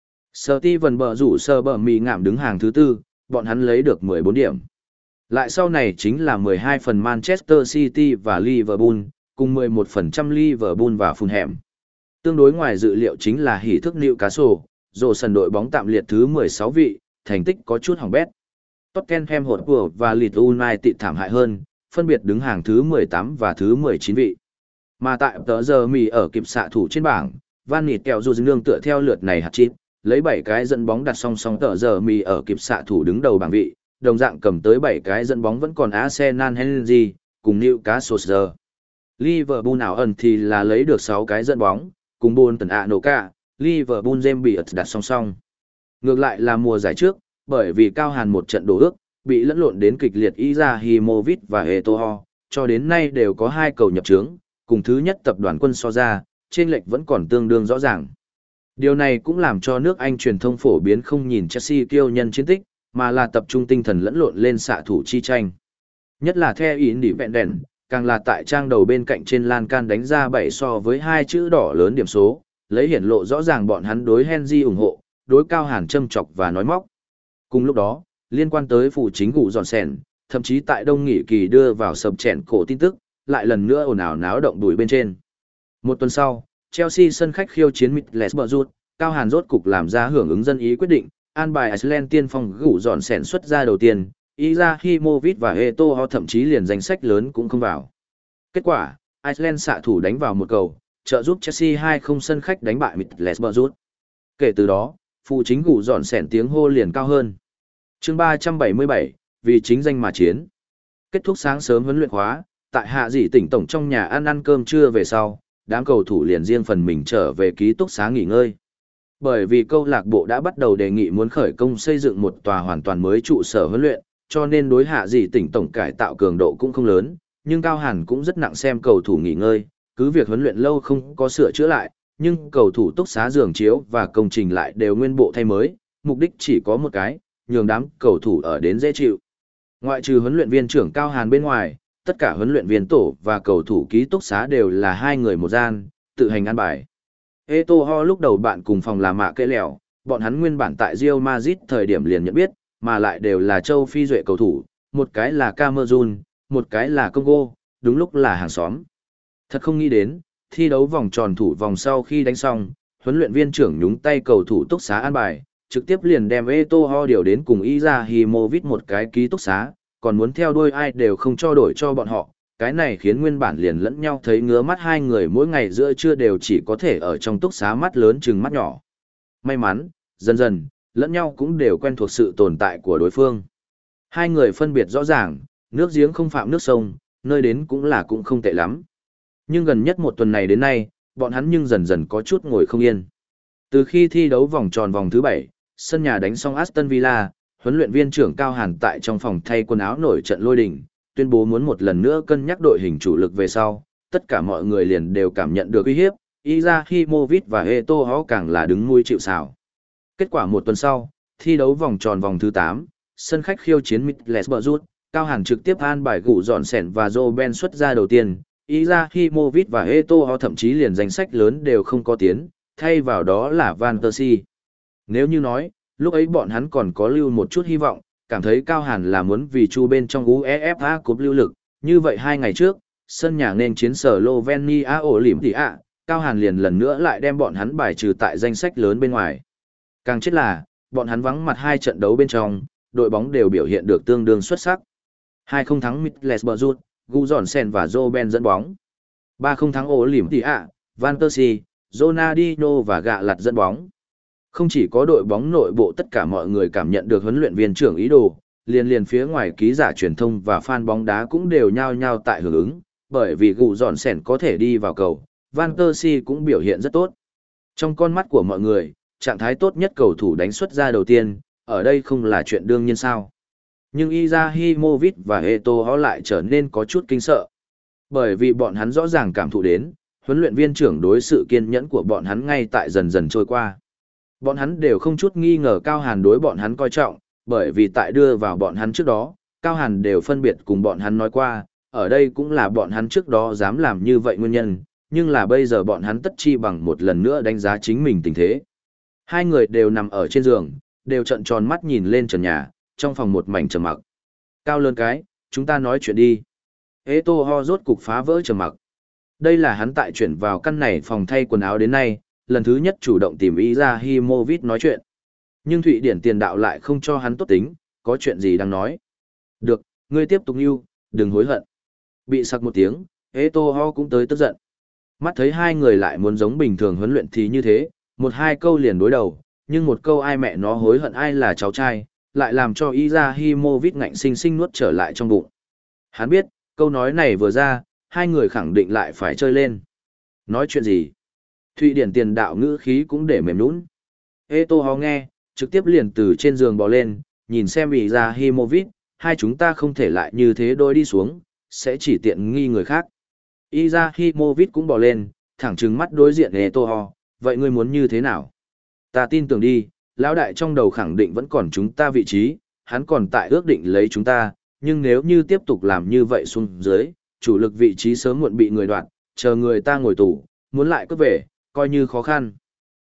Steven bờ rủ sơ bờ mì ngạm đứng hàng thứ tư, bọn hắn lấy được mười bốn điểm. Lại sau này chính là mười hai phần Manchester City và Liverpool, cùng mười một phần trăm Liverpool và Fulham. Tương đối ngoài dự liệu chính là hỷ thức Newcastle, rổ sân đội bóng tạm liệt thứ mười sáu vị, thành tích có chút hỏng bét. Tottenham Hotspur và Leeds United thảm hại hơn, phân biệt đứng hàng thứ mười tám và thứ mười chín vị. Mà tại tờ giờ mì ở kịp xạ thủ trên bảng, Van Nịt kẹo dù nương tựa theo lượt này hạt chít, lấy bảy cái dẫn bóng đặt song song tờ giờ mì ở kịp xạ thủ đứng đầu bảng vị, đồng dạng cầm tới bảy cái dẫn bóng vẫn còn Arsenal Henry, cùng Newcastle. Liverpool nào ẩn thì là lấy được sáu cái dẫn bóng, cùng Bolton Anoka, Liverpool James bị đặt song song. Ngược lại là mùa giải trước, bởi vì Cao Hàn một trận đổ ước, bị lẫn lộn đến kịch liệt Izahimovic và Eto'o, cho đến nay đều có hai cầu nhập trướng, cùng thứ nhất tập đoàn quân so ra, trên lệch vẫn còn tương đương rõ ràng. Điều này cũng làm cho nước Anh truyền thông phổ biến không nhìn Chelsea kiêu nhân chiến tích, mà là tập trung tinh thần lẫn lộn lên xạ thủ chi tranh. Nhất là theo Independent, càng là tại trang đầu bên cạnh trên lan can đánh ra bảy so với hai chữ đỏ lớn điểm số, lấy hiển lộ rõ ràng bọn hắn đối Henry ủng hộ, đối Cao Hàn châm chọc và nói móc. Cùng lúc đó, liên quan tới phụ chính gụ giòn sèn, thậm chí tại đông nghỉ kỳ đưa vào sập chèn cổ tin tức, lại lần nữa ồn ào náo động đùi bên trên. Một tuần sau, Chelsea sân khách khiêu chiến Middlesbrough, Cao Hàn rốt cục làm ra hưởng ứng dân ý quyết định, an bài Iceland tiên phong gụ giòn sèn xuất ra đầu tiên, Izahimovic và Eto'o thậm chí liền danh sách lớn cũng không vào. Kết quả, Iceland xạ thủ đánh vào một cầu, trợ giúp Chelsea hai không sân khách đánh bại Middlesbrough. Kể từ đó, phụ chính gụ giòn sèn tiếng hô liền cao hơn. Chương ba trăm bảy mươi bảy, vì chính danh mà chiến. Kết thúc sáng sớm huấn luyện khóa, tại Hạ Dĩ tỉnh tổng trong nhà ăn ăn cơm trưa về sau, đám cầu thủ liền riêng phần mình trở về ký túc xá nghỉ ngơi. Bởi vì câu lạc bộ đã bắt đầu đề nghị muốn khởi công xây dựng một tòa hoàn toàn mới trụ sở huấn luyện, cho nên đối Hạ Dĩ tỉnh tổng cải tạo cường độ cũng không lớn, nhưng Cao Hàn cũng rất nặng xem cầu thủ nghỉ ngơi, cứ việc huấn luyện lâu không có sửa chữa lại, nhưng cầu thủ túc xá giường chiếu và công trình lại đều nguyên bộ thay mới, mục đích chỉ có một cái, nhường đám cầu thủ ở đến dễ chịu. Ngoại trừ huấn luyện viên trưởng Cao Hàn bên ngoài, tất cả huấn luyện viên tổ và cầu thủ ký túc xá đều là hai người một gian, tự hành ăn bài. Eto'o lúc đầu bạn cùng phòng là Mạ Kệ Lèo, bọn hắn nguyên bản tại Real Madrid thời điểm liền nhận biết, mà lại đều là châu Phi duệ cầu thủ, một cái là Cameroon, một cái là Congo, đúng lúc là hàng xóm. Thật không nghĩ đến, thi đấu vòng tròn thủ vòng sau khi đánh xong, huấn luyện viên trưởng nhúng tay cầu thủ túc xá ăn bài, trực tiếp liền đem Eto'o điều đến cùng Izahimovic một cái ký túc xá, còn muốn theo đuôi ai đều không cho đổi cho bọn họ, cái này khiến nguyên bản liền lẫn nhau thấy ngứa mắt hai người mỗi ngày giữa trưa đều chỉ có thể ở trong túc xá mắt lớn chừng mắt nhỏ. May mắn, dần dần, lẫn nhau cũng đều quen thuộc sự tồn tại của đối phương. Hai người phân biệt rõ ràng, nước giếng không phạm nước sông, nơi đến cũng là cũng không tệ lắm. Nhưng gần nhất một tuần này đến nay, bọn hắn nhưng dần dần có chút ngồi không yên. Từ khi thi đấu vòng tròn vòng thứ bảy, sân nhà đánh xong Aston Villa, huấn luyện viên trưởng Cao Hàn tại trong phòng thay quần áo nổi trận lôi đình, tuyên bố muốn một lần nữa cân nhắc đội hình chủ lực về sau, tất cả mọi người liền đều cảm nhận được uy hiếp, Izahimovic và Eto'o càng là đứng nuôi chịu sào. Kết quả một tuần sau, thi đấu vòng tròn vòng thứ tám, sân khách khiêu chiến Middlesbrough, Cao Hàn trực tiếp an bài gụ dọn sẻn và Robben xuất ra đầu tiên, Izahimovic và Eto'o thậm chí liền danh sách lớn đều không có tiến, thay vào đó là Van Persie. Nếu như nói, lúc ấy bọn hắn còn có lưu một chút hy vọng, cảm thấy Cao Hàn là muốn vì chu bên trong UEFA Cup lưu lực, như vậy hai ngày trước, sân nhà nên chiến sở Slovenia Olympia, Cao Hàn liền lần nữa lại đem bọn hắn bài trừ tại danh sách lớn bên ngoài. Càng chết là, bọn hắn vắng mặt hai trận đấu bên trong, đội bóng đều biểu hiện được tương đương xuất sắc. hai không thắng Middlesbrough, Gu Johnson và Robben dẫn bóng. ba không thắng Olympia, Van Persie, Ronaldinho và Gạ Lặt dẫn bóng. Không chỉ có đội bóng nội bộ tất cả mọi người cảm nhận được huấn luyện viên trưởng ý đồ, liền liền phía ngoài ký giả truyền thông và fan bóng đá cũng đều nhao nhao tại hưởng ứng, bởi vì Gu Johnson có thể đi vào cầu, Van Persie cũng biểu hiện rất tốt. Trong con mắt của mọi người, trạng thái tốt nhất cầu thủ đánh xuất ra đầu tiên, ở đây không là chuyện đương nhiên sao. Nhưng Izahimovic và Eto'o lại trở nên có chút kinh sợ. Bởi vì bọn hắn rõ ràng cảm thụ đến, huấn luyện viên trưởng đối sự kiên nhẫn của bọn hắn ngay tại dần dần trôi qua. Bọn hắn đều không chút nghi ngờ Cao Hàn đối bọn hắn coi trọng, bởi vì tại đưa vào bọn hắn trước đó, Cao Hàn đều phân biệt cùng bọn hắn nói qua, ở đây cũng là bọn hắn trước đó dám làm như vậy nguyên nhân, nhưng là bây giờ bọn hắn tất chi bằng một lần nữa đánh giá chính mình tình thế. Hai người đều nằm ở trên giường, đều trợn tròn mắt nhìn lên trần nhà, trong phòng một mảnh trầm mặc. Cao lớn cái, chúng ta nói chuyện đi. Eto'o rốt cục phá vỡ trầm mặc. Đây là hắn tại chuyển vào căn này phòng thay quần áo đến nay, lần thứ nhất chủ động tìm Izahimovic nói chuyện. Nhưng Thụy Điển tiền đạo lại không cho hắn tốt tính, có chuyện gì đang nói. Được, ngươi tiếp tục yêu, đừng hối hận. Bị sặc một tiếng, Eto'o cũng tới tức giận. Mắt thấy hai người lại muốn giống bình thường huấn luyện thì như thế, một hai câu liền đối đầu, nhưng một câu ai mẹ nó hối hận ai là cháu trai, lại làm cho Izahimovic ngạnh sinh sinh nuốt trở lại trong bụng. Hắn biết, câu nói này vừa ra, hai người khẳng định lại phải chơi lên. Nói chuyện gì? Thụy Điển tiền đạo ngữ khí cũng để mềm nũng. Eto'o nghe, trực tiếp liền từ trên giường bò lên, nhìn xem Izahimovic, hai chúng ta không thể lại như thế đôi đi xuống, sẽ chỉ tiện nghi người khác. Izahimovic cũng bò lên, thẳng trừng mắt đối diện Eto'o, vậy ngươi muốn như thế nào? Ta tin tưởng đi, lão đại trong đầu khẳng định vẫn còn chúng ta vị trí, hắn còn tại ước định lấy chúng ta, nhưng nếu như tiếp tục làm như vậy xuống dưới, chủ lực vị trí sớm muộn bị người đoạt, chờ người ta ngồi tù, muốn lại cướp về, coi như khó khăn.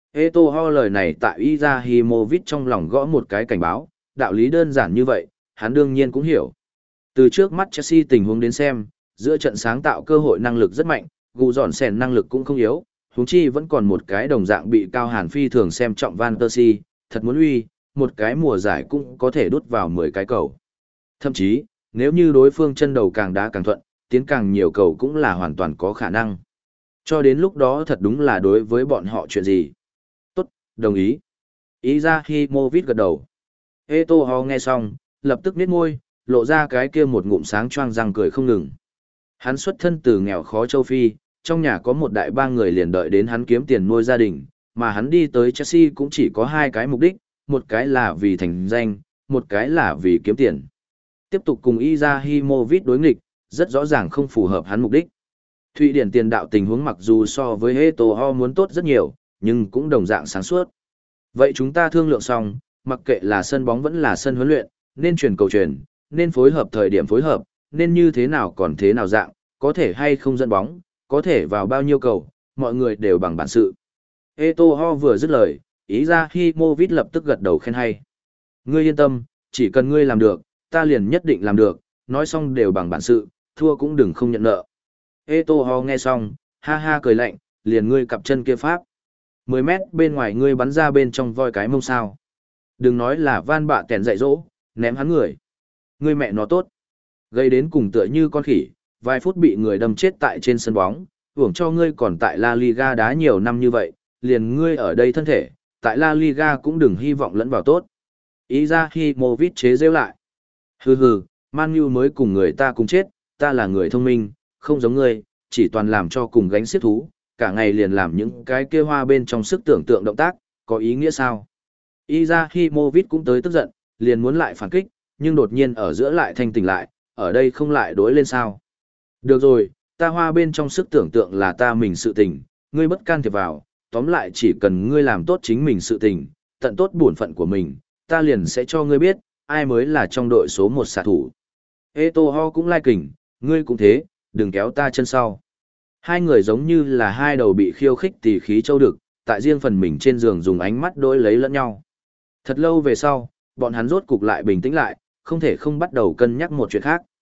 Eto'o lời này tại Izahimovic trong lòng gõ một cái cảnh báo, đạo lý đơn giản như vậy, hắn đương nhiên cũng hiểu. Từ trước mắt Chelsea tình huống đến xem, giữa trận sáng tạo cơ hội năng lực rất mạnh, gù dọn sèn năng lực cũng không yếu, huống chi vẫn còn một cái đồng dạng bị Cao Hàn Phi thường xem trọng Van Persie, thật muốn uy, một cái mùa giải cũng có thể đút vào mười cái cầu. Thậm chí, nếu như đối phương chân đầu càng đá càng thuận, tiến càng nhiều cầu cũng là hoàn toàn có khả năng. Cho đến lúc đó thật đúng là đối với bọn họ chuyện gì. Tốt, đồng ý. Izahimovic gật đầu. Eto'o nghe xong, lập tức nhếch môi, lộ ra cái kia một ngụm sáng choang răng cười không ngừng. Hắn xuất thân từ nghèo khó châu Phi, trong nhà có một đại ba người liền đợi đến hắn kiếm tiền nuôi gia đình, mà hắn đi tới Chelsea cũng chỉ có hai cái mục đích, một cái là vì thành danh, một cái là vì kiếm tiền. Tiếp tục cùng Izahimovic đối nghịch, rất rõ ràng không phù hợp hắn mục đích. Thụy Điển tiền đạo tình huống mặc dù so với Eto'o muốn tốt rất nhiều, nhưng cũng đồng dạng sáng suốt. Vậy chúng ta thương lượng xong, mặc kệ là sân bóng vẫn là sân huấn luyện, nên truyền cầu truyền, nên phối hợp thời điểm phối hợp, nên như thế nào còn thế nào dạng, có thể hay không dẫn bóng, có thể vào bao nhiêu cầu, mọi người đều bằng bản sự. Eto'o vừa dứt lời, Izahimovic lập tức gật đầu khen hay. Ngươi yên tâm, chỉ cần ngươi làm được, ta liền nhất định làm được, nói xong đều bằng bản sự, thua cũng đừng không nhận nợ. Eto'o nghe xong, ha ha cười lạnh, liền ngươi cặp chân kia pháp. mười mét bên ngoài ngươi bắn ra bên trong voi cái mông sao. Đừng nói là van bạ kèn dạy dỗ, ném hắn người. Ngươi mẹ nó tốt. Gây đến cùng tựa như con khỉ, vài phút bị người đâm chết tại trên sân bóng, hưởng cho ngươi còn tại La Liga đá nhiều năm như vậy, liền ngươi ở đây thân thể, tại La Liga cũng đừng hy vọng lẫn vào tốt. Izahimovic chế rêu lại. Hừ hừ, Man U mới cùng người ta cùng chết, ta là người thông minh, không giống ngươi, chỉ toàn làm cho cùng gánh xiết thú, cả ngày liền làm những cái kia hoa bên trong sức tưởng tượng động tác, có ý nghĩa sao? Izahimovic cũng tới tức giận, liền muốn lại phản kích, nhưng đột nhiên ở giữa lại thanh tỉnh lại, ở đây không lại đối lên sao? Được rồi, ta hoa bên trong sức tưởng tượng là ta mình sự tình, ngươi bất can thiệp vào, tóm lại chỉ cần ngươi làm tốt chính mình sự tình, tận tốt bổn phận của mình, ta liền sẽ cho ngươi biết, ai mới là trong đội số một xạ thủ. Eto'o cũng lai kình, ngươi cũng thế, đừng kéo ta chân sau. Hai người giống như là hai đầu bị khiêu khích tỉ khí châu đực, tại riêng phần mình trên giường dùng ánh mắt đối lấy lẫn nhau. Thật lâu về sau, bọn hắn rốt cục lại bình tĩnh lại, không thể không bắt đầu cân nhắc một chuyện khác.